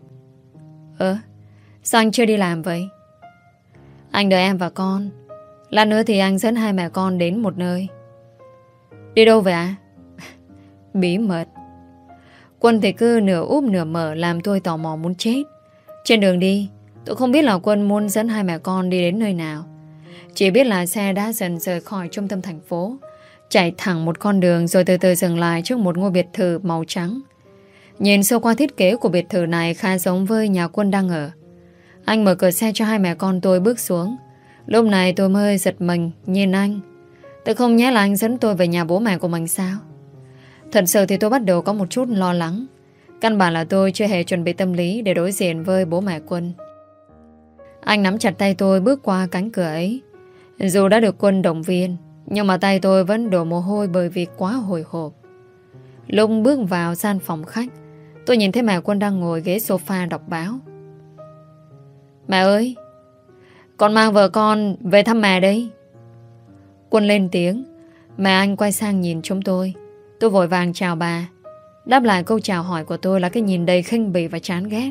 sao anh chưa đi làm vậy? Anh đợi em và con. Lát nữa thì anh dẫn hai mẹ con đến một nơi. Đi đâu vậy ạ? Bí mật. Quân thì cứ nửa úp nửa mở, làm tôi tò mò muốn chết. Trên đường đi, tôi không biết là Quân muốn dẫn hai mẹ con đi đến nơi nào. Chỉ biết là xe đã dần rời khỏi trung tâm thành phố, chạy thẳng một con đường rồi từ từ dừng lại trước một ngôi biệt thự màu trắng. Nhìn sơ qua thiết kế của biệt thự này khá giống với nhà Quân đang ở. Anh mở cửa xe cho hai mẹ con tôi bước xuống. Lúc này tôi mới giật mình nhìn anh. Tôi không nhớ là anh dẫn tôi về nhà bố mẹ của mình sao? Thật sự thì tôi bắt đầu có một chút lo lắng. Căn bản là tôi chưa hề chuẩn bị tâm lý để đối diện với bố mẹ Quân. Anh nắm chặt tay tôi bước qua cánh cửa ấy. Dù đã được Quân động viên, nhưng mà tay tôi vẫn đổ mồ hôi bởi vì quá hồi hộp. Lúc bước vào gian phòng khách, tôi nhìn thấy mẹ Quân đang ngồi ghế sofa đọc báo. Mẹ ơi, con mang vợ con về thăm mẹ đấy. Quân lên tiếng. Mẹ anh quay sang nhìn chúng tôi. Tôi vội vàng chào bà. Đáp lại câu chào hỏi của tôi là cái nhìn đầy khinh bỉ và chán ghét.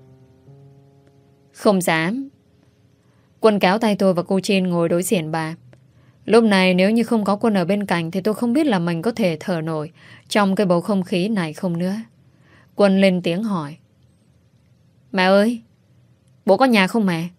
Không dám. Quân kéo tay tôi và cô Chin ngồi đối diện bà. Lúc này nếu như không có Quân ở bên cạnh thì tôi không biết là mình có thể thở nổi trong cái bầu không khí này không nữa. Quân lên tiếng hỏi: Mẹ ơi, bố có nhà không mẹ?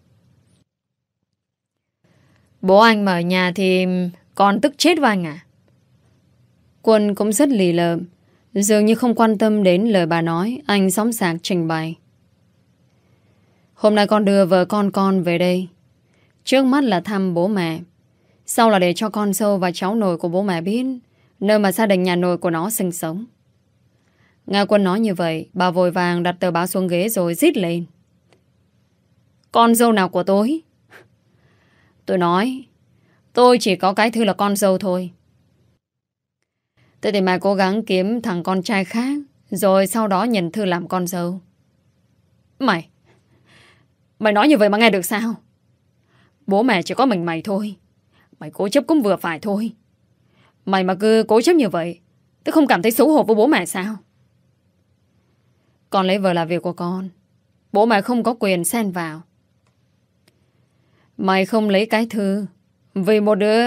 Bố anh mà ở nhà thì con tức chết với anh à? Quân cũng rất lì lợm, dường như không quan tâm đến lời bà nói. Anh xóm xạc trình bày: Hôm nay con đưa vợ con về đây. Trước mắt là thăm bố mẹ, sau là để cho con dâu và cháu nội của bố mẹ biết nơi mà gia đình nhà nội của nó sinh sống. Nghe Quân nói như vậy, bà vội vàng đặt tờ báo xuống ghế rồi rít lên: Con dâu nào của tôi? Tôi nói tôi chỉ có cái thư là con dâu thôi. Thế thì mẹ cố gắng kiếm thằng con trai khác, rồi sau đó nhận thư làm con dâu. Mày nói như vậy mà nghe được sao? Bố mẹ chỉ có mình mày thôi. Mày cố chấp cũng vừa phải thôi. Mày mà cứ cố chấp như vậy, tôi không cảm thấy xấu hổ với bố mẹ sao? Con lấy vợ là việc của con, bố mẹ không có quyền xen vào. Mày không lấy cái thư vì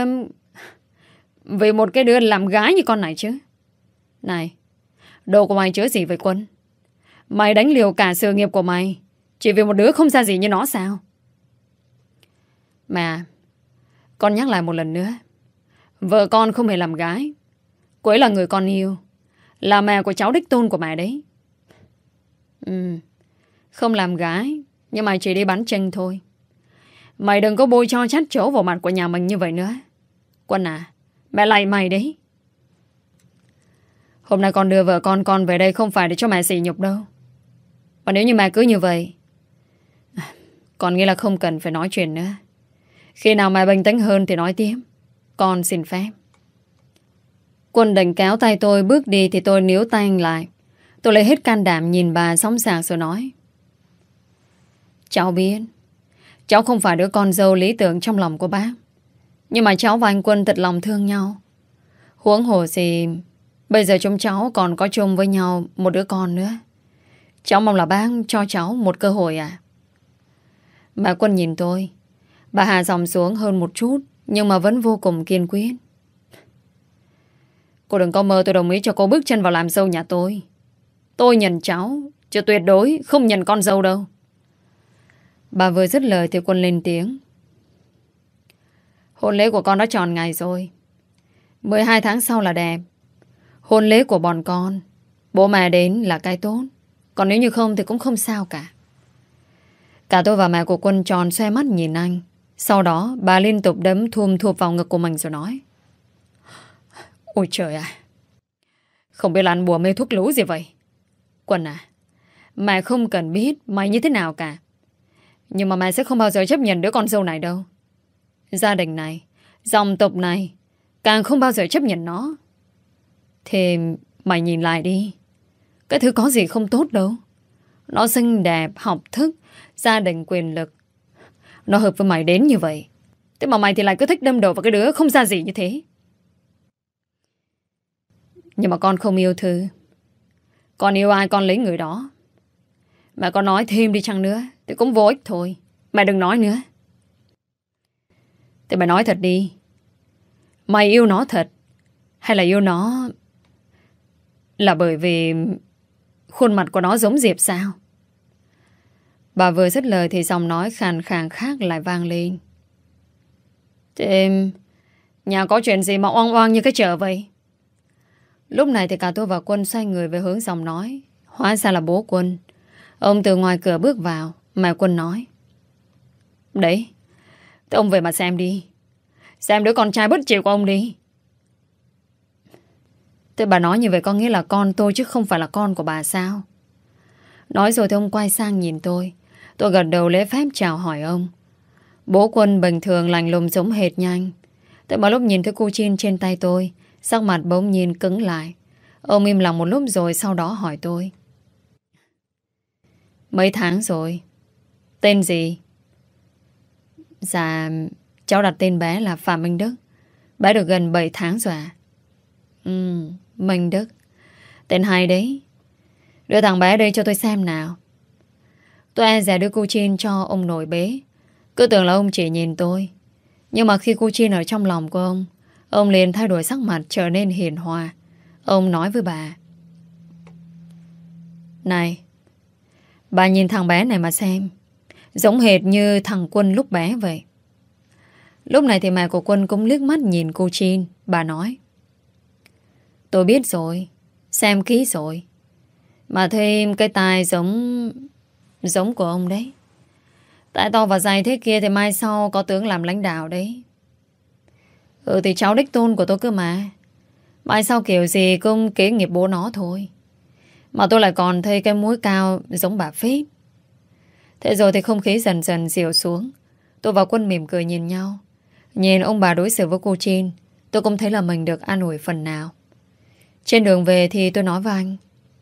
một cái đứa làm gái như con này chứ. Này, đồ của mày chứa gì với Quân? Mày đánh liều cả sự nghiệp của mày chỉ vì một đứa không ra gì như nó sao? Mà con nhắc lại một lần nữa, vợ con không hề làm gái. Cô ấy là người con yêu, là mẹ của cháu đích tôn của mẹ đấy. Không làm gái, nhưng mày chỉ đi bắn chênh thôi. Mày đừng có bôi cho chát chấu vào mặt của nhà mình như vậy nữa. Quân à, mẹ lạy mày đấy. Hôm nay con đưa vợ con về đây không phải để cho mẹ sỉ nhục đâu. Và nếu như mẹ cứ như vậy, con nghĩ là không cần phải nói chuyện nữa. Khi nào mẹ bình tĩnh hơn thì nói tiếp. Con xin phép. Quân định kéo tay tôi bước đi thì tôi níu tay anh lại. Tôi lấy hết can đảm nhìn bà sóng sạc rồi nói: Cháu biết cháu không phải đứa con dâu lý tưởng trong lòng của bác, nhưng mà cháu và anh Quân thật lòng thương nhau. Huống hồ gì bây giờ chúng cháu còn có chung với nhau một đứa con nữa. Cháu mong là bác cho cháu một cơ hội à? Bà Quân nhìn tôi. Bà hạ giọng xuống hơn một chút, nhưng mà vẫn vô cùng kiên quyết. Cô đừng có mơ tôi đồng ý cho cô bước chân vào làm dâu nhà tôi. Tôi nhận cháu, chứ tuyệt đối không nhận con dâu đâu. Bà vừa dứt lời thì Quân lên tiếng: Hôn lễ của con đã tròn ngày rồi, 12 tháng sau là đẹp. Hôn lễ của bọn con, bố mẹ đến là cái tốt. Còn nếu như không thì cũng không sao cả. Cả tôi và mẹ của Quân tròn xoe mắt nhìn anh. Sau đó bà liên tục đấm thum thụp vào ngực của mình rồi nói: Ôi trời ạ, không biết là ăn bùa mê thuốc lú gì vậy. Quân à, mẹ không cần biết mày như thế nào cả, nhưng mà mẹ sẽ không bao giờ chấp nhận đứa con dâu này đâu. Gia đình này, dòng tộc này, càng không bao giờ chấp nhận nó. Thì mày nhìn lại đi, cái thứ có gì không tốt đâu. Nó xinh đẹp, học thức, gia đình quyền lực. Nó hợp với mày đến như vậy Thế mà mày thì lại cứ thích đâm đầu vào cái đứa không ra gì như thế. Nhưng mà con không yêu Thư. Con yêu ai con lấy người đó. Mà con nói thêm đi chăng nữa thì cũng vô ích thôi. Mày đừng nói nữa. Thế mày nói thật đi. Mày yêu nó thật, hay là yêu nó là bởi vì khuôn mặt của nó giống Diệp sao? Bà vừa dứt lời thì giọng nói khàn khàn khác lại vang lên. Thế nhà có chuyện gì mà oang oang như cái chợ vậy? Lúc này thì cả tôi và Quân xoay người về hướng giọng nói. Hóa ra là bố Quân. Ông từ ngoài cửa bước vào. Mẹ Quân nói: Đấy, thế ông về mà xem đi. Xem đứa con trai bất chịu của ông đi. Thế bà nói như vậy có nghĩa là con tôi chứ không phải là con của bà sao? Nói rồi thì ông quay sang nhìn tôi. Tôi gật đầu lễ phép chào hỏi ông. Bố Quân bình thường lành lùng giống hệt nhanh. Thế mà lúc nhìn thấy cu chin trên tay tôi, sắc mặt bỗng nhiên cứng lại. Ông im lặng một lúc rồi sau đó hỏi tôi: Mấy tháng rồi? Tên gì? Dạ, cháu đặt tên bé là Phạm Minh Đức. Bé được gần 7 tháng rồi à? Minh Đức. Tên hay đấy. Đưa thằng bé đây cho tôi xem nào. Tôi e dè đưa cu chin cho ông nội bế. Cứ tưởng là ông chỉ nhìn tôi. Nhưng mà khi cu chin ở trong lòng của ông liền thay đổi sắc mặt trở nên hiền hòa. Ông nói với bà: Này, bà nhìn thằng bé này mà xem. Giống hệt như thằng Quân lúc bé vậy. Lúc này thì mẹ của Quân cũng liếc mắt nhìn cô Chin. Bà nói: Tôi biết rồi, xem kỹ rồi. Mà thêm cái tai giống của ông đấy. Tai to và dài thế kia thì mai sau có tướng làm lãnh đạo đấy. Thì cháu đích tôn của tôi cơ mà. Mai sau kiểu gì cũng kế nghiệp bố nó thôi. Mà tôi lại còn thấy cái mũi cao giống bà phết. Thế rồi thì không khí dần dần dịu xuống. Tôi và Quân mỉm cười nhìn nhau. Nhìn ông bà đối xử với cô Chin, tôi cũng thấy là mình được an ủi phần nào. Trên đường về thì tôi nói với anh: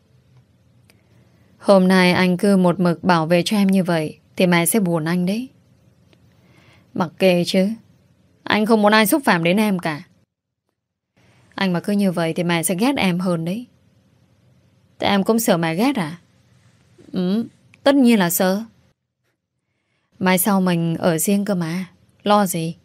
Hôm nay anh cứ một mực bảo vệ cho em như vậy thì mẹ sẽ buồn anh đấy. Mặc kệ chứ, anh không muốn ai xúc phạm đến em cả. Anh mà cứ như vậy thì mẹ sẽ ghét em hơn đấy. Thế em cũng sợ mẹ ghét à? Tất nhiên là sợ. Mai sau mình ở riêng cơ mà. Lo gì?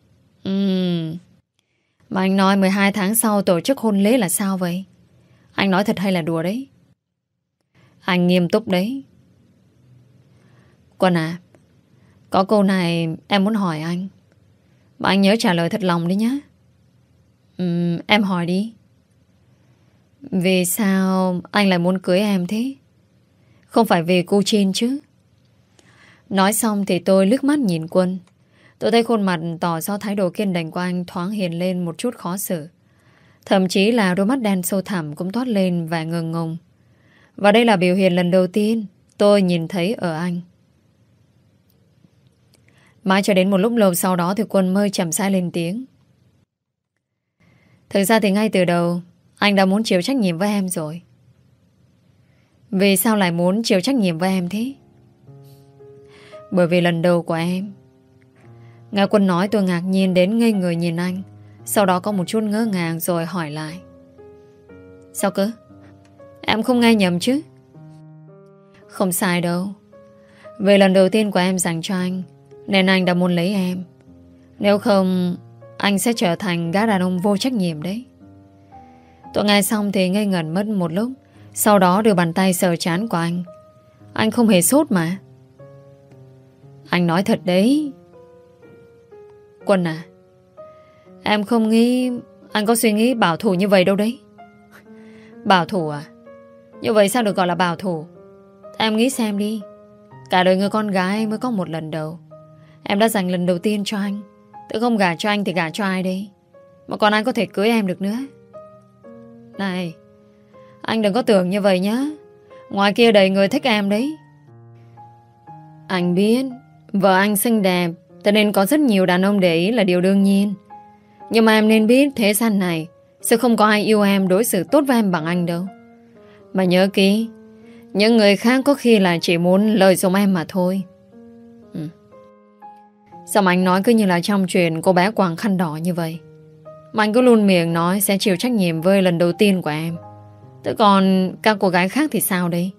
Mà anh nói 12 tháng sau tổ chức hôn lễ là sao vậy? Anh nói thật hay là đùa đấy? Anh nghiêm túc đấy. Quân à, có câu này em muốn hỏi anh, mà anh nhớ trả lời thật lòng đi nhé. Em hỏi đi. Vì sao anh lại muốn cưới em thế? Không phải vì cô Chin chứ? Nói xong thì tôi liếc mắt nhìn Quân. Tôi thấy khuôn mặt tỏ ra thái độ kiên định của anh thoáng hiện lên một chút khó xử. Thậm chí là đôi mắt đen sâu thẳm cũng toát lên vẻ ngừng ngùng. Và đây là biểu hiện lần đầu tiên tôi nhìn thấy ở anh. Mãi cho đến một lúc lâu sau đó thì Quân mới chậm rãi lên tiếng. Thực ra thì ngay từ đầu anh đã muốn chịu trách nhiệm với em rồi. Vì sao lại muốn chịu trách nhiệm với em thế? Bởi vì lần đầu của em. Nghe Quân nói tôi ngạc nhiên đến ngây người nhìn anh. Sau đó có một chút ngỡ ngàng rồi hỏi lại: Sao cơ? Em không nghe nhầm chứ? Không sai đâu. Vì lần đầu tiên của em dành cho anh nên anh đã muốn lấy em. Nếu không anh sẽ trở thành gã đàn ông vô trách nhiệm đấy. Tôi nghe xong thì ngây ngẩn mất một lúc. Sau đó đưa bàn tay sờ trán của anh. Anh không hề sốt mà. Anh nói thật đấy. Quân à, em không nghĩ anh có suy nghĩ bảo thủ như vậy đâu đấy. Bảo thủ à? Như vậy sao được gọi là bảo thủ? Em nghĩ xem đi. Cả đời người con gái mới có một lần đầu. Em đã dành lần đầu tiên cho anh. Tự không gả cho anh thì gả cho ai đây? Mà còn anh có thể cưới em được nữa. Này, anh đừng có tưởng như vậy nhá. Ngoài kia đầy người thích em đấy. Anh biết vợ anh xinh đẹp, cho nên có rất nhiều đàn ông để ý là điều đương nhiên. Nhưng mà em nên biết thế gian này sẽ không có ai yêu em, đối xử tốt với em bằng anh đâu. Mà nhớ kỹ, những người khác có khi là chỉ muốn lợi dụng em mà thôi. Sao mà anh nói cứ như là trong chuyện cô bé quàng khăn đỏ như vậy? Mà anh cứ luôn miệng nói sẽ chịu trách nhiệm với lần đầu tiên của em. Thế còn các cô gái khác thì sao đấy?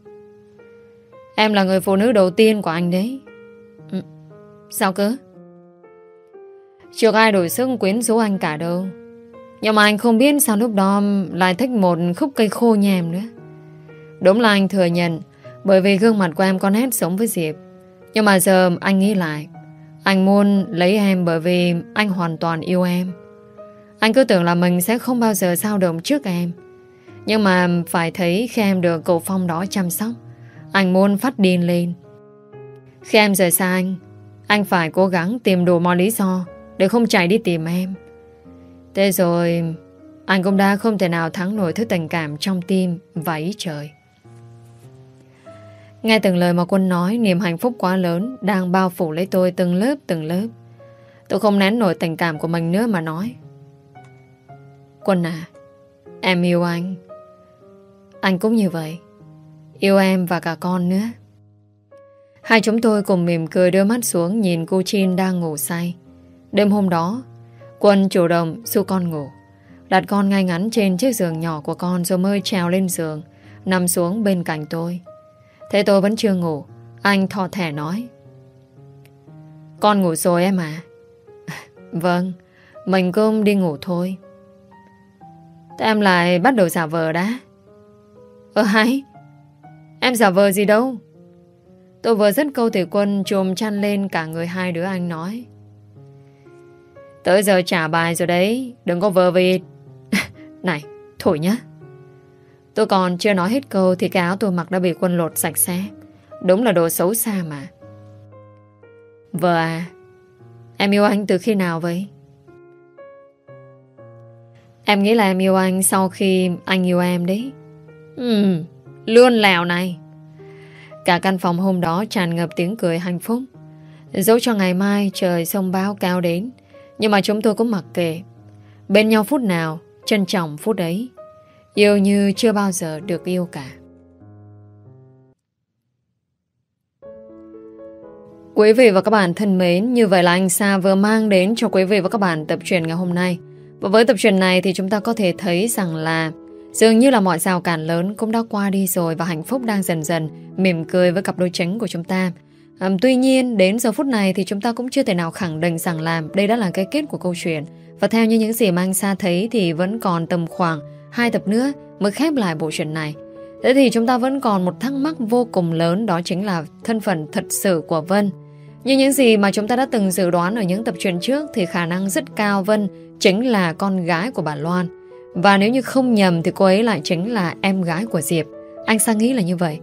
Em là người phụ nữ đầu tiên của anh đấy. Sao cơ? Chưa có ai đổi sức quyến rũ anh cả đâu. Nhưng mà anh không biết sao lúc đó lại thích một khúc cây khô nhà em nữa. Đúng là anh thừa nhận, bởi vì gương mặt của em có nét giống với Diệp. Nhưng mà giờ anh nghĩ lại, anh muốn lấy em bởi vì anh hoàn toàn yêu em. Anh cứ tưởng là mình sẽ không bao giờ dao động trước em. Nhưng mà phải thấy khi em được cậu Phong đó chăm sóc, anh muốn phát điên lên. Khi em rời xa anh phải cố gắng tìm đủ mọi lý do để không chạy đi tìm em. Thế rồi anh cũng đã không thể nào thắng nổi thứ tình cảm trong tim và ý trời. Nghe từng lời mà Quân nói, niềm hạnh phúc quá lớn đang bao phủ lấy tôi từng lớp từng lớp. Tôi không nén nổi tình cảm của mình nữa mà nói: Quân à, em yêu anh. Anh cũng như vậy, yêu em và cả con nữa. Hai chúng tôi cùng mỉm cười đưa mắt xuống nhìn cô Chin đang ngủ say. Đêm hôm đó, Quân chủ động xu con ngủ, đặt con ngay ngắn trên chiếc giường nhỏ của con rồi mới trèo lên giường, nằm xuống bên cạnh tôi. Thế tôi vẫn chưa ngủ, anh thò thẻ nói: Con ngủ rồi em à? Vâng, mình cũng đi ngủ thôi. Thế em lại bắt đầu giả vờ đã? Hay, em giả vờ gì đâu. Tôi vừa dứt câu thì Quân chồm chăn lên cả người hai đứa anh nói: Tới giờ trả bài rồi đấy, đừng có vờ vịt. Này, thổi nhá. Tôi còn chưa nói hết câu thì cái áo tôi mặc đã bị Quân lột sạch sẽ. Đúng là đồ xấu xa mà. Vợ à, em yêu anh từ khi nào vậy? Em nghĩ là em yêu anh sau khi anh yêu em đấy. Lươn lèo này. Cả căn phòng hôm đó tràn ngập tiếng cười hạnh phúc. Dẫu cho ngày mai trời sông bão cao đến, nhưng mà chúng tôi cũng mặc kệ. Bên nhau phút nào, trân trọng phút ấy. Yêu như chưa bao giờ được yêu cả. Quý vị và các bạn thân mến, như vậy là anh Sa vừa mang đến cho quý vị và các bạn tập truyện ngày hôm nay. Và với tập truyện này thì chúng ta có thể thấy rằng là dường như là mọi rào cản lớn cũng đã qua đi rồi và hạnh phúc đang dần dần mỉm cười với cặp đôi chính của chúng ta. Tuy nhiên đến giờ phút này thì chúng ta cũng chưa thể nào khẳng định rằng là đây đã là cái kết của câu chuyện. Và theo như những gì mà anh Sa thấy thì vẫn còn tầm khoảng 2 tập nữa mới khép lại bộ truyện này. Thế thì chúng ta vẫn còn một thắc mắc vô cùng lớn, đó chính là thân phận thật sự của Vân. Như những gì mà chúng ta đã từng dự đoán ở những tập truyện trước thì khả năng rất cao Vân chính là con gái của bà Loan. Và nếu như không nhầm thì cô ấy lại chính là em gái của Diệp. Anh Sa nghĩ là như vậy.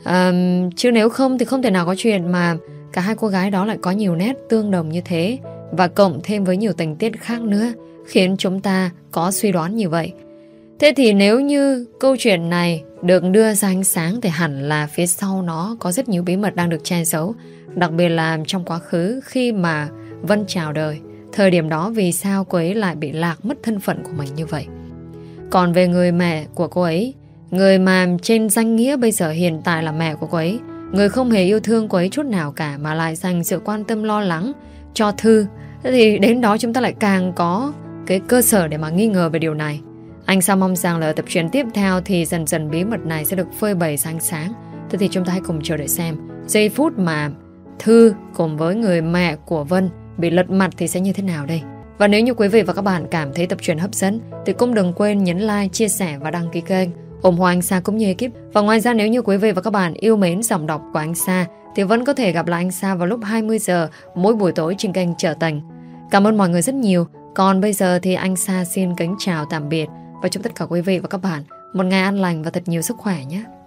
Chứ nếu không thì không thể nào có chuyện mà cả hai cô gái đó lại có nhiều nét tương đồng như thế, và cộng thêm với nhiều tình tiết khác nữa khiến chúng ta có suy đoán như vậy. Thế thì nếu như câu chuyện này được đưa ra ánh sáng thì hẳn là phía sau nó có rất nhiều bí mật đang được che giấu. Đặc biệt là trong quá khứ khi mà Vân chào đời, thời điểm đó vì sao cô ấy lại bị lạc mất thân phận của mình như vậy. Còn về người mẹ của cô ấy, người mà trên danh nghĩa bây giờ hiện tại là mẹ của cô ấy, người không hề yêu thương cô ấy chút nào cả mà lại dành sự quan tâm lo lắng cho Thư, thì đến đó chúng ta lại càng có cái cơ sở để mà nghi ngờ về điều này. Anh Sa mong rằng là ở tập truyện tiếp theo thì dần dần bí mật này sẽ được phơi bày ra ánh sáng. Thế thì chúng ta hãy cùng chờ đợi xem giây phút mà Thư cùng với người mẹ của Vân bị lật mặt thì sẽ như thế nào đây. Và nếu như quý vị và các bạn cảm thấy tập truyện hấp dẫn thì cũng đừng quên nhấn like, chia sẻ và đăng ký kênh ủng hộ anh Sa cũng như ekip. Và ngoài ra nếu như quý vị và các bạn yêu mến giọng đọc của anh Sa thì vẫn có thể gặp lại anh Sa vào lúc 20 giờ mỗi buổi tối trên kênh Trở Tình. Cảm ơn mọi người rất nhiều. Còn bây giờ thì anh Sa xin kính chào tạm biệt và chúc tất cả quý vị và các bạn một ngày an lành và thật nhiều sức khỏe nhé.